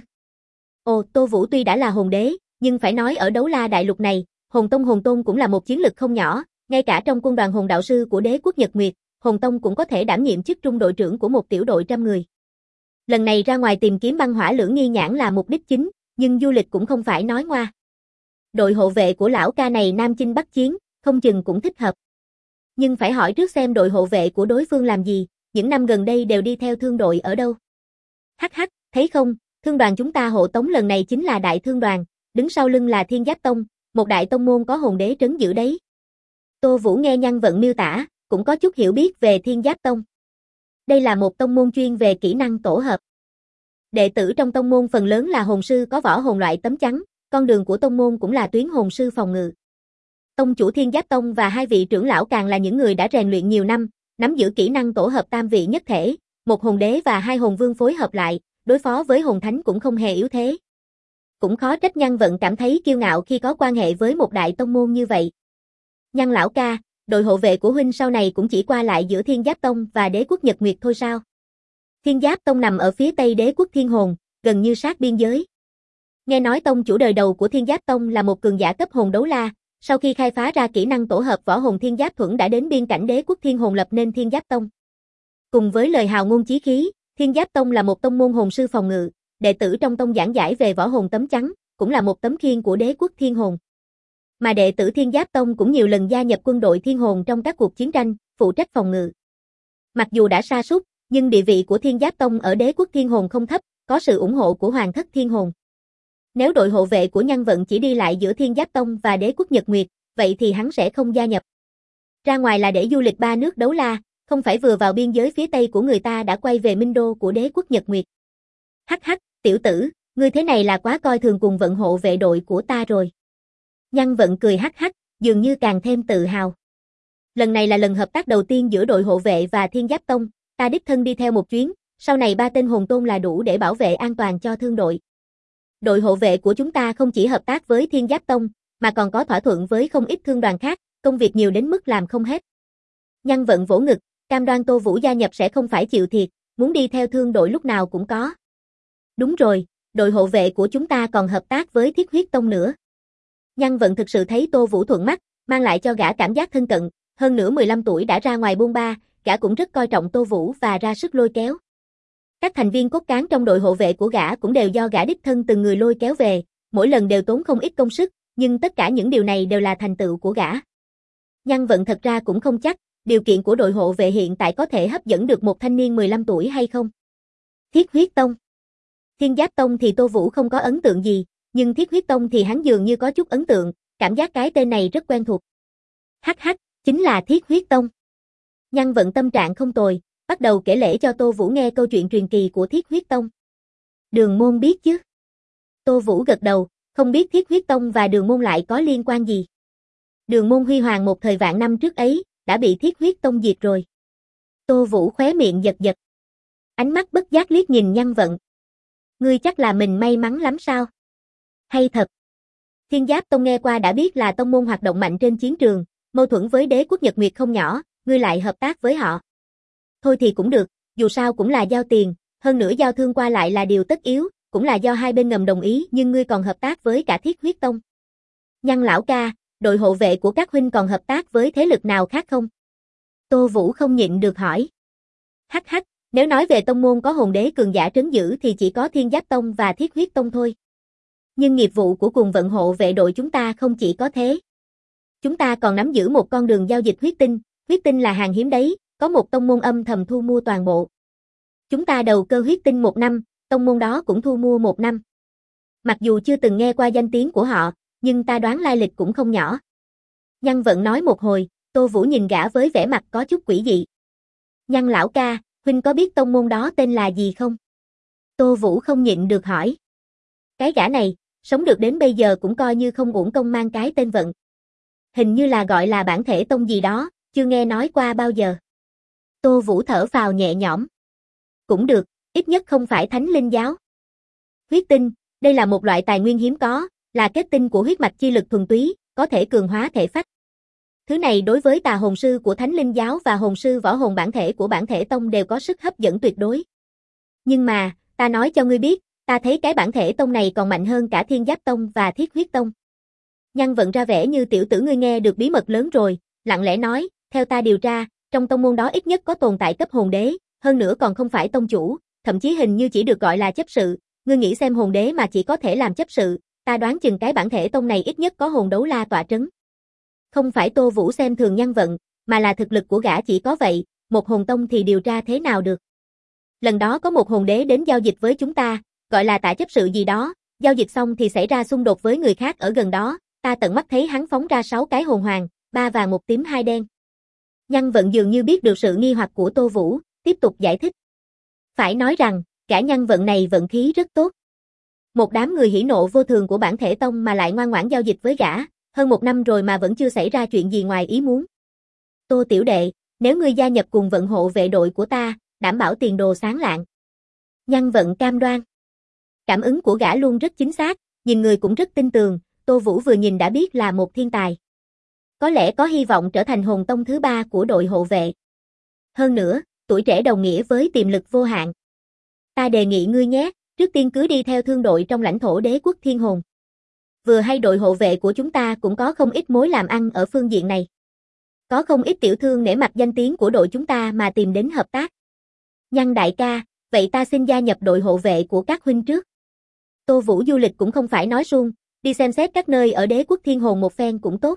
Ồ, Tô Vũ tuy đã là hồn đế, nhưng phải nói ở Đấu La đại lục này, hồn tông hồn tôn cũng là một chiến lực không nhỏ, ngay cả trong quân đoàn hồn đạo sư của đế quốc Nhật Nguyệt, hồn tông cũng có thể đảm nhiệm chức trung đội trưởng của một tiểu đội trăm người. Lần này ra ngoài tìm kiếm Băng Hỏa Lưỡng Nghi Nhãn là mục đích chính, nhưng du lịch cũng không phải nói ngoa. Đội hộ vệ của lão ca này Nam Chinh Bắc Chiến, không chừng cũng thích hợp. Nhưng phải hỏi trước xem đội hộ vệ của đối phương làm gì, những năm gần đây đều đi theo thương đội ở đâu. Hắc hắc, thấy không, thương đoàn chúng ta hộ tống lần này chính là đại thương đoàn, đứng sau lưng là Thiên Giáp Tông, một đại tông môn có hồn đế trấn giữ đấy. Tô Vũ nghe Nhân Vận miêu tả, cũng có chút hiểu biết về Thiên Giáp Tông. Đây là một tông môn chuyên về kỹ năng tổ hợp. Đệ tử trong tông môn phần lớn là hồn sư có võ hồn loại tấm chắn, con đường của tông môn cũng là tuyến hồn sư phòng ngự. Tông chủ Thiên Giáp Tông và hai vị trưởng lão càng là những người đã rèn luyện nhiều năm, nắm giữ kỹ năng tổ hợp tam vị nhất thể, một hồn đế và hai hồn vương phối hợp lại, đối phó với hồn thánh cũng không hề yếu thế. Cũng khó trách Nhân Vận cảm thấy kiêu ngạo khi có quan hệ với một đại tông môn như vậy. Nhân lão ca, đội hộ vệ của huynh sau này cũng chỉ qua lại giữa Thiên Giáp Tông và Đế quốc Nhật Nguyệt thôi sao? Thiên Giáp Tông nằm ở phía tây Đế quốc Thiên Hồn, gần như sát biên giới. Nghe nói tông chủ đời đầu của Thiên Giáp Tông là một cường giả cấp hồn đấu la, sau khi khai phá ra kỹ năng tổ hợp võ hồn Thiên Giáp Thuẫn đã đến biên cảnh Đế quốc Thiên Hồn lập nên Thiên Giáp Tông. Cùng với lời hào ngôn chí khí, Thiên Giáp Tông là một tông môn hồn sư phòng ngự, đệ tử trong tông giảng giải về võ hồn tấm chắn, cũng là một tấm khiên của Đế quốc Thiên Hồn. Mà đệ tử Thiên Giáp Tông cũng nhiều lần gia nhập quân đội Thiên Hồn trong các cuộc chiến tranh, phụ trách phòng ngự. Mặc dù đã sa sút, nhưng địa vị của Thiên Giáp Tông ở Đế quốc Thiên Hồn không thấp, có sự ủng hộ của Hoàng thất Thiên Hồn. Nếu đội hộ vệ của Nhân Vận chỉ đi lại giữa Thiên Giáp Tông và Đế quốc Nhật Nguyệt, vậy thì hắn sẽ không gia nhập. Ra ngoài là để du lịch ba nước đấu la, không phải vừa vào biên giới phía tây của người ta đã quay về minh đô của Đế quốc Nhật Nguyệt. Hắc hắc, tiểu tử, ngươi thế này là quá coi thường cùng vận hộ vệ đội của ta rồi. Nhân Vận cười hắc hắc, dường như càng thêm tự hào. Lần này là lần hợp tác đầu tiên giữa đội hộ vệ và Thiên Giáp Tông, ta đích thân đi theo một chuyến, sau này 3 tên hồn tôn là đủ để bảo vệ an toàn cho thương đội. Đội hộ vệ của chúng ta không chỉ hợp tác với Thiên Giáp Tông, mà còn có thỏa thuận với không ít thương đoàn khác, công việc nhiều đến mức làm không hết. Nhân Vận vỗ ngực, cam đoan Tô Vũ gia nhập sẽ không phải chịu thiệt, muốn đi theo thương đội lúc nào cũng có. Đúng rồi, đội hộ vệ của chúng ta còn hợp tác với Thiết Huyết Tông nữa. Nhân Vận thực sự thấy Tô Vũ thuận mắt, mang lại cho gã cảm giác thân cận, hơn nữa 15 tuổi đã ra ngoài buôn ba, gã cũng rất coi trọng Tô Vũ và ra sức lôi kéo. Các thành viên cốt cán trong đội hộ vệ của gã cũng đều do gã đích thân từng người lôi kéo về, mỗi lần đều tốn không ít công sức, nhưng tất cả những điều này đều là thành tựu của gã. Nhân Vận thật ra cũng không chắc, điều kiện của đội hộ vệ hiện tại có thể hấp dẫn được một thanh niên 15 tuổi hay không. Thiết Huyết Tông. Thiên Giáp Tông thì Tô Vũ không có ấn tượng gì, nhưng Thiết Huyết Tông thì hắn dường như có chút ấn tượng, cảm giác cái tên này rất quen thuộc. Hắc hắc, chính là Thiết Huyết Tông. Nhân Vận tâm trạng không tồi, bắt đầu kể lể cho Tô Vũ nghe câu chuyện truyền kỳ của Thiết Huyết Tông. Đường Môn biết chứ? Tô Vũ gật đầu, không biết Thiết Huyết Tông và Đường Môn lại có liên quan gì. Đường Môn huy hoàng một thời vạn năm trước ấy, đã bị Thiết Huyết Tông diệt rồi. Tô Vũ khóe miệng giật giật. Ánh mắt bất giác liếc nhìn Nhân Vận. Ngươi chắc là mình may mắn lắm sao? Hay thật. Thiên Giáp Tông nghe qua đã biết là tông môn hoạt động mạnh trên chiến trường, mâu thuẫn với Đế quốc Nhật Nguyệt không nhỏ, ngươi lại hợp tác với họ. Thôi thì cũng được, dù sao cũng là giao tiền, hơn nữa giao thương qua lại là điều tất yếu, cũng là do hai bên ngầm đồng ý, nhưng ngươi còn hợp tác với cả Thiết Huyết Tông. Nhân lão ca, đội hộ vệ của các huynh còn hợp tác với thế lực nào khác không? Tô Vũ không nhịn được hỏi. Hắc hắc, nếu nói về tông môn có hồn đế cường giả trấn giữ thì chỉ có Thiên Giáp Tông và Thiết Huyết Tông thôi. Nhưng nghiệp vụ của cùng vận hộ vệ đội chúng ta không chỉ có thế. Chúng ta còn nắm giữ một con đường giao dịch huyết tinh là hàng hiếm đấy, có một tông môn âm thầm thu mua toàn bộ. Chúng ta đầu cơ huyết tinh 1 năm, tông môn đó cũng thu mua 1 năm. Mặc dù chưa từng nghe qua danh tiếng của họ, nhưng ta đoán lai lịch cũng không nhỏ. Nhân Vận nói một hồi, Tô Vũ nhìn gã với vẻ mặt có chút quỷ dị. Nhân lão ca, huynh có biết tông môn đó tên là gì không? Tô Vũ không nhịn được hỏi. Cái gã này, sống được đến bây giờ cũng coi như không uổng công mang cái tên Vận. Hình như là gọi là bản thể tông gì đó, chưa nghe nói qua bao giờ. Tô Vũ thở phào nhẹ nhõm. Cũng được, ít nhất không phải Thánh Linh giáo. Huyết tinh, đây là một loại tài nguyên hiếm có, là kết tinh của huyết mạch chi lực thuần túy, có thể cường hóa thể phách. Thứ này đối với tà hồn sư của Thánh Linh giáo và hồn sư võ hồn bản thể của bản thể tông đều có sức hấp dẫn tuyệt đối. Nhưng mà, ta nói cho ngươi biết, ta thấy cái bản thể tông này còn mạnh hơn cả Thiên Giáp Tông và Thiết Huyết Tông. Nhân Vận ra vẻ như tiểu tử ngươi nghe được bí mật lớn rồi, lặng lẽ nói, theo ta điều tra, trong tông môn đó ít nhất có tồn tại cấp hồn đế, hơn nữa còn không phải tông chủ, thậm chí hình như chỉ được gọi là chấp sự, ngươi nghĩ xem hồn đế mà chỉ có thể làm chấp sự, ta đoán chừng cái bản thể tông này ít nhất có hồn đấu la tọa trấn. Không phải Tô Vũ xem thường Nhân Vận, mà là thực lực của gã chỉ có vậy, một hồn tông thì điều tra thế nào được. Lần đó có một hồn đế đến giao dịch với chúng ta, gọi là tạ chấp sự gì đó, giao dịch xong thì xảy ra xung đột với người khác ở gần đó, ta tận mắt thấy hắn phóng ra 6 cái hồn hoàng, 3 vàng 1 tím 2 đen. Nhân Vận dường như biết được sự nghi hoặc của Tô Vũ, tiếp tục giải thích. Phải nói rằng, gã Nhân Vận này vận khí rất tốt. Một đám người hỉ nộ vô thường của bản thể tông mà lại ngoan ngoãn giao dịch với gã, hơn 1 năm rồi mà vẫn chưa xảy ra chuyện gì ngoài ý muốn. Tô tiểu đệ, nếu ngươi gia nhập cùng vận hộ vệ đội của ta, đảm bảo tiền đồ sáng lạng. Nhân Vận cam đoan. Cảm ứng của gã luôn rất chính xác, nhìn người cũng rất tin tường, Tô Vũ vừa nhìn đã biết là một thiên tài. Có lẽ có hy vọng trở thành hồn tông thứ 3 của đội hộ vệ. Hơn nữa, tuổi trẻ đồng nghĩa với tiềm lực vô hạn. Ta đề nghị ngươi nhé, trước tiên cứ đi theo thương đội trong lãnh thổ đế quốc thiên hồn. Vừa hay đội hộ vệ của chúng ta cũng có không ít mối làm ăn ở phương diện này. Có không ít tiểu thương nể mặt danh tiếng của đội chúng ta mà tìm đến hợp tác. Nhân đại ca, vậy ta xin gia nhập đội hộ vệ của các huynh trước. Tô Vũ du lịch cũng không phải nói suông, đi xem xét các nơi ở đế quốc thiên hồn một phen cũng tốt.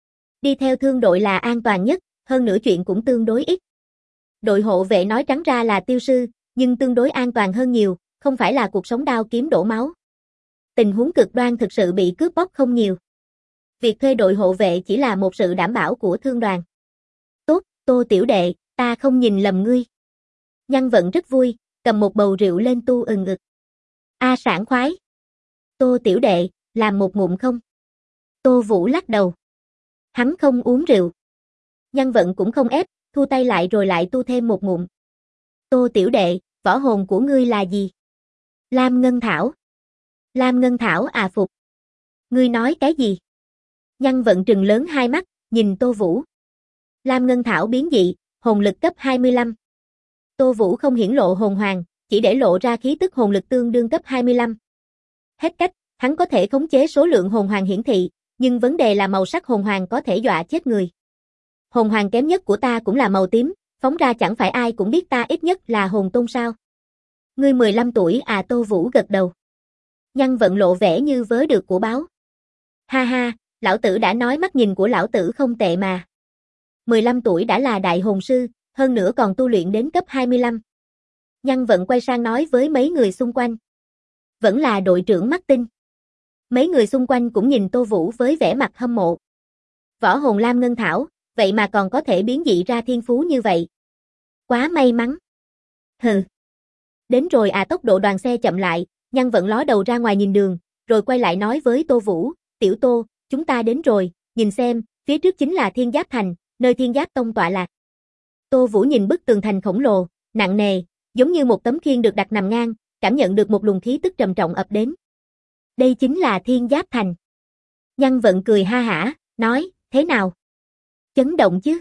Đi theo thương đội là an toàn nhất, hơn nữa chuyện cũng tương đối ít. Đội hộ vệ nói trắng ra là tiêu sư, nhưng tương đối an toàn hơn nhiều, không phải là cuộc sống đao kiếm đổ máu. Tình huống cực đoan thực sự bị cướp bóc không nhiều. Việc thuê đội hộ vệ chỉ là một sự đảm bảo của thương đoàn. Tốt, Tô tiểu đệ, ta không nhìn lầm ngươi. Nhân Vận rất vui, cầm một bầu rượu lên tu ừng ực. A sảng khoái. Tô tiểu đệ, làm một ngụm không? Tô Vũ lắc đầu. Hắn không uống rượu. Nhân Vận cũng không ép, thu tay lại rồi lại tu thêm một ngụm. Tô tiểu đệ, võ hồn của ngươi là gì? Lam Ngân Thảo. Lam Ngân Thảo à phục. Ngươi nói cái gì? Nhân Vận trừng lớn hai mắt, nhìn Tô Vũ. Lam Ngân Thảo biến dị, hồn lực cấp 25. Tô Vũ không hiển lộ hồn hoàng, chỉ để lộ ra khí tức hồn lực tương đương cấp 25. Hết cách, hắn có thể khống chế số lượng hồn hoàng hiển thị, nhưng vấn đề là màu sắc hồn hoàng có thể dọa chết người. Hồn hoàng kém nhất của ta cũng là màu tím, phóng ra chẳng phải ai cũng biết ta ít nhất là hồn tôn sao. Ngươi 15 tuổi à? Tô Vũ gật đầu. Nhân Vận lộ vẻ như vớ được của báo. Ha ha, lão tử đã nói mắt nhìn của lão tử không tệ mà. 15 tuổi đã là đại hồn sư, hơn nữa còn tu luyện đến cấp 25. Nhân Vận quay sang nói với mấy người xung quanh. Vẫn là đội trưởng Martin. Mấy người xung quanh cũng nhìn Tô Vũ với vẻ mặt hâm mộ. Võ hồn Lam Ngân Thảo, vậy mà còn có thể biến dị ra thiên phú như vậy. Quá may mắn. Hừ. Đến rồi à? Tốc độ đoàn xe chậm lại, Nhân Vận ló đầu ra ngoài nhìn đường, rồi quay lại nói với Tô Vũ, tiểu Tô, chúng ta đến rồi, nhìn xem, phía trước chính là Thiên Giáp Thành, nơi Thiên Giáp Tông tọa lạc. Tô Vũ nhìn bức tường thành khổng lồ, nặng nề, giống như một tấm khiên được đặt nằm ngang, cảm nhận được một luồng khí tức trầm trọng ập đến. Đây chính là Thiên Giáp Thành. Nhân Vận cười ha hả, nói, thế nào? Chấn động chứ?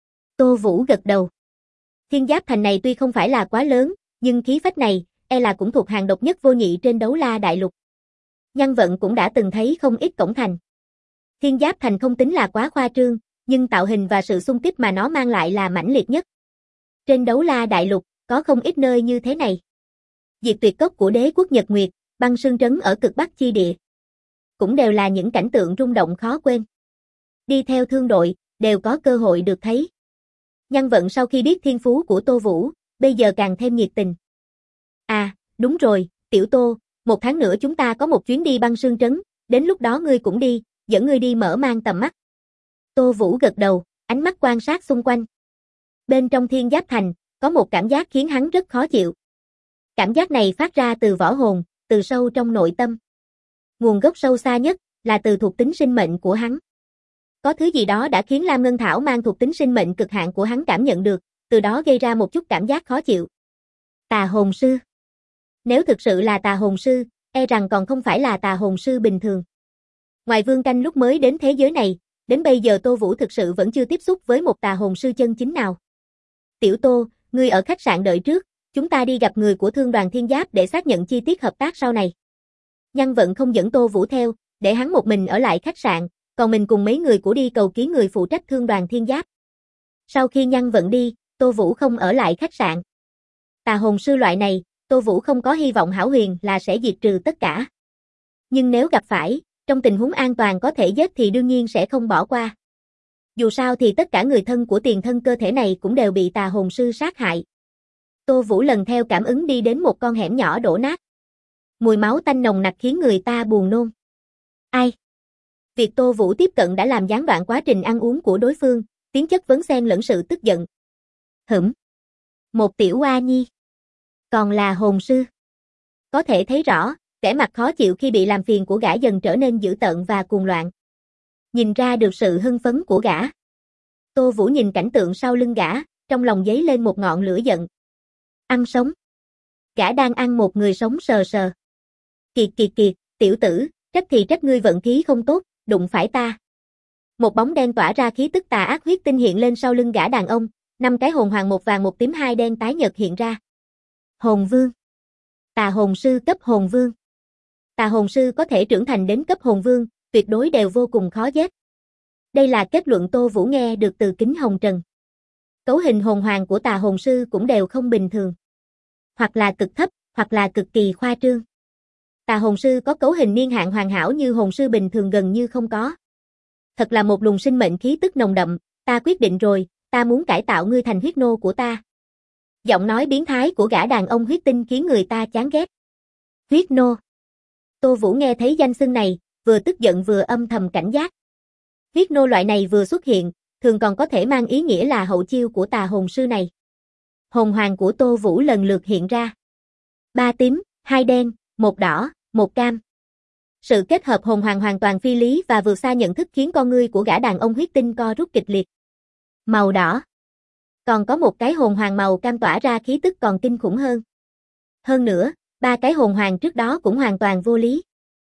Tô Vũ gật đầu. Thiên Giáp Thành này tuy không phải là quá lớn, nhưng khí phách này, e là cũng thuộc hàng độc nhất vô nhị trên đấu la đại lục. Nhân Vận cũng đã từng thấy không ít cổng thành. Thiên Giáp Thành không tính là quá khoa trương, nhưng tạo hình và sự xung kích mà nó mang lại là mãnh liệt nhất. Trên đấu la đại lục, có không ít nơi như thế này. Diệt Tuyệt Cốc của đế quốc Nhật Nguyệt, Băng Sương Trấn ở cực bắc chi địa. Cũng đều là những cảnh tượng rung động khó quên. Đi theo thương đội, đều có cơ hội được thấy. Nhân Vận sau khi biết thiên phú của Tô Vũ, bây giờ càng thêm nhiệt tình. À, đúng rồi, tiểu Tô, 1 tháng nữa chúng ta có một chuyến đi Băng Sương Trấn, đến lúc đó ngươi cũng đi, dẫn ngươi đi mở mang tầm mắt. Tô Vũ gật đầu, ánh mắt quan sát xung quanh. Bên trong Thiên Giáp Thành, có một cảm giác khiến hắn rất khó chịu. Cảm giác này phát ra từ võ hồn, từ sâu trong nội tâm. Nguồn gốc sâu xa nhất, là từ thuộc tính sinh mệnh của hắn. Có thứ gì đó đã khiến Lam Ngân Thảo mang thuộc tính sinh mệnh cực hạn của hắn cảm nhận được, từ đó gây ra một chút cảm giác khó chịu. Tà hồn sư. Nếu thực sự là tà hồn sư, e rằng còn không phải là tà hồn sư bình thường. Ngoài Vương Canh lúc mới đến thế giới này, đến bây giờ Tô Vũ thực sự vẫn chưa tiếp xúc với một tà hồn sư chân chính nào. Tiểu Tô, ngươi ở khách sạn đợi trước, chúng ta đi gặp người của thương đoàn Thiên Giáp để xác nhận chi tiết hợp tác sau này. Nhân Vận không dẫn Tô Vũ theo, để hắn một mình ở lại khách sạn, còn mình cùng mấy người của đi cầu kiến người phụ trách thương đoàn Thiên Giáp. Sau khi Nhân Vận đi, Tô Vũ không ở lại khách sạn. Tà hồn sư loại này, Tô Vũ không có hy vọng hão huyền là sẽ diệt trừ tất cả. Nhưng nếu gặp phải, trong tình huống an toàn có thể giết thì đương nhiên sẽ không bỏ qua. Dù sao thì tất cả người thân của tiền thân cơ thể này cũng đều bị tà hồn sư sát hại. Tô Vũ lần theo cảm ứng đi đến một con hẻm nhỏ đổ nát. Mùi máu tanh nồng nặc khiến người ta buồn nôn. Ai? Việc Tô Vũ tiếp cận đã làm gián đoạn quá trình ăn uống của đối phương, Tiếng chất vấn xen lẫn sự tức giận. Một tiểu oa nhi. Còn là hồn sư. Có thể thấy rõ, vẻ mặt khó chịu khi bị làm phiền của gã dần trở nên dữ tợn và cuồng loạn. Nhìn ra được sự hưng phấn của gã. Tô Vũ nhìn cảnh tượng sau lưng gã, trong lòng dấy lên một ngọn lửa giận. Ăn sống. Gã đang ăn một người sống sờ sờ. Kiệt, tiểu tử, trách thì trách ngươi vận khí không tốt, đụng phải ta. Một bóng đen tỏa ra khí tức tà ác huyết tinh hiện lên sau lưng gã đàn ông, 5 cái hồn hoàng một vàng một tím hai đen tái nhật hiện ra. Hồn vương. Tà hồn sư cấp hồn vương. Tà hồn sư có thể trưởng thành đến cấp hồn vương, tuyệt đối đều vô cùng khó giết. Đây là kết luận Tô Vũ nghe được từ Kính Hồng Trần. Cấu hình hồn hoàng của tà hồn sư cũng đều không bình thường. Hoặc là cực thấp, hoặc là cực kỳ khoa trương. Tà hồn sư có cấu hình niên hạn hoàn hảo như hồn sư bình thường gần như không có. Thật là một luồng sinh mệnh khí tức nồng đậm, ta quyết định rồi, ta muốn cải tạo ngươi thành huyết nô của ta. Giọng nói biến thái của gã đàn ông huyết tinh khiến người ta chán ghét. Huyết nô. Tô Vũ nghe thấy danh xưng này, vừa tức giận vừa âm thầm cảnh giác. Huyết nô loại này vừa xuất hiện, thường còn có thể mang ý nghĩa là hậu chiêu của tà hồn sư này. Hồn hoàng của Tô Vũ lần lượt hiện ra. 3 tím, 2 đen, 1 đỏ, 1 cam. Sự kết hợp hồn hoàng hoàn toàn phi lý và vượt xa nhận thức khiến con ngươi của gã đàn ông huyết tinh co rút kịch liệt. Màu đỏ. Còn có một cái hồn hoàng màu cam tỏa ra khí tức còn kinh khủng hơn. Hơn nữa, 3 cái hồn hoàng trước đó cũng hoàn toàn vô lý.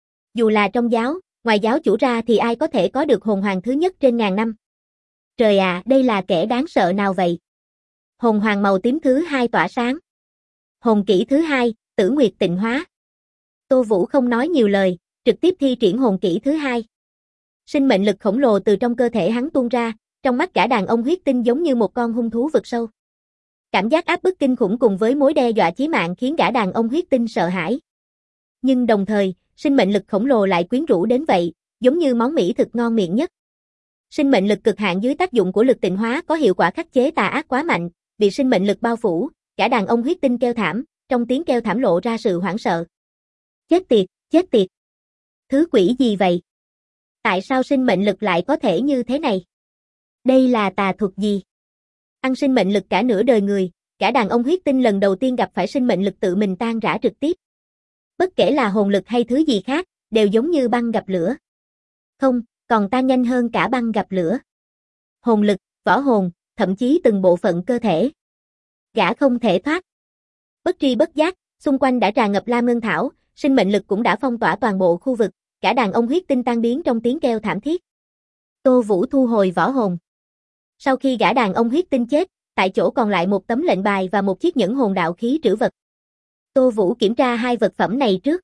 Dù là trong giáo, ngoài giáo chủ ra thì ai có thể có được hồn hoàng thứ nhất trên ngàn năm. Trời à, đây là kẻ đáng sợ nào vậy? Hồn hoàng màu tím thứ 2 tỏa sáng. Hồn kỹ thứ 2, Tử Nguyệt Tịnh Hóa. Tô Vũ không nói nhiều lời, trực tiếp thi triển hồn kỹ thứ 2. Sinh mệnh lực khổng lồ từ trong cơ thể hắn tuôn ra, trong mắt cả đàn ông huyết tinh giống như một con hung thú vực sâu. Cảm giác áp bức kinh khủng cùng với mối đe dọa chí mạng khiến gã đàn ông huyết tinh sợ hãi. Nhưng đồng thời, sinh mệnh lực khổng lồ lại quyến rũ đến vậy, giống như món mỹ thực ngon miệng nhất. Sinh mệnh lực cực hạn dưới tác dụng của lực tịnh hóa có hiệu quả khắc chế tà ác quá mạnh, bị sinh mệnh lực bao phủ, cả đàn ông huyết tinh kêu thảm, trong tiếng kêu thảm lộ ra sự hoảng sợ. Chết tiệt, chết tiệt. Thứ quỷ gì vậy? Tại sao sinh mệnh lực lại có thể như thế này? Đây là tà thuật gì? Ăn sinh mệnh lực cả nửa đời người, cả đàn ông huyết tinh lần đầu tiên gặp phải sinh mệnh lực tự mình tan rã trực tiếp. Bất kể là hồn lực hay thứ gì khác, đều giống như băng gặp lửa. Không, còn tan nhanh hơn cả băng gặp lửa. Hồn lực, võ hồn, thậm chí từng bộ phận cơ thể. Gã không thể thoát. Bất tri bất giác, xung quanh đã tràn ngập lam ngân thảo, sinh mệnh lực cũng đã phong tỏa toàn bộ khu vực, cả đàn ông huyết tinh tan biến trong tiếng kêu thảm thiết. Tô Vũ thu hồi võ hồn. Sau khi gã đàn ông huyết tinh chết, tại chỗ còn lại một tấm lệnh bài và một chiếc nhẫn hồn đạo khí trữ vật. Tô Vũ kiểm tra hai vật phẩm này trước.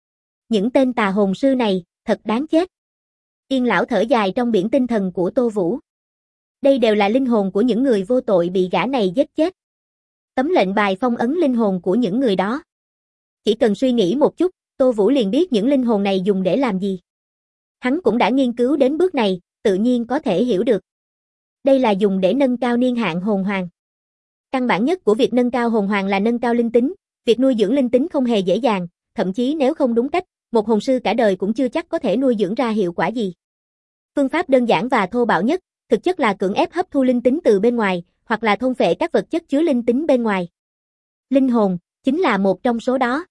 Những tên tà hồn sư này, thật đáng chết. Yên lão thở dài trong biển tinh thần của Tô Vũ. Đây đều là linh hồn của những người vô tội bị gã này giết chết. Tấm lệnh bài phong ấn linh hồn của những người đó. Chỉ cần suy nghĩ một chút, Tô Vũ liền biết những linh hồn này dùng để làm gì. Hắn cũng đã nghiên cứu đến bước này, tự nhiên có thể hiểu được. Đây là dùng để nâng cao niên hạn hồn hoàng. Căn bản nhất của việc nâng cao hồn hoàng là nâng cao linh tính, việc nuôi dưỡng linh tính không hề dễ dàng, thậm chí nếu không đúng cách, một hồn sư cả đời cũng chưa chắc có thể nuôi dưỡng ra hiệu quả gì. Phương pháp đơn giản và thô bạo nhất, thực chất là cưỡng ép hấp thu linh tính từ bên ngoài, hoặc là thôn phệ các vật chất chứa linh tính bên ngoài. Linh hồn, chính là một trong số đó.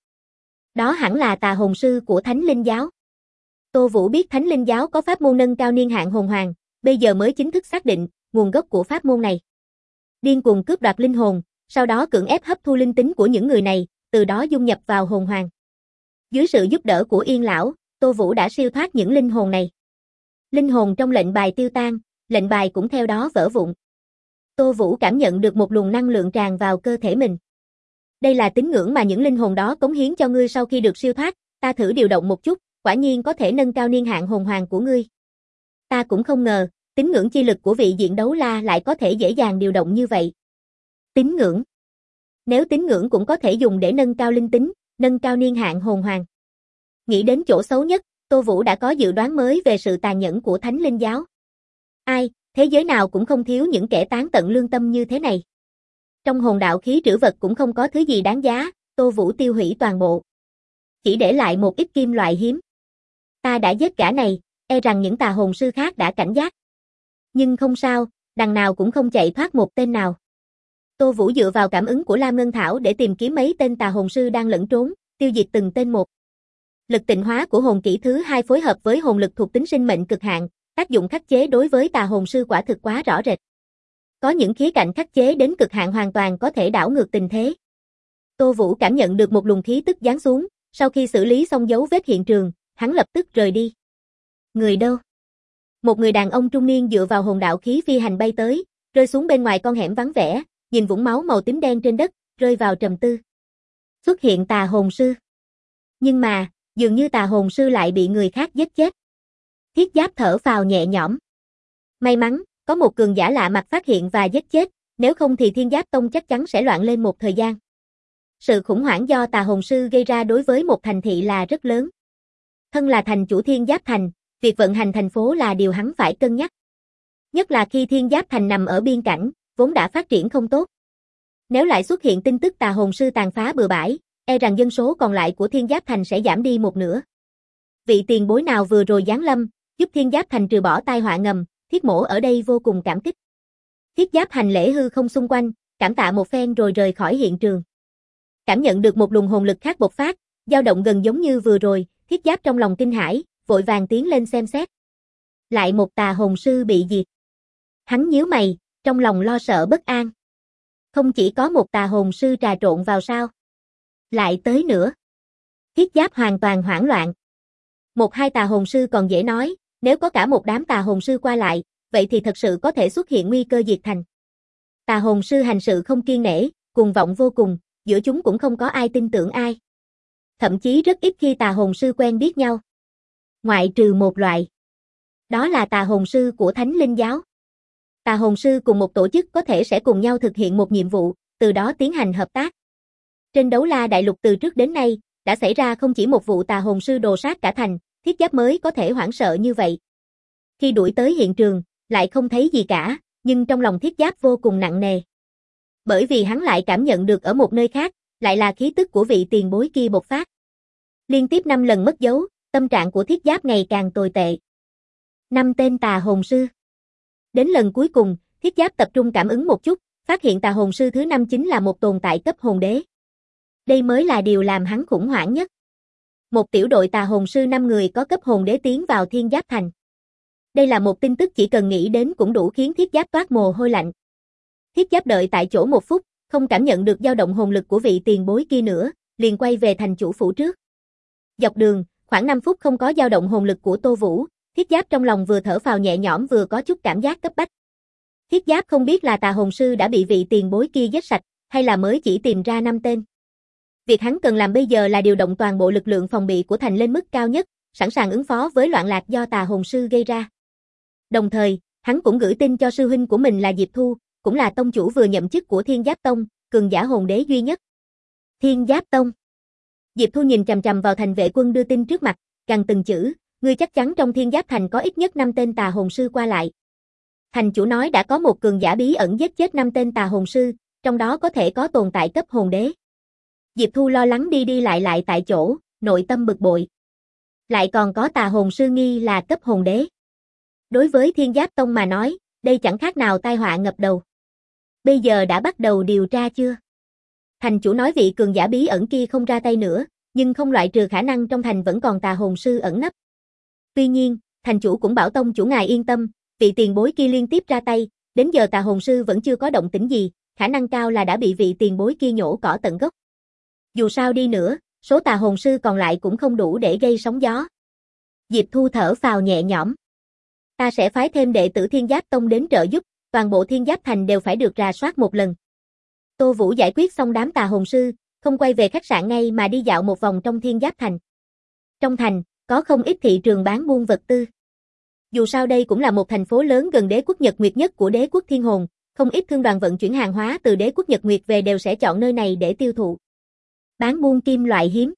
Đó hẳn là tà hồn sư của Thánh Linh Giáo. Tô Vũ biết Thánh Linh Giáo có pháp môn nâng cao niên hạn hồn hoàng, bây giờ mới chính thức xác định nguồn gốc của pháp môn này. Điên cuồng cướp đoạt linh hồn, sau đó cưỡng ép hấp thu linh tính của những người này, từ đó dung nhập vào hồn hoàng. Dưới sự giúp đỡ của Yên lão, Tô Vũ đã siêu thoát những linh hồn này. Linh hồn trong lệnh bài tiêu tan, lệnh bài cũng theo đó vỡ vụn. Tô Vũ cảm nhận được một luồng năng lượng tràn vào cơ thể mình. Đây là tín ngưỡng mà những linh hồn đó cống hiến cho ngươi sau khi được siêu thoát, ta thử điều động một chút, quả nhiên có thể nâng cao niên hạn hồn hoàng của ngươi. Ta cũng không ngờ, tín ngưỡng chi lực của vị diện đấu la lại có thể dễ dàng điều động như vậy. Tín ngưỡng. Nếu tín ngưỡng cũng có thể dùng để nâng cao linh tính, nâng cao niên hạn hồn hoàng. Nghĩ đến chỗ xấu nhất, Tô Vũ đã có dự đoán mới về sự tàn nhẫn của Thánh Linh Giáo. Ai, thế giới nào cũng không thiếu những kẻ tán tận lương tâm như thế này. Trong hồn đạo khí trữ vật cũng không có thứ gì đáng giá, Tô Vũ tiêu hủy toàn bộ. Chỉ để lại một ít kim loại hiếm. Ta đã giết gã này, e rằng những tà hồn sư khác đã cảnh giác. Nhưng không sao, đằng nào cũng không chạy thoát một tên nào. Tô Vũ dựa vào cảm ứng của Lam Ngân Thảo để tìm kiếm mấy tên tà hồn sư đang lẫn trốn, tiêu diệt từng tên một. Lực tịnh hóa của hồn kỹ thứ 2 phối hợp với hồn lực thuộc tính sinh mệnh cực hạn, tác dụng khắc chế đối với tà hồn sư quả thực quá rõ rệt. Có những khía cạnh khắc chế đến cực hạn hoàn toàn có thể đảo ngược tình thế. Tô Vũ cảm nhận được một luồng khí tức giáng xuống, sau khi xử lý xong dấu vết hiện trường, hắn lập tức rời đi. Người đâu? Một người đàn ông trung niên dựa vào hồn đạo khí phi hành bay tới, rơi xuống bên ngoài con hẻm vắng vẻ, nhìn vũng máu màu tím đen trên đất, rơi vào trầm tư. Xuất hiện tà hồn sư. Nhưng mà, dường như tà hồn sư lại bị người khác giết chết. Thiết Giáp thở phào nhẹ nhõm. May mắn, có một cường giả lạ mặt phát hiện và giết chết, nếu không thì Thiên Giáp Tông chắc chắn sẽ loạn lên một thời gian. Sự khủng hoảng do tà hồn sư gây ra đối với một thành thị là rất lớn. Thân là thành chủ Thiên Giáp Thành, việc vận hành thành phố là điều hắn phải cân nhắc. Nhất là khi Thiên Giáp Thành nằm ở biên cảnh, vốn đã phát triển không tốt. Nếu lại xuất hiện tin tức tà hồn sư tàn phá bừa bãi, e rằng dân số còn lại của Thiên Giáp Thành sẽ giảm đi một nửa. Vị tiền bối nào vừa rồi giáng lâm, giúp Thiên Giáp Thành trừ bỏ tai họa ngầm, Thiết Mỗ ở đây vô cùng cảm kích. Thiết Giáp hành lễ hư không xung quanh, cảm tạ một phen rồi rời khỏi hiện trường. Cảm nhận được một luồng hồn lực khác bộc phát, dao động gần giống như vừa rồi, Thiết Giáp trong lòng kinh hãi, vội vàng tiến lên xem xét. Lại một tà hồn sư bị diệt. Hắn nhíu mày, trong lòng lo sợ bất an. Không chỉ có một tà hồn sư trà trộn vào sao? Lại tới nữa. Thiết Giáp hoàn toàn hoảng loạn. Một hai tà hồn sư còn dễ nói, nếu có cả một đám tà hồn sư qua lại, vậy thì thật sự có thể xuất hiện nguy cơ diệt thành. Tà hồn sư hành sự không kiêng nể, cuồng vọng vô cùng, giữa chúng cũng không có ai tin tưởng ai. Thậm chí rất ít khi tà hồn sư quen biết nhau. Ngoại trừ một loại. Đó là tà hồn sư của Thánh Linh Giáo. Tà hồn sư cùng một tổ chức có thể sẽ cùng nhau thực hiện một nhiệm vụ, từ đó tiến hành hợp tác. Trên Đấu La Đại Lục từ trước đến nay, đã xảy ra không chỉ một vụ tà hồn sư đồ sát cả thành, Thiết Giáp mới có thể hoảng sợ như vậy. Khi đuổi tới hiện trường, lại không thấy gì cả, nhưng trong lòng Thiết Giáp vô cùng nặng nề. Bởi vì hắn lại cảm nhận được ở một nơi khác, lại là khí tức của vị tiền bối kia bộc phát. Liên tiếp 5 lần mất dấu, tâm trạng của Thiết Giáp ngày càng tồi tệ. 5 tên tà hồn sư. Đến lần cuối cùng, Thiết Giáp tập trung cảm ứng một chút, phát hiện tà hồn sư thứ 5 chính là một tồn tại cấp hồn đế. Đây mới là điều làm hắn khủng hoảng nhất. Một tiểu đội tà hồn sư 5 người có cấp hồn đế tiến vào Thiên Giáp Thành. Đây là một tin tức chỉ cần nghĩ đến cũng đủ khiến Thiết Giáp toát mồ hôi lạnh. Thiết Giáp đợi tại chỗ một phút, không cảm nhận được dao động hồn lực của vị tiền bối kia nữa, liền quay về thành chủ phủ trước. Dọc đường, khoảng 5 phút không có dao động hồn lực của Tô Vũ, Thiết Giáp trong lòng vừa thở phào nhẹ nhõm vừa có chút cảm giác cấp bách. Thiết Giáp không biết là tà hồn sư đã bị vị tiền bối kia giết sạch, hay là mới chỉ tìm ra 5 tên. Việc hắn cần làm bây giờ là điều động toàn bộ lực lượng phòng bị của thành lên mức cao nhất, sẵn sàng ứng phó với loạn lạc do tà hồn sư gây ra. Đồng thời, hắn cũng gửi tin cho sư huynh của mình là Diệp Thu, cũng là tông chủ vừa nhậm chức của Thiên Giáp Tông, cường giả hồn đế duy nhất. Thiên Giáp Tông. Diệp Thu nhìn chằm chằm vào thành vệ quân đưa tin trước mặt, gằn từng chữ, ngươi chắc chắn trong Thiên Giáp Thành có ít nhất 5 tên tà hồn sư qua lại. Thành chủ nói đã có một cường giả bí ẩn giết chết 5 tên tà hồn sư, trong đó có thể có tồn tại cấp hồn đế. Diệp Thu lo lắng đi đi lại tại chỗ, nội tâm bực bội. Lại còn có tà hồn sư nghi là cấp hồn đế. Đối với Thiên Giáp Tông mà nói, đây chẳng khác nào tai họa ngập đầu. Bây giờ đã bắt đầu điều tra chưa? Thành chủ nói vị cường giả bí ẩn kia không ra tay nữa, nhưng không loại trừ khả năng trong thành vẫn còn tà hồn sư ẩn nấp. Tuy nhiên, thành chủ cũng bảo tông chủ ngài yên tâm, vị tiền bối kia liên tiếp ra tay, đến giờ tà hồn sư vẫn chưa có động tĩnh gì, khả năng cao là đã bị vị tiền bối kia nhổ cỏ tận gốc. Dù sao đi nữa, số tà hồn sư còn lại cũng không đủ để gây sóng gió. Diệp Thu thở phào nhẹ nhõm. Ta sẽ phái thêm đệ tử Thiên Giáp Tông đến trợ giúp, toàn bộ Thiên Giáp Thành đều phải được rà soát một lần. Tô Vũ giải quyết xong đám tà hồn sư, không quay về khách sạn ngay mà đi dạo một vòng trong Thiên Giáp Thành. Trong thành, có không ít thị trường bán buôn vật tư. Dù sao đây cũng là một thành phố lớn gần đế quốc Nhật Nguyệt nhất của đế quốc Thiên Hồn, không ít thương đoàn vận chuyển hàng hóa từ đế quốc Nhật Nguyệt về đều sẽ chọn nơi này để tiêu thụ. Bán buôn kim loại hiếm.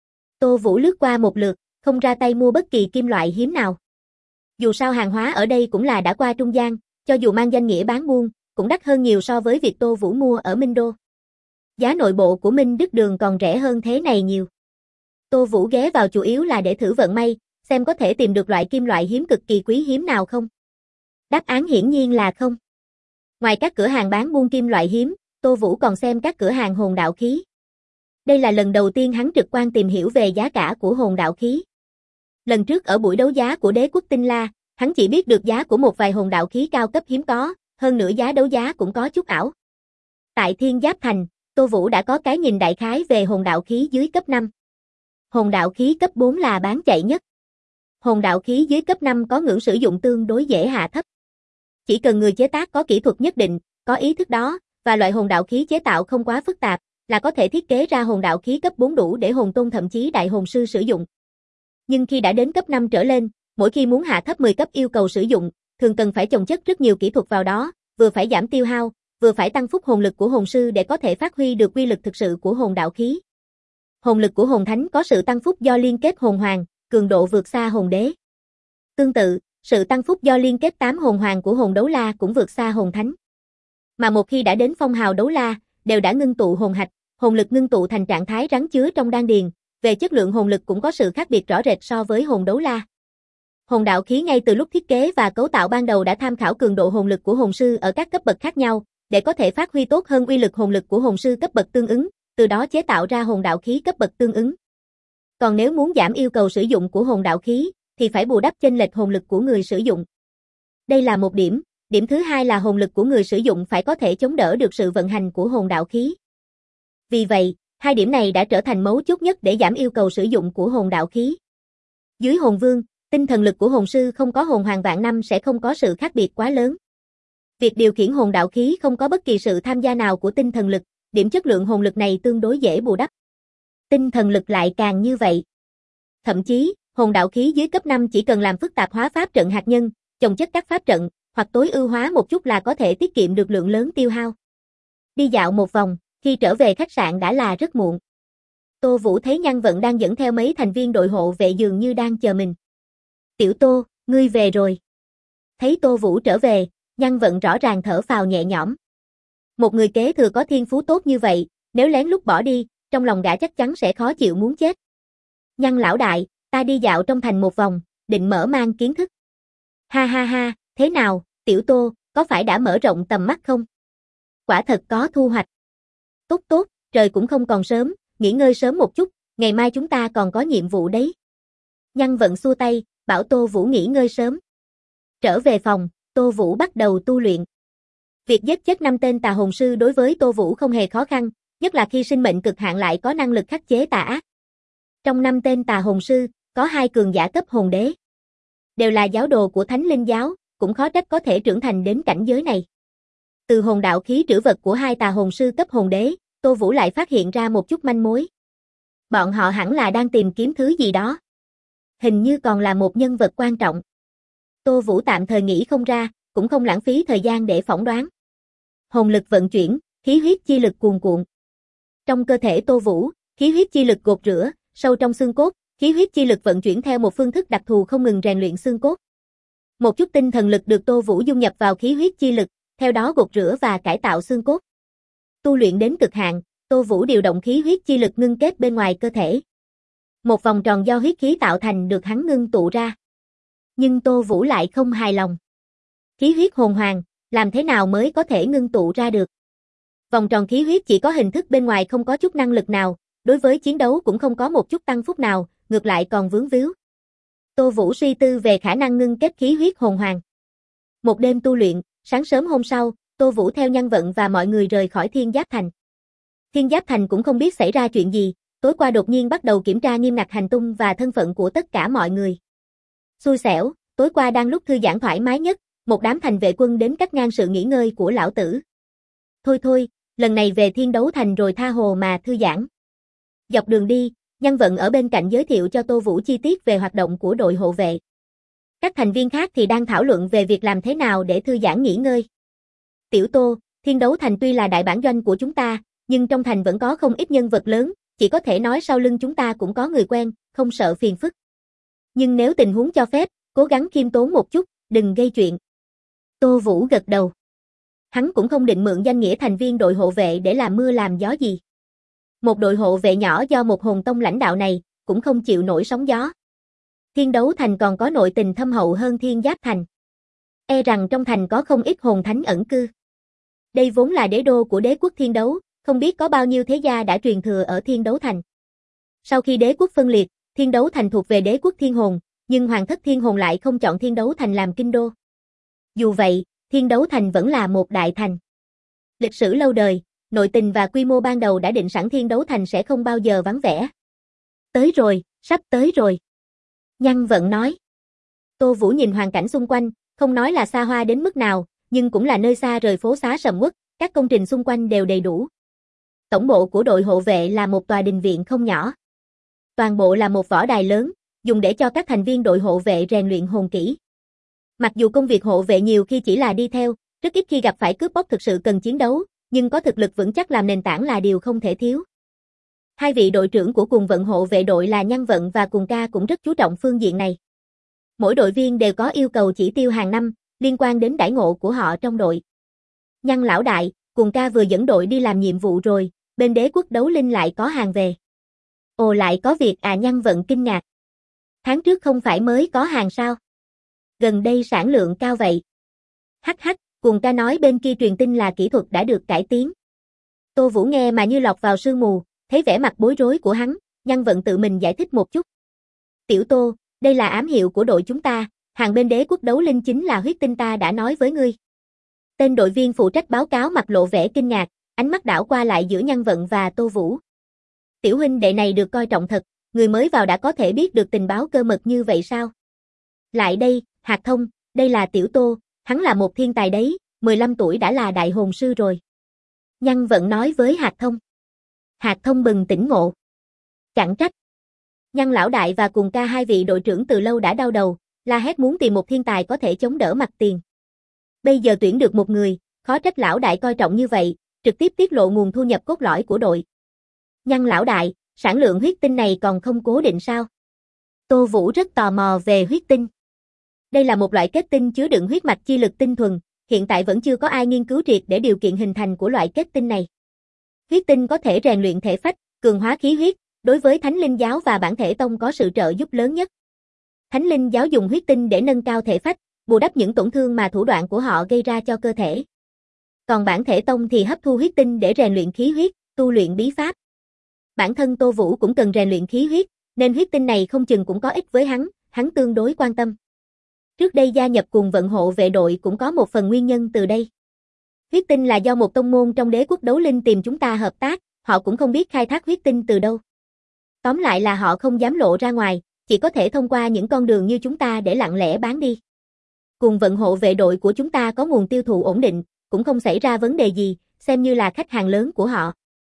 Tô Vũ lướt qua một lượt, không ra tay mua bất kỳ kim loại hiếm nào. Dù sao hàng hóa ở đây cũng là đã qua trung gian, cho dù mang danh nghĩa bán buôn, cũng đắt hơn nhiều so với việc Tô Vũ mua ở Minh Đô. Giá nội bộ của Minh Đức Đường còn rẻ hơn thế này nhiều. Tô Vũ ghé vào chủ yếu là để thử vận may, xem có thể tìm được loại kim loại hiếm cực kỳ quý hiếm nào không. Đáp án hiển nhiên là không. Ngoài các cửa hàng bán buôn kim loại hiếm, Tô Vũ còn xem các cửa hàng hồn đạo khí. Đây là lần đầu tiên hắn trực quan tìm hiểu về giá cả của hồn đạo khí. Lần trước ở buổi đấu giá của Đế quốc Tinh La, hắn chỉ biết được giá của một vài hồn đạo khí cao cấp hiếm có, hơn nữa giá đấu giá cũng có chút ảo. Tại Thiên Giáp Thành, Tô Vũ đã có cái nhìn đại khái về hồn đạo khí dưới cấp 5. Hồn đạo khí cấp 4 là bán chạy nhất. Hồn đạo khí dưới cấp 5 có ngưỡng sử dụng tương đối dễ hạ thấp. Chỉ cần người chế tác có kỹ thuật nhất định, có ý thức đó, và loại hồn đạo khí chế tạo không quá phức tạp, là có thể thiết kế ra hồn đạo khí cấp 4 đủ để hồn tôn thậm chí đại hồn sư sử dụng. Nhưng khi đã đến cấp 5 trở lên, mỗi khi muốn hạ thấp 10 cấp yêu cầu sử dụng, thường cần phải chồng chất rất nhiều kỹ thuật vào đó, vừa phải giảm tiêu hao, vừa phải tăng phúc hồn lực của hồn sư để có thể phát huy được uy lực thực sự của hồn đạo khí. Hồn lực của hồn thánh có sự tăng phúc do liên kết hồn hoàng, cường độ vượt xa hồn đế. Tương tự, sự tăng phúc do liên kết 8 hồn hoàng của hồn đấu la cũng vượt xa hồn thánh. Mà một khi đã đến phong hào đấu la, đều đã ngưng tụ hồn hạch, hồn lực ngưng tụ thành trạng thái rắn chứa trong đan điền, về chất lượng hồn lực cũng có sự khác biệt rõ rệt so với hồn đấu la. Hồn đạo khí ngay từ lúc thiết kế và cấu tạo ban đầu đã tham khảo cường độ hồn lực của hồn sư ở các cấp bậc khác nhau, để có thể phát huy tốt hơn uy lực hồn lực của hồn sư cấp bậc tương ứng, từ đó chế tạo ra hồn đạo khí cấp bậc tương ứng. Còn nếu muốn giảm yêu cầu sử dụng của hồn đạo khí, thì phải bù đắp chênh lệch hồn lực của người sử dụng. Đây là một điểm, điểm thứ hai là hồn lực của người sử dụng phải có thể chống đỡ được sự vận hành của hồn đạo khí. Vì vậy, hai điểm này đã trở thành mấu chốt nhất để giảm yêu cầu sử dụng của hồn đạo khí. Dưới hồn vương, tinh thần lực của hồn sư không có hồn hoàng vạn năm sẽ không có sự khác biệt quá lớn. Việc điều khiển hồn đạo khí không có bất kỳ sự tham gia nào của tinh thần lực, điểm chất lượng hồn lực này tương đối dễ bù đắp. Tinh thần lực lại càng như vậy. Thậm chí, hồn đạo khí dưới cấp 5 chỉ cần làm phức tạp hóa pháp trận hạt nhân, chồng chất các pháp trận, hoặc tối ưu hóa một chút là có thể tiết kiệm được lượng lớn tiêu hao. Đi dạo một vòng, khi trở về khách sạn đã là rất muộn. Tô Vũ thấy Nhan Vận đang dẫn theo mấy thành viên đội hộ vệ dường như đang chờ mình. Tiểu Tô, ngươi về rồi. Thấy Tô Vũ trở về, Nhan Vận rõ ràng thở phào nhẹ nhõm. Một người kế thừa có thiên phú tốt như vậy, nếu lén lút bỏ đi, trong lòng gã chắc chắn sẽ khó chịu muốn chết. Nhan lão đại, ta đi dạo trong thành một vòng, định mở mang kiến thức. Ha ha ha, thế nào, Tiểu Tô, có phải đã mở rộng tầm mắt không? Quả thật có thu hoạch. Tốt tốt, trời cũng không còn sớm, nghỉ ngơi sớm một chút, ngày mai chúng ta còn có nhiệm vụ đấy. Nhan Vận xua tay, bảo Tô Vũ nghỉ ngơi sớm. Trở về phòng, Tô Vũ bắt đầu tu luyện. Việc giết chết 5 tên tà hồn sư đối với Tô Vũ không hề khó khăn, nhất là khi sinh mệnh cực hạn lại có năng lực khắc chế tà ác. Trong 5 tên tà hồn sư, có 2 cường giả cấp hồn đế. Đều là giáo đồ của Thánh Linh giáo, cũng khó trách có thể trưởng thành đến cảnh giới này. Từ hồn đạo khí trữ vật của 2 tà hồn sư cấp hồn đế, Tô Vũ lại phát hiện ra một chút manh mối. Bọn họ hẳn là đang tìm kiếm thứ gì đó. Hình như còn là một nhân vật quan trọng. Tô Vũ tạm thời nghĩ không ra, cũng không lãng phí thời gian để phỏng đoán. Hồn lực vận chuyển, khí huyết chi lực cuồn cuộn. Trong cơ thể Tô Vũ, khí huyết chi lực gột rửa, sâu trong xương cốt, khí huyết chi lực vận chuyển theo một phương thức đặc thù không ngừng rèn luyện xương cốt. Một chút tinh thần lực được Tô Vũ dung nhập vào khí huyết chi lực, theo đó gột rửa và cải tạo xương cốt. Tu luyện đến cực hạn, Tô Vũ điều động khí huyết chi lực ngưng kết bên ngoài cơ thể. Một vòng tròn do huyết khí tạo thành được hắn ngưng tụ ra. Nhưng Tô Vũ lại không hài lòng. Khí huyết hồn hoàng, làm thế nào mới có thể ngưng tụ ra được? Vòng tròn khí huyết chỉ có hình thức bên ngoài không có chút năng lực nào, đối với chiến đấu cũng không có một chút tăng phúc nào, ngược lại còn vướng víu. Tô Vũ suy tư về khả năng ngưng kết khí huyết hồn hoàng. Một đêm tu luyện, sáng sớm hôm sau, Tô Vũ theo Nhan Vận và mọi người rời khỏi Thiên Giáp Thành. Thiên Giáp Thành cũng không biết xảy ra chuyện gì, tối qua đột nhiên bắt đầu kiểm tra nghiêm ngặt hành tung và thân phận của tất cả mọi người. Xui xẻo, tối qua đang lúc thư giãn thoải mái nhất, một đám thành vệ quân đến cắt ngang sự nghỉ ngơi của lão tử. Thôi thôi, lần này về Thiên Đấu Thành rồi tha hồ mà thư giãn. Dọc đường đi, Nhan Vận ở bên cạnh giới thiệu cho Tô Vũ chi tiết về hoạt động của đội hộ vệ. Các thành viên khác thì đang thảo luận về việc làm thế nào để thư giãn nghỉ ngơi. Tiểu Tô, Thiên Đấu Thành tuy là đại bản doanh của chúng ta, nhưng trong thành vẫn có không ít nhân vật lớn, chỉ có thể nói sau lưng chúng ta cũng có người quen, không sợ phiền phức. Nhưng nếu tình huống cho phép, cố gắng khiêm tốn một chút, đừng gây chuyện. Tô Vũ gật đầu. Hắn cũng không định mượn danh nghĩa thành viên đội hộ vệ để làm mưa làm gió gì. Một đội hộ vệ nhỏ do một hồn tông lãnh đạo này, cũng không chịu nổi sóng gió. Thiên Đấu Thành còn có nội tình thâm hậu hơn Thiên Giáp Thành. E rằng trong thành có không ít hồn thánh ẩn cư. Đây vốn là đế đô của đế quốc Thiên Đấu, không biết có bao nhiêu thế gia đã truyền thừa ở Thiên Đấu Thành. Sau khi đế quốc phân liệt, Thiên Đấu Thành thuộc về đế quốc Thiên Hồn, nhưng Hoàng thất Thiên Hồn lại không chọn Thiên Đấu Thành làm kinh đô. Dù vậy, Thiên Đấu Thành vẫn là một đại thành. Lịch sử lâu đời, nội tình và quy mô ban đầu đã định sẵn Thiên Đấu Thành sẽ không bao giờ vắng vẻ. Tới rồi, sắp tới rồi. Nhân Vận nói. Tô Vũ nhìn hoàn cảnh xung quanh, không nói là xa hoa đến mức nào, nhưng cũng là nơi xa rời phố xá sầm uất, các công trình xung quanh đều đầy đủ. Tổng bộ của đội hộ vệ là một tòa đình viện không nhỏ. Toàn bộ là một võ đài lớn, dùng để cho các thành viên đội hộ vệ rèn luyện hồn kỹ. Mặc dù công việc hộ vệ nhiều khi chỉ là đi theo, rất ít khi gặp phải cướp bóc thực sự cần chiến đấu, nhưng có thực lực vững chắc làm nền tảng là điều không thể thiếu. Hai vị đội trưởng của Cuồng Vận hộ vệ đội là Nhân Vận và Cuồng Ca cũng rất chú trọng phương diện này. Mỗi đội viên đều có yêu cầu chỉ tiêu hàng năm, liên quan đến đãi ngộ của họ trong đội. Nhân lão đại, Cuồng Ca vừa dẫn đội đi làm nhiệm vụ rồi, bên đế quốc Đấu Linh lại có hàng về. Ồ, lại có việc à? Nhân Vận kinh ngạc. Tháng trước không phải mới có hàng sao? Gần đây sản lượng cao vậy. Hắc hắc, Cuồng Ca nói bên kia truyền tin là kỹ thuật đã được cải tiến. Tô Vũ nghe mà như lọt vào sương mù, thấy vẻ mặt bối rối của hắn, Nhân Vận tự mình giải thích một chút. Tiểu Tô, đây là ám hiệu của đội chúng ta, hàng bên đế quốc Đấu Linh chính là huyết tinh ta đã nói với ngươi. Tên đội viên phụ trách báo cáo mặt lộ vẻ kinh ngạc, ánh mắt đảo qua lại giữa Nhân Vận và Tô Vũ. Tiểu huynh đệ này được coi trọng thật, người mới vào đã có thể biết được tình báo cơ mật như vậy sao? Lại đây, Hạc Thông, đây là Tiểu Tô, hắn là một thiên tài đấy, 15 tuổi đã là đại hồn sư rồi. Nhân Vận nói với Hạc Thông. Hạc Thông bừng tỉnh ngộ. Chẳng trách. Nhân lão đại và Cuồng Ca hai vị đội trưởng từ lâu đã đau đầu, la hét muốn tìm một thiên tài có thể chống đỡ mặt tiền. Bây giờ tuyển được một người, khó trách lão đại coi trọng như vậy, trực tiếp tiết lộ nguồn thu nhập cốt lõi của đội. Nhân lão đại, sản lượng huyết tinh này còn không cố định sao? Tô Vũ rất tò mò về huyết tinh. Đây là một loại kết tinh chứa đựng huyết mạch chi lực tinh thuần, hiện tại vẫn chưa có ai nghiên cứu triệt để điều kiện hình thành của loại kết tinh này. Huyết tinh có thể rèn luyện thể phách, cường hóa khí huyết, đối với Thánh Linh giáo và bản thể tông có sự trợ giúp lớn nhất. Thánh Linh giáo dùng huyết tinh để nâng cao thể phách, bù đắp những tổn thương mà thủ đoạn của họ gây ra cho cơ thể. Còn bản thể tông thì hấp thu huyết tinh để rèn luyện khí huyết, tu luyện bí pháp. Bản thân Tô Vũ cũng cần rèn luyện khí huyết, nên huyết tinh này không chừng cũng có ích với hắn tương đối quan tâm. Trước đây gia nhập Cuồng Vận hộ vệ đội cũng có một phần nguyên nhân từ đây. Huyết tinh là do một tông môn trong đế quốc Đấu Linh tìm chúng ta hợp tác, họ cũng không biết khai thác huyết tinh từ đâu. Tóm lại là họ không dám lộ ra ngoài, chỉ có thể thông qua những con đường như chúng ta để lặng lẽ bán đi. Cuồng Vận hộ vệ đội của chúng ta có nguồn tiêu thụ ổn định, cũng không xảy ra vấn đề gì, xem như là khách hàng lớn của họ.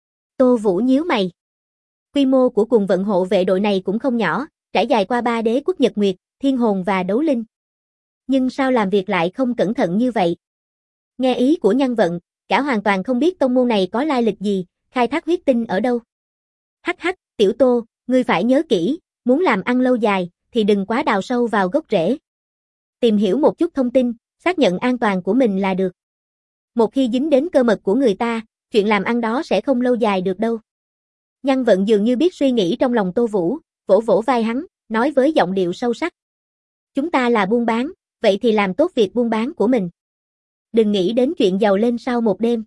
Tô Vũ nhíu mày. Quy mô của Cuồng Vận hộ vệ đội này cũng không nhỏ, trải dài qua 3 đế quốc Nhật Nguyệt, Thiên Hồn và Đấu Linh. Nhưng sao làm việc lại không cẩn thận như vậy? Nghe ý của Nhân Vận, cả hoàn toàn không biết tông môn này có lai lịch gì, khai thác huyết tinh ở đâu. Hắc hắc, Tiểu Tô, ngươi phải nhớ kỹ, muốn làm ăn lâu dài, thì đừng quá đào sâu vào gốc rễ. Tìm hiểu một chút thông tin, xác nhận an toàn của mình là được. Một khi dính đến cơ mật của người ta, chuyện làm ăn đó sẽ không lâu dài được đâu. Nhân Vận dường như biết suy nghĩ trong lòng Tô Vũ, vỗ vỗ vai hắn, nói với giọng điệu sâu sắc. Chúng ta là buôn bán, vậy thì làm tốt việc buôn bán của mình. Đừng nghĩ đến chuyện giàu lên sau một đêm.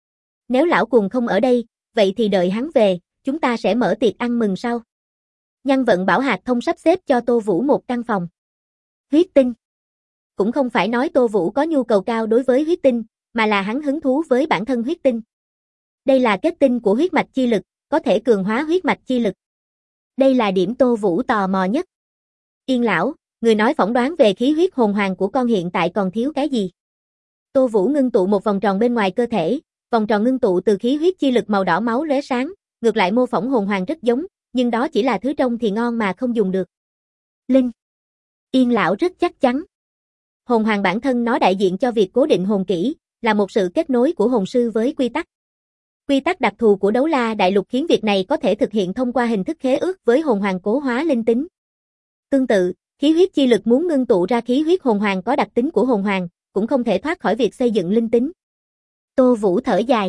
Nếu lão Cuồng không ở đây, vậy thì đợi hắn về, chúng ta sẽ mở tiệc ăn mừng sau. Nhân Vận bảo Hạc Thông sắp xếp cho Tô Vũ một căn phòng. Huyết tinh. Cũng không phải nói Tô Vũ có nhu cầu cao đối với huyết tinh, mà là hắn hứng thú với bản thân huyết tinh. Đây là kết tinh của huyết mạch chi lực, có thể cường hóa huyết mạch chi lực. Đây là điểm Tô Vũ tò mò nhất. Yên lão, người nói phỏng đoán về khí huyết hồn hoàng của con hiện tại còn thiếu cái gì? Tô Vũ ngưng tụ một vòng tròn bên ngoài cơ thể, vòng tròn ngưng tụ từ khí huyết chi lực màu đỏ máu lóe sáng, ngược lại mô phỏng hồn hoàng rất giống, nhưng đó chỉ là thứ trông thì ngon mà không dùng được. Linh. Yên lão rất chắc chắn. Hồn hoàng bản thân nó đại diện cho việc cố định hồn kỹ, là một sự kết nối của hồn sư với quy tắc. Quy tắc đặc thù của Đấu La Đại Lục khiến việc này có thể thực hiện thông qua hình thức khế ước với hồn hoàng cố hóa linh tính. Tương tự, khí huyết chi lực muốn ngưng tụ ra khí huyết hồn hoàng có đặc tính của hồn hoàng, cũng không thể thoát khỏi việc xây dựng linh tính. Tô Vũ thở dài.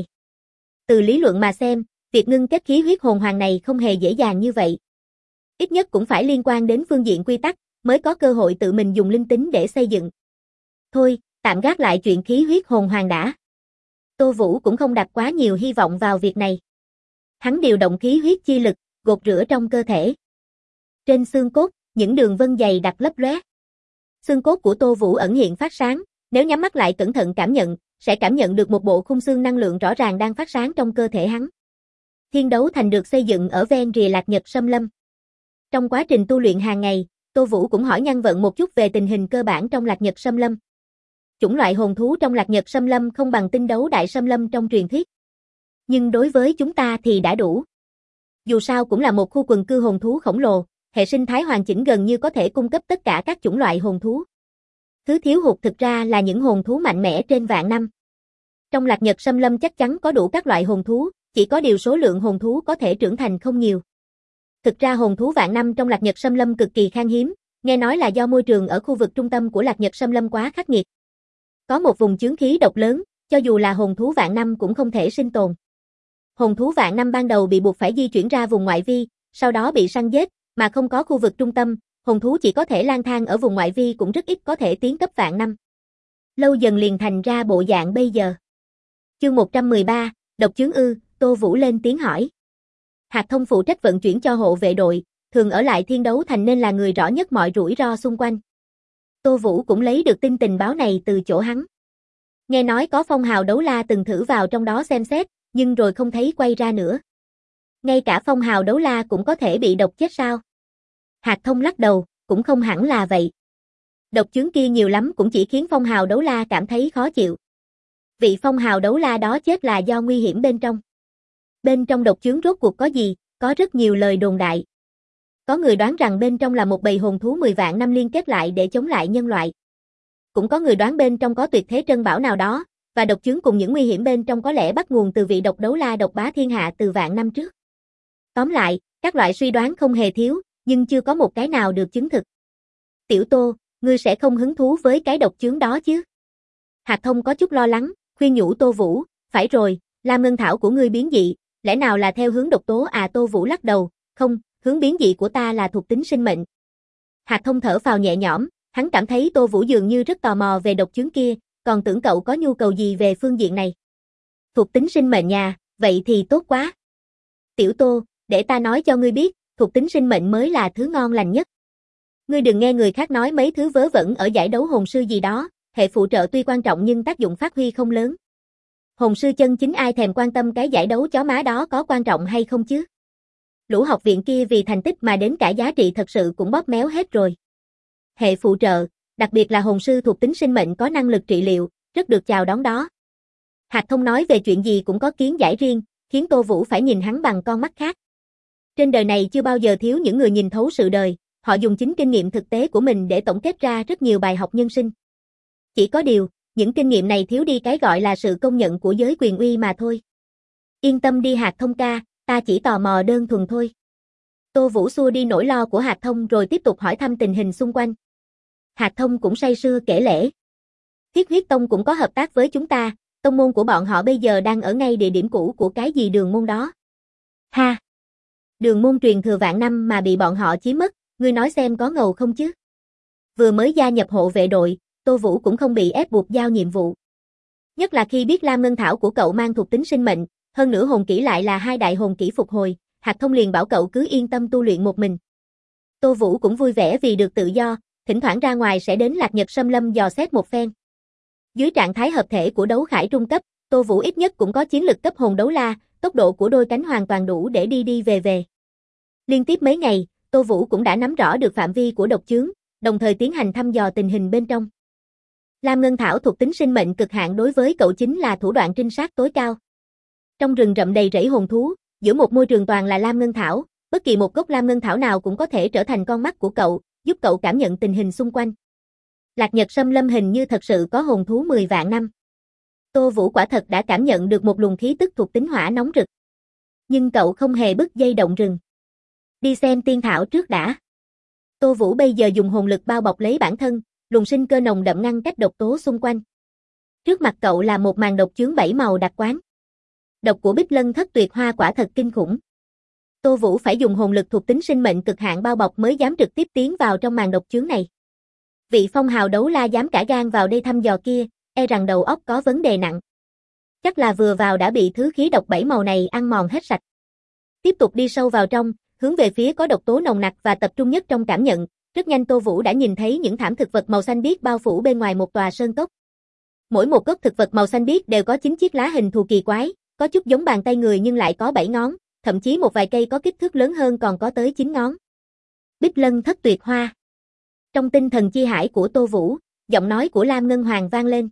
Từ lý luận mà xem, việc ngưng kết khí huyết hồn hoàng này không hề dễ dàng như vậy. Ít nhất cũng phải liên quan đến phương diện quy tắc, mới có cơ hội tự mình dùng linh tính để xây dựng. Thôi, tạm gác lại chuyện khí huyết hồn hoàng đã. Tô Vũ cũng không đặt quá nhiều hy vọng vào việc này. Hắn điều động khí huyết chi lực, gột rửa trong cơ thể. Trên xương cốt, những đường vân dày đặc lấp lóe. Xương cốt của Tô Vũ ẩn hiện phát sáng, nếu nhắm mắt lại cẩn thận cảm nhận, sẽ cảm nhận được một bộ khung xương năng lượng rõ ràng đang phát sáng trong cơ thể hắn. Thiên đấu thành được xây dựng ở ven rìa Lạc Nhật Xâm Lâm. Trong quá trình tu luyện hàng ngày, Tô Vũ cũng hỏi Nhan Vận một chút về tình hình cơ bản trong Lạc Nhật Xâm Lâm. Chủng loại hồn thú trong Lạc Nhật Xâm Lâm không bằng tinh đấu đại xâm lâm trong truyền thuyết. Nhưng đối với chúng ta thì đã đủ. Dù sao cũng là một khu quần cư hồn thú khổng lồ, hệ sinh thái hoàn chỉnh gần như có thể cung cấp tất cả các chủng loại hồn thú. Thứ thiếu hụt thực ra là những hồn thú mạnh mẽ trên vạn năm. Trong Lạc Nhật Xâm Lâm chắc chắn có đủ các loại hồn thú, chỉ có điều số lượng hồn thú có thể trưởng thành không nhiều. Thực ra hồn thú vạn năm trong Lạc Nhật Xâm Lâm cực kỳ khan hiếm, nghe nói là do môi trường ở khu vực trung tâm của Lạc Nhật Xâm Lâm quá khắc nghiệt. Có một vùng chướng khí độc lớn, cho dù là hồn thú vạn năm cũng không thể sinh tồn. Hồn thú vạn năm ban đầu bị buộc phải di chuyển ra vùng ngoại vi, sau đó bị săn giết, mà không có khu vực trung tâm, hồn thú chỉ có thể lang thang ở vùng ngoại vi cũng rất ít có thể tiến cấp vạn năm. Lâu dần liền thành ra bộ dạng bây giờ. Chương 113, độc chướng ư, Tô Vũ lên tiếng hỏi. Hạc Thông phụ trách vận chuyển cho hộ vệ đội, thường ở lại Thiên Đấu Thành nên là người rõ nhất mọi rủi ro xung quanh. Tô Vũ cũng lấy được tin tình báo này từ chỗ hắn. Nghe nói có phong hào đấu la từng thử vào trong đó xem xét, nhưng rồi không thấy quay ra nữa. Ngay cả phong hào đấu la cũng có thể bị độc chết sao? Hạc Thông lắc đầu, cũng không hẳn là vậy. Độc chướng kia nhiều lắm cũng chỉ khiến phong hào đấu la cảm thấy khó chịu. Vị phong hào đấu la đó chết là do nguy hiểm bên trong. Bên trong độc chướng rốt cuộc có gì, có rất nhiều lời đồn đại. Có người đoán rằng bên trong là một bầy hồn thú 10 vạn năm liên kết lại để chống lại nhân loại. Cũng có người đoán bên trong có tuyệt thế trân bảo nào đó, và độc chướng cùng những nguy hiểm bên trong có lẽ bắt nguồn từ vị độc đấu la độc bá thiên hạ từ vạn năm trước. Tóm lại, các loại suy đoán không hề thiếu, nhưng chưa có một cái nào được chứng thực. Tiểu Tô, ngươi sẽ không hứng thú với cái độc chướng đó chứ? Hạc Thông có chút lo lắng, khuyên nhủ Tô Vũ, phải rồi, Lam Ngân Thảo của ngươi biến dị, lẽ nào là theo hướng độc tố à? Tô Vũ lắc đầu, không, hướng biến dị của ta là thuộc tính sinh mệnh. Hạc Thông thở phào nhẹ nhõm, hắn cảm thấy Tô Vũ dường như rất tò mò về độc chướng kia, còn tưởng cậu có nhu cầu gì về phương diện này. Thuộc tính sinh mệnh nhà, vậy thì tốt quá. Tiểu Tô, để ta nói cho ngươi biết, thuộc tính sinh mệnh mới là thứ ngon lành nhất. Ngươi đừng nghe người khác nói mấy thứ vớ vẩn ở giải đấu hồn sư gì đó, hệ phụ trợ tuy quan trọng nhưng tác dụng phát huy không lớn. Hồn sư chân chính ai thèm quan tâm cái giải đấu chó má đó có quan trọng hay không chứ? Lũ học viện kia vì thành tích mà đến cả giá trị thật sự cũng bóp méo hết rồi. Hệ phụ trợ, đặc biệt là hồn sư thuộc tính sinh mệnh có năng lực trị liệu, rất được chào đón đó. Hạc Thông nói về chuyện gì cũng có kiến giải riêng, khiến Tô Vũ phải nhìn hắn bằng con mắt khác. Trên đời này chưa bao giờ thiếu những người nhìn thấu sự đời, họ dùng chính kinh nghiệm thực tế của mình để tổng kết ra rất nhiều bài học nhân sinh. Chỉ có điều, những kinh nghiệm này thiếu đi cái gọi là sự công nhận của giới quyền uy mà thôi. Yên tâm đi Hạc Thông ca, ta chỉ tò mò đơn thuần thôi. Tô Vũ xua đi nỗi lo của Hạc Thông rồi tiếp tục hỏi thăm tình hình xung quanh. Hạc Thông cũng say sưa kể lể. Thiết Huyết Tông cũng có hợp tác với chúng ta, tông môn của bọn họ bây giờ đang ở ngay địa điểm cũ của cái gì đường môn đó. Ha! Đường môn truyền thừa vạn năm mà bị bọn họ chiếm mất, ngươi nói xem có ngầu không chứ? Vừa mới gia nhập hộ vệ đội, Tô Vũ cũng không bị ép buộc giao nhiệm vụ. Nhất là khi biết Lam Ngân Thảo của cậu mang thuộc tính sinh mệnh, hơn nữa hồn kỹ lại là 2 đại hồn kỹ phục hồi, Hạc Thông liền bảo cậu cứ yên tâm tu luyện một mình. Tô Vũ cũng vui vẻ vì được tự do, thỉnh thoảng ra ngoài sẽ đến Lạc Nhật Xâm Lâm dò xét một phen. Dưới trạng thái hợp thể của đấu khải trung cấp, Tô Vũ ít nhất cũng có chiến lực cấp hồn đấu la, tốc độ của đôi cánh hoàn toàn đủ để đi đi về về. Liên tiếp mấy ngày, Tô Vũ cũng đã nắm rõ được phạm vi của độc chướng, đồng thời tiến hành thăm dò tình hình bên trong. Lam Ngân Thảo thuộc tính sinh mệnh cực hạn đối với cậu chính là thủ đoạn trinh sát tối cao. Trong rừng rậm đầy rẫy hồn thú, giữa một môi trường toàn là Lam Ngân Thảo, bất kỳ một gốc Lam Ngân Thảo nào cũng có thể trở thành con mắt của cậu, giúp cậu cảm nhận tình hình xung quanh. Lạc Nhật Xâm Lâm hình như thật sự có hồn thú 10 vạn năm. Tô Vũ quả thật đã cảm nhận được một luồng khí tức thuộc tính hỏa nóng rực. Nhưng cậu không hề bứt dây động rừng. Đi xem tiên thảo trước đã. Tô Vũ bây giờ dùng hồn lực bao bọc lấy bản thân, luồng sinh cơ nồng đậm ngăn cách độc tố xung quanh. Trước mặt cậu là một màn độc chướng 7 màu đặc quán. Độc của Bích Lân Thất Tuyệt Hoa quả thật kinh khủng. Tô Vũ phải dùng hồn lực thuộc tính sinh mệnh cực hạn bao bọc mới dám trực tiếp tiến vào trong màn độc chướng này. Vị phong hào đấu la dám cả gan vào đây thăm dò kia, e rằng đầu óc có vấn đề nặng. Chắc là vừa vào đã bị thứ khí độc 7 màu này ăn mòn hết sạch. Tiếp tục đi sâu vào trong, hướng về phía có độc tố nồng nặc và tập trung nhất trong cảm nhận, rất nhanh Tô Vũ đã nhìn thấy những thảm thực vật màu xanh biếc bao phủ bên ngoài một tòa sơn cốc. Mỗi một gốc thực vật màu xanh biếc đều có 9 chiếc lá hình thù kỳ quái, có chút giống bàn tay người nhưng lại có 7 ngón, thậm chí một vài cây có kích thước lớn hơn còn có tới 9 ngón. Bích Lân Thất Tuyệt Hoa. Trong tinh thần chi hải của Tô Vũ, giọng nói của Lam Ngân Hoàng vang lên.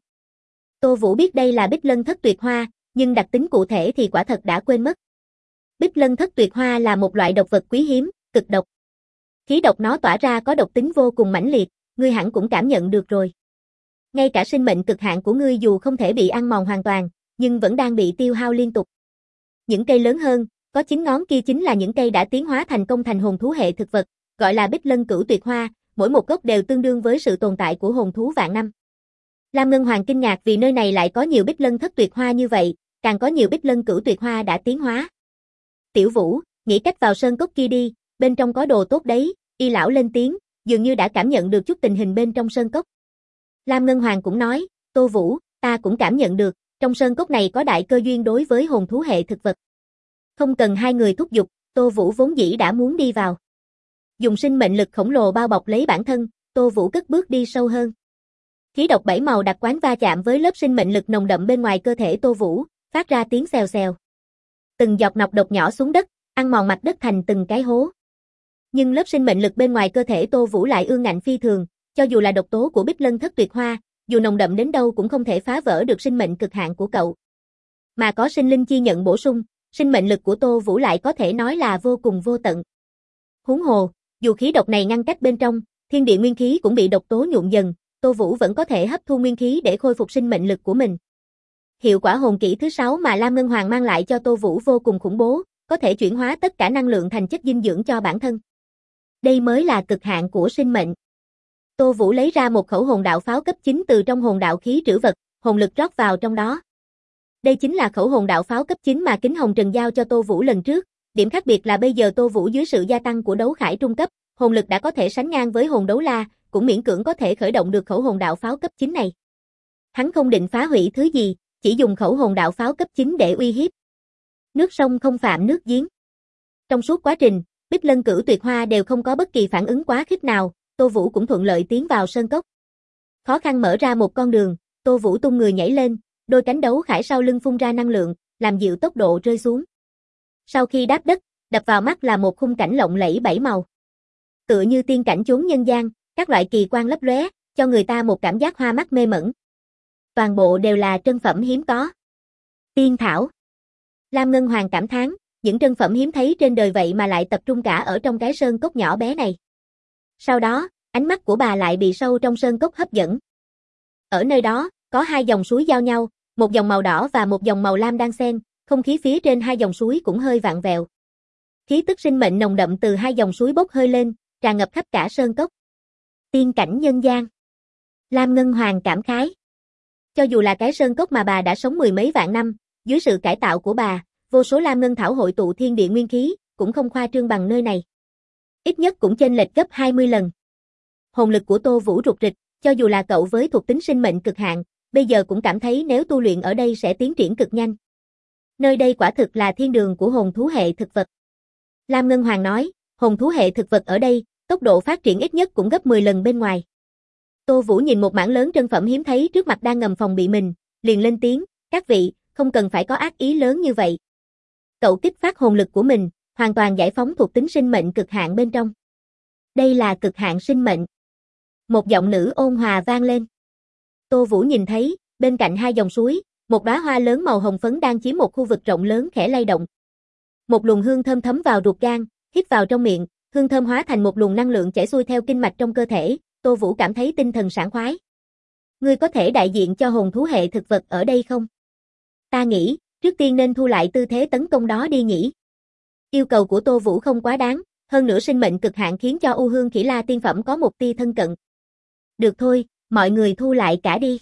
Tô Vũ biết đây là Bích Lân Thất Tuyệt Hoa, nhưng đặc tính cụ thể thì quả thật đã quên mất. Bích Lân Thất Tuyệt Hoa là một loại độc vật quý hiếm, cực độc. Khí độc nó tỏa ra có độc tính vô cùng mãnh liệt, ngươi hẳn cũng cảm nhận được rồi. Ngay cả sinh mệnh cực hạn của ngươi dù không thể bị ăn mòn hoàn toàn, nhưng vẫn đang bị tiêu hao liên tục. Những cây lớn hơn, có 9 ngón kia chính là những cây đã tiến hóa thành công thành hồn thú hệ thực vật, gọi là Bích Lân Cửu Tuyệt Hoa, mỗi một gốc đều tương đương với sự tồn tại của hồn thú vạn năm. Lam Ngân Hoàng kinh ngạc vì nơi này lại có nhiều Bích Lân Thất Tuyệt Hoa như vậy, càng có nhiều Bích Lân Cửu Tuyệt Hoa đã tiến hóa. Tiểu Vũ, nghĩ cách vào sơn cốc kia đi, bên trong có đồ tốt đấy, Y lão lên tiếng, dường như đã cảm nhận được chút tình hình bên trong sơn cốc. Lam Ngân Hoàng cũng nói, Tô Vũ, ta cũng cảm nhận được, trong sơn cốc này có đại cơ duyên đối với hồn thú hệ thực vật. Không cần hai người thúc giục, Tô Vũ vốn dĩ đã muốn đi vào. Dùng sinh mệnh lực khổng lồ bao bọc lấy bản thân, Tô Vũ cất bước đi sâu hơn. Khí độc 7 màu đặc quán va chạm với lớp sinh mệnh lực nồng đậm bên ngoài cơ thể Tô Vũ, phát ra tiếng xèo xèo. Từng giọt nọc độc nhỏ xuống đất, ăn mòn mặt đất thành từng cái hố. Nhưng lớp sinh mệnh lực bên ngoài cơ thể Tô Vũ lại ương ngạnh phi thường, cho dù là độc tố của Bích Lân Thất Tuyệt Hoa, dù nồng đậm đến đâu cũng không thể phá vỡ được sinh mệnh cực hạn của cậu. Mà có sinh linh chi nhận bổ sung, sinh mệnh lực của Tô Vũ lại có thể nói là vô cùng vô tận. Huống hồ, dù khí độc này ngăn cách bên trong, thiên địa nguyên khí cũng bị độc tố nhuộm dần, Tô Vũ vẫn có thể hấp thu nguyên khí để khôi phục sinh mệnh lực của mình. Hiệu quả hồn kỹ thứ 6 mà Lam Ngân Hoàng mang lại cho Tô Vũ vô cùng khủng bố, có thể chuyển hóa tất cả năng lượng thành chất dinh dưỡng cho bản thân. Đây mới là cực hạn của sinh mệnh. Tô Vũ lấy ra một khẩu hồn đạo pháo cấp 9 từ trong hồn đạo khí trữ vật, hồn lực rót vào trong đó. Đây chính là khẩu hồn đạo pháo cấp 9 mà Kính Hồng Trần giao cho Tô Vũ lần trước, điểm khác biệt là bây giờ Tô Vũ dưới sự gia tăng của đấu khải trung cấp, hồn lực đã có thể sánh ngang với hồn đấu la, cũng miễn cưỡng có thể khởi động được khẩu hồn đạo pháo cấp 9 này. Hắn không định phá hủy thứ gì, chỉ dùng khẩu hồn đạo pháo cấp 9 để uy hiếp. Nước sông không phạm nước giếng. Trong suốt quá trình, Bích Lân Cửu Tuyệt Hoa đều không có bất kỳ phản ứng quá khích nào, Tô Vũ cũng thuận lợi tiến vào sơn cốc. Khó khăn mở ra một con đường, Tô Vũ tung người nhảy lên, đôi cánh đấu khải sau lưng phun ra năng lượng, làm dịu tốc độ rơi xuống. Sau khi đáp đất, đập vào mắt là một khung cảnh lộng lẫy 7 màu. Tựa như tiên cảnh chốn nhân gian, các loại kỳ quan lấp lóe, cho người ta một cảm giác hoa mắt mê mẩn. Toàn bộ đều là trân phẩm hiếm có. Tiên thảo. Lam Ngân Hoàng cảm thán, những trân phẩm hiếm thấy trên đời vậy mà lại tập trung cả ở trong cái sơn cốc nhỏ bé này. Sau đó, ánh mắt của bà lại bị sâu trong sơn cốc hấp dẫn. Ở nơi đó, có hai dòng suối giao nhau, một dòng màu đỏ và một dòng màu lam đan xen, không khí phía trên hai dòng suối cũng hơi vặn vẹo. Khí tức sinh mệnh nồng đậm từ hai dòng suối bốc hơi lên, tràn ngập khắp cả sơn cốc. Tiên cảnh nhân gian. Lam Ngân Hoàng cảm khái. Cho dù là cái sơn cốc mà bà đã sống mười mấy vạn năm, dưới sự cải tạo của bà, vô số lam ngân thảo hội tụ thiên địa nguyên khí, cũng không khoa trương bằng nơi này. Ít nhất cũng chênh lệch gấp 20 lần. Hồn lực của Tô Vũ rục rịch, cho dù là cậu với thuộc tính sinh mệnh cực hạn, bây giờ cũng cảm thấy nếu tu luyện ở đây sẽ tiến triển cực nhanh. Nơi đây quả thực là thiên đường của hồn thú hệ thực vật. Lam Ngân Hoàng nói, hồn thú hệ thực vật ở đây, tốc độ phát triển ít nhất cũng gấp 10 lần bên ngoài. Tô Vũ nhìn một mảng lớn trân phẩm hiếm thấy trước mặt đang ngầm phòng bị mình, liền lên tiếng, các vị, không cần phải có ác ý lớn như vậy. Cậu kích phát hồn lực của mình, hoàn toàn giải phóng thuộc tính sinh mệnh cực hạn bên trong. Đây là cực hạn sinh mệnh. Một giọng nữ ôn hòa vang lên. Tô Vũ nhìn thấy, bên cạnh hai dòng suối, một đóa hoa lớn màu hồng phấn đang chiếm một khu vực rộng lớn khẽ lay động. Một luồng hương thơm thấm vào ruột gan, hít vào trong miệng, hương thơm hóa thành một luồng năng lượng chảy xuôi theo kinh mạch trong cơ thể, Tô Vũ cảm thấy tinh thần sảng khoái. Ngươi có thể đại diện cho hồn thú hệ thực vật ở đây không? Ta nghĩ, trước tiên nên thu lại tư thế tấn công đó đi nhỉ. Yêu cầu của Tô Vũ không quá đáng, hơn nữa sinh mệnh cực hạn khiến cho U Hương Khỉ La tiên phẩm có một tia thân cận. Được thôi, mọi người thu lại cả đi.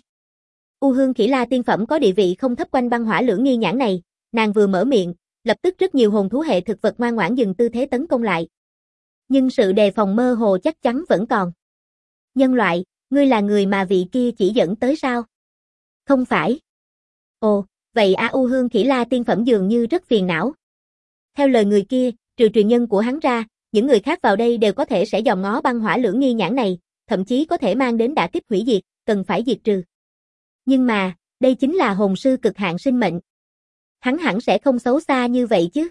U Hương Khỉ La tiên phẩm có địa vị không thấp quanh băng hỏa lưỡng nghi nhãn này, nàng vừa mở miệng, lập tức rất nhiều hồn thú hệ thực vật ngoan ngoãn dừng tư thế tấn công lại. Nhưng sự đề phòng mơ hồ chắc chắn vẫn còn. Nhân loại, ngươi là người mà vị kia chỉ dẫn tới sao? Không phải. Ồ, Vậy U Hương Khỉ La tiên phẩm dường như rất phiền não. Theo lời người kia, trừ truyền nhân của hắn ra, những người khác vào đây đều có thể sẽ dòm ngó băng hỏa lưỡng nghi nhãn này, thậm chí có thể mang đến đả kích hủy diệt, cần phải diệt trừ. Nhưng mà, đây chính là hồn sư cực hạn sinh mệnh. Hắn hẳn sẽ không xấu xa như vậy chứ.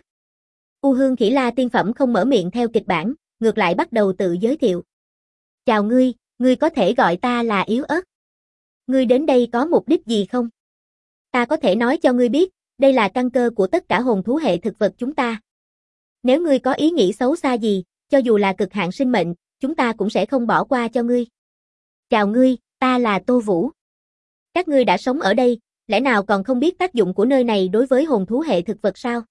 U Hương Khỉ La tiên phẩm không mở miệng theo kịch bản, ngược lại bắt đầu tự giới thiệu. Chào ngươi có thể gọi ta là Yếu Ớt. Ngươi đến đây có mục đích gì không? Ta có thể nói cho ngươi biết, đây là căn cơ của tất cả hồn thú hệ thực vật chúng ta. Nếu ngươi có ý nghĩ xấu xa gì, cho dù là cực hạn sinh mệnh, chúng ta cũng sẽ không bỏ qua cho ngươi. Chào ngươi, ta là Tô Vũ. Các ngươi đã sống ở đây, lẽ nào còn không biết tác dụng của nơi này đối với hồn thú hệ thực vật sao?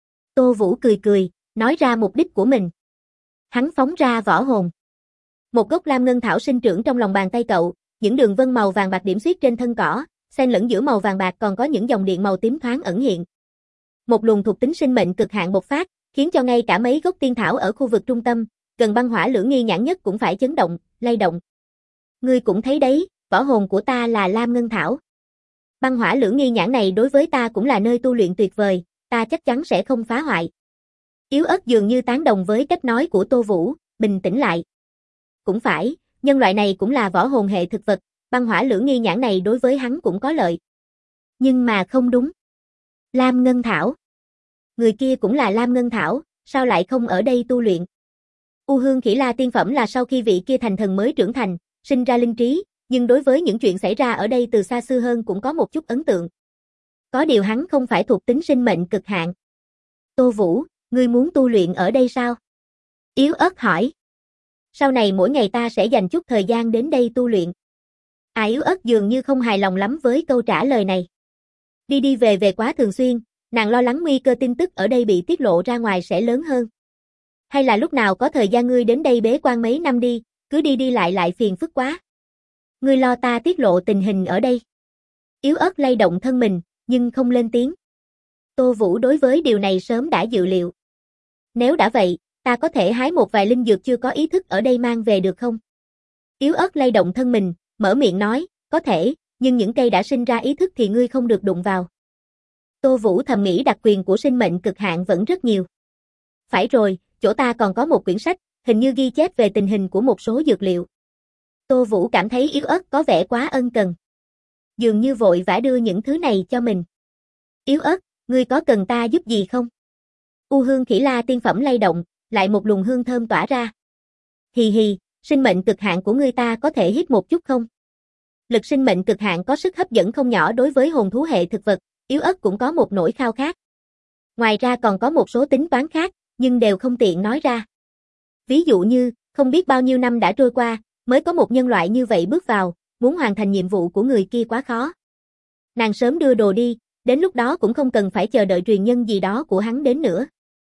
Tô Vũ cười, nói ra mục đích của mình. Hắn phóng ra võ hồn. Một gốc lam ngân thảo sinh trưởng trong lòng bàn tay cậu, những đường vân màu vàng bạc điểm xuyết trên thân cỏ, xen lẫn giữa màu vàng bạc còn có những dòng điện màu tím thoáng ẩn hiện. Một luồng thuộc tính sinh mệnh cực hạn bộc phát, khiến cho ngay cả mấy gốc tiên thảo ở khu vực trung tâm, gần băng hỏa lưỡng nghi nhãn nhất cũng phải chấn động, lay động. Ngươi cũng thấy đấy, võ hồn của ta là lam ngân thảo. Băng hỏa lưỡng nghi nhãn này đối với ta cũng là nơi tu luyện tuyệt vời, ta chắc chắn sẽ không phá hoại. Yếu Ớt dường như tán đồng với cách nói của Tô Vũ, bình tĩnh lại. Cũng phải, nhân loại này cũng là võ hồn hệ thực vật, băng hỏa lưỡng nghi nhãn này đối với hắn cũng có lợi. Nhưng mà không đúng. Lam Ngân Thảo. Người kia cũng là Lam Ngân Thảo, sao lại không ở đây tu luyện? U Hương Khỉ La tiên phẩm là sau khi vị kia thành thần mới trưởng thành, sinh ra linh trí, nhưng đối với những chuyện xảy ra ở đây từ xa xưa hơn cũng có một chút ấn tượng. Có điều hắn không phải thuộc tính sinh mệnh cực hạn. Tô Vũ, ngươi muốn tu luyện ở đây sao? Yếu Ớt hỏi. Sau này mỗi ngày ta sẽ dành chút thời gian đến đây tu luyện. Yếu Ớt dường như không hài lòng lắm với câu trả lời này. Đi về quá thường xuyên, nàng lo lắng nguy cơ tin tức ở đây bị tiết lộ ra ngoài sẽ lớn hơn. Hay là lúc nào có thời gian ngươi đến đây bế quan mấy năm đi, cứ đi lại phiền phức quá. Ngươi lo ta tiết lộ tình hình ở đây. Yếu Ớt lay động thân mình, nhưng không lên tiếng. Tô Vũ đối với điều này sớm đã dự liệu. Nếu đã vậy, ta có thể hái một vài linh dược chưa có ý thức ở đây mang về được không? Yếu Ớt lay động thân mình, mở miệng nói, có thể, nhưng những cây đã sinh ra ý thức thì ngươi không được đụng vào. Tô Vũ thầm nghĩ đặc quyền của sinh mệnh cực hạn vẫn rất nhiều. Phải rồi, chỗ ta còn có một quyển sách, hình như ghi chép về tình hình của một số dược liệu. Tô Vũ cảm thấy Yếu Ớt có vẻ quá ân cần. Dường như vội vã đưa những thứ này cho mình. Yếu Ớt, ngươi có cần ta giúp gì không? U Hương Khỉ La tiên phẩm lay động, lại một luồng hương thơm tỏa ra. Hì, sinh mệnh cực hạn của ngươi ta có thể hít một chút không? Lực sinh mệnh cực hạn có sức hấp dẫn không nhỏ đối với hồn thú hệ thực vật, Yếu Ớt cũng có một nỗi khao khát. Ngoài ra còn có một số tính toán khác, nhưng đều không tiện nói ra. Ví dụ như, không biết bao nhiêu năm đã trôi qua, mới có một nhân loại như vậy bước vào, muốn hoàn thành nhiệm vụ của người kia quá khó. Nàng sớm đưa đồ đi, đến lúc đó cũng không cần phải chờ đợi truyền nhân gì đó của hắn đến nữa.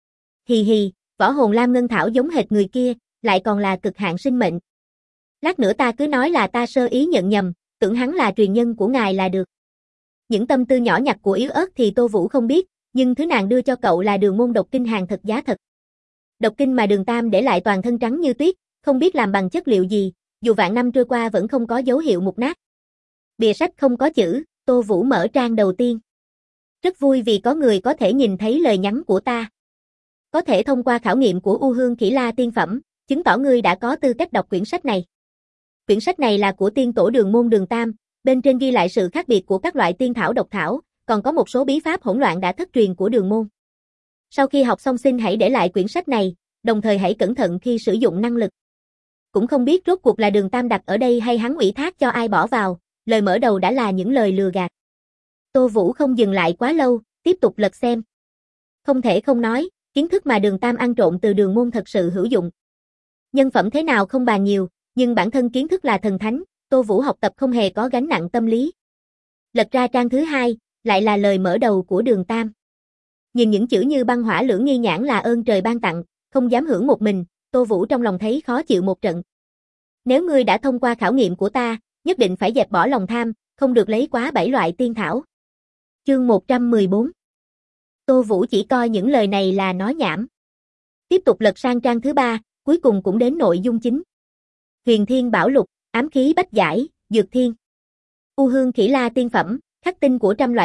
Hì, võ hồn Lam Ngân Thảo giống hệt người kia, lại còn là cực hạn sinh mệnh. Lát nữa ta cứ nói là ta sơ ý nhận nhầm, tưởng hắn là truyền nhân của ngài là được. Những tâm tư nhỏ nhặt của Yếu Ớt thì Tô Vũ không biết, nhưng thứ nàng đưa cho cậu là đường môn độc kinh hàng thật giá thật. Độc kinh mà Đường Tam để lại toàn thân trắng như tuyết, không biết làm bằng chất liệu gì, dù vạn năm trôi qua vẫn không có dấu hiệu mục nát. Bìa sách không có chữ, Tô Vũ mở trang đầu tiên. Rất vui vì có người có thể nhìn thấy lời nhắn của ta. Có thể thông qua khảo nghiệm của U Hương Khỉ La tiên phẩm, chứng tỏ ngươi đã có tư cách đọc quyển sách này. Quyển sách này là của tiên tổ Đường môn Đường Tam, bên trên ghi lại sự khác biệt của các loại tiên thảo độc thảo, còn có một số bí pháp hỗn loạn đã thất truyền của Đường môn. Sau khi học xong xin hãy để lại quyển sách này, đồng thời hãy cẩn thận khi sử dụng năng lực. Cũng không biết rốt cuộc là Đường Tam đặt ở đây hay hắn ủy thác cho ai bỏ vào, lời mở đầu đã là những lời lừa gạt. Tô Vũ không dừng lại quá lâu, tiếp tục lật xem. Không thể không nói, kiến thức mà Đường Tam ăn trộm từ Đường môn thật sự hữu dụng. Nhân phẩm thế nào không bàn nhiều, nhưng bản thân kiến thức là thần thánh, Tô Vũ học tập không hề có gánh nặng tâm lý. Lật ra trang thứ hai, lại là lời mở đầu của Đường Tam. Nhìn những chữ như băng hỏa lưỡng nghi nhãn là ơn trời ban tặng, không dám hưởng một mình, Tô Vũ trong lòng thấy khó chịu một trận. Nếu ngươi đã thông qua khảo nghiệm của ta, nhất định phải dẹp bỏ lòng tham, không được lấy quá 7 loại tiên thảo. Chương 114. Tô Vũ chỉ coi những lời này là nói nhảm. Tiếp tục lật sang trang thứ 3, cuối cùng cũng đến nội dung chính. Huyền Thiên Bảo Lục, ám khí bách giải, dược thiên. U Hương Khỉ La tiên phẩm, khắc tinh của trăm loại độc,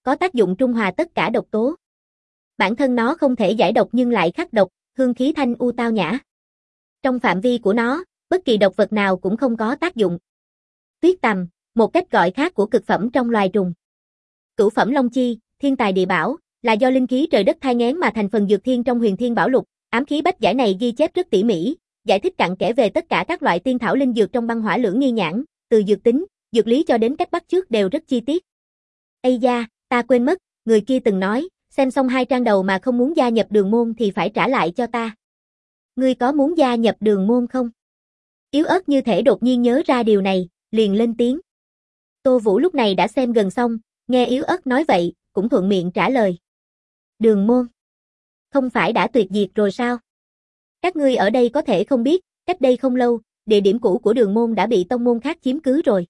có tác dụng trung hòa tất cả độc tố. Bản thân nó không thể giải độc nhưng lại khắc độc, hương khí thanh u tao nhã. Trong phạm vi của nó, bất kỳ độc vật nào cũng không có tác dụng. Tuyết tằm, một cách gọi khác của cực phẩm trong loài trùng. Cửu phẩm long chi, thiên tài địa bảo, là do linh khí trời đất thai nghén mà thành phần dược thiên trong Huyền Thiên Bảo Lục. Ám khí bách giải này ghi chép rất tỉ mỉ, giải thích cặn kẽ về tất cả các loại tiên thảo linh dược trong băng hỏa lưỡng nghi nhãn, từ dược tính, dược lý cho đến cách bắt chước đều rất chi tiết. Ây da, ta quên mất, người kia từng nói, xem xong 2 trang đầu mà không muốn gia nhập đường môn thì phải trả lại cho ta. Ngươi có muốn gia nhập đường môn không? Yếu ớt như thể đột nhiên nhớ ra điều này, liền lên tiếng. Tô Vũ lúc này đã xem gần xong, nghe yếu ớt nói vậy, cũng thuận miệng trả lời. Đường môn? Không phải đã tuyệt diệt rồi sao? Các ngươi ở đây có thể không biết, cách đây không lâu, địa điểm cũ của đường môn đã bị tông môn khác chiếm cứ rồi.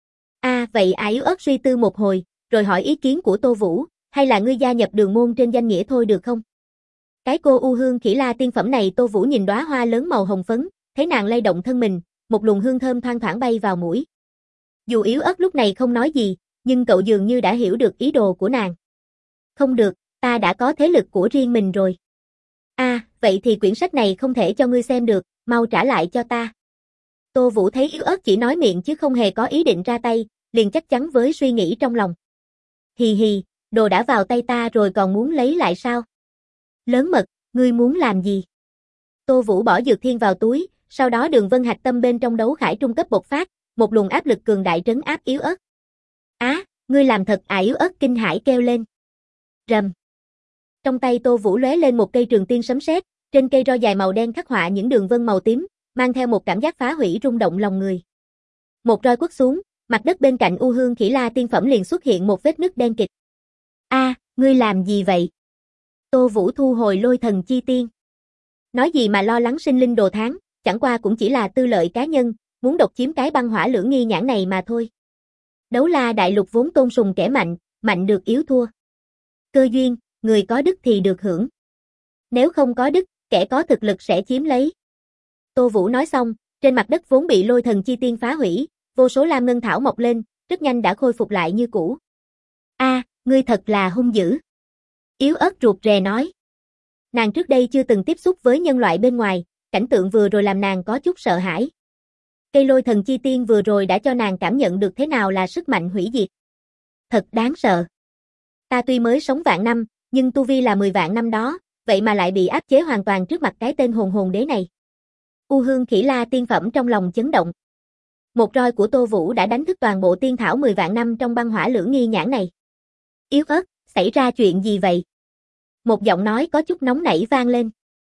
Vậy yếu ớt suy tư một hồi, rồi hỏi ý kiến của Tô Vũ, hay là ngươi gia nhập đường môn trên danh nghĩa thôi được không? Cái cô U Hương Khỉ La tiên phẩm này Tô Vũ nhìn đóa hoa lớn màu hồng phấn, thấy nàng lay động thân mình, một luồng hương thơm thoang thoảng bay vào mũi. Dù yếu ớt lúc này không nói gì, nhưng cậu dường như đã hiểu được ý đồ của nàng. Không được, ta đã có thế lực của riêng mình rồi. Vậy thì quyển sách này không thể cho ngươi xem được, mau trả lại cho ta. Tô Vũ thấy yếu ớt chỉ nói miệng chứ không hề có ý định ra tay, liền chắc chắn với suy nghĩ trong lòng. Hì hì, đồ đã vào tay ta rồi còn muốn lấy lại sao? Lớn mật, ngươi muốn làm gì? Tô Vũ bỏ dược thiên vào túi, sau đó đường vân hạch tâm bên trong đấu khải trung cấp bộc phát, một luồng áp lực cường đại trấn áp yếu ớt. Ngươi làm thật yếu ớt kinh hãi kêu lên. Rầm. Trong tay Tô Vũ lóe lên một cây trường tiên sấm sét, trên cây roi dài màu đen khắc họa những đường vân màu tím, mang theo một cảm giác phá hủy rung động lòng người. Một roi quất xuống, mặt đất bên cạnh U Hương Khỉ La tiên phẩm liền xuất hiện một vết nứt đen kịt. Ngươi làm gì vậy? Tô Vũ thu hồi lôi thần chi tiên. Nói gì mà lo lắng sinh linh đồ tháng, chẳng qua cũng chỉ là tư lợi cá nhân, muốn độc chiếm cái băng hỏa lưỡng nghi nhãn này mà thôi. Đấu la đại lục vốn tôn sùng kẻ mạnh, mạnh được yếu thua. Cơ duyên, người có đức thì được hưởng. Nếu không có đức, kẻ có thực lực sẽ chiếm lấy. Tô Vũ nói xong, trên mặt đất vốn bị lôi thần chi tiên phá hủy, vô số lam ngân thảo mọc lên, rất nhanh đã khôi phục lại như cũ. Ngươi thật là hung dữ. Yếu ớt ruột rè nói. Nàng trước đây chưa từng tiếp xúc với nhân loại bên ngoài, cảnh tượng vừa rồi làm nàng có chút sợ hãi. Cây lôi thần chi tiên vừa rồi đã cho nàng cảm nhận được thế nào là sức mạnh hủy diệt. Thật đáng sợ. Ta tuy mới sống vạn năm, nhưng tu vi là 10 vạn năm đó, vậy mà lại bị áp chế hoàn toàn trước mặt cái tên hồn hồn đế này. U Hương Khỉ La tiên phẩm trong lòng chấn động. Một roi của Tô Vũ đã đánh thức toàn bộ tiên thảo 10 vạn năm trong băng hỏa lưỡng nghi nhãn này. Yếu ớt, xảy ra chuyện gì vậy? Một giọng nói có chút nóng nảy vang lên.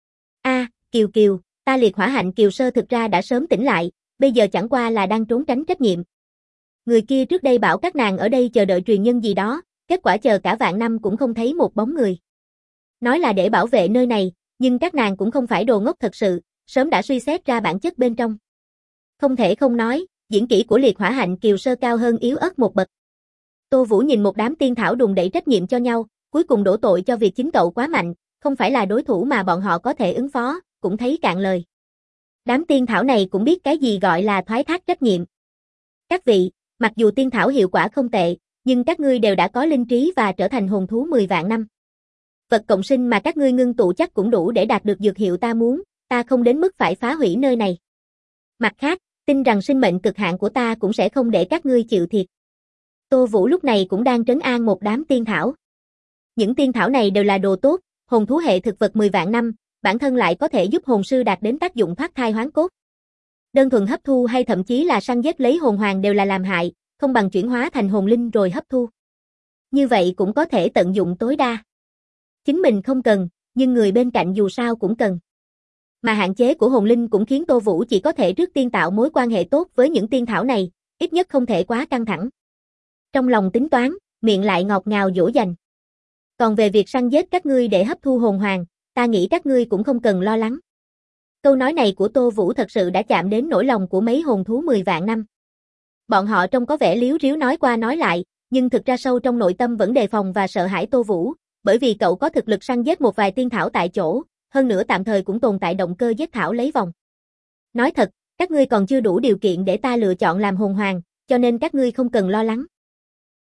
Kiều Kiều, ta liệt hỏa hạnh Kiều Sơ thực ra đã sớm tỉnh lại, bây giờ chẳng qua là đang trốn tránh trách nhiệm. Người kia trước đây bảo các nàng ở đây chờ đợi truyền nhân gì đó, kết quả chờ cả vạn năm cũng không thấy một bóng người. Nói là để bảo vệ nơi này, nhưng các nàng cũng không phải đồ ngốc thật sự, sớm đã suy xét ra bản chất bên trong. Không thể không nói, diễn kỹ của liệt hỏa hạnh Kiều Sơ cao hơn yếu ớt một bậc. Tô Vũ nhìn một đám tiên thảo đùn đẩy trách nhiệm cho nhau, cuối cùng đổ tội cho việc chính cậu quá mạnh, không phải là đối thủ mà bọn họ có thể ứng phó, cũng thấy cạn lời. Đám tiên thảo này cũng biết cái gì gọi là thoái thác trách nhiệm. Các vị, mặc dù tiên thảo hiệu quả không tệ, nhưng các ngươi đều đã có linh trí và trở thành hồn thú 10 vạn năm. Vật cộng sinh mà các ngươi ngưng tụ chắc cũng đủ để đạt được dược hiệu ta muốn, ta không đến mức phải phá hủy nơi này. Mặt khác, tin rằng sinh mệnh cực hạn của ta cũng sẽ không để các ngươi chịu thiệt. Tô Vũ lúc này cũng đang trấn an một đám tiên thảo. Những tiên thảo này đều là đồ tốt, hồn thú hệ thực vật 10 vạn năm, bản thân lại có thể giúp hồn sư đạt đến tác dụng thoát thai hoán cốt. Đơn thuần hấp thu hay thậm chí là săn giết lấy hồn hoàng đều là làm hại, không bằng chuyển hóa thành hồn linh rồi hấp thu. Như vậy cũng có thể tận dụng tối đa. Chính mình không cần, nhưng người bên cạnh dù sao cũng cần. Mà hạn chế của hồn linh cũng khiến Tô Vũ chỉ có thể trước tiên tạo mối quan hệ tốt với những tiên thảo này, ít nhất không thể quá căng thẳng. Trong lòng tính toán, miệng lại ngọt ngào dỗ dành. Còn về việc săn giết các ngươi để hấp thu hồn hoàng, ta nghĩ các ngươi cũng không cần lo lắng. Câu nói này của Tô Vũ thật sự đã chạm đến nỗi lòng của mấy hồn thú 10 vạn năm. Bọn họ trông có vẻ líu ríu nói qua nói lại, nhưng thực ra sâu trong nội tâm vẫn đề phòng và sợ hãi Tô Vũ, bởi vì cậu có thực lực săn giết một vài tiên thảo tại chỗ, hơn nữa tạm thời cũng tồn tại động cơ giết thảo lấy vòng. Nói thật, các ngươi còn chưa đủ điều kiện để ta lựa chọn làm hồn hoàng, cho nên các ngươi không cần lo lắng.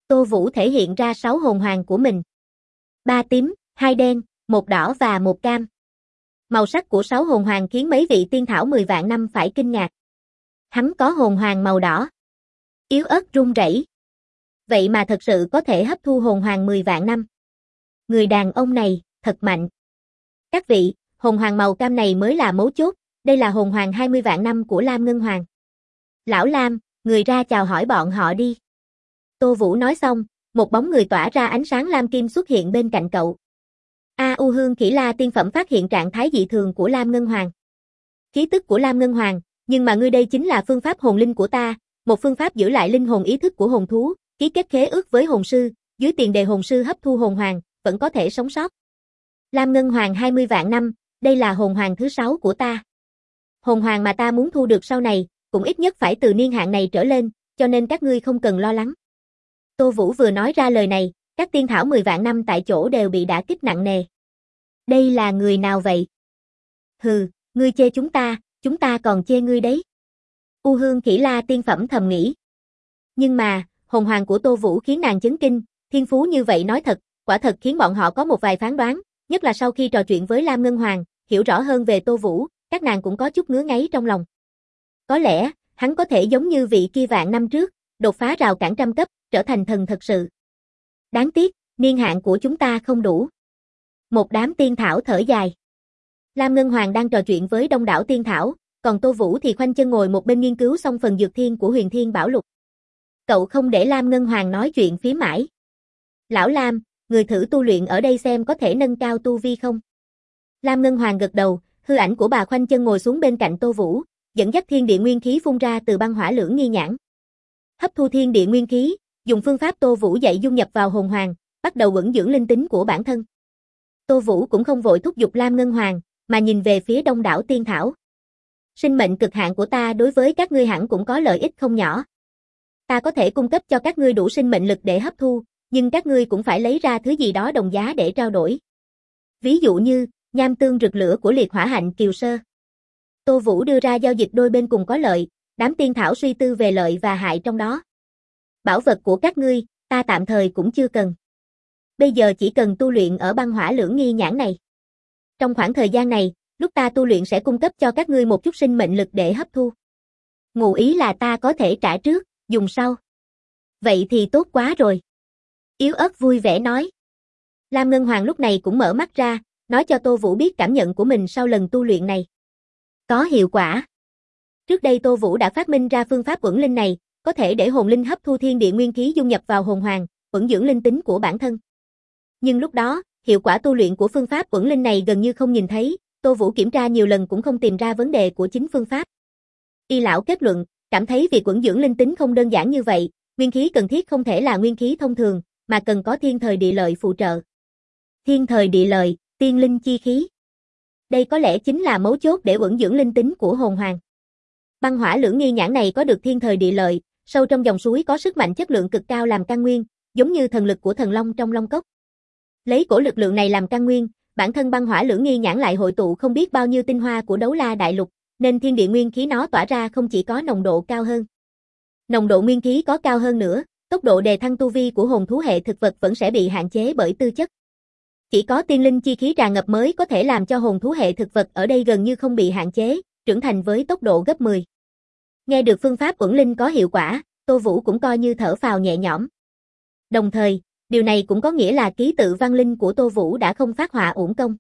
Tô Vũ thể hiện ra 6 hồn hoàng của mình. 3 tím, 2 đen, 1 đỏ và 1 cam. Màu sắc của 6 hồn hoàng khiến mấy vị tiên thảo 10 vạn năm phải kinh ngạc. Hắn có hồn hoàng màu đỏ. Yếu ớt run rẩy. Vậy mà thật sự có thể hấp thu hồn hoàng 10 vạn năm. Người đàn ông này, thật mạnh. Các vị, hồn hoàng màu cam này mới là mấu chốt, đây là hồn hoàng 20 vạn năm của Lam Ngân Hoàng. Lão Lam, người ra chào hỏi bọn họ đi. Tô Vũ nói xong, một bóng người tỏa ra ánh sáng lam kim xuất hiện bên cạnh cậu. U Hương Khỉ La tiên phẩm phát hiện trạng thái dị thường của Lam Ngân Hoàng. Khí tức của Lam Ngân Hoàng, nhưng mà ngươi đây chính là phương pháp hồn linh của ta, một phương pháp giữ lại linh hồn ý thức của hồn thú, ký kết khế ước với hồn sư, dưới tiền đề hồn sư hấp thu hồn hoàng, vẫn có thể sống sót. Lam Ngân Hoàng 20 vạn năm, đây là hồn hoàng thứ 6 của ta. Hồn hoàng mà ta muốn thu được sau này, cũng ít nhất phải từ niên hạn này trở lên, cho nên các ngươi không cần lo lắng. Tô Vũ vừa nói ra lời này, các tiên thảo 10 vạn năm tại chỗ đều bị đả kích nặng nề. Đây là người nào vậy? Hừ, ngươi chê chúng ta còn chê ngươi đấy. U Hương Khỉ La tiên phẩm thầm nghĩ. Nhưng mà, hồn hoàng của Tô Vũ khiến nàng chấn kinh, thiên phú như vậy nói thật, quả thật khiến bọn họ có một vài phán đoán, nhất là sau khi trò chuyện với Lam Ngân Hoàng, hiểu rõ hơn về Tô Vũ, các nàng cũng có chút ngứa ngáy trong lòng. Có lẽ, hắn có thể giống như vị kia vạn năm trước, đột phá rào cản trăm cấp, trở thành thần thật sự. Đáng tiếc, niên hạn của chúng ta không đủ. Một đám tiên thảo thở dài. Lam Ngân Hoàng đang trò chuyện với đông đảo tiên thảo, còn Tô Vũ thì khoanh chân ngồi một bên nghiên cứu xong phần dược thiên của Huyền Thiên Bảo Lục. Cậu không để Lam Ngân Hoàng nói chuyện phía mãi. Lão Lam, người thử tu luyện ở đây xem có thể nâng cao tu vi không? Lam Ngân Hoàng gật đầu, hư ảnh của bà khoanh chân ngồi xuống bên cạnh Tô Vũ, dẫn dắt thiên địa nguyên khí phun ra từ băng hỏa lưỡng nghi nhãn. Hấp thu thiên địa nguyên khí, dùng phương pháp Tô Vũ dạy dung nhập vào hồn hoàng, bắt đầu ẩn dưỡng linh tính của bản thân. Tô Vũ cũng không vội thúc giục Lam Ngân Hoàng, mà nhìn về phía đông đảo tiên thảo. Sinh mệnh cực hạn của ta đối với các ngươi hẳn cũng có lợi ích không nhỏ. Ta có thể cung cấp cho các ngươi đủ sinh mệnh lực để hấp thu, nhưng các ngươi cũng phải lấy ra thứ gì đó đồng giá để trao đổi. Ví dụ như, nham tương rực lửa của liệt hỏa hạnh kiều sơ. Tô Vũ đưa ra giao dịch đôi bên cùng có lợi, đám tiên thảo suy tư về lợi và hại trong đó. Bảo vật của các ngươi, ta tạm thời cũng chưa cần. Bây giờ chỉ cần tu luyện ở băng hỏa lưỡng nghi nhãn này. Trong khoảng thời gian này, lúc ta tu luyện sẽ cung cấp cho các ngươi một chút sinh mệnh lực để hấp thu. Ngụ ý là ta có thể trả trước, dùng sau. Vậy thì tốt quá rồi. Yếu ớt vui vẻ nói. Lam Ngân Hoàng lúc này cũng mở mắt ra, nói cho Tô Vũ biết cảm nhận của mình sau lần tu luyện này. Có hiệu quả. Trước đây Tô Vũ đã phát minh ra phương pháp ẩn linh này, có thể để hồn linh hấp thu thiên địa nguyên khí dung nhập vào hồn hoàng, ẩn dưỡng linh tính của bản thân. Nhưng lúc đó, hiệu quả tu luyện của phương pháp ẩn linh này gần như không nhìn thấy, Tô Vũ kiểm tra nhiều lần cũng không tìm ra vấn đề của chính phương pháp. Y lão kết luận, cảm thấy việc ẩn dưỡng linh tính không đơn giản như vậy, nguyên khí cần thiết không thể là nguyên khí thông thường, mà cần có thiên thời địa lợi phụ trợ. Thiên thời địa lợi, tiên linh chi khí. Đây có lẽ chính là mấu chốt để ẩn dưỡng linh tính của hồn hoàng. Băng hỏa lưỡng nghi nhãn này có được thiên thời địa lợi, sâu trong dòng suối có sức mạnh chất lượng cực cao làm căn nguyên, giống như thần lực của thần long trong long cốc. Lấy cổ lực lượng này làm căn nguyên, bản thân băng hỏa lưỡng nghi nhãn lại hội tụ không biết bao nhiêu tinh hoa của Đấu La đại lục, nên thiên địa nguyên khí nó tỏa ra không chỉ có nồng độ cao hơn. Nồng độ nguyên khí có cao hơn nữa, tốc độ đề thăng tu vi của hồn thú hệ thực vật vẫn sẽ bị hạn chế bởi tư chất. Chỉ có tiên linh chi khí tràn ngập mới có thể làm cho hồn thú hệ thực vật ở đây gần như không bị hạn chế, trưởng thành với tốc độ gấp 10. Nghe được phương pháp ẩn linh có hiệu quả, Tô Vũ cũng coi như thở phào nhẹ nhõm. Đồng thời, điều này cũng có nghĩa là ký tự văn linh của Tô Vũ đã không phát họa uổng công.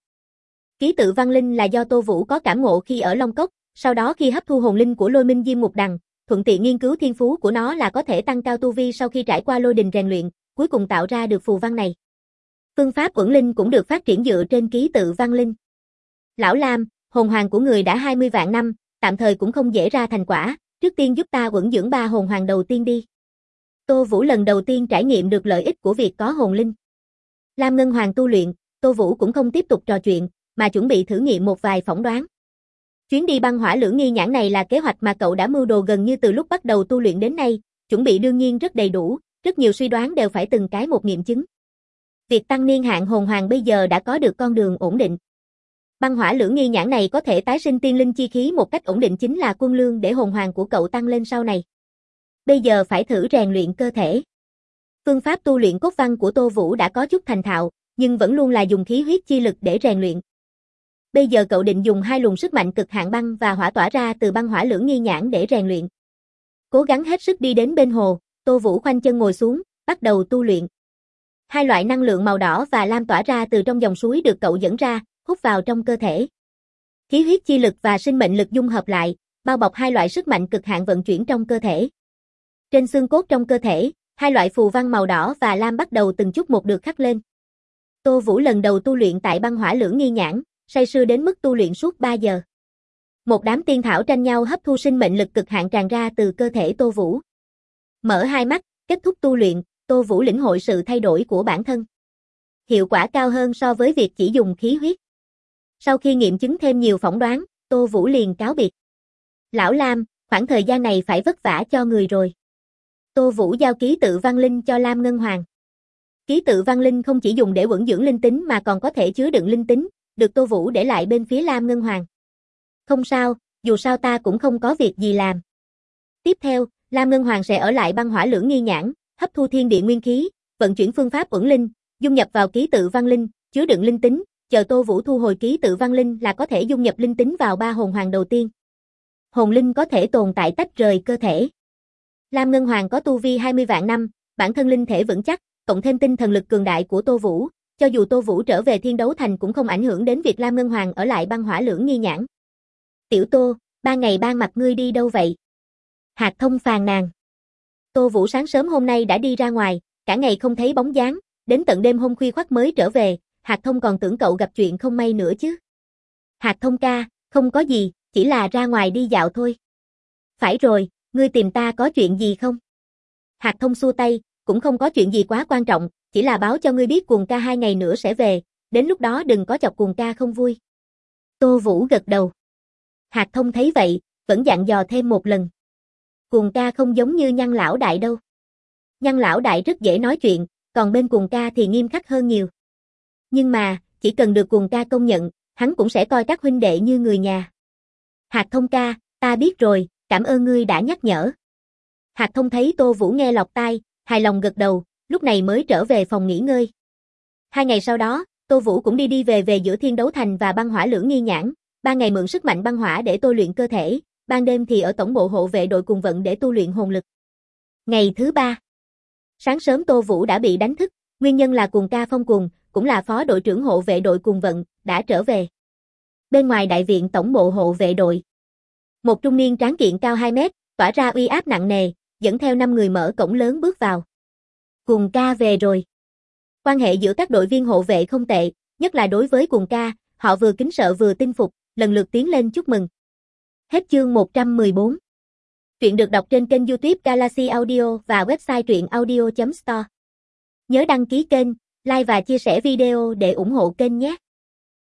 Ký tự văn linh là do Tô Vũ có cảm ngộ khi ở Long Cốc, sau đó khi hấp thu hồn linh của Lôi Minh Diêm Mục Đằng, thuận tiện nghiên cứu thiên phú của nó là có thể tăng cao tu vi sau khi trải qua lôi đình rèn luyện, cuối cùng tạo ra được phù văn này. Phương pháp ẩn linh cũng được phát triển dựa trên ký tự văn linh. Lão Lam, hồn hoàng của người đã 20 vạn năm, tạm thời cũng không dễ ra thành quả, trước tiên giúp ta ẩn dưỡng 3 hồn hoàng đầu tiên đi. Tô Vũ lần đầu tiên trải nghiệm được lợi ích của việc có hồn linh. Lam Ngân Hoàng tu luyện, Tô Vũ cũng không tiếp tục trò chuyện, mà chuẩn bị thử nghiệm một vài phỏng đoán. Chuyến đi băng hỏa lưỡng nghi nhãn này là kế hoạch mà cậu đã mưu đồ gần như từ lúc bắt đầu tu luyện đến nay, chuẩn bị đương nhiên rất đầy đủ, rất nhiều suy đoán đều phải từng cái một nghiệm chứng. Việc tăng niên hạn hồn hoàng bây giờ đã có được con đường ổn định. Băng hỏa lưỡng nghi nhãn này có thể tái sinh tiên linh chi khí một cách ổn định chính là quân lương để hồn hoàng của cậu tăng lên sau này. Bây giờ phải thử rèn luyện cơ thể. Phương pháp tu luyện cốt văn của Tô Vũ đã có chút thành thạo, nhưng vẫn luôn là dùng khí huyết chi lực để rèn luyện. Bây giờ cậu định dùng hai luồng sức mạnh cực hạn băng và hỏa tỏa ra từ băng hỏa lưỡng nghi nhãn để rèn luyện. Cố gắng hết sức đi đến bên hồ, Tô Vũ khoanh chân ngồi xuống, bắt đầu tu luyện. Hai loại năng lượng màu đỏ và lam tỏa ra từ trong dòng suối được cậu dẫn ra, hút vào trong cơ thể. Khí huyết chi lực và sinh mệnh lực dung hợp lại, bao bọc hai loại sức mạnh cực hạn vận chuyển trong cơ thể. Trên xương cốt trong cơ thể, hai loại phù văn màu đỏ và lam bắt đầu từng chút một được khắc lên. Tô Vũ lần đầu tu luyện tại băng hỏa lưỡng nghi nhãn, say sưa đến mức tu luyện suốt 3 giờ. Một đám tiên thảo tranh nhau hấp thu sinh mệnh lực cực hạn tràn ra từ cơ thể Tô Vũ. Mở hai mắt, kết thúc tu luyện, Tô Vũ lĩnh hội sự thay đổi của bản thân. Hiệu quả cao hơn so với việc chỉ dùng khí huyết. Sau khi nghiệm chứng thêm nhiều phỏng đoán, Tô Vũ liền cáo biệt. Lão Lam, khoảng thời gian này phải vất vả cho người rồi. Tô Vũ giao ký tự văn linh cho Lam Ngân Hoàng. Ký tự văn linh không chỉ dùng để ẩn dưỡng linh tính mà còn có thể chứa đựng linh tính, được Tô Vũ để lại bên phía Lam Ngân Hoàng. Không sao, dù sao ta cũng không có việc gì làm. Tiếp theo, Lam Ngân Hoàng sẽ ở lại băng hỏa lưỡng nghi nhãn, hấp thu thiên địa nguyên khí, vận chuyển phương pháp ẩn linh, dung nhập vào ký tự văn linh, chứa đựng linh tính, chờ Tô Vũ thu hồi ký tự văn linh là có thể dung nhập linh tính vào 3 hồn hoàng đầu tiên. Hồn linh có thể tồn tại tách rời cơ thể. Lam Ngân Hoàng có tu vi 20 vạn năm, bản thân linh thể vững chắc, cộng thêm tinh thần lực cường đại của Tô Vũ, cho dù Tô Vũ trở về Thiên Đấu Thành cũng không ảnh hưởng đến việc Lam Ngân Hoàng ở lại băng hỏa lưỡng nghi nhãn. Tiểu Tô, 3 ngày 3 mặt ngươi đi đâu vậy? Hạc Thông phàn nàn. Tô Vũ sáng sớm hôm nay đã đi ra ngoài, cả ngày không thấy bóng dáng, đến tận đêm hôm khuya khoắt mới trở về, Hạc Thông còn tưởng cậu gặp chuyện không may nữa chứ. Hạc Thông ca, không có gì, chỉ là ra ngoài đi dạo thôi. Phải rồi, ngươi tìm ta có chuyện gì không? Hạc Thông xua tay, cũng không có chuyện gì quá quan trọng, chỉ là báo cho ngươi biết Cuồng ca 2 ngày nữa sẽ về, đến lúc đó đừng có chọc Cuồng ca không vui. Tô Vũ gật đầu. Hạc Thông thấy vậy, vẫn dặn dò thêm một lần. Cuồng ca không giống như Nhăn lão đại đâu. Nhăn lão đại rất dễ nói chuyện, còn bên Cuồng ca thì nghiêm khắc hơn nhiều. Nhưng mà, chỉ cần được Cuồng ca công nhận, hắn cũng sẽ coi các huynh đệ như người nhà. Hạc Thông ca, ta biết rồi, cảm ơn ngươi đã nhắc nhở. Hạc Thông thấy Tô Vũ nghe lọt tai, hài lòng gật đầu, lúc này mới trở về phòng nghỉ ngơi. 2 ngày sau đó, Tô Vũ cũng đi về giữa Thiên Đấu Thành và băng hỏa lưỡng nghi nhãn, 3 ngày mượn sức mạnh băng hỏa để tôi luyện cơ thể, ban đêm thì ở tổng bộ hộ vệ đội cùng vận để tu luyện hồn lực. Ngày thứ 3. Sáng sớm Tô Vũ đã bị đánh thức, nguyên nhân là Cuồng ca Phong Cuồng, cũng là phó đội trưởng hộ vệ đội cùng vận, đã trở về. Bên ngoài đại viện tổng bộ hộ vệ đội, một trung niên tráng kiện cao 2 mét, tỏa ra uy áp nặng nề, dẫn theo 5 người mở cổng lớn bước vào. Cuồng ca về rồi. Quan hệ giữa các đội viên hộ vệ không tệ, nhất là đối với Cuồng ca, họ vừa kính sợ vừa tin phục, lần lượt tiến lên chúc mừng. Hết chương 114. Truyện được đọc trên kênh YouTube Galaxy Audio và website truyệnaudio.store. Nhớ đăng ký kênh, like và chia sẻ video để ủng hộ kênh nhé.